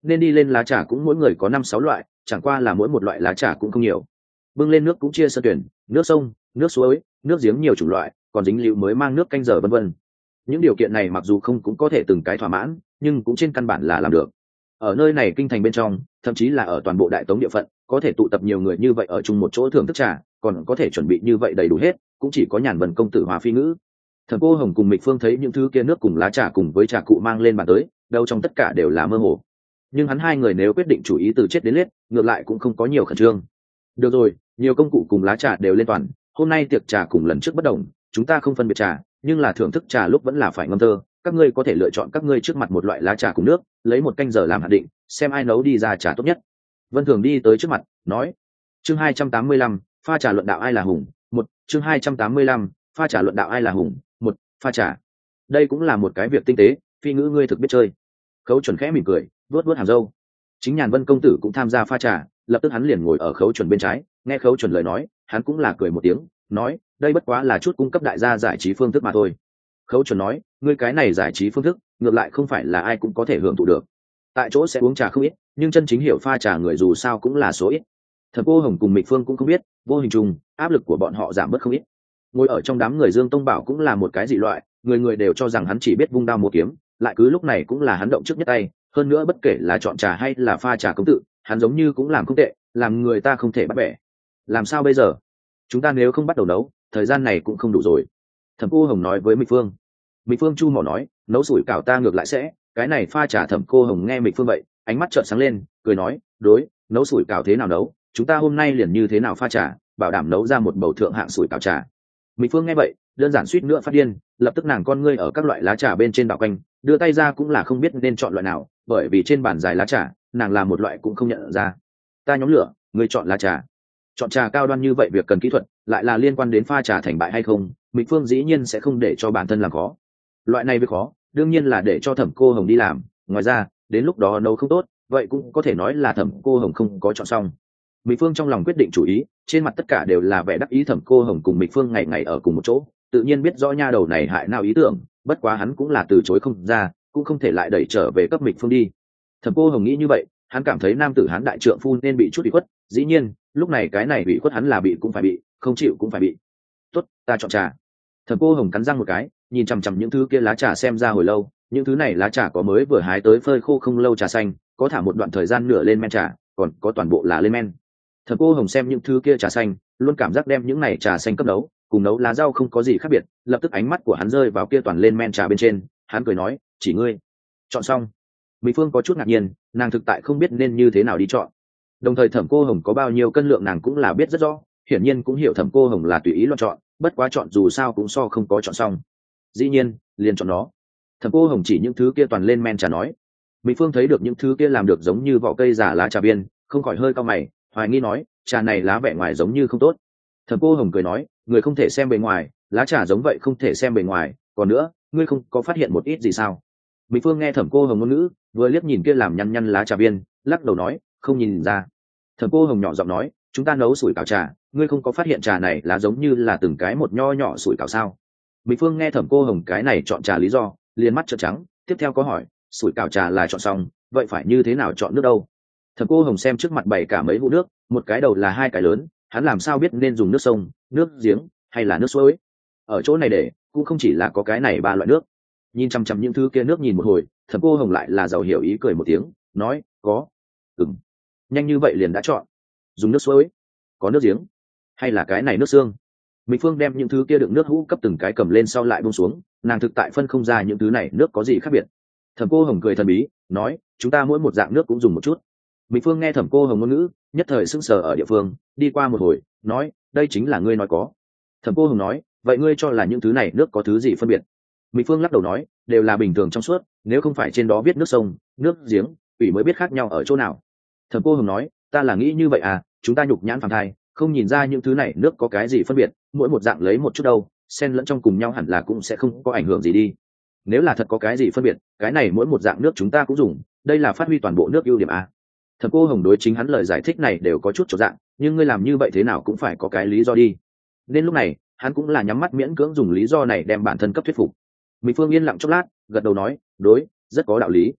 nên đi lên lá trà cũng mỗi người có năm sáu loại, chẳng qua là mỗi một loại lá trà cũng không nhiều. Bưng lên nước cũng chia sơ tuyển, nước sông, nước suối, nước giếng nhiều chủng loại, còn dính liệu mới mang nước canh giờ vân vân. Những điều kiện này mặc dù không cũng có thể từng cái thỏa mãn, nhưng cũng trên căn bản là làm được. Ở nơi này kinh thành bên trong, thậm chí là ở toàn bộ đại tống địa phận, có thể tụ tập nhiều người như vậy ở chung một chỗ thưởng thức trà, còn có thể chuẩn bị như vậy đầy đủ hết, cũng chỉ có Nhàn Vân công tử Hòa Phi Ngữ. Thẩm Cô Hồng cùng Mịch Phương thấy những thứ kia nước cùng lá trà cùng với trà cụ mang lên bàn tới, đâu trong tất cả đều là mơ hồ. Nhưng hắn hai người nếu quyết định chủ ý từ chết đến liết, ngược lại cũng không có nhiều khẩn trương. Được rồi, nhiều công cụ cùng lá trà đều lên toàn, hôm nay tiệc trà cùng lần trước bất đồng, chúng ta không phân biệt trà, nhưng là thưởng thức trà lúc vẫn là phải ngâm thơ. Các ngươi có thể lựa chọn các ngươi trước mặt một loại lá trà cùng nước, lấy một canh giờ làm hạn định, xem ai nấu đi ra trà tốt nhất. Vân Thường đi tới trước mặt, nói: chương hai trăm tám mươi lăm, pha trà luận đạo ai là hùng. Một, chương hai trăm tám mươi lăm, pha trà luận đạo ai là hùng. Một, pha trà. Đây cũng là một cái việc tinh tế, Phi Ngữ ngươi thực biết chơi. Khấu Chuẩn khẽ mỉm cười, vuốt vuốt hàm râu. Chính Nhàn Vân công tử cũng tham gia pha trà, lập tức hắn liền ngồi ở Khấu Chuẩn bên trái, nghe Khấu Chuẩn lời nói, hắn cũng là cười một tiếng, nói: đây bất quá là chút cung cấp đại gia giải trí phương thức mà thôi. Khấu Chuẩn nói: ngươi cái này giải trí phương thức, ngược lại không phải là ai cũng có thể hưởng thụ được. Tại chỗ sẽ uống trà không ít, nhưng chân chính hiểu pha trà người dù sao cũng là số ít. Thẩm Cô Hồng cùng Mịch Phương cũng không biết, vô hình chung áp lực của bọn họ giảm bớt không ít. Ngồi ở trong đám người Dương Tông Bảo cũng là một cái dị loại, người người đều cho rằng hắn chỉ biết vung đao múa kiếm, lại cứ lúc này cũng là hắn động trước nhất tay, hơn nữa bất kể là chọn trà hay là pha trà công tự, hắn giống như cũng làm không tệ, làm người ta không thể bắt bẻ. Làm sao bây giờ? Chúng ta nếu không bắt đầu nấu, thời gian này cũng không đủ rồi. Thẩm Cô Hồng nói với Mịch Phương. Mịch Phương chu mỏ nói: nấu sủi cảo ta ngược lại sẽ, cái này pha trà. Thẩm Cô Hồng nghe Mịch Phương vậy, ánh mắt trợn sáng lên, cười nói: đối, nấu sủi cảo thế nào nấu, chúng ta hôm nay liền như thế nào pha trà, bảo đảm nấu ra một bầu thượng hạng sủi cảo trà. Mịch Phương nghe vậy, đơn giản suýt nữa phát điên, lập tức nàng con ngươi ở các loại lá trà bên trên đảo quanh, đưa tay ra cũng là không biết nên chọn loại nào, bởi vì trên bàn dài lá trà, nàng là một loại cũng không nhận ra. Ta nhóm lửa, ngươi chọn lá trà. Chọn trà cao đoan như vậy việc cần kỹ thuật, lại là liên quan đến pha trà thành bại hay không, Mịch Phương dĩ nhiên sẽ không để cho bản thân làm khó. Loại này việc khó, đương nhiên là để cho Thẩm Cô Hồng đi làm, ngoài ra, đến lúc đó nấu không tốt, vậy cũng có thể nói là Thẩm Cô Hồng không có chọn xong. Mịch Phương trong lòng quyết định chủ ý, trên mặt tất cả đều là vẻ đắc ý. Thẩm Cô Hồng cùng Mịch Phương ngày ngày ở cùng một chỗ, tự nhiên biết rõ nha đầu này hại nào ý tưởng, bất quá hắn cũng là từ chối không ra, cũng không thể lại đẩy trở về cấp Mịch Phương đi. Thẩm Cô Hồng nghĩ như vậy, hắn cảm thấy nam tử hắn đại trượng phu nên bị chút ủy khuất, dĩ nhiên, lúc này cái này bị khuất hắn là bị cũng phải bị, không chịu cũng phải bị. Tốt, ta chọn trà. Thẩm Cô Hồng cắn răng một cái, nhìn chằm chằm những thứ kia lá trà xem ra hồi lâu, những thứ này lá trà có mới vừa hái tới phơi khô không lâu trà xanh, có thả một đoạn thời gian nửa lên men trà, còn có toàn bộ là lên men. Thẩm Cô Hồng xem những thứ kia trà xanh, luôn cảm giác đem những này trà xanh cấp nấu, cùng nấu lá rau không có gì khác biệt, lập tức ánh mắt của hắn rơi vào kia toàn lên men trà bên trên, hắn cười nói: chỉ ngươi chọn xong. Mỹ Phương có chút ngạc nhiên, nàng thực tại không biết nên như thế nào đi chọn. Đồng thời Thẩm Cô Hồng có bao nhiêu cân lượng nàng cũng là biết rất rõ, hiển nhiên cũng hiểu Thẩm Cô Hồng là tùy ý loạn chọn, bất quá chọn dù sao cũng so không có chọn xong. Dĩ nhiên, liền chọn nó. Thẩm Cô Hồng chỉ những thứ kia toàn lên men trà nói. Mỹ Phương thấy được những thứ kia làm được giống như vỏ cây giả lá trà viên, không khỏi hơi cau mày, hoài nghi nói: trà này lá vẻ ngoài giống như không tốt. Thẩm Cô Hồng cười nói: người không thể xem bề ngoài, lá trà giống vậy không thể xem bề ngoài, còn nữa, ngươi không có phát hiện một ít gì sao? Mỹ Phương nghe Thẩm Cô Hồng ngôn ngữ, vừa liếc nhìn kia làm nhăn nhăn lá trà viên, lắc đầu nói: không nhìn ra. Thẩm Cô Hồng nhỏ giọng nói: chúng ta nấu sủi cảo trà, ngươi không có phát hiện trà này lá giống như là từng cái một nho nhỏ sủi cảo sao? Mỹ Phương nghe Thẩm Cô Hồng cái này chọn trà lý do, liền mắt trợn trắng, tiếp theo có hỏi: sủi cảo trà là chọn xong, vậy phải như thế nào chọn nước đâu? Thẩm Cô Hồng xem trước mặt bày cả mấy hũ nước, một cái đầu là hai cái lớn, hắn làm sao biết nên dùng nước sông, nước giếng hay là nước suối? Ở chỗ này để cũng không chỉ là có cái này ba loại nước. Nhìn chăm chăm những thứ kia nước nhìn một hồi, Thẩm Cô Hồng lại là giàu hiểu ý cười một tiếng, nói: có. Ừm. Nhanh như vậy liền đã chọn. Dùng nước suối, có nước giếng, hay là cái này nước xương? Mỹ Phương đem những thứ kia đựng nước hũ cấp từng cái cầm lên sau lại buông xuống, nàng thực tại phân không ra những thứ này nước có gì khác biệt. Thẩm Cô Hồng cười thần bí, nói: chúng ta mỗi một dạng nước cũng dùng một chút. Mỹ Phương nghe Thẩm Cô Hồng ngôn ngữ, nhất thời sững sờ ở địa phương, đi qua một hồi, nói: đây chính là ngươi nói có. Thẩm Cô Hồng nói: vậy ngươi cho là những thứ này nước có thứ gì phân biệt? Mỹ Phương lắc đầu nói: đều là bình thường trong suốt, nếu không phải trên đó viết nước sông, nước giếng, ủy mới biết khác nhau ở chỗ nào. Thẩm Cô Hồng nói: ta là nghĩ như vậy à, chúng ta nhục nhãn phàm thai, không nhìn ra những thứ này nước có cái gì phân biệt, mỗi một dạng lấy một chút đâu, xen lẫn trong cùng nhau hẳn là cũng sẽ không có ảnh hưởng gì đi. Nếu là thật có cái gì phân biệt, cái này mỗi một dạng nước chúng ta cũng dùng, đây là phát huy toàn bộ nước ưu điểm à? Thẩm Cô Hồng đối chính hắn lời giải thích này đều có chút chỗ dạng, nhưng ngươi làm như vậy thế nào cũng phải có cái lý do đi. Nên lúc này, hắn cũng là nhắm mắt miễn cưỡng dùng lý do này đem bản thân cấp thuyết phục. Mỹ Phương yên lặng chốc lát, gật đầu nói: đối, rất có đạo lý.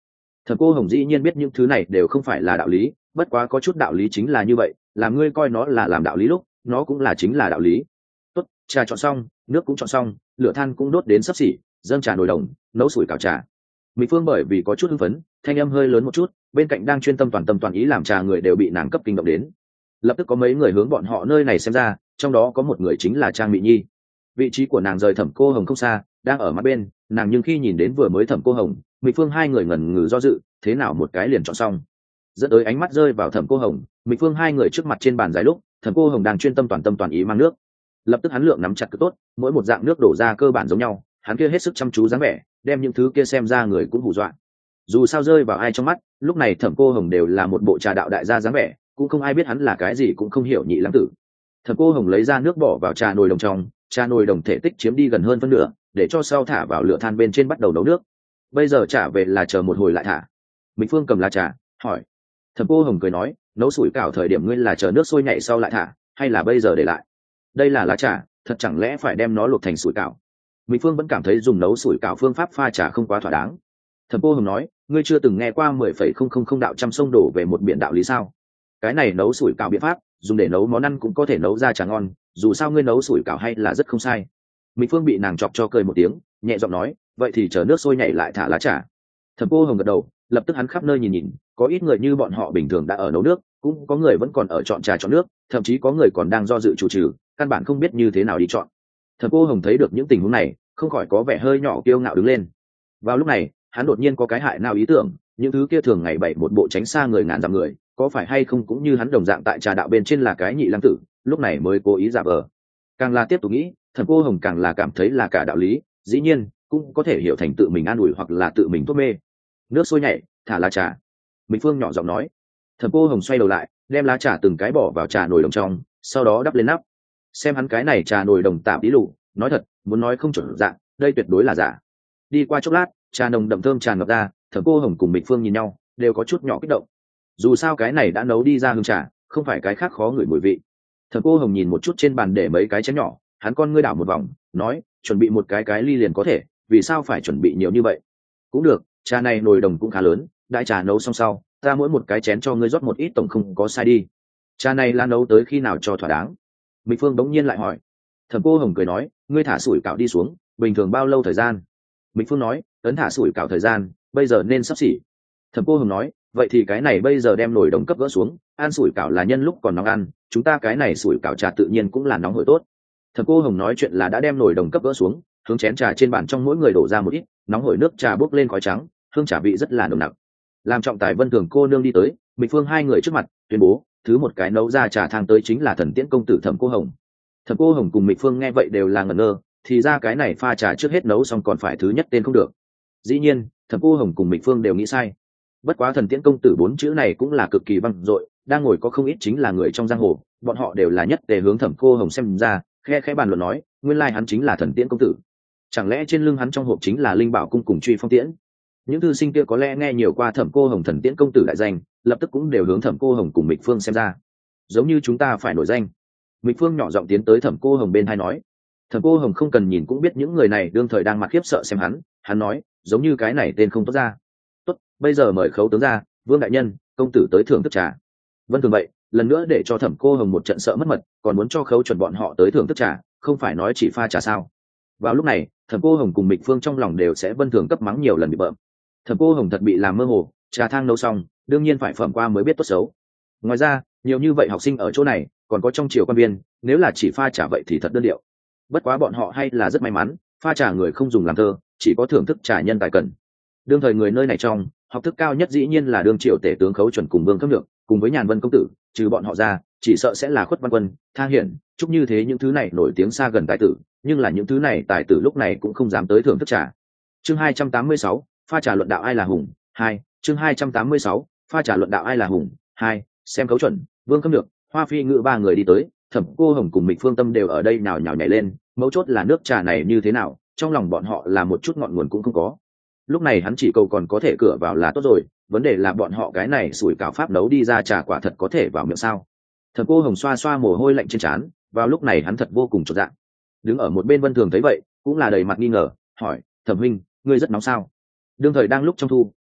Thẩm Cô Hồng dĩ nhiên biết những thứ này đều không phải là đạo lý, bất quá có chút đạo lý chính là như vậy, làm ngươi coi nó là làm đạo lý lúc nó cũng là chính là đạo lý. Tốt, trà chọn xong, nước cũng chọn xong, lửa than cũng đốt đến sắp xỉ, dâng trà nồi đồng, nấu sủi cảo trà. Mỹ Phương bởi vì có chút hưng phấn, thanh âm hơi lớn một chút, bên cạnh đang chuyên tâm toàn tâm toàn ý làm trà người đều bị nàng cấp kinh động đến. Lập tức có mấy người hướng bọn họ nơi này xem ra, trong đó có một người chính là Trang Mị Nhi. Vị trí của nàng rời Thẩm Cô Hồng không xa, đang ở mặt bên, nàng nhưng khi nhìn đến vừa mới Thẩm Cô Hồng, Mỹ Phương hai người ngần ngừ do dự, thế nào một cái liền chọn xong. Dẫn tới ánh mắt rơi vào Thẩm Cô Hồng, Mỹ Phương hai người trước mặt trên bàn dài lúc, Thẩm Cô Hồng đang chuyên tâm toàn tâm toàn ý mang nước. Lập tức hắn lượng nắm chặt cực tốt, mỗi một dạng nước đổ ra cơ bản giống nhau, hắn kia hết sức chăm chú dáng vẻ, đem những thứ kia xem ra người cũng hù dọa. Dù sao rơi vào ai trong mắt, lúc này Thẩm Cô Hồng đều là một bộ trà đạo đại gia dáng vẻ, cũng không ai biết hắn là cái gì cũng không hiểu nhị lãng tử. Thẩm Cô Hồng lấy ra nước bỏ vào trà nồi đồng trong, trà nồi đồng thể tích chiếm đi gần hơn phân nửa, để cho sau thả vào lửa than bên trên bắt đầu nấu nước. Bây giờ trả về là chờ một hồi lại thả. Minh Phương cầm lá trà, hỏi. Thẩm Cô Hồng cười nói, nấu sủi cảo thời điểm ngươi là chờ nước sôi nhảy sau lại thả, hay là bây giờ để lại? Đây là lá trà, thật chẳng lẽ phải đem nó luộc thành sủi cảo? Minh Phương vẫn cảm thấy dùng nấu sủi cảo phương pháp pha trà không quá thỏa đáng. Thẩm Cô Hồng nói, ngươi chưa từng nghe qua mười phẩy không không không đạo trăm sông đổ về một biển đạo lý sao? Cái này nấu sủi cảo biện pháp, dùng để nấu món ăn cũng có thể nấu ra trà ngon, dù sao ngươi nấu sủi cảo hay là rất không sai. Minh Phương bị nàng chọc cho cười một tiếng, nhẹ giọng nói, vậy thì chờ nước sôi nhảy lại thả lá trà. Thẩm Cô Hồng gật đầu, lập tức hắn khắp nơi nhìn nhìn, có ít người như bọn họ bình thường đã ở nấu nước, cũng có người vẫn còn ở chọn trà chọn nước, thậm chí có người còn đang do dự chủ trừ, căn bản không biết như thế nào đi chọn. Thẩm Cô Hồng thấy được những tình huống này, không khỏi có vẻ hơi nhỏ kiêu ngạo đứng lên. Vào lúc này, hắn đột nhiên có cái hại nào ý tưởng, những thứ kia thường ngày bày một bộ tránh xa người ngàn dặm người, có phải hay không cũng như hắn đồng dạng tại trà đạo bên trên là cái nhị lăng tử, lúc này mới cố ý giả vờ. Càng là tiếp tục nghĩ, Thẩm Cô Hồng càng là cảm thấy là cả đạo lý, dĩ nhiên cũng có thể hiểu thành tự mình an ủi hoặc là tự mình thuốc mê. Nước sôi nhảy, thả lá trà. Minh Phương nhỏ giọng nói. Thẩm Cô Hồng xoay đầu lại, đem lá trà từng cái bỏ vào trà nồi đồng trong, sau đó đắp lên nắp. Xem hắn cái này trà nồi đồng tạm tí lụ, nói thật, muốn nói không chuẩn dạng, đây tuyệt đối là giả. Đi qua chốc lát, trà nồng đậm thơm tràn ngập ra, Thẩm Cô Hồng cùng Minh Phương nhìn nhau, đều có chút nhỏ kích động. Dù sao cái này đã nấu đi ra hương trà, không phải cái khác khó ngửi mùi vị. Thẩm Cô Hồng nhìn một chút trên bàn để mấy cái chén nhỏ, hắn con ngươi đảo một vòng, nói, chuẩn bị một cái cái ly liền có thể, vì sao phải chuẩn bị nhiều như vậy? Cũng được, trà này nồi đồng cũng khá lớn, đại trà nấu xong sau, ta mỗi một cái chén cho ngươi rót một ít tổng không có sai đi. Trà này là nấu tới khi nào cho thỏa đáng? Minh Phương bỗng nhiên lại hỏi. Thẩm Cô Hồng cười nói, ngươi thả sủi cảo đi xuống, bình thường bao lâu thời gian? Minh Phương nói, ấn thả sủi cảo thời gian, bây giờ nên sắp xỉ. Thẩm Cô Hồng nói, vậy thì cái này bây giờ đem nồi đồng cấp gỡ xuống, ăn sủi cảo là nhân lúc còn nóng ăn, chúng ta cái này sủi cảo trà tự nhiên cũng là nóng hổi tốt. Thẩm Cô Hồng nói chuyện là đã đem nồi đồng cấp gỡ xuống, hướng chén trà trên bàn trong mỗi người đổ ra một ít, nóng hổi nước trà bốc lên khói trắng, hương trà vị rất là nồng nặc. Làm trọng tài Vân Thường cô nương đi tới, Minh Phương hai người trước mặt tuyên bố, thứ một cái nấu ra trà thang tới chính là Thần Tiễn công tử Thẩm Cô Hồng. Thẩm Cô Hồng cùng Minh Phương nghe vậy đều là ngẩn ngơ, thì ra cái này pha trà trước hết nấu xong còn phải thứ nhất tên không được. Dĩ nhiên, Thẩm Cô Hồng cùng Minh Phương đều nghĩ sai. Bất quá Thần Tiễn công tử bốn chữ này cũng là cực kỳ vang dội, đang ngồi có không ít chính là người trong giang hồ, bọn họ đều là nhất tề hướng Thẩm Cô Hồng xem ra, khe khẽ bàn luận nói, nguyên lai hắn chính là Thần Tiễn công tử. Chẳng lẽ trên lưng hắn trong hộp chính là Linh Bảo cung cùng Truy Phong Tiễn? Những thư sinh kia có lẽ nghe nhiều qua Thẩm Cô Hồng Thần Tiễn công tử đại danh, lập tức cũng đều hướng Thẩm Cô Hồng cùng Mịch Phương xem ra. Giống như chúng ta phải nổi danh. Mịch Phương nhỏ giọng tiến tới Thẩm Cô Hồng bên tai nói. Thẩm Cô Hồng không cần nhìn cũng biết những người này đương thời đang mặt khiếp sợ xem hắn, hắn nói, giống như cái này tên không tốt ra. Tốt, bây giờ mời khấu tướng ra, Vương đại nhân, công tử tới thưởng thức trà. Vân thường vậy, lần nữa để cho Thẩm Cô Hồng một trận sợ mất mật, còn muốn cho khấu chuẩn bọn họ tới thưởng thức trà, không phải nói chỉ pha trà sao? Vào lúc này, Thẩm Cô Hồng cùng Mịch Phương trong lòng đều sẽ Vân thường cấp mắng nhiều lần bị bợm. Thẩm Cô Hồng thật bị làm mơ hồ, trà thang nấu xong, đương nhiên phải phẩm qua mới biết tốt xấu. Ngoài ra, nhiều như vậy học sinh ở chỗ này, còn có trong triều quan viên, nếu là chỉ pha trà vậy thì thật đơn điệu. Bất quá bọn họ hay là rất may mắn, pha trà người không dùng làm thơ, chỉ có thưởng thức trà nhân tài cần. Đương thời người nơi này trong, học thức cao nhất dĩ nhiên là đương triều tể tướng Khấu Chuẩn cùng Vương Khâm Nhược, cùng với Nhàn Vân công tử, trừ bọn họ ra, chỉ sợ sẽ là Khuất Văn Quân, Thang Hiển, chúc như thế những thứ này nổi tiếng xa gần tài tử, nhưng là những thứ này tài tử lúc này cũng không dám tới thưởng thức trà. Chương hai trăm tám mươi sáu, pha trà luận đạo ai là hùng, hai, chương hai trăm tám mươi sáu, pha trà luận đạo ai là hùng, hai, xem Khấu Chuẩn, Vương Khâm Nhược, Hoa Phi Ngự ba người đi tới, Thẩm Cô Hồng cùng Mịch Phương Tâm đều ở đây nào nhào nhảy lên, mấu chốt là nước trà này như thế nào, trong lòng bọn họ là một chút ngọn nguồn cũng không có. Lúc này hắn chỉ cầu còn có thể cửa vào là tốt rồi, vấn đề là bọn họ cái này sủi cảo pháp nấu đi ra trà quả thật có thể vào miệng sao? Thẩm Cô Hồng xoa xoa mồ hôi lạnh trên trán, vào lúc này hắn thật vô cùng chột dạ. Đứng ở một bên Vân Thường thấy vậy, cũng là đầy mặt nghi ngờ, hỏi, Thẩm huynh, ngươi rất nóng sao? Đương thời đang lúc trong thu,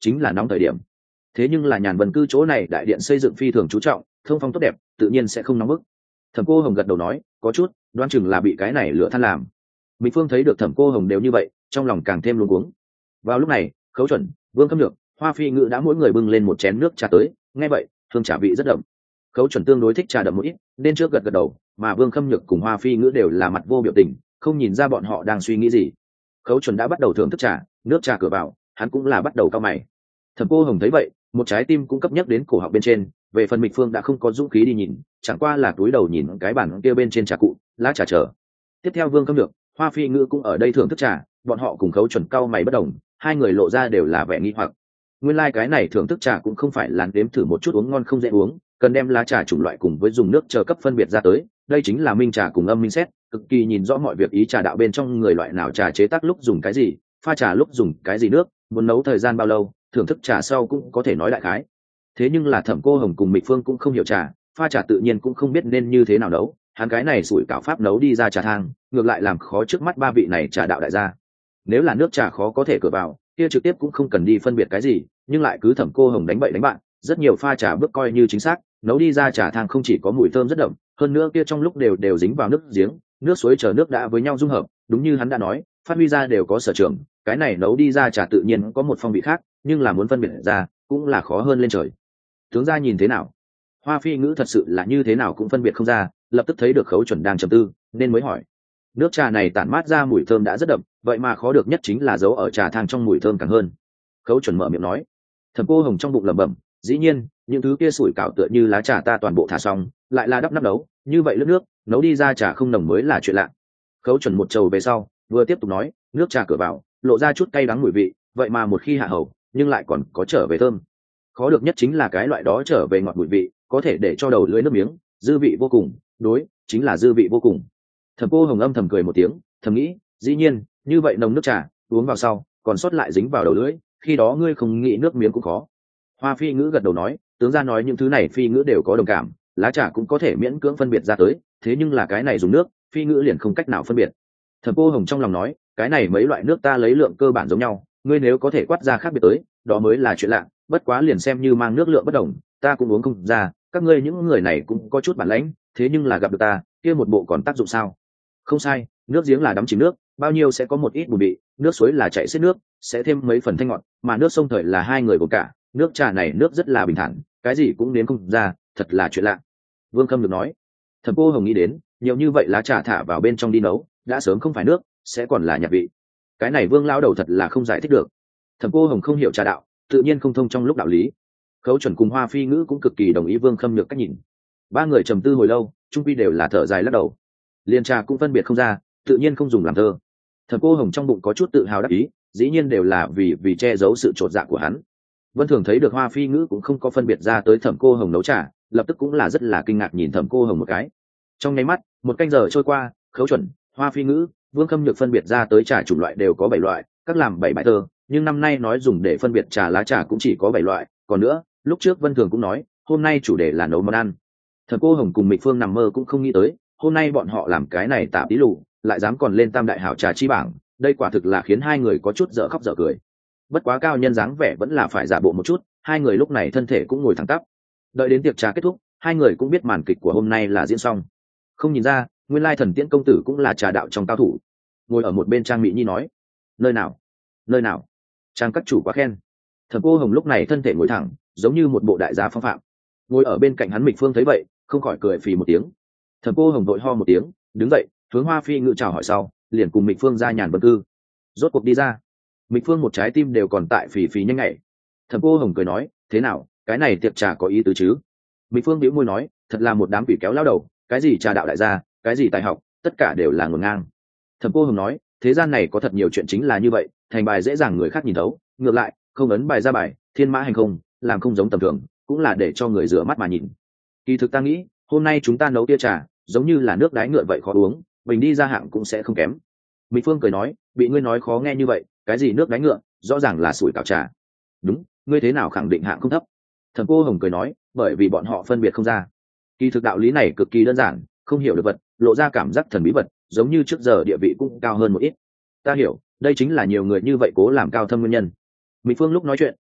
chính là nóng thời điểm. Thế nhưng là Nhàn Vân cư chỗ này đại điện xây dựng phi thường chú trọng, thông phong tốt đẹp, tự nhiên sẽ không nóng bức. Thẩm Cô Hồng gật đầu nói, có chút, đoán chừng là bị cái này lửa than làm. Mỹ Phương thấy được Thẩm Cô Hồng đều như vậy, trong lòng càng thêm luống cuống. Vào lúc này, Khấu Chuẩn, Vương Khâm Nhược, Hoa Phi Ngữ đã mỗi người bưng lên một chén nước trà tới, nghe vậy, hương trà vị rất đậm. Khấu Chuẩn tương đối thích trà đậm một ít, nên trước gật gật đầu, mà Vương Khâm Nhược cùng Hoa Phi Ngữ đều là mặt vô biểu tình, không nhìn ra bọn họ đang suy nghĩ gì. Khấu Chuẩn đã bắt đầu thưởng thức trà, nước trà cửa vào, hắn cũng là bắt đầu cau mày. Thẩm Cô Hồng thấy vậy, một trái tim cũng cấp nhắc đến cổ họng bên trên, về phần Mịch Phương đã không có dũng khí đi nhìn, chẳng qua là túi đầu nhìn cái bàn kia bên trên trà cụ, lá trà chờ. Tiếp theo Vương Khâm Nhược, Hoa Phi Ngữ cũng ở đây thưởng thức trà, bọn họ cùng Khấu Chuẩn cau mày bất đồng, hai người lộ ra đều là vẻ nghi hoặc. Nguyên lai like cái này thưởng thức trà cũng không phải là đếm thử một chút uống ngon không dễ uống, cần đem lá trà chủng loại cùng với dùng nước chờ cấp phân biệt ra tới, đây chính là minh trà cùng âm minh xét, cực kỳ nhìn rõ mọi việc ý trà đạo bên trong người loại nào trà chế tác lúc dùng cái gì, pha trà lúc dùng cái gì nước, muốn nấu thời gian bao lâu, thưởng thức trà sau cũng có thể nói đại khái. Thế nhưng là Thẩm Cô Hồng cùng Mịch Phương cũng không hiểu trà, pha trà tự nhiên cũng không biết nên như thế nào nấu, hắn cái này sủi cảo pháp nấu đi ra trà thang, ngược lại làm khó trước mắt ba vị này trà đạo đại gia. Nếu là nước trà khó có thể cửa vào, kia trực tiếp cũng không cần đi phân biệt cái gì, nhưng lại cứ Thẩm Cô Hồng đánh bậy đánh bạn, rất nhiều pha trà bước coi như chính xác, nấu đi ra trà thang không chỉ có mùi thơm rất đậm, hơn nữa kia trong lúc đều đều dính vào nước giếng, nước suối chờ nước đã với nhau dung hợp, đúng như hắn đã nói, phát huy ra đều có sở trường, cái này nấu đi ra trà tự nhiên có một phong vị khác, nhưng là muốn phân biệt ra, cũng là khó hơn lên trời. Tướng gia nhìn thế nào? Hoa Phi Ngữ thật sự là như thế nào cũng phân biệt không ra, lập tức thấy được Khấu Chuẩn đang trầm tư, nên mới hỏi. Nước trà này tản mát ra mùi thơm đã rất đậm, vậy mà khó được nhất chính là giấu ở trà thang trong mùi thơm càng hơn. Khấu Chuẩn mở miệng nói. Thẩm Cô Hồng trong bụng lẩm bẩm, dĩ nhiên, những thứ kia sủi cảo tựa như lá trà ta toàn bộ thả xong, lại là đắp nắp nấu, như vậy lướt nước, nấu đi ra trà không nồng mới là chuyện lạ. Khấu Chuẩn một trầu về sau, vừa tiếp tục nói, nước trà cửa vào, lộ ra chút cay đắng mùi vị, vậy mà một khi hạ hầu, nhưng lại còn có trở về thơm. Khó được nhất chính là cái loại đó trở về ngọt mùi vị, có thể để cho đầu lưỡi nước miếng, dư vị vô cùng, đối, chính là dư vị vô cùng. Thẩm Cô Hồng âm thầm cười một tiếng, thầm nghĩ, dĩ nhiên, như vậy nồng nước trà, uống vào sau, còn sót lại dính vào đầu lưỡi, khi đó ngươi không nghĩ nước miếng cũng khó. Hoa Phi Ngữ gật đầu nói, tướng gia nói những thứ này Phi Ngữ đều có đồng cảm, lá trà cũng có thể miễn cưỡng phân biệt ra tới, thế nhưng là cái này dùng nước, Phi Ngữ liền không cách nào phân biệt. Thẩm Cô Hồng trong lòng nói, cái này mấy loại nước ta lấy lượng cơ bản giống nhau, ngươi nếu có thể quát ra khác biệt tới, đó mới là chuyện lạ, bất quá liền xem như mang nước lượng bất đồng, ta cũng uống không ra, các ngươi những người này cũng có chút bản lãnh, thế nhưng là gặp được ta, kia một bộ còn tác dụng sao? Không sai, nước giếng là đắm chìm nước, bao nhiêu sẽ có một ít bùn bị, nước suối là chảy xiết nước, sẽ thêm mấy phần thanh ngọt, mà nước sông thời là hai người của cả, nước trà này nước rất là bình thản, cái gì cũng nếm không ra, thật là chuyện lạ. Vương Khâm được nói. Thẩm Cô Hồng nghĩ đến, nhiều như vậy lá trà thả vào bên trong đi nấu, đã sớm không phải nước, sẽ còn là nhạt vị. Cái này Vương lão đầu thật là không giải thích được. Thẩm Cô Hồng không hiểu trà đạo, tự nhiên không thông trong lúc đạo lý. Khấu Chuẩn cùng Hoa Phi Ngữ cũng cực kỳ đồng ý Vương Khâm Nhược cách nhìn. Ba người trầm tư hồi lâu, trung quy đều là thở dài lắc đầu. Liên trà cũng phân biệt không ra, tự nhiên không dùng làm thơ. Thẩm Cô Hồng trong bụng có chút tự hào đắc ý, dĩ nhiên đều là vì vì che giấu sự chột dạ của hắn. Vân Thường thấy được Hoa Phi Ngữ cũng không có phân biệt ra tới Thẩm Cô Hồng nấu trà, lập tức cũng là rất là kinh ngạc nhìn Thẩm Cô Hồng một cái. Trong nháy mắt, một canh giờ trôi qua, Khấu Chuẩn, Hoa Phi Ngữ, Vương Khâm Nhược phân biệt ra tới trà chủng loại đều có bảy loại, các làm bảy bài thơ, nhưng năm nay nói dùng để phân biệt trà lá trà cũng chỉ có bảy loại, còn nữa, lúc trước Vân Thường cũng nói, hôm nay chủ đề là nấu món ăn. Thẩm Cô Hồng cùng Mịch Phương nằm mơ cũng không nghĩ tới, hôm nay bọn họ làm cái này tạm tí lù, lại dám còn lên tam đại hảo trà chi bảng, đây quả thực là khiến hai người có chút dở khóc dở cười. Bất quá cao nhân dáng vẻ vẫn là phải giả bộ một chút, hai người lúc này thân thể cũng ngồi thẳng tắp. Đợi đến tiệc trà kết thúc, hai người cũng biết màn kịch của hôm nay là diễn xong. Không nhìn ra, nguyên lai Thần Tiễn công tử cũng là trà đạo trong cao thủ. Ngồi ở một bên Trang Mỹ Nhi nói, nơi nào, nơi nào, Trang các chủ quá khen. Thẩm Cô Hồng lúc này thân thể ngồi thẳng, giống như một bộ đại gia phong phạm. Ngồi ở bên cạnh hắn Mịch Phương thấy vậy, không khỏi cười phì một tiếng. Thẩm Cô Hồng đội ho một tiếng, đứng dậy, hướng Hoa Phi Ngữ chào hỏi sau, liền cùng Mịch Phương ra Nhàn Vân cư. Rốt cuộc đi ra, Mịch Phương một trái tim đều còn tại phì phì nhanh nhảy. Thẩm Cô Hồng cười nói, thế nào, cái này tiệc trà có ý tứ chứ? Mịch Phương bĩu môi nói, thật là một đám quỷ kéo lao đầu, cái gì trà đạo đại gia, cái gì tài học, tất cả đều là ngổn ngang. Thẩm Cô Hồng nói, thế gian này có thật nhiều chuyện chính là như vậy, thành bài dễ dàng người khác nhìn thấu, ngược lại, không ấn bài ra bài, thiên mã hành không, làm không giống tầm thường, cũng là để cho người rửa mắt mà nhìn. Kỳ thực ta nghĩ, hôm nay chúng ta nấu tia trà, giống như là nước đái ngựa vậy khó uống, bình đi ra hạng cũng sẽ không kém. Mịch Phương cười nói, bị ngươi nói khó nghe như vậy, cái gì nước đái ngựa, rõ ràng là sủi cảo trà. Đúng, ngươi thế nào khẳng định hạng không thấp? Thẩm Cô Hồng cười nói, bởi vì bọn họ phân biệt không ra. Kỳ thực đạo lý này cực kỳ đơn giản, không hiểu được vật, lộ ra cảm giác thần bí vật, giống như trước giờ địa vị cũng cao hơn một ít. Ta hiểu, đây chính là nhiều người như vậy cố làm cao thâm nguyên nhân. Mịch Phương lúc nói chuyện,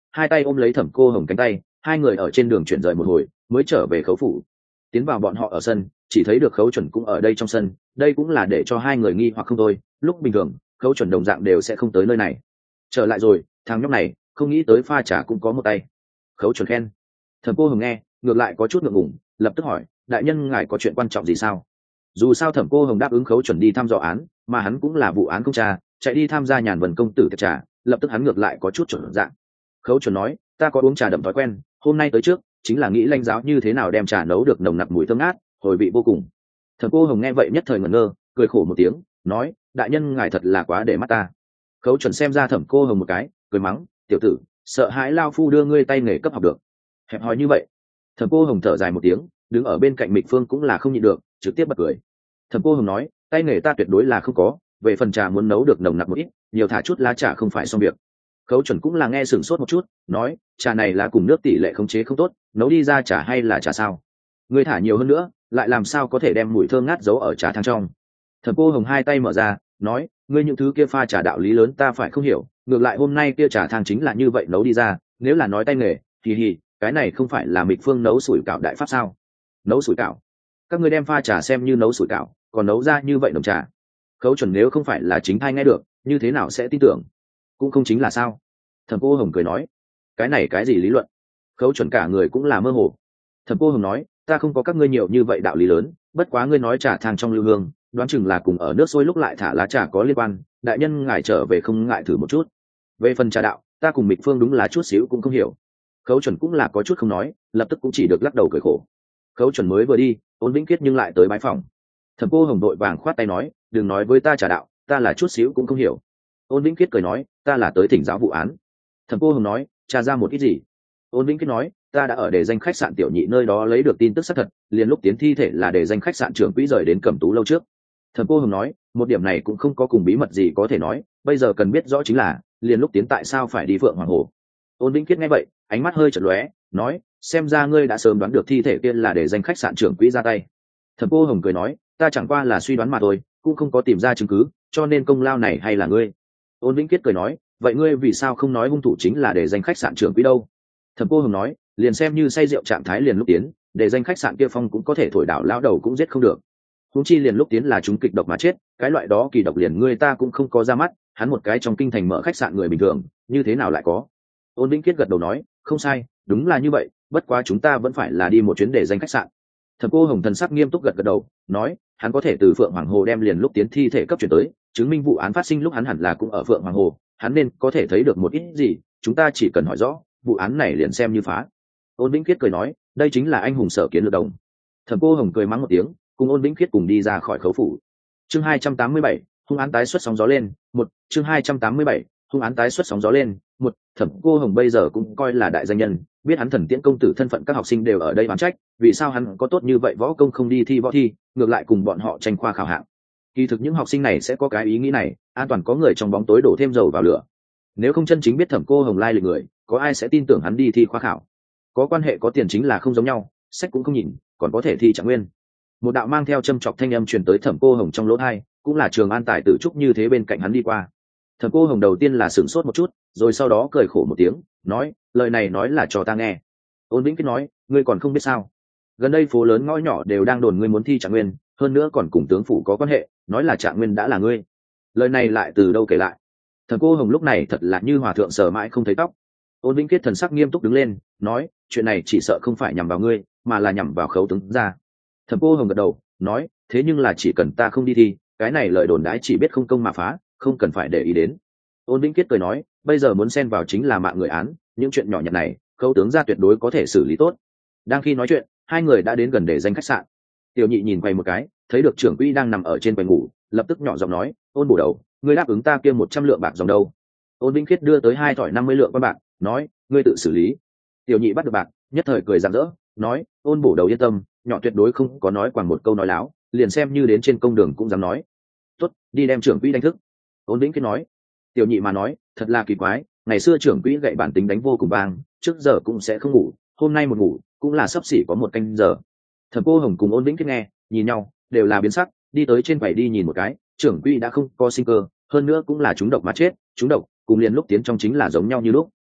hai tay ôm lấy thẩm cô hồng cánh tay, hai người ở trên đường chuyển rời một hồi mới trở về khấu phủ. Tiến vào bọn họ ở sân, chỉ thấy được Khấu Chuẩn cũng ở đây trong sân, đây cũng là để cho hai người nghi hoặc không thôi, lúc bình thường Khấu Chuẩn đồng dạng đều sẽ không tới nơi này. Trở lại rồi, thằng nhóc này không nghĩ tới pha trà cũng có một tay. Khấu Chuẩn khen. Thẩm cô hồng nghe ngược lại có chút ngượng ngùng, lập tức hỏi, đại nhân ngài có chuyện quan trọng gì sao? Dù sao thẩm cô hồng đáp ứng Khấu Chuẩn đi thăm dò án, mà hắn cũng là vụ án công tra, chạy đi tham gia nhàn vần công tử tiệc trà, lập tức hắn ngược lại có chút chuẩn dạng. Khấu Chuẩn nói, ta có uống trà đậm thói quen, hôm nay tới trước chính là nghĩ lãnh giáo như thế nào đem trà nấu được nồng nặc mùi thơm ngát, hồi vị vô cùng. Thẩm cô hồng nghe vậy nhất thời ngẩn ngơ, cười khổ một tiếng, nói, đại nhân ngài thật là quá để mắt ta. Khấu Chuẩn xem ra thẩm cô hồng một cái, cười mắng, tiểu tử, sợ hãi lao phu đưa ngươi tay nghề cấp học được, hẹp hòi như vậy. Thẩm cô hồng thở dài một tiếng, đứng ở bên cạnh Mịch Phương cũng là không nhịn được, trực tiếp bật cười. Thẩm cô hồng nói, tay nghề ta tuyệt đối là không có, về phần trà muốn nấu được nồng nặc một ít, nhiều thả chút lá trà không phải xong việc. Khấu Chuẩn cũng là nghe sửng sốt một chút, nói, trà này là cùng nước tỷ lệ khống chế không tốt, nấu đi ra trà hay là trà sao? Ngươi thả nhiều hơn nữa, lại làm sao có thể đem mùi thơm ngát giấu ở trà thang trong? Thẩm cô hồng hai tay mở ra, nói, ngươi những thứ kia pha trà đạo lý lớn ta phải không hiểu, ngược lại hôm nay kia trà thang chính là như vậy nấu đi ra, nếu là nói tay nghề, thì hì, cái này không phải là Mịch Phương nấu sủi cảo đại pháp sao? Nấu sủi cảo? Các ngươi đem pha trà xem như nấu sủi cảo, còn nấu ra như vậy nồng trà. Khấu Chuẩn nếu không phải là chính thai nghe được, như thế nào sẽ tin tưởng? Cũng không chính là sao? Thẩm cô hồng cười nói, cái này cái gì lý luận? Khấu Chuẩn cả người cũng là mơ hồ. Thẩm cô hồng nói, ta không có các ngươi nhiều như vậy đạo lý lớn, bất quá ngươi nói trà thang trong lưu hương, đoán chừng là cùng ở nước sôi lúc lại thả lá trà có liên quan, đại nhân ngài trở về không ngại thử một chút. Về phần trà đạo, ta cùng Mịch Phương đúng là chút xíu cũng không hiểu. Khấu Chuẩn cũng là có chút không nói, lập tức cũng chỉ được lắc đầu cười khổ. Khấu Chuẩn mới vừa đi, Ôn Vĩnh Kiết nhưng lại tới bái phòng. Thẩm cô hồng đội vàng khoát tay nói, đừng nói với ta trà đạo, ta là chút xíu cũng không hiểu. Ôn Vĩnh Kiết cười nói, ta là tới thỉnh giáo vụ án. Thẩm cô hồng nói, tra ra một ít gì? Ôn Vĩnh Kiết nói, ta đã ở để danh khách sạn tiểu nhị nơi đó lấy được tin tức xác thật, liền lúc tiến thi thể là để danh khách sạn trưởng quỹ rời đến Cẩm Tú lâu trước. Thẩm cô hồng nói, một điểm này cũng không có cùng bí mật gì có thể nói, bây giờ cần biết rõ chính là liền lúc tiến tại sao phải đi Phượng Hoàng Hồ. Ôn Vĩnh Kiết nghe vậy, ánh mắt hơi chợt lóe, nói, xem ra ngươi đã sớm đoán được thi thể kia là để danh khách sạn trưởng quỹ ra tay. Thẩm cô hồng cười nói, ta chẳng qua là suy đoán mà thôi, cũng không có tìm ra chứng cứ, cho nên công lao này hay là ngươi. Ôn Vĩnh Kiết cười nói, vậy ngươi vì sao không nói hung thủ chính là để danh khách sạn trưởng quỹ đâu? Thẩm cô hồng nói, liền xem như say rượu trạng thái liền lúc tiến, để danh khách sạn kia phong cũng có thể thổi đảo lão đầu cũng giết không được. Huống chi liền lúc tiến là chúng kịch độc mà chết, cái loại đó kỳ độc liền ngươi ta cũng không có ra mắt, hắn một cái trong kinh thành mở khách sạn người bình thường, như thế nào lại có? Ôn Vĩnh Kiết gật đầu nói, không sai, đúng là như vậy, bất quá chúng ta vẫn phải là đi một chuyến để danh khách sạn. Thẩm cô hồng thần sắc nghiêm túc gật gật đầu, nói, hắn có thể từ Phượng Hoàng Hồ đem liền lúc tiến thi thể cấp chuyển tới, chứng minh vụ án phát sinh lúc hắn hẳn là cũng ở Phượng Hoàng Hồ, hắn nên có thể thấy được một ít gì, chúng ta chỉ cần hỏi rõ, vụ án này liền xem như phá. Ôn Vĩnh Kiết cười nói, đây chính là anh hùng Sở Kiến Lược Đồng. Thẩm cô hồng cười mắng một tiếng, cùng Ôn Vĩnh Kiết cùng đi ra khỏi khấu phủ. Chương hai trăm tám mươi bảy, hung án tái xuất sóng gió lên. Một, chương hai trăm tám mươi bảy, hung án tái xuất sóng gió lên. Một, Thẩm cô hồng bây giờ cũng coi là đại danh nhân, biết hắn Thần Tiễn công tử thân phận các học sinh đều ở đây bán trách, vì sao hắn có tốt như vậy võ công không đi thi võ thi, ngược lại cùng bọn họ tranh khoa khảo hạng. Kỳ thực những học sinh này sẽ có cái ý nghĩ này, an toàn có người trong bóng tối đổ thêm dầu vào lửa. Nếu không chân chính biết Thẩm cô hồng lai lịch người, có ai sẽ tin tưởng hắn đi thi khoa khảo? Có quan hệ có tiền chính là không giống nhau, sách cũng không nhìn, còn có thể thi trạng nguyên. Một đạo mang theo châm chọc thanh âm truyền tới Thẩm cô hồng trong lỗ tai, cũng là Trường An tài tử trúc như thế bên cạnh hắn đi qua. Thẩm cô hồng đầu tiên là sửng sốt một chút, rồi sau đó cười khổ một tiếng, nói, lời này nói là cho ta nghe. Ôn Vĩnh Kiết nói, ngươi còn không biết sao? Gần đây phố lớn ngõ nhỏ đều đang đồn ngươi muốn thi trạng nguyên, hơn nữa còn cùng tướng phủ có quan hệ, nói là trạng nguyên đã là ngươi. Lời này lại từ đâu kể lại? Thẩm cô hồng lúc này thật là như hòa thượng sờ mãi không thấy tóc. Ôn Vĩnh Kiết thần sắc nghiêm túc đứng lên, nói, chuyện này chỉ sợ không phải nhằm vào ngươi, mà là nhằm vào Khấu tướng gia. Thẩm cô hồng gật đầu, nói, thế nhưng là chỉ cần ta không đi thi, cái này lời đồn đãi chỉ biết không công mà phá, không cần phải để ý đến. Ôn Vĩnh Kiết cười nói, bây giờ muốn xen vào chính là mạng người án, những chuyện nhỏ nhặt này Khấu tướng gia tuyệt đối có thể xử lý tốt. Đang khi nói chuyện, hai người đã đến gần để danh khách sạn. Tiểu nhị nhìn quay một cái, thấy được trưởng quỹ đang nằm ở trên quầy ngủ, lập tức nhỏ giọng nói, ôn bổ đầu, ngươi đáp ứng ta kia một trăm lượng bạc dòng đâu? Ôn Vĩnh Kiết đưa tới hai thỏi năm mươi lượng quan bạc, nói, ngươi tự xử lý. Tiểu nhị bắt được bạc, nhất thời cười rạng rỡ, nói, ôn bổ đầu yên tâm, nhỏ tuyệt đối không có nói quàng một câu nói láo, liền xem như đến trên công đường cũng dám nói. Tốt, đi đem trưởng quỹ đánh thức. Ôn Vĩnh Kiết nói. Tiểu nhị mà nói, thật là kỳ quái, ngày xưa trưởng quỹ gậy bản tính đánh vô cùng vang, trước giờ cũng sẽ không ngủ, hôm nay một ngủ cũng là sắp xỉ có một canh giờ. Thẩm cô hồng cùng Ôn Vĩnh Kiết nghe, nhìn nhau, đều là biến sắc, đi tới trên quầy đi nhìn một cái, trưởng quỹ đã không có sinh cơ, hơn nữa cũng là trúng độc mà chết, trúng độc cùng liền lúc tiến trong chính là giống nhau như lúc.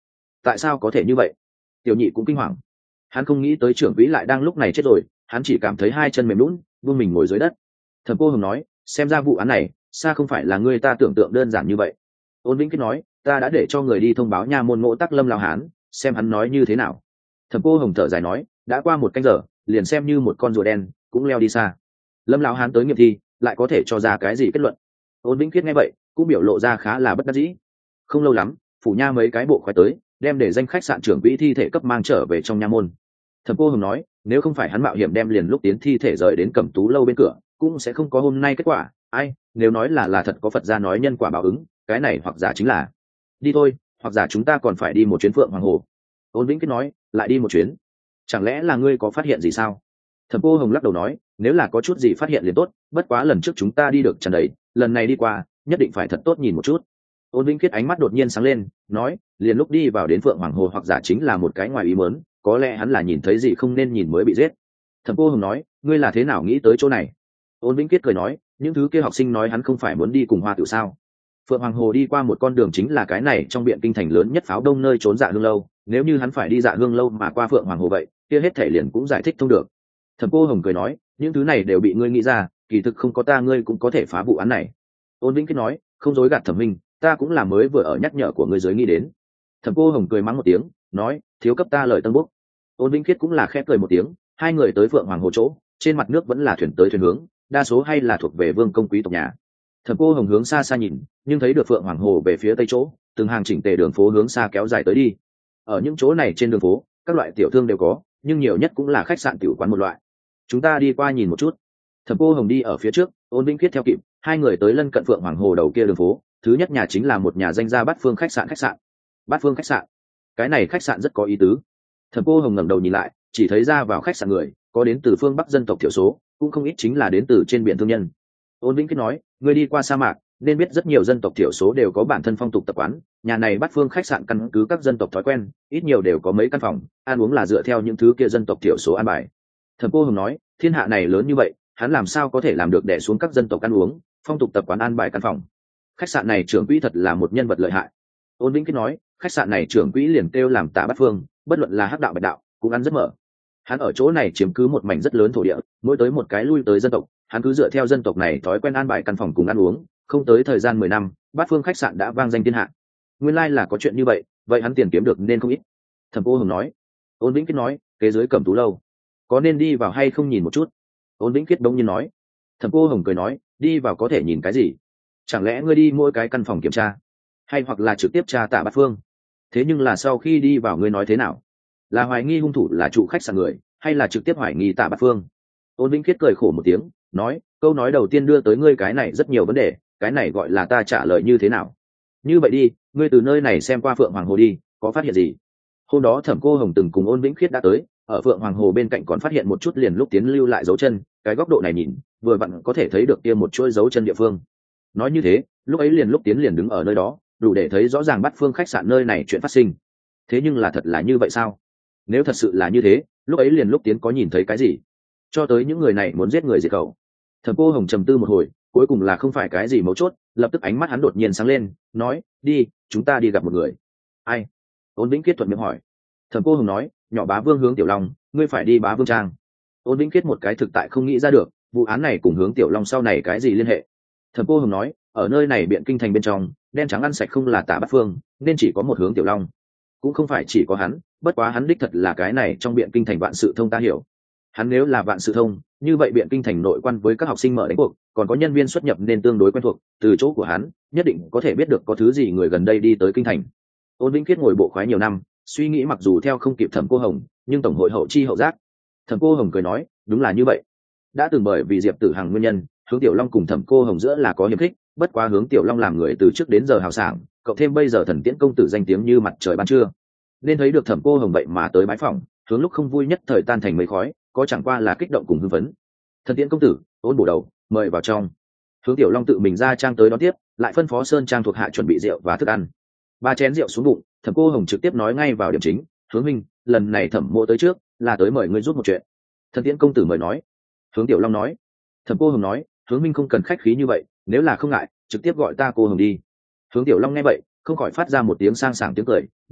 tại sao có thể như vậy? Tiểu nhị cũng kinh hoàng, hắn không nghĩ tới trưởng quỹ lại đang lúc này chết rồi, hắn chỉ cảm thấy hai chân mềm lún buông mình ngồi dưới đất. Thẩm cô hồng nói, xem ra vụ án này xa không phải là người ta tưởng tượng đơn giản như vậy. Ôn Vĩnh Kiết nói, ta đã để cho người đi thông báo nha môn Ngộ Tắc Lâm Lão Hán, xem hắn nói như thế nào. Thẩm cô hồng thở dài nói, đã qua một canh giờ, liền xem như một con rùa đen cũng leo đi xa. Lâm Lão Hán tới nghiệm thi, lại có thể cho ra cái gì kết luận? Ôn Vĩnh Kiết nghe vậy cũng biểu lộ ra khá là bất đắc dĩ. Không lâu lắm, phủ nha mấy cái bộ khoái tới, đem để danh khách sạn trưởng quỹ thi thể cấp mang trở về trong nha môn. Thẩm cô hồng nói, nếu không phải hắn mạo hiểm đem liền lúc tiến thi thể rời đến Cẩm Tú lâu bên cửa, cũng sẽ không có hôm nay kết quả. Ai, nếu nói là là thật, có Phật gia nói nhân quả báo ứng, cái này hoặc giả chính là. Đi thôi, hoặc giả chúng ta còn phải đi một chuyến Phượng Hoàng Hồ. Ôn Vĩnh Kiết nói, lại đi một chuyến? Chẳng lẽ là ngươi có phát hiện gì sao? Thẩm cô hồng lắc đầu nói, nếu là có chút gì phát hiện liền tốt, bất quá lần trước chúng ta đi được tràn đầy, lần này đi qua nhất định phải thật tốt nhìn một chút. Ôn Vĩnh Kiết ánh mắt đột nhiên sáng lên, nói, liền lúc đi vào đến Phượng Hoàng Hồ hoặc giả chính là một cái ngoài ý muốn, có lẽ hắn là nhìn thấy gì không nên nhìn mới bị giết. Thẩm cô hồng nói, ngươi là thế nào nghĩ tới chỗ này? Ôn Vĩnh Kiết cười nói, những thứ kia học sinh nói hắn không phải muốn đi cùng Hoa Tử sao? Phượng Hoàng Hồ đi qua một con đường chính là cái này trong biện kinh thành lớn nhất pháo đông nơi trốn Dạ Hương lâu, nếu như hắn phải đi Dạ Hương lâu mà qua Phượng Hoàng Hồ vậy, kia hết thể liền cũng giải thích thông được. Thẩm cô hồng cười nói, những thứ này đều bị ngươi nghĩ ra, kỳ thực không có ta ngươi cũng có thể phá vụ án này. Ôn Vĩnh Kiết nói, không dối gạt Thẩm minh, ta cũng là mới vừa ở nhắc nhở của ngươi dưới nghĩ đến. Thẩm cô hồng cười mắng một tiếng, nói, thiếu cấp ta lời tân bốc. Ôn Vĩnh Kiết cũng là khẽ cười một tiếng, hai người tới Phượng Hoàng Hồ chỗ, trên mặt nước vẫn là thuyền tới thuyền hướng, đa số hay là thuộc về vương công quý tộc nhà. Thẩm cô hồng hướng xa xa nhìn, nhưng thấy được Phượng Hoàng Hồ về phía tây chỗ, từng hàng chỉnh tề đường phố hướng xa kéo dài tới đi. Ở những chỗ này trên đường phố, các loại tiểu thương đều có, nhưng nhiều nhất cũng là khách sạn tiểu quán một loại. Chúng ta đi qua nhìn một chút. Thẩm cô hồng đi ở phía trước, Ôn Vĩnh Kiết theo kịp, hai người tới lân cận Phượng Hoàng Hồ đầu kia đường phố, thứ nhất nhà chính là một nhà danh gia Bát Phương khách sạn khách sạn. Bát Phương khách sạn, cái này khách sạn rất có ý tứ. Thẩm cô hồng ngẩng đầu nhìn lại, chỉ thấy ra vào khách sạn người có đến từ phương Bắc dân tộc thiểu số, cũng không ít chính là đến từ trên biển thương nhân. Ôn Vĩnh Kiết nói, người đi qua sa mạc nên biết rất nhiều dân tộc thiểu số đều có bản thân phong tục tập quán, nhà này Bát Phương khách sạn căn cứ các dân tộc thói quen, ít nhiều đều có mấy căn phòng, ăn uống là dựa theo những thứ kia dân tộc thiểu số an bài. Thẩm cô hồng nói, thiên hạ này lớn như vậy, hắn làm sao có thể làm được đè xuống các dân tộc ăn uống, phong tục tập quán an bài căn phòng? Khách sạn này trưởng quỹ thật là một nhân vật lợi hại. Ôn Vĩnh Kiết nói, khách sạn này trưởng quỹ liền kêu làm Tả Bát Phương, bất luận là hắc đạo bạch đạo cũng ăn rất mở. Hắn ở chỗ này chiếm cứ một mảnh rất lớn thổ địa, mỗi tới một cái lui tới dân tộc, hắn cứ dựa theo dân tộc này thói quen an bài căn phòng cùng ăn uống, không tới thời gian mười năm, Bát Phương khách sạn đã vang danh thiên hạ. Nguyên lai là có chuyện như vậy, vậy hắn tiền kiếm được nên không ít. Thẩm cô hồng nói. Ôn Vĩnh Kiết nói, kế dưới Cẩm Tú lâu, có nên đi vào hay không nhìn một chút? Ôn Vĩnh Kiết đống nhiên nói. Thẩm cô hồng cười nói, đi vào có thể nhìn cái gì? Chẳng lẽ ngươi đi mỗi cái căn phòng kiểm tra, hay hoặc là trực tiếp tra Tả Bát Phương? Thế nhưng là sau khi đi vào ngươi nói thế nào? Là hoài nghi hung thủ là chủ khách sạn người, hay là trực tiếp hoài nghi Tả Bát Phương? Ôn Vĩnh Kiết cười khổ một tiếng, nói, câu nói đầu tiên đưa tới ngươi cái này rất nhiều vấn đề, cái này gọi là ta trả lời như thế nào? Như vậy đi, ngươi từ nơi này xem qua Phượng Hoàng Hồ đi, có phát hiện gì? Hôm đó Thẩm cô hồng từng cùng Ôn Vĩnh Kiết đã tới, ở Phượng Hoàng Hồ bên cạnh còn phát hiện một chút liền lúc tiến lưu lại dấu chân, cái góc độ này nhìn, vừa vặn có thể thấy được kia một chuỗi dấu chân địa phương. Nói như thế, lúc ấy liền lúc tiến liền đứng ở nơi đó, đủ để thấy rõ ràng Bát Phương khách sạn nơi này chuyện phát sinh. Thế nhưng là thật là như vậy sao? Nếu thật sự là như thế, lúc ấy liền lúc tiến có nhìn thấy cái gì? Cho tới những người này muốn giết người diệt khẩu. Thẩm cô hồng trầm tư một hồi, cuối cùng là không phải cái gì mấu chốt, lập tức ánh mắt hắn đột nhiên sáng lên, nói, đi, chúng ta đi gặp một người. Ai? Ôn Vĩnh Kiết thuận miệng hỏi. Thẩm cô hồng nói, nhỏ bá vương Hướng Tiểu Long, ngươi phải đi Bá Vương Trang. Ôn Vĩnh Kiết một cái thực tại không nghĩ ra được, vụ án này cùng Hướng Tiểu Long sau này cái gì liên hệ. Thẩm cô hồng nói, ở nơi này biện kinh thành bên trong, đen trắng ăn sạch không là Tả Bát Phương, nên chỉ có một Hướng Tiểu Long. Cũng không phải chỉ có hắn, bất quá hắn đích thật là cái này trong biện kinh thành vạn sự thông ta hiểu. Hắn nếu là vạn sự thông, như vậy biện kinh thành nội quan với các học sinh mở đánh cuộc, còn có nhân viên xuất nhập nên tương đối quen thuộc, từ chỗ của hắn nhất định có thể biết được có thứ gì người gần đây đi tới kinh thành. Ôn Vĩnh Kiết ngồi bộ khoái nhiều năm, suy nghĩ mặc dù theo không kịp Thẩm cô hồng, nhưng tổng hội hậu chi hậu giác. Thẩm cô hồng cười nói, đúng là như vậy. Đã từng bởi vì Diệp Tử Hằng nguyên nhân, Hướng Tiểu Long cùng Thẩm cô hồng giữa là có hiềm khích, bất quá Hướng Tiểu Long làm người từ trước đến giờ hào sảng, cộng thêm bây giờ Thần Tiễn công tử danh tiếng như mặt trời ban trưa, nên thấy được Thẩm cô hồng vậy mà tới bái phỏng, Hướng lúc không vui nhất thời tan thành mây khói, có chẳng qua là kích động cùng hưng phấn. Thần Tiễn công tử, ôn bổ đầu, mời vào trong. Hướng Tiểu Long tự mình ra trang tới đón tiếp, lại phân phó Sơn Trang thuộc hạ chuẩn bị rượu và thức ăn. Ba chén rượu xuống bụng, Thẩm cô hồng trực tiếp nói ngay vào điểm chính, Hướng minh, lần này Thẩm mộ tới trước, là tới mời ngươi giúp một chuyện. Thần Tiễn công tử mời nói. Hướng Tiểu Long nói. Thẩm cô hồng nói, Hướng minh không cần khách khí như vậy, nếu là không ngại, trực tiếp gọi ta cô hồng đi. Hướng Tiểu Long nghe vậy, không khỏi phát ra một tiếng sang sảng tiếng cười, nói,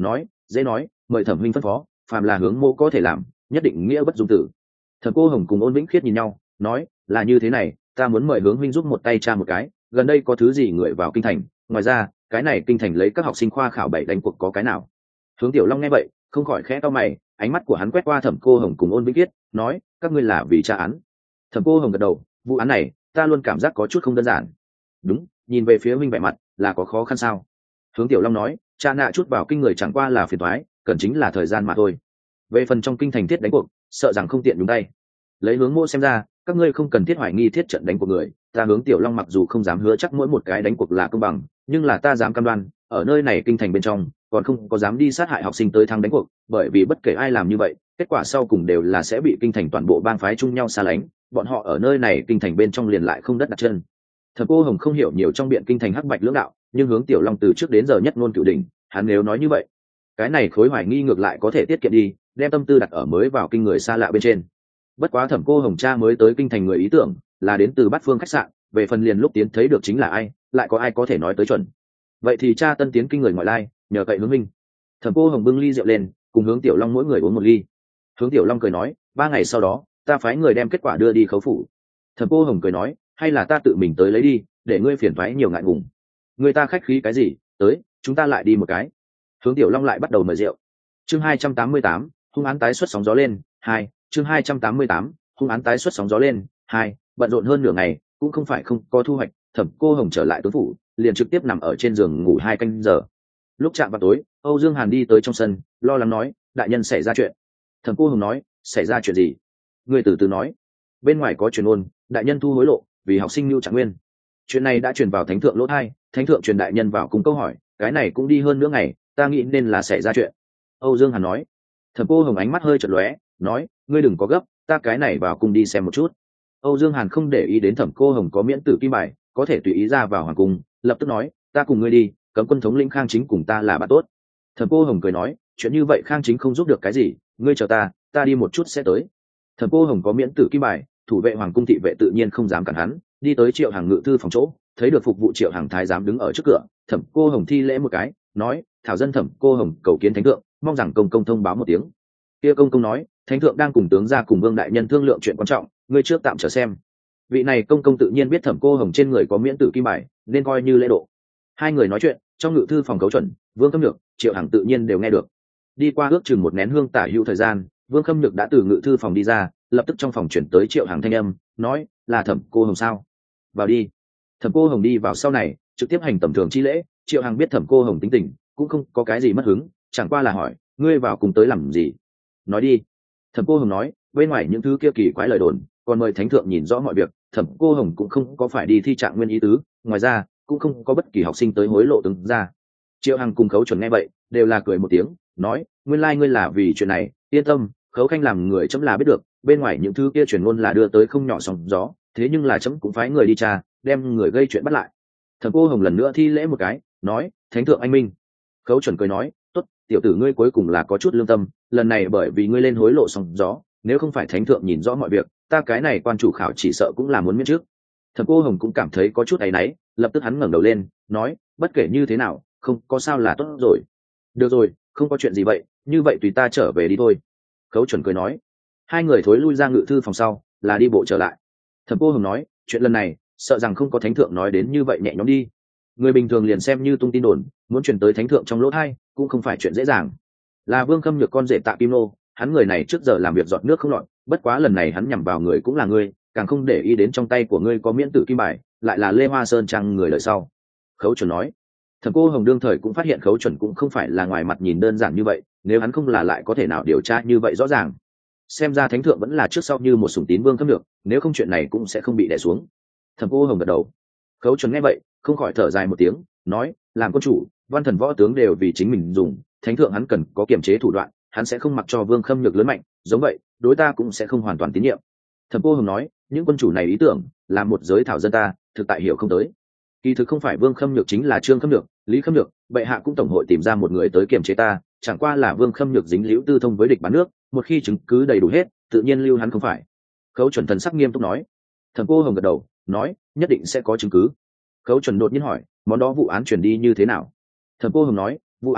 dễ nói, mời thẩm huynh phân phó, phàm là hướng mô có thể làm, nhất định nghĩa bất dung tử. Thẩm Cô Hồng cùng Ôn Vĩnh Khiết nhìn nhau, nói, là như thế này, ta muốn mời hướng huynh giúp một tay tra một cái, gần đây có thứ gì người vào kinh thành, ngoài ra cái này kinh thành lấy các học sinh khoa khảo bảy đánh cuộc có cái nào. Hướng Tiểu Long nghe vậy không khỏi khẽ cau mày, ánh mắt của hắn quét qua Thẩm Cô Hồng cùng Ôn Vĩnh Khiết, nói, các ngươi là vì tra án. Thẩm Cô Hồng gật đầu, vụ án này ta luôn cảm giác có chút không đơn giản. Đúng, nhìn về phía huynh vẻ mặt là có khó khăn sao? Hướng Tiểu Long nói, cha nạ chút vào kinh người chẳng qua là phiền toái, cần chính là thời gian mà thôi. Về phần trong kinh thành thiết đánh cuộc, sợ rằng không tiện nhúng tay. Lấy Hướng Mỗ xem ra, các ngươi không cần thiết hoài nghi thiết trận đánh cuộc người, ta Hướng Tiểu Long mặc dù không dám hứa chắc mỗi một cái đánh cuộc là công bằng, nhưng là ta dám cam đoan, ở nơi này kinh thành bên trong, còn không có dám đi sát hại học sinh tới thắng đánh cuộc, bởi vì bất kể ai làm như vậy, kết quả sau cùng đều là sẽ bị kinh thành toàn bộ bang phái chung nhau xa lánh, bọn họ ở nơi này kinh thành bên trong liền lại không đất đặt chân. Thẩm Cô Hồng không hiểu nhiều trong biện kinh thành hắc bạch lưỡng đạo, nhưng Hướng Tiểu Long từ trước đến giờ nhất ngôn cửu đỉnh, hắn nếu nói như vậy, cái này khối hoài nghi ngược lại có thể tiết kiệm đi, đem tâm tư đặt ở mới vào kinh người xa lạ bên trên. Bất quá Thẩm Cô Hồng cha mới tới kinh thành người ý tưởng là đến từ Bát Phương khách sạn, về phần liền lúc tiến thấy được chính là ai, lại có ai có thể nói tới chuẩn. Vậy thì cha tân tiến kinh người ngoại lai, nhờ cậy Hướng minh. Thẩm Cô Hồng bưng ly rượu lên, cùng Hướng Tiểu Long mỗi người uống một ly. Hướng Tiểu Long cười nói, ba ngày sau đó ta phái người đem kết quả đưa đi khấu phủ. Thẩm Cô Hồng cười nói, hay là ta tự mình tới lấy đi, để ngươi phiền toái nhiều ngại ngùng. Người ta khách khí cái gì, tới, chúng ta lại đi một cái. Hướng Tiểu Long lại bắt đầu mời rượu. Chương hai trăm tám mươi tám, hung án tái xuất sóng gió lên, hai, chương hai trăm tám mươi tám, hung án tái xuất sóng gió lên, hai, bận rộn hơn nửa ngày, cũng không phải không có thu hoạch, Thẩm Cô Hồng trở lại tướng phủ, liền trực tiếp nằm ở trên giường ngủ hai canh giờ. Lúc chạm vào tối, Âu Dương Hàn đi tới trong sân, lo lắng nói, đại nhân xảy ra chuyện. Thẩm Cô Hồng nói, xảy ra chuyện gì? Người từ từ nói. Bên ngoài có truyền ôn, đại nhân thu hối lộ, vì học sinh nhu trạng nguyên. Chuyện này đã truyền vào thánh thượng lỗ thai, thánh thượng truyền đại nhân vào cùng câu hỏi, cái này cũng đi hơn nửa ngày, ta nghĩ nên là xảy ra chuyện. Âu Dương Hàn nói. Thẩm Cô Hồng ánh mắt hơi chợt lóe, nói, ngươi đừng có gấp, ta cái này vào cung đi xem một chút. Âu Dương Hàn không để ý đến Thẩm Cô Hồng có miễn tử kim bài, có thể tùy ý ra vào hoàng cung, lập tức nói, ta cùng ngươi đi, cấm quân thống lĩnh Khang Chính cùng ta là bạn tốt. Thẩm Cô Hồng cười nói, chuyện như vậy Khang Chính không giúp được cái gì, ngươi chờ ta, ta đi một chút sẽ tới. Thẩm Cô Hồng có miễn tử kim bài, thủ vệ hoàng cung thị vệ tự nhiên không dám cản hắn, đi tới Triệu Hàng ngự thư phòng chỗ, thấy được phục vụ Triệu Hàng thái giám đứng ở trước cửa, Thẩm Cô Hồng thi lễ một cái, nói, thảo dân Thẩm Cô Hồng cầu kiến thánh thượng, mong rằng công công thông báo một tiếng. Kia công công nói, thánh thượng đang cùng tướng gia cùng vương đại nhân thương lượng chuyện quan trọng, ngươi trước tạm chờ xem. Vị này công công tự nhiên biết Thẩm Cô Hồng trên người có miễn tử kim bài, nên coi như lễ độ. Hai người nói chuyện trong ngự thư phòng cấu chuẩn, Vương Khâm Nhược, Triệu Hằng tự nhiên đều nghe được. Đi qua ước chừng một nén hương tả hữu thời gian, Vương Khâm Nhược đã từ ngự thư phòng đi ra, lập tức trong phòng chuyển tới Triệu Hằng thanh âm, nói, là Thẩm Cô Hồng sao? Vào đi. Thẩm Cô Hồng đi vào sau này, trực tiếp hành tầm thường chi lễ. Triệu Hằng biết Thẩm Cô Hồng tính tình, cũng không có cái gì mất hứng, chẳng qua là hỏi, ngươi vào cùng tới làm gì? Nói đi. Thẩm Cô Hồng nói, bên ngoài những thứ kia kỳ quái lời đồn, còn mời thánh thượng nhìn rõ mọi việc. Thẩm Cô Hồng cũng không có phải đi thi trạng nguyên ý tứ, ngoài ra cũng không có bất kỳ học sinh tới hối lộ tướng ra. Triệu Hằng cùng Khấu Chuẩn nghe vậy đều là cười một tiếng, nói, nguyên lai ngươi là vì chuyện này, yên tâm, Khấu Khanh làm người chấm là biết được, bên ngoài những thứ kia truyền ngôn là đưa tới không nhỏ sóng gió, thế nhưng là chấm cũng phái người đi tra, đem người gây chuyện bắt lại. Thẩm Cô Hồng lần nữa thi lễ một cái, nói, thánh thượng anh minh. Khấu Chuẩn cười nói, tốt, tiểu tử ngươi cuối cùng là có chút lương tâm, lần này bởi vì ngươi lên hối lộ sóng gió, nếu không phải thánh thượng nhìn rõ mọi việc, ta cái này quan chủ khảo chỉ sợ cũng là muốn miễn trước. Thẩm Cô Hồng cũng cảm thấy có chút áy náy, lập tức hắn ngẩng đầu lên, nói, bất kể như thế nào, không có sao là tốt rồi. Được rồi, không có chuyện gì vậy, như vậy tùy ta trở về đi thôi. Khấu Chuẩn cười nói. Hai người thối lui ra ngự thư phòng sau, là đi bộ trở lại. Thẩm Cô Hồng nói, chuyện lần này, sợ rằng không có thánh thượng nói đến như vậy nhẹ nhõm đi. Người bình thường liền xem như tung tin đồn, muốn truyền tới thánh thượng trong lỗ tai, cũng không phải chuyện dễ dàng. Là Vương Khâm Nhược con rể Tạ Kim Nô, hắn người này trước giờ làm việc giọt nước không lọt, bất quá lần này hắn nhằm vào người cũng là ngươi, càng không để ý đến trong tay của ngươi có miễn tử kim bài, lại là Lê Hoa Sơn Trang người lời sau. Khấu Chuẩn nói. Thẩm Cô Hồng đương thời cũng phát hiện Khấu Chuẩn cũng không phải là ngoài mặt nhìn đơn giản như vậy, nếu hắn không là lại có thể nào điều tra như vậy rõ ràng. Xem ra thánh thượng vẫn là trước sau như một sủng tín Vương Khâm Nhược, nếu không chuyện này cũng sẽ không bị đè xuống. Thẩm Cô Hồng gật đầu. Khấu Chuẩn nghe vậy không khỏi thở dài một tiếng, nói, làm quân chủ, văn thần võ tướng đều vì chính mình dùng, thánh thượng hắn cần có kiềm chế thủ đoạn, hắn sẽ không mặc cho Vương Khâm Nhược lớn mạnh, giống vậy đối ta cũng sẽ không hoàn toàn tín nhiệm. Thẩm Cô Hồng nói, những quân chủ này ý tưởng là một giới thảo dân ta thực tại hiểu không tới. Kỳ thực không phải Vương Khâm Nhược chính là Trương Khâm Nhược, Lý Khâm Nhược, bệ hạ cũng tổng hội tìm ra một người tới kiềm chế ta, chẳng qua là Vương Khâm Nhược dính liễu tư thông với địch bán nước, một khi chứng cứ đầy đủ hết, tự nhiên lưu hắn không phải. Khấu Chuẩn thần sắc nghiêm túc nói. Thẩm Cô Hồng gật đầu, nói, nhất định sẽ có chứng cứ. Khấu Chuẩn đột nhiên hỏi, món đó vụ án chuyển đi như thế nào? Thẩm Cô Hồng nói, vụ án này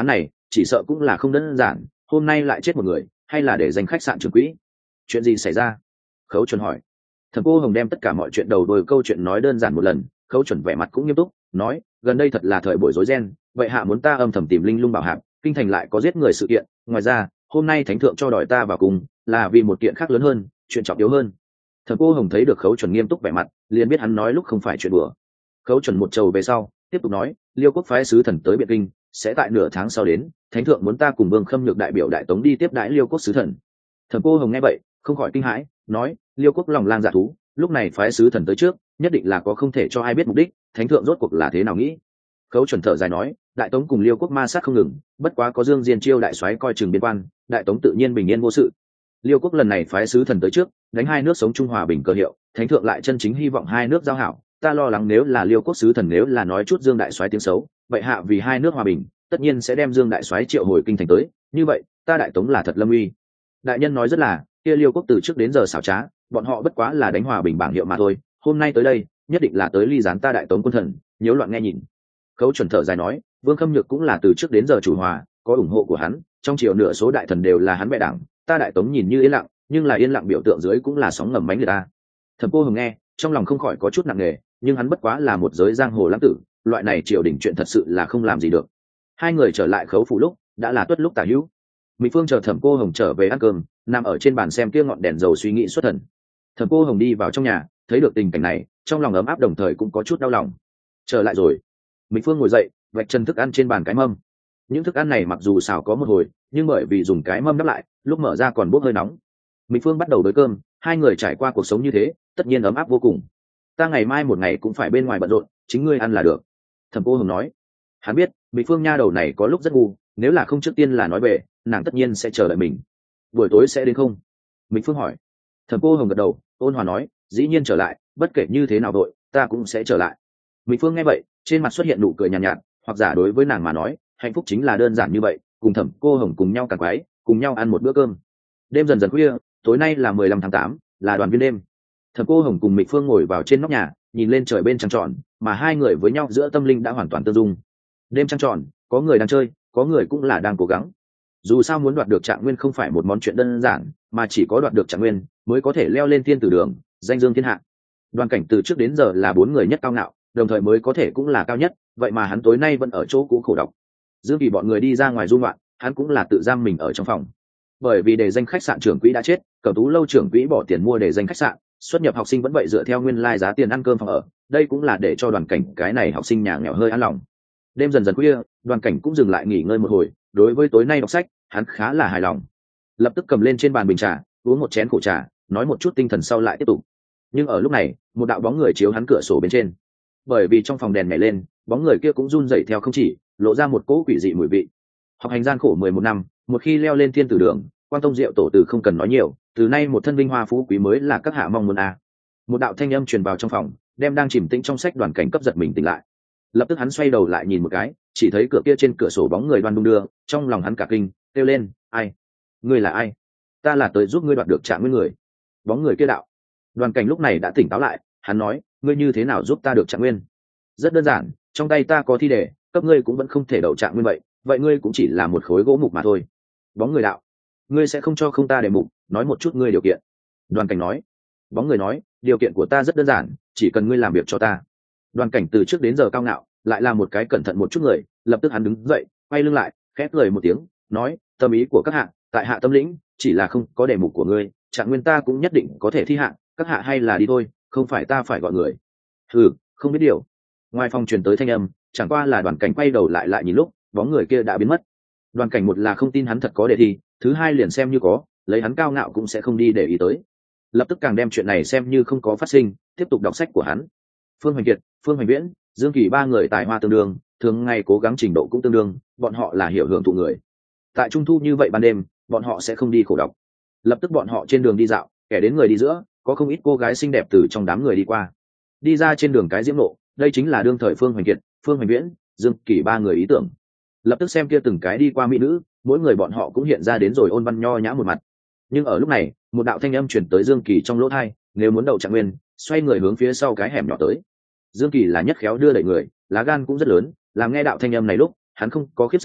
chỉ sợ cũng là không đơn giản, hôm nay lại chết một người, hay là để danh khách sạn trưởng quỹ. Chuyện gì xảy ra? Khấu Chuẩn hỏi. Thẩm Cô Hồng đem tất cả mọi chuyện đầu đuôi câu chuyện nói đơn giản một lần. Khấu Chuẩn vẻ mặt cũng nghiêm túc nói, gần đây thật là thời buổi rối ren, vậy hạ muốn ta âm thầm tìm linh lung bảo hạp, kinh thành lại có giết người sự kiện, ngoài ra hôm nay thánh thượng cho đòi ta vào cùng là vì một kiện khác lớn hơn, chuyện trọng yếu hơn. Thẩm Cô Hồng thấy được Khấu Chuẩn nghiêm túc vẻ mặt, liền biết hắn nói lúc không phải chuyện đùa. Khấu Chuẩn một trầu về sau tiếp tục nói, Liêu quốc phái sứ thần tới Biện Kinh, sẽ tại nửa tháng sau đến, thánh thượng muốn ta cùng Vương Khâm Nhược đại biểu đại tống đi tiếp đãi Liêu quốc sứ thần. Thẩm Cô Hồng nghe vậy không khỏi kinh hãi, nói, Liêu quốc lòng lang dạ thú, lúc này phái sứ thần tới trước, nhất định là có không thể cho ai biết mục đích, thánh thượng rốt cuộc là thế nào nghĩ. Khấu Chuẩn thở dài nói, đại tống cùng Liêu quốc ma sát không ngừng, bất quá có Dương Diên Chiêu đại soái coi chừng biên quan, đại tống tự nhiên bình yên vô sự. Liêu quốc lần này phái sứ thần tới trước, đánh hai nước sống chung hòa bình cơ hiệu, thánh thượng lại chân chính hy vọng hai nước giao hảo, ta lo lắng nếu là Liêu quốc sứ thần nếu là nói chút Dương đại soái tiếng xấu, vậy hạ vì hai nước hòa bình, tất nhiên sẽ đem Dương đại soái triệu hồi kinh thành tới, như vậy ta đại tống là thật lâm uy. Đại nhân nói rất là, kia Liêu quốc từ trước đến giờ xảo trá, bọn họ bất quá là đánh hòa bình bảng hiệu mà thôi, hôm nay tới đây nhất định là tới ly gián ta đại tống quân thần, nhiễu loạn nghe nhìn. Khấu Chuẩn thở dài nói, Vương Khâm Nhược cũng là từ trước đến giờ chủ hòa, có ủng hộ của hắn, trong triều nửa số đại thần đều là hắn bè đảng, ta đại tống nhìn như yên lặng, nhưng là yên lặng biểu tượng dưới cũng là sóng ngầm mánh người ta. Thẩm Cô Hồng nghe trong lòng không khỏi có chút nặng nề, nhưng hắn bất quá là một giới giang hồ lãng tử, loại này triều đình chuyện thật sự là không làm gì được. Hai người trở lại khấu phủ lúc đã là tuất lúc tả hữu. Mỹ Phương chờ Thẩm Cô Hồng trở về ăn cơm, nằm ở trên bàn xem kia ngọn đèn dầu suy nghĩ xuất thần. Thẩm Cô Hồng đi vào trong nhà, thấy được tình cảnh này, trong lòng ấm áp đồng thời cũng có chút đau lòng. Trở lại rồi. Mỹ Phương ngồi dậy, vạch chân thức ăn trên bàn cái mâm. Những thức ăn này mặc dù xào có một hồi, nhưng bởi vì dùng cái mâm đắp lại, lúc mở ra còn bốc hơi nóng. Mỹ Phương bắt đầu đối cơm, hai người trải qua cuộc sống như thế, tất nhiên ấm áp vô cùng. Ta ngày mai một ngày cũng phải bên ngoài bận rộn, chính ngươi ăn là được. Thẩm Cô Hồng nói. Hắn biết Mỹ Phương nha đầu này có lúc rất ngu, nếu là không trước tiên là nói về, nàng tất nhiên sẽ chờ đợi mình. Buổi tối sẽ đến không? Mỹ Phương hỏi. Thẩm Cô Hồng gật đầu, ôn hòa nói, dĩ nhiên trở lại, bất kể như thế nào đội, ta cũng sẽ trở lại. Mỹ Phương nghe vậy, trên mặt xuất hiện nụ cười nhàn nhạt, nhạt, hoặc giả đối với nàng mà nói, hạnh phúc chính là đơn giản như vậy, cùng Thẩm Cô Hồng cùng nhau càng quái, cùng nhau ăn một bữa cơm. Đêm dần dần khuya, tối nay là mười lăm tháng tám, là đoàn viên đêm. Thẩm Cô Hồng cùng Mỹ Phương ngồi vào trên nóc nhà, nhìn lên trời bên trăng tròn, mà hai người với nhau giữa tâm linh đã hoàn toàn tương dung. Đêm trăng tròn, có người đang chơi, có người cũng là đang cố gắng. Dù sao muốn đoạt được Trạng Nguyên không phải một món chuyện đơn giản, mà chỉ có đoạt được Trạng Nguyên mới có thể leo lên thiên tử đường, danh dương thiên hạ. Đoàn Cảnh từ trước đến giờ là bốn người nhất cao ngạo, đồng thời mới có thể cũng là cao nhất, vậy mà hắn tối nay vẫn ở chỗ cũ khổ độc. Dương Kỳ bọn người đi ra ngoài du ngoạn, hắn cũng là tự giam mình ở trong phòng. Bởi vì đề danh khách sạn trưởng quỹ đã chết, Cẩm Tú lâu trưởng quỹ bỏ tiền mua đề danh khách sạn, xuất nhập học sinh vẫn vậy dựa theo nguyên lai giá tiền ăn cơm phòng ở, đây cũng là để cho Đoàn Cảnh cái này học sinh nhà nghèo hơi an lòng. Đêm dần dần khuya, Đoàn Cảnh cũng dừng lại nghỉ ngơi một hồi, đối với tối nay đọc sách, hắn khá là hài lòng. Lập tức cầm lên trên bàn bình trà, uống một chén khổ trà, nói một chút tinh thần sau lại tiếp tục. Nhưng ở lúc này, một đạo bóng người chiếu hắn cửa sổ bên trên. Bởi vì trong phòng đèn nhảy lên, bóng người kia cũng run rẩy theo không chỉ, lộ ra một cỗ quỷ dị mùi vị. Học hành gian khổ mười một năm, một khi leo lên thiên tử đường, Quan Tông Diệu tổ từ không cần nói nhiều, từ nay một thân vinh hoa phú quý mới là các hạ mong muốn a. À. Một đạo thanh âm truyền vào trong phòng, đem đang chìm tĩnh trong sách Đoàn Cảnh cấp giật mình tỉnh lại. Lập tức hắn xoay đầu lại nhìn một cái, chỉ thấy cửa kia trên cửa sổ bóng người đoan đung đưa, trong lòng hắn cả kinh, kêu lên, ai? Ngươi là ai? Ta là tới giúp ngươi đoạt được Trạng Nguyên người. Bóng người kia đạo. Đoàn Cảnh lúc này đã tỉnh táo lại, hắn nói, ngươi như thế nào giúp ta được Trạng Nguyên? Rất đơn giản, trong tay ta có thi đề, cấp ngươi cũng vẫn không thể đậu Trạng Nguyên vậy, vậy ngươi cũng chỉ là một khối gỗ mục mà thôi. Bóng người đạo. Ngươi sẽ không cho không ta đề mục, nói một chút ngươi điều kiện. Đoàn Cảnh nói. Bóng người nói, điều kiện của ta rất đơn giản, chỉ cần ngươi làm việc cho ta. Đoàn Cảnh từ trước đến giờ cao ngạo, lại là một cái cẩn thận một chút người, lập tức hắn đứng dậy, quay lưng lại, khẽ cười một tiếng, nói, tâm ý của các hạ, tại hạ tâm lĩnh, chỉ là không có đề mục của ngươi, Trạng Nguyên ta cũng nhất định có thể thi hạ, các hạ hay là đi thôi, không phải ta phải gọi người. Hừ, không biết điều. Ngoài phòng truyền tới thanh âm, chẳng qua là Đoàn Cảnh quay đầu lại lại nhìn lúc, bóng người kia đã biến mất. Đoàn Cảnh một là không tin hắn thật có đề thi, thứ hai liền xem như có, lấy hắn cao ngạo cũng sẽ không đi để ý tới. Lập tức càng đem chuyện này xem như không có phát sinh, tiếp tục đọc sách của hắn. Phương Hoành Kiệt, Phương Hoành Viễn, Dương Kỳ ba người tài hoa tương đương, thường ngày cố gắng trình độ cũng tương đương, bọn họ là hiểu hưởng thụ người. Tại trung thu như vậy ban đêm, bọn họ sẽ không đi khổ đọc. Lập tức bọn họ trên đường đi dạo, kẻ đến người đi giữa, có không ít cô gái xinh đẹp từ trong đám người đi qua. Đi ra trên đường cái diễm lộ, đây chính là đương thời Phương Hoành Kiệt, Phương Hoành Viễn, Dương Kỳ ba người ý tưởng. Lập tức xem kia từng cái đi qua mỹ nữ, mỗi người bọn họ cũng hiện ra đến rồi ôn văn nho nhã một mặt. Nhưng ở lúc này, một đạo thanh âm truyền tới Dương Kỳ trong lỗ tai, nếu muốn đậu Trạng Nguyên, xoay người hướng phía sau cái hẻm nhỏ tới. Dương Kỳ là nhất khéo đưa đẩy người, lá gan cũng rất lớn, làm nghe đạo thanh âm này lúc, hắn không có khiếp sợ,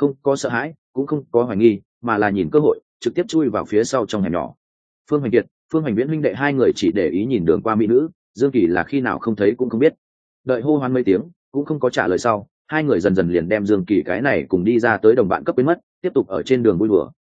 không có sợ hãi cũng không có hoài nghi, mà là nhìn cơ hội trực tiếp chui vào phía sau trong hẻm nhỏ. Phương Hoành Kiệt, Phương Hoành Viễn huynh đệ hai người chỉ để ý nhìn đường qua mỹ nữ, Dương Kỳ là khi nào không thấy cũng không biết. Đợi hô hoán mấy tiếng cũng không có trả lời sau, hai người dần dần liền đem Dương Kỳ cái này cùng đi ra tới đồng bạn cấp biến mất, tiếp tục ở trên đường vui đùa,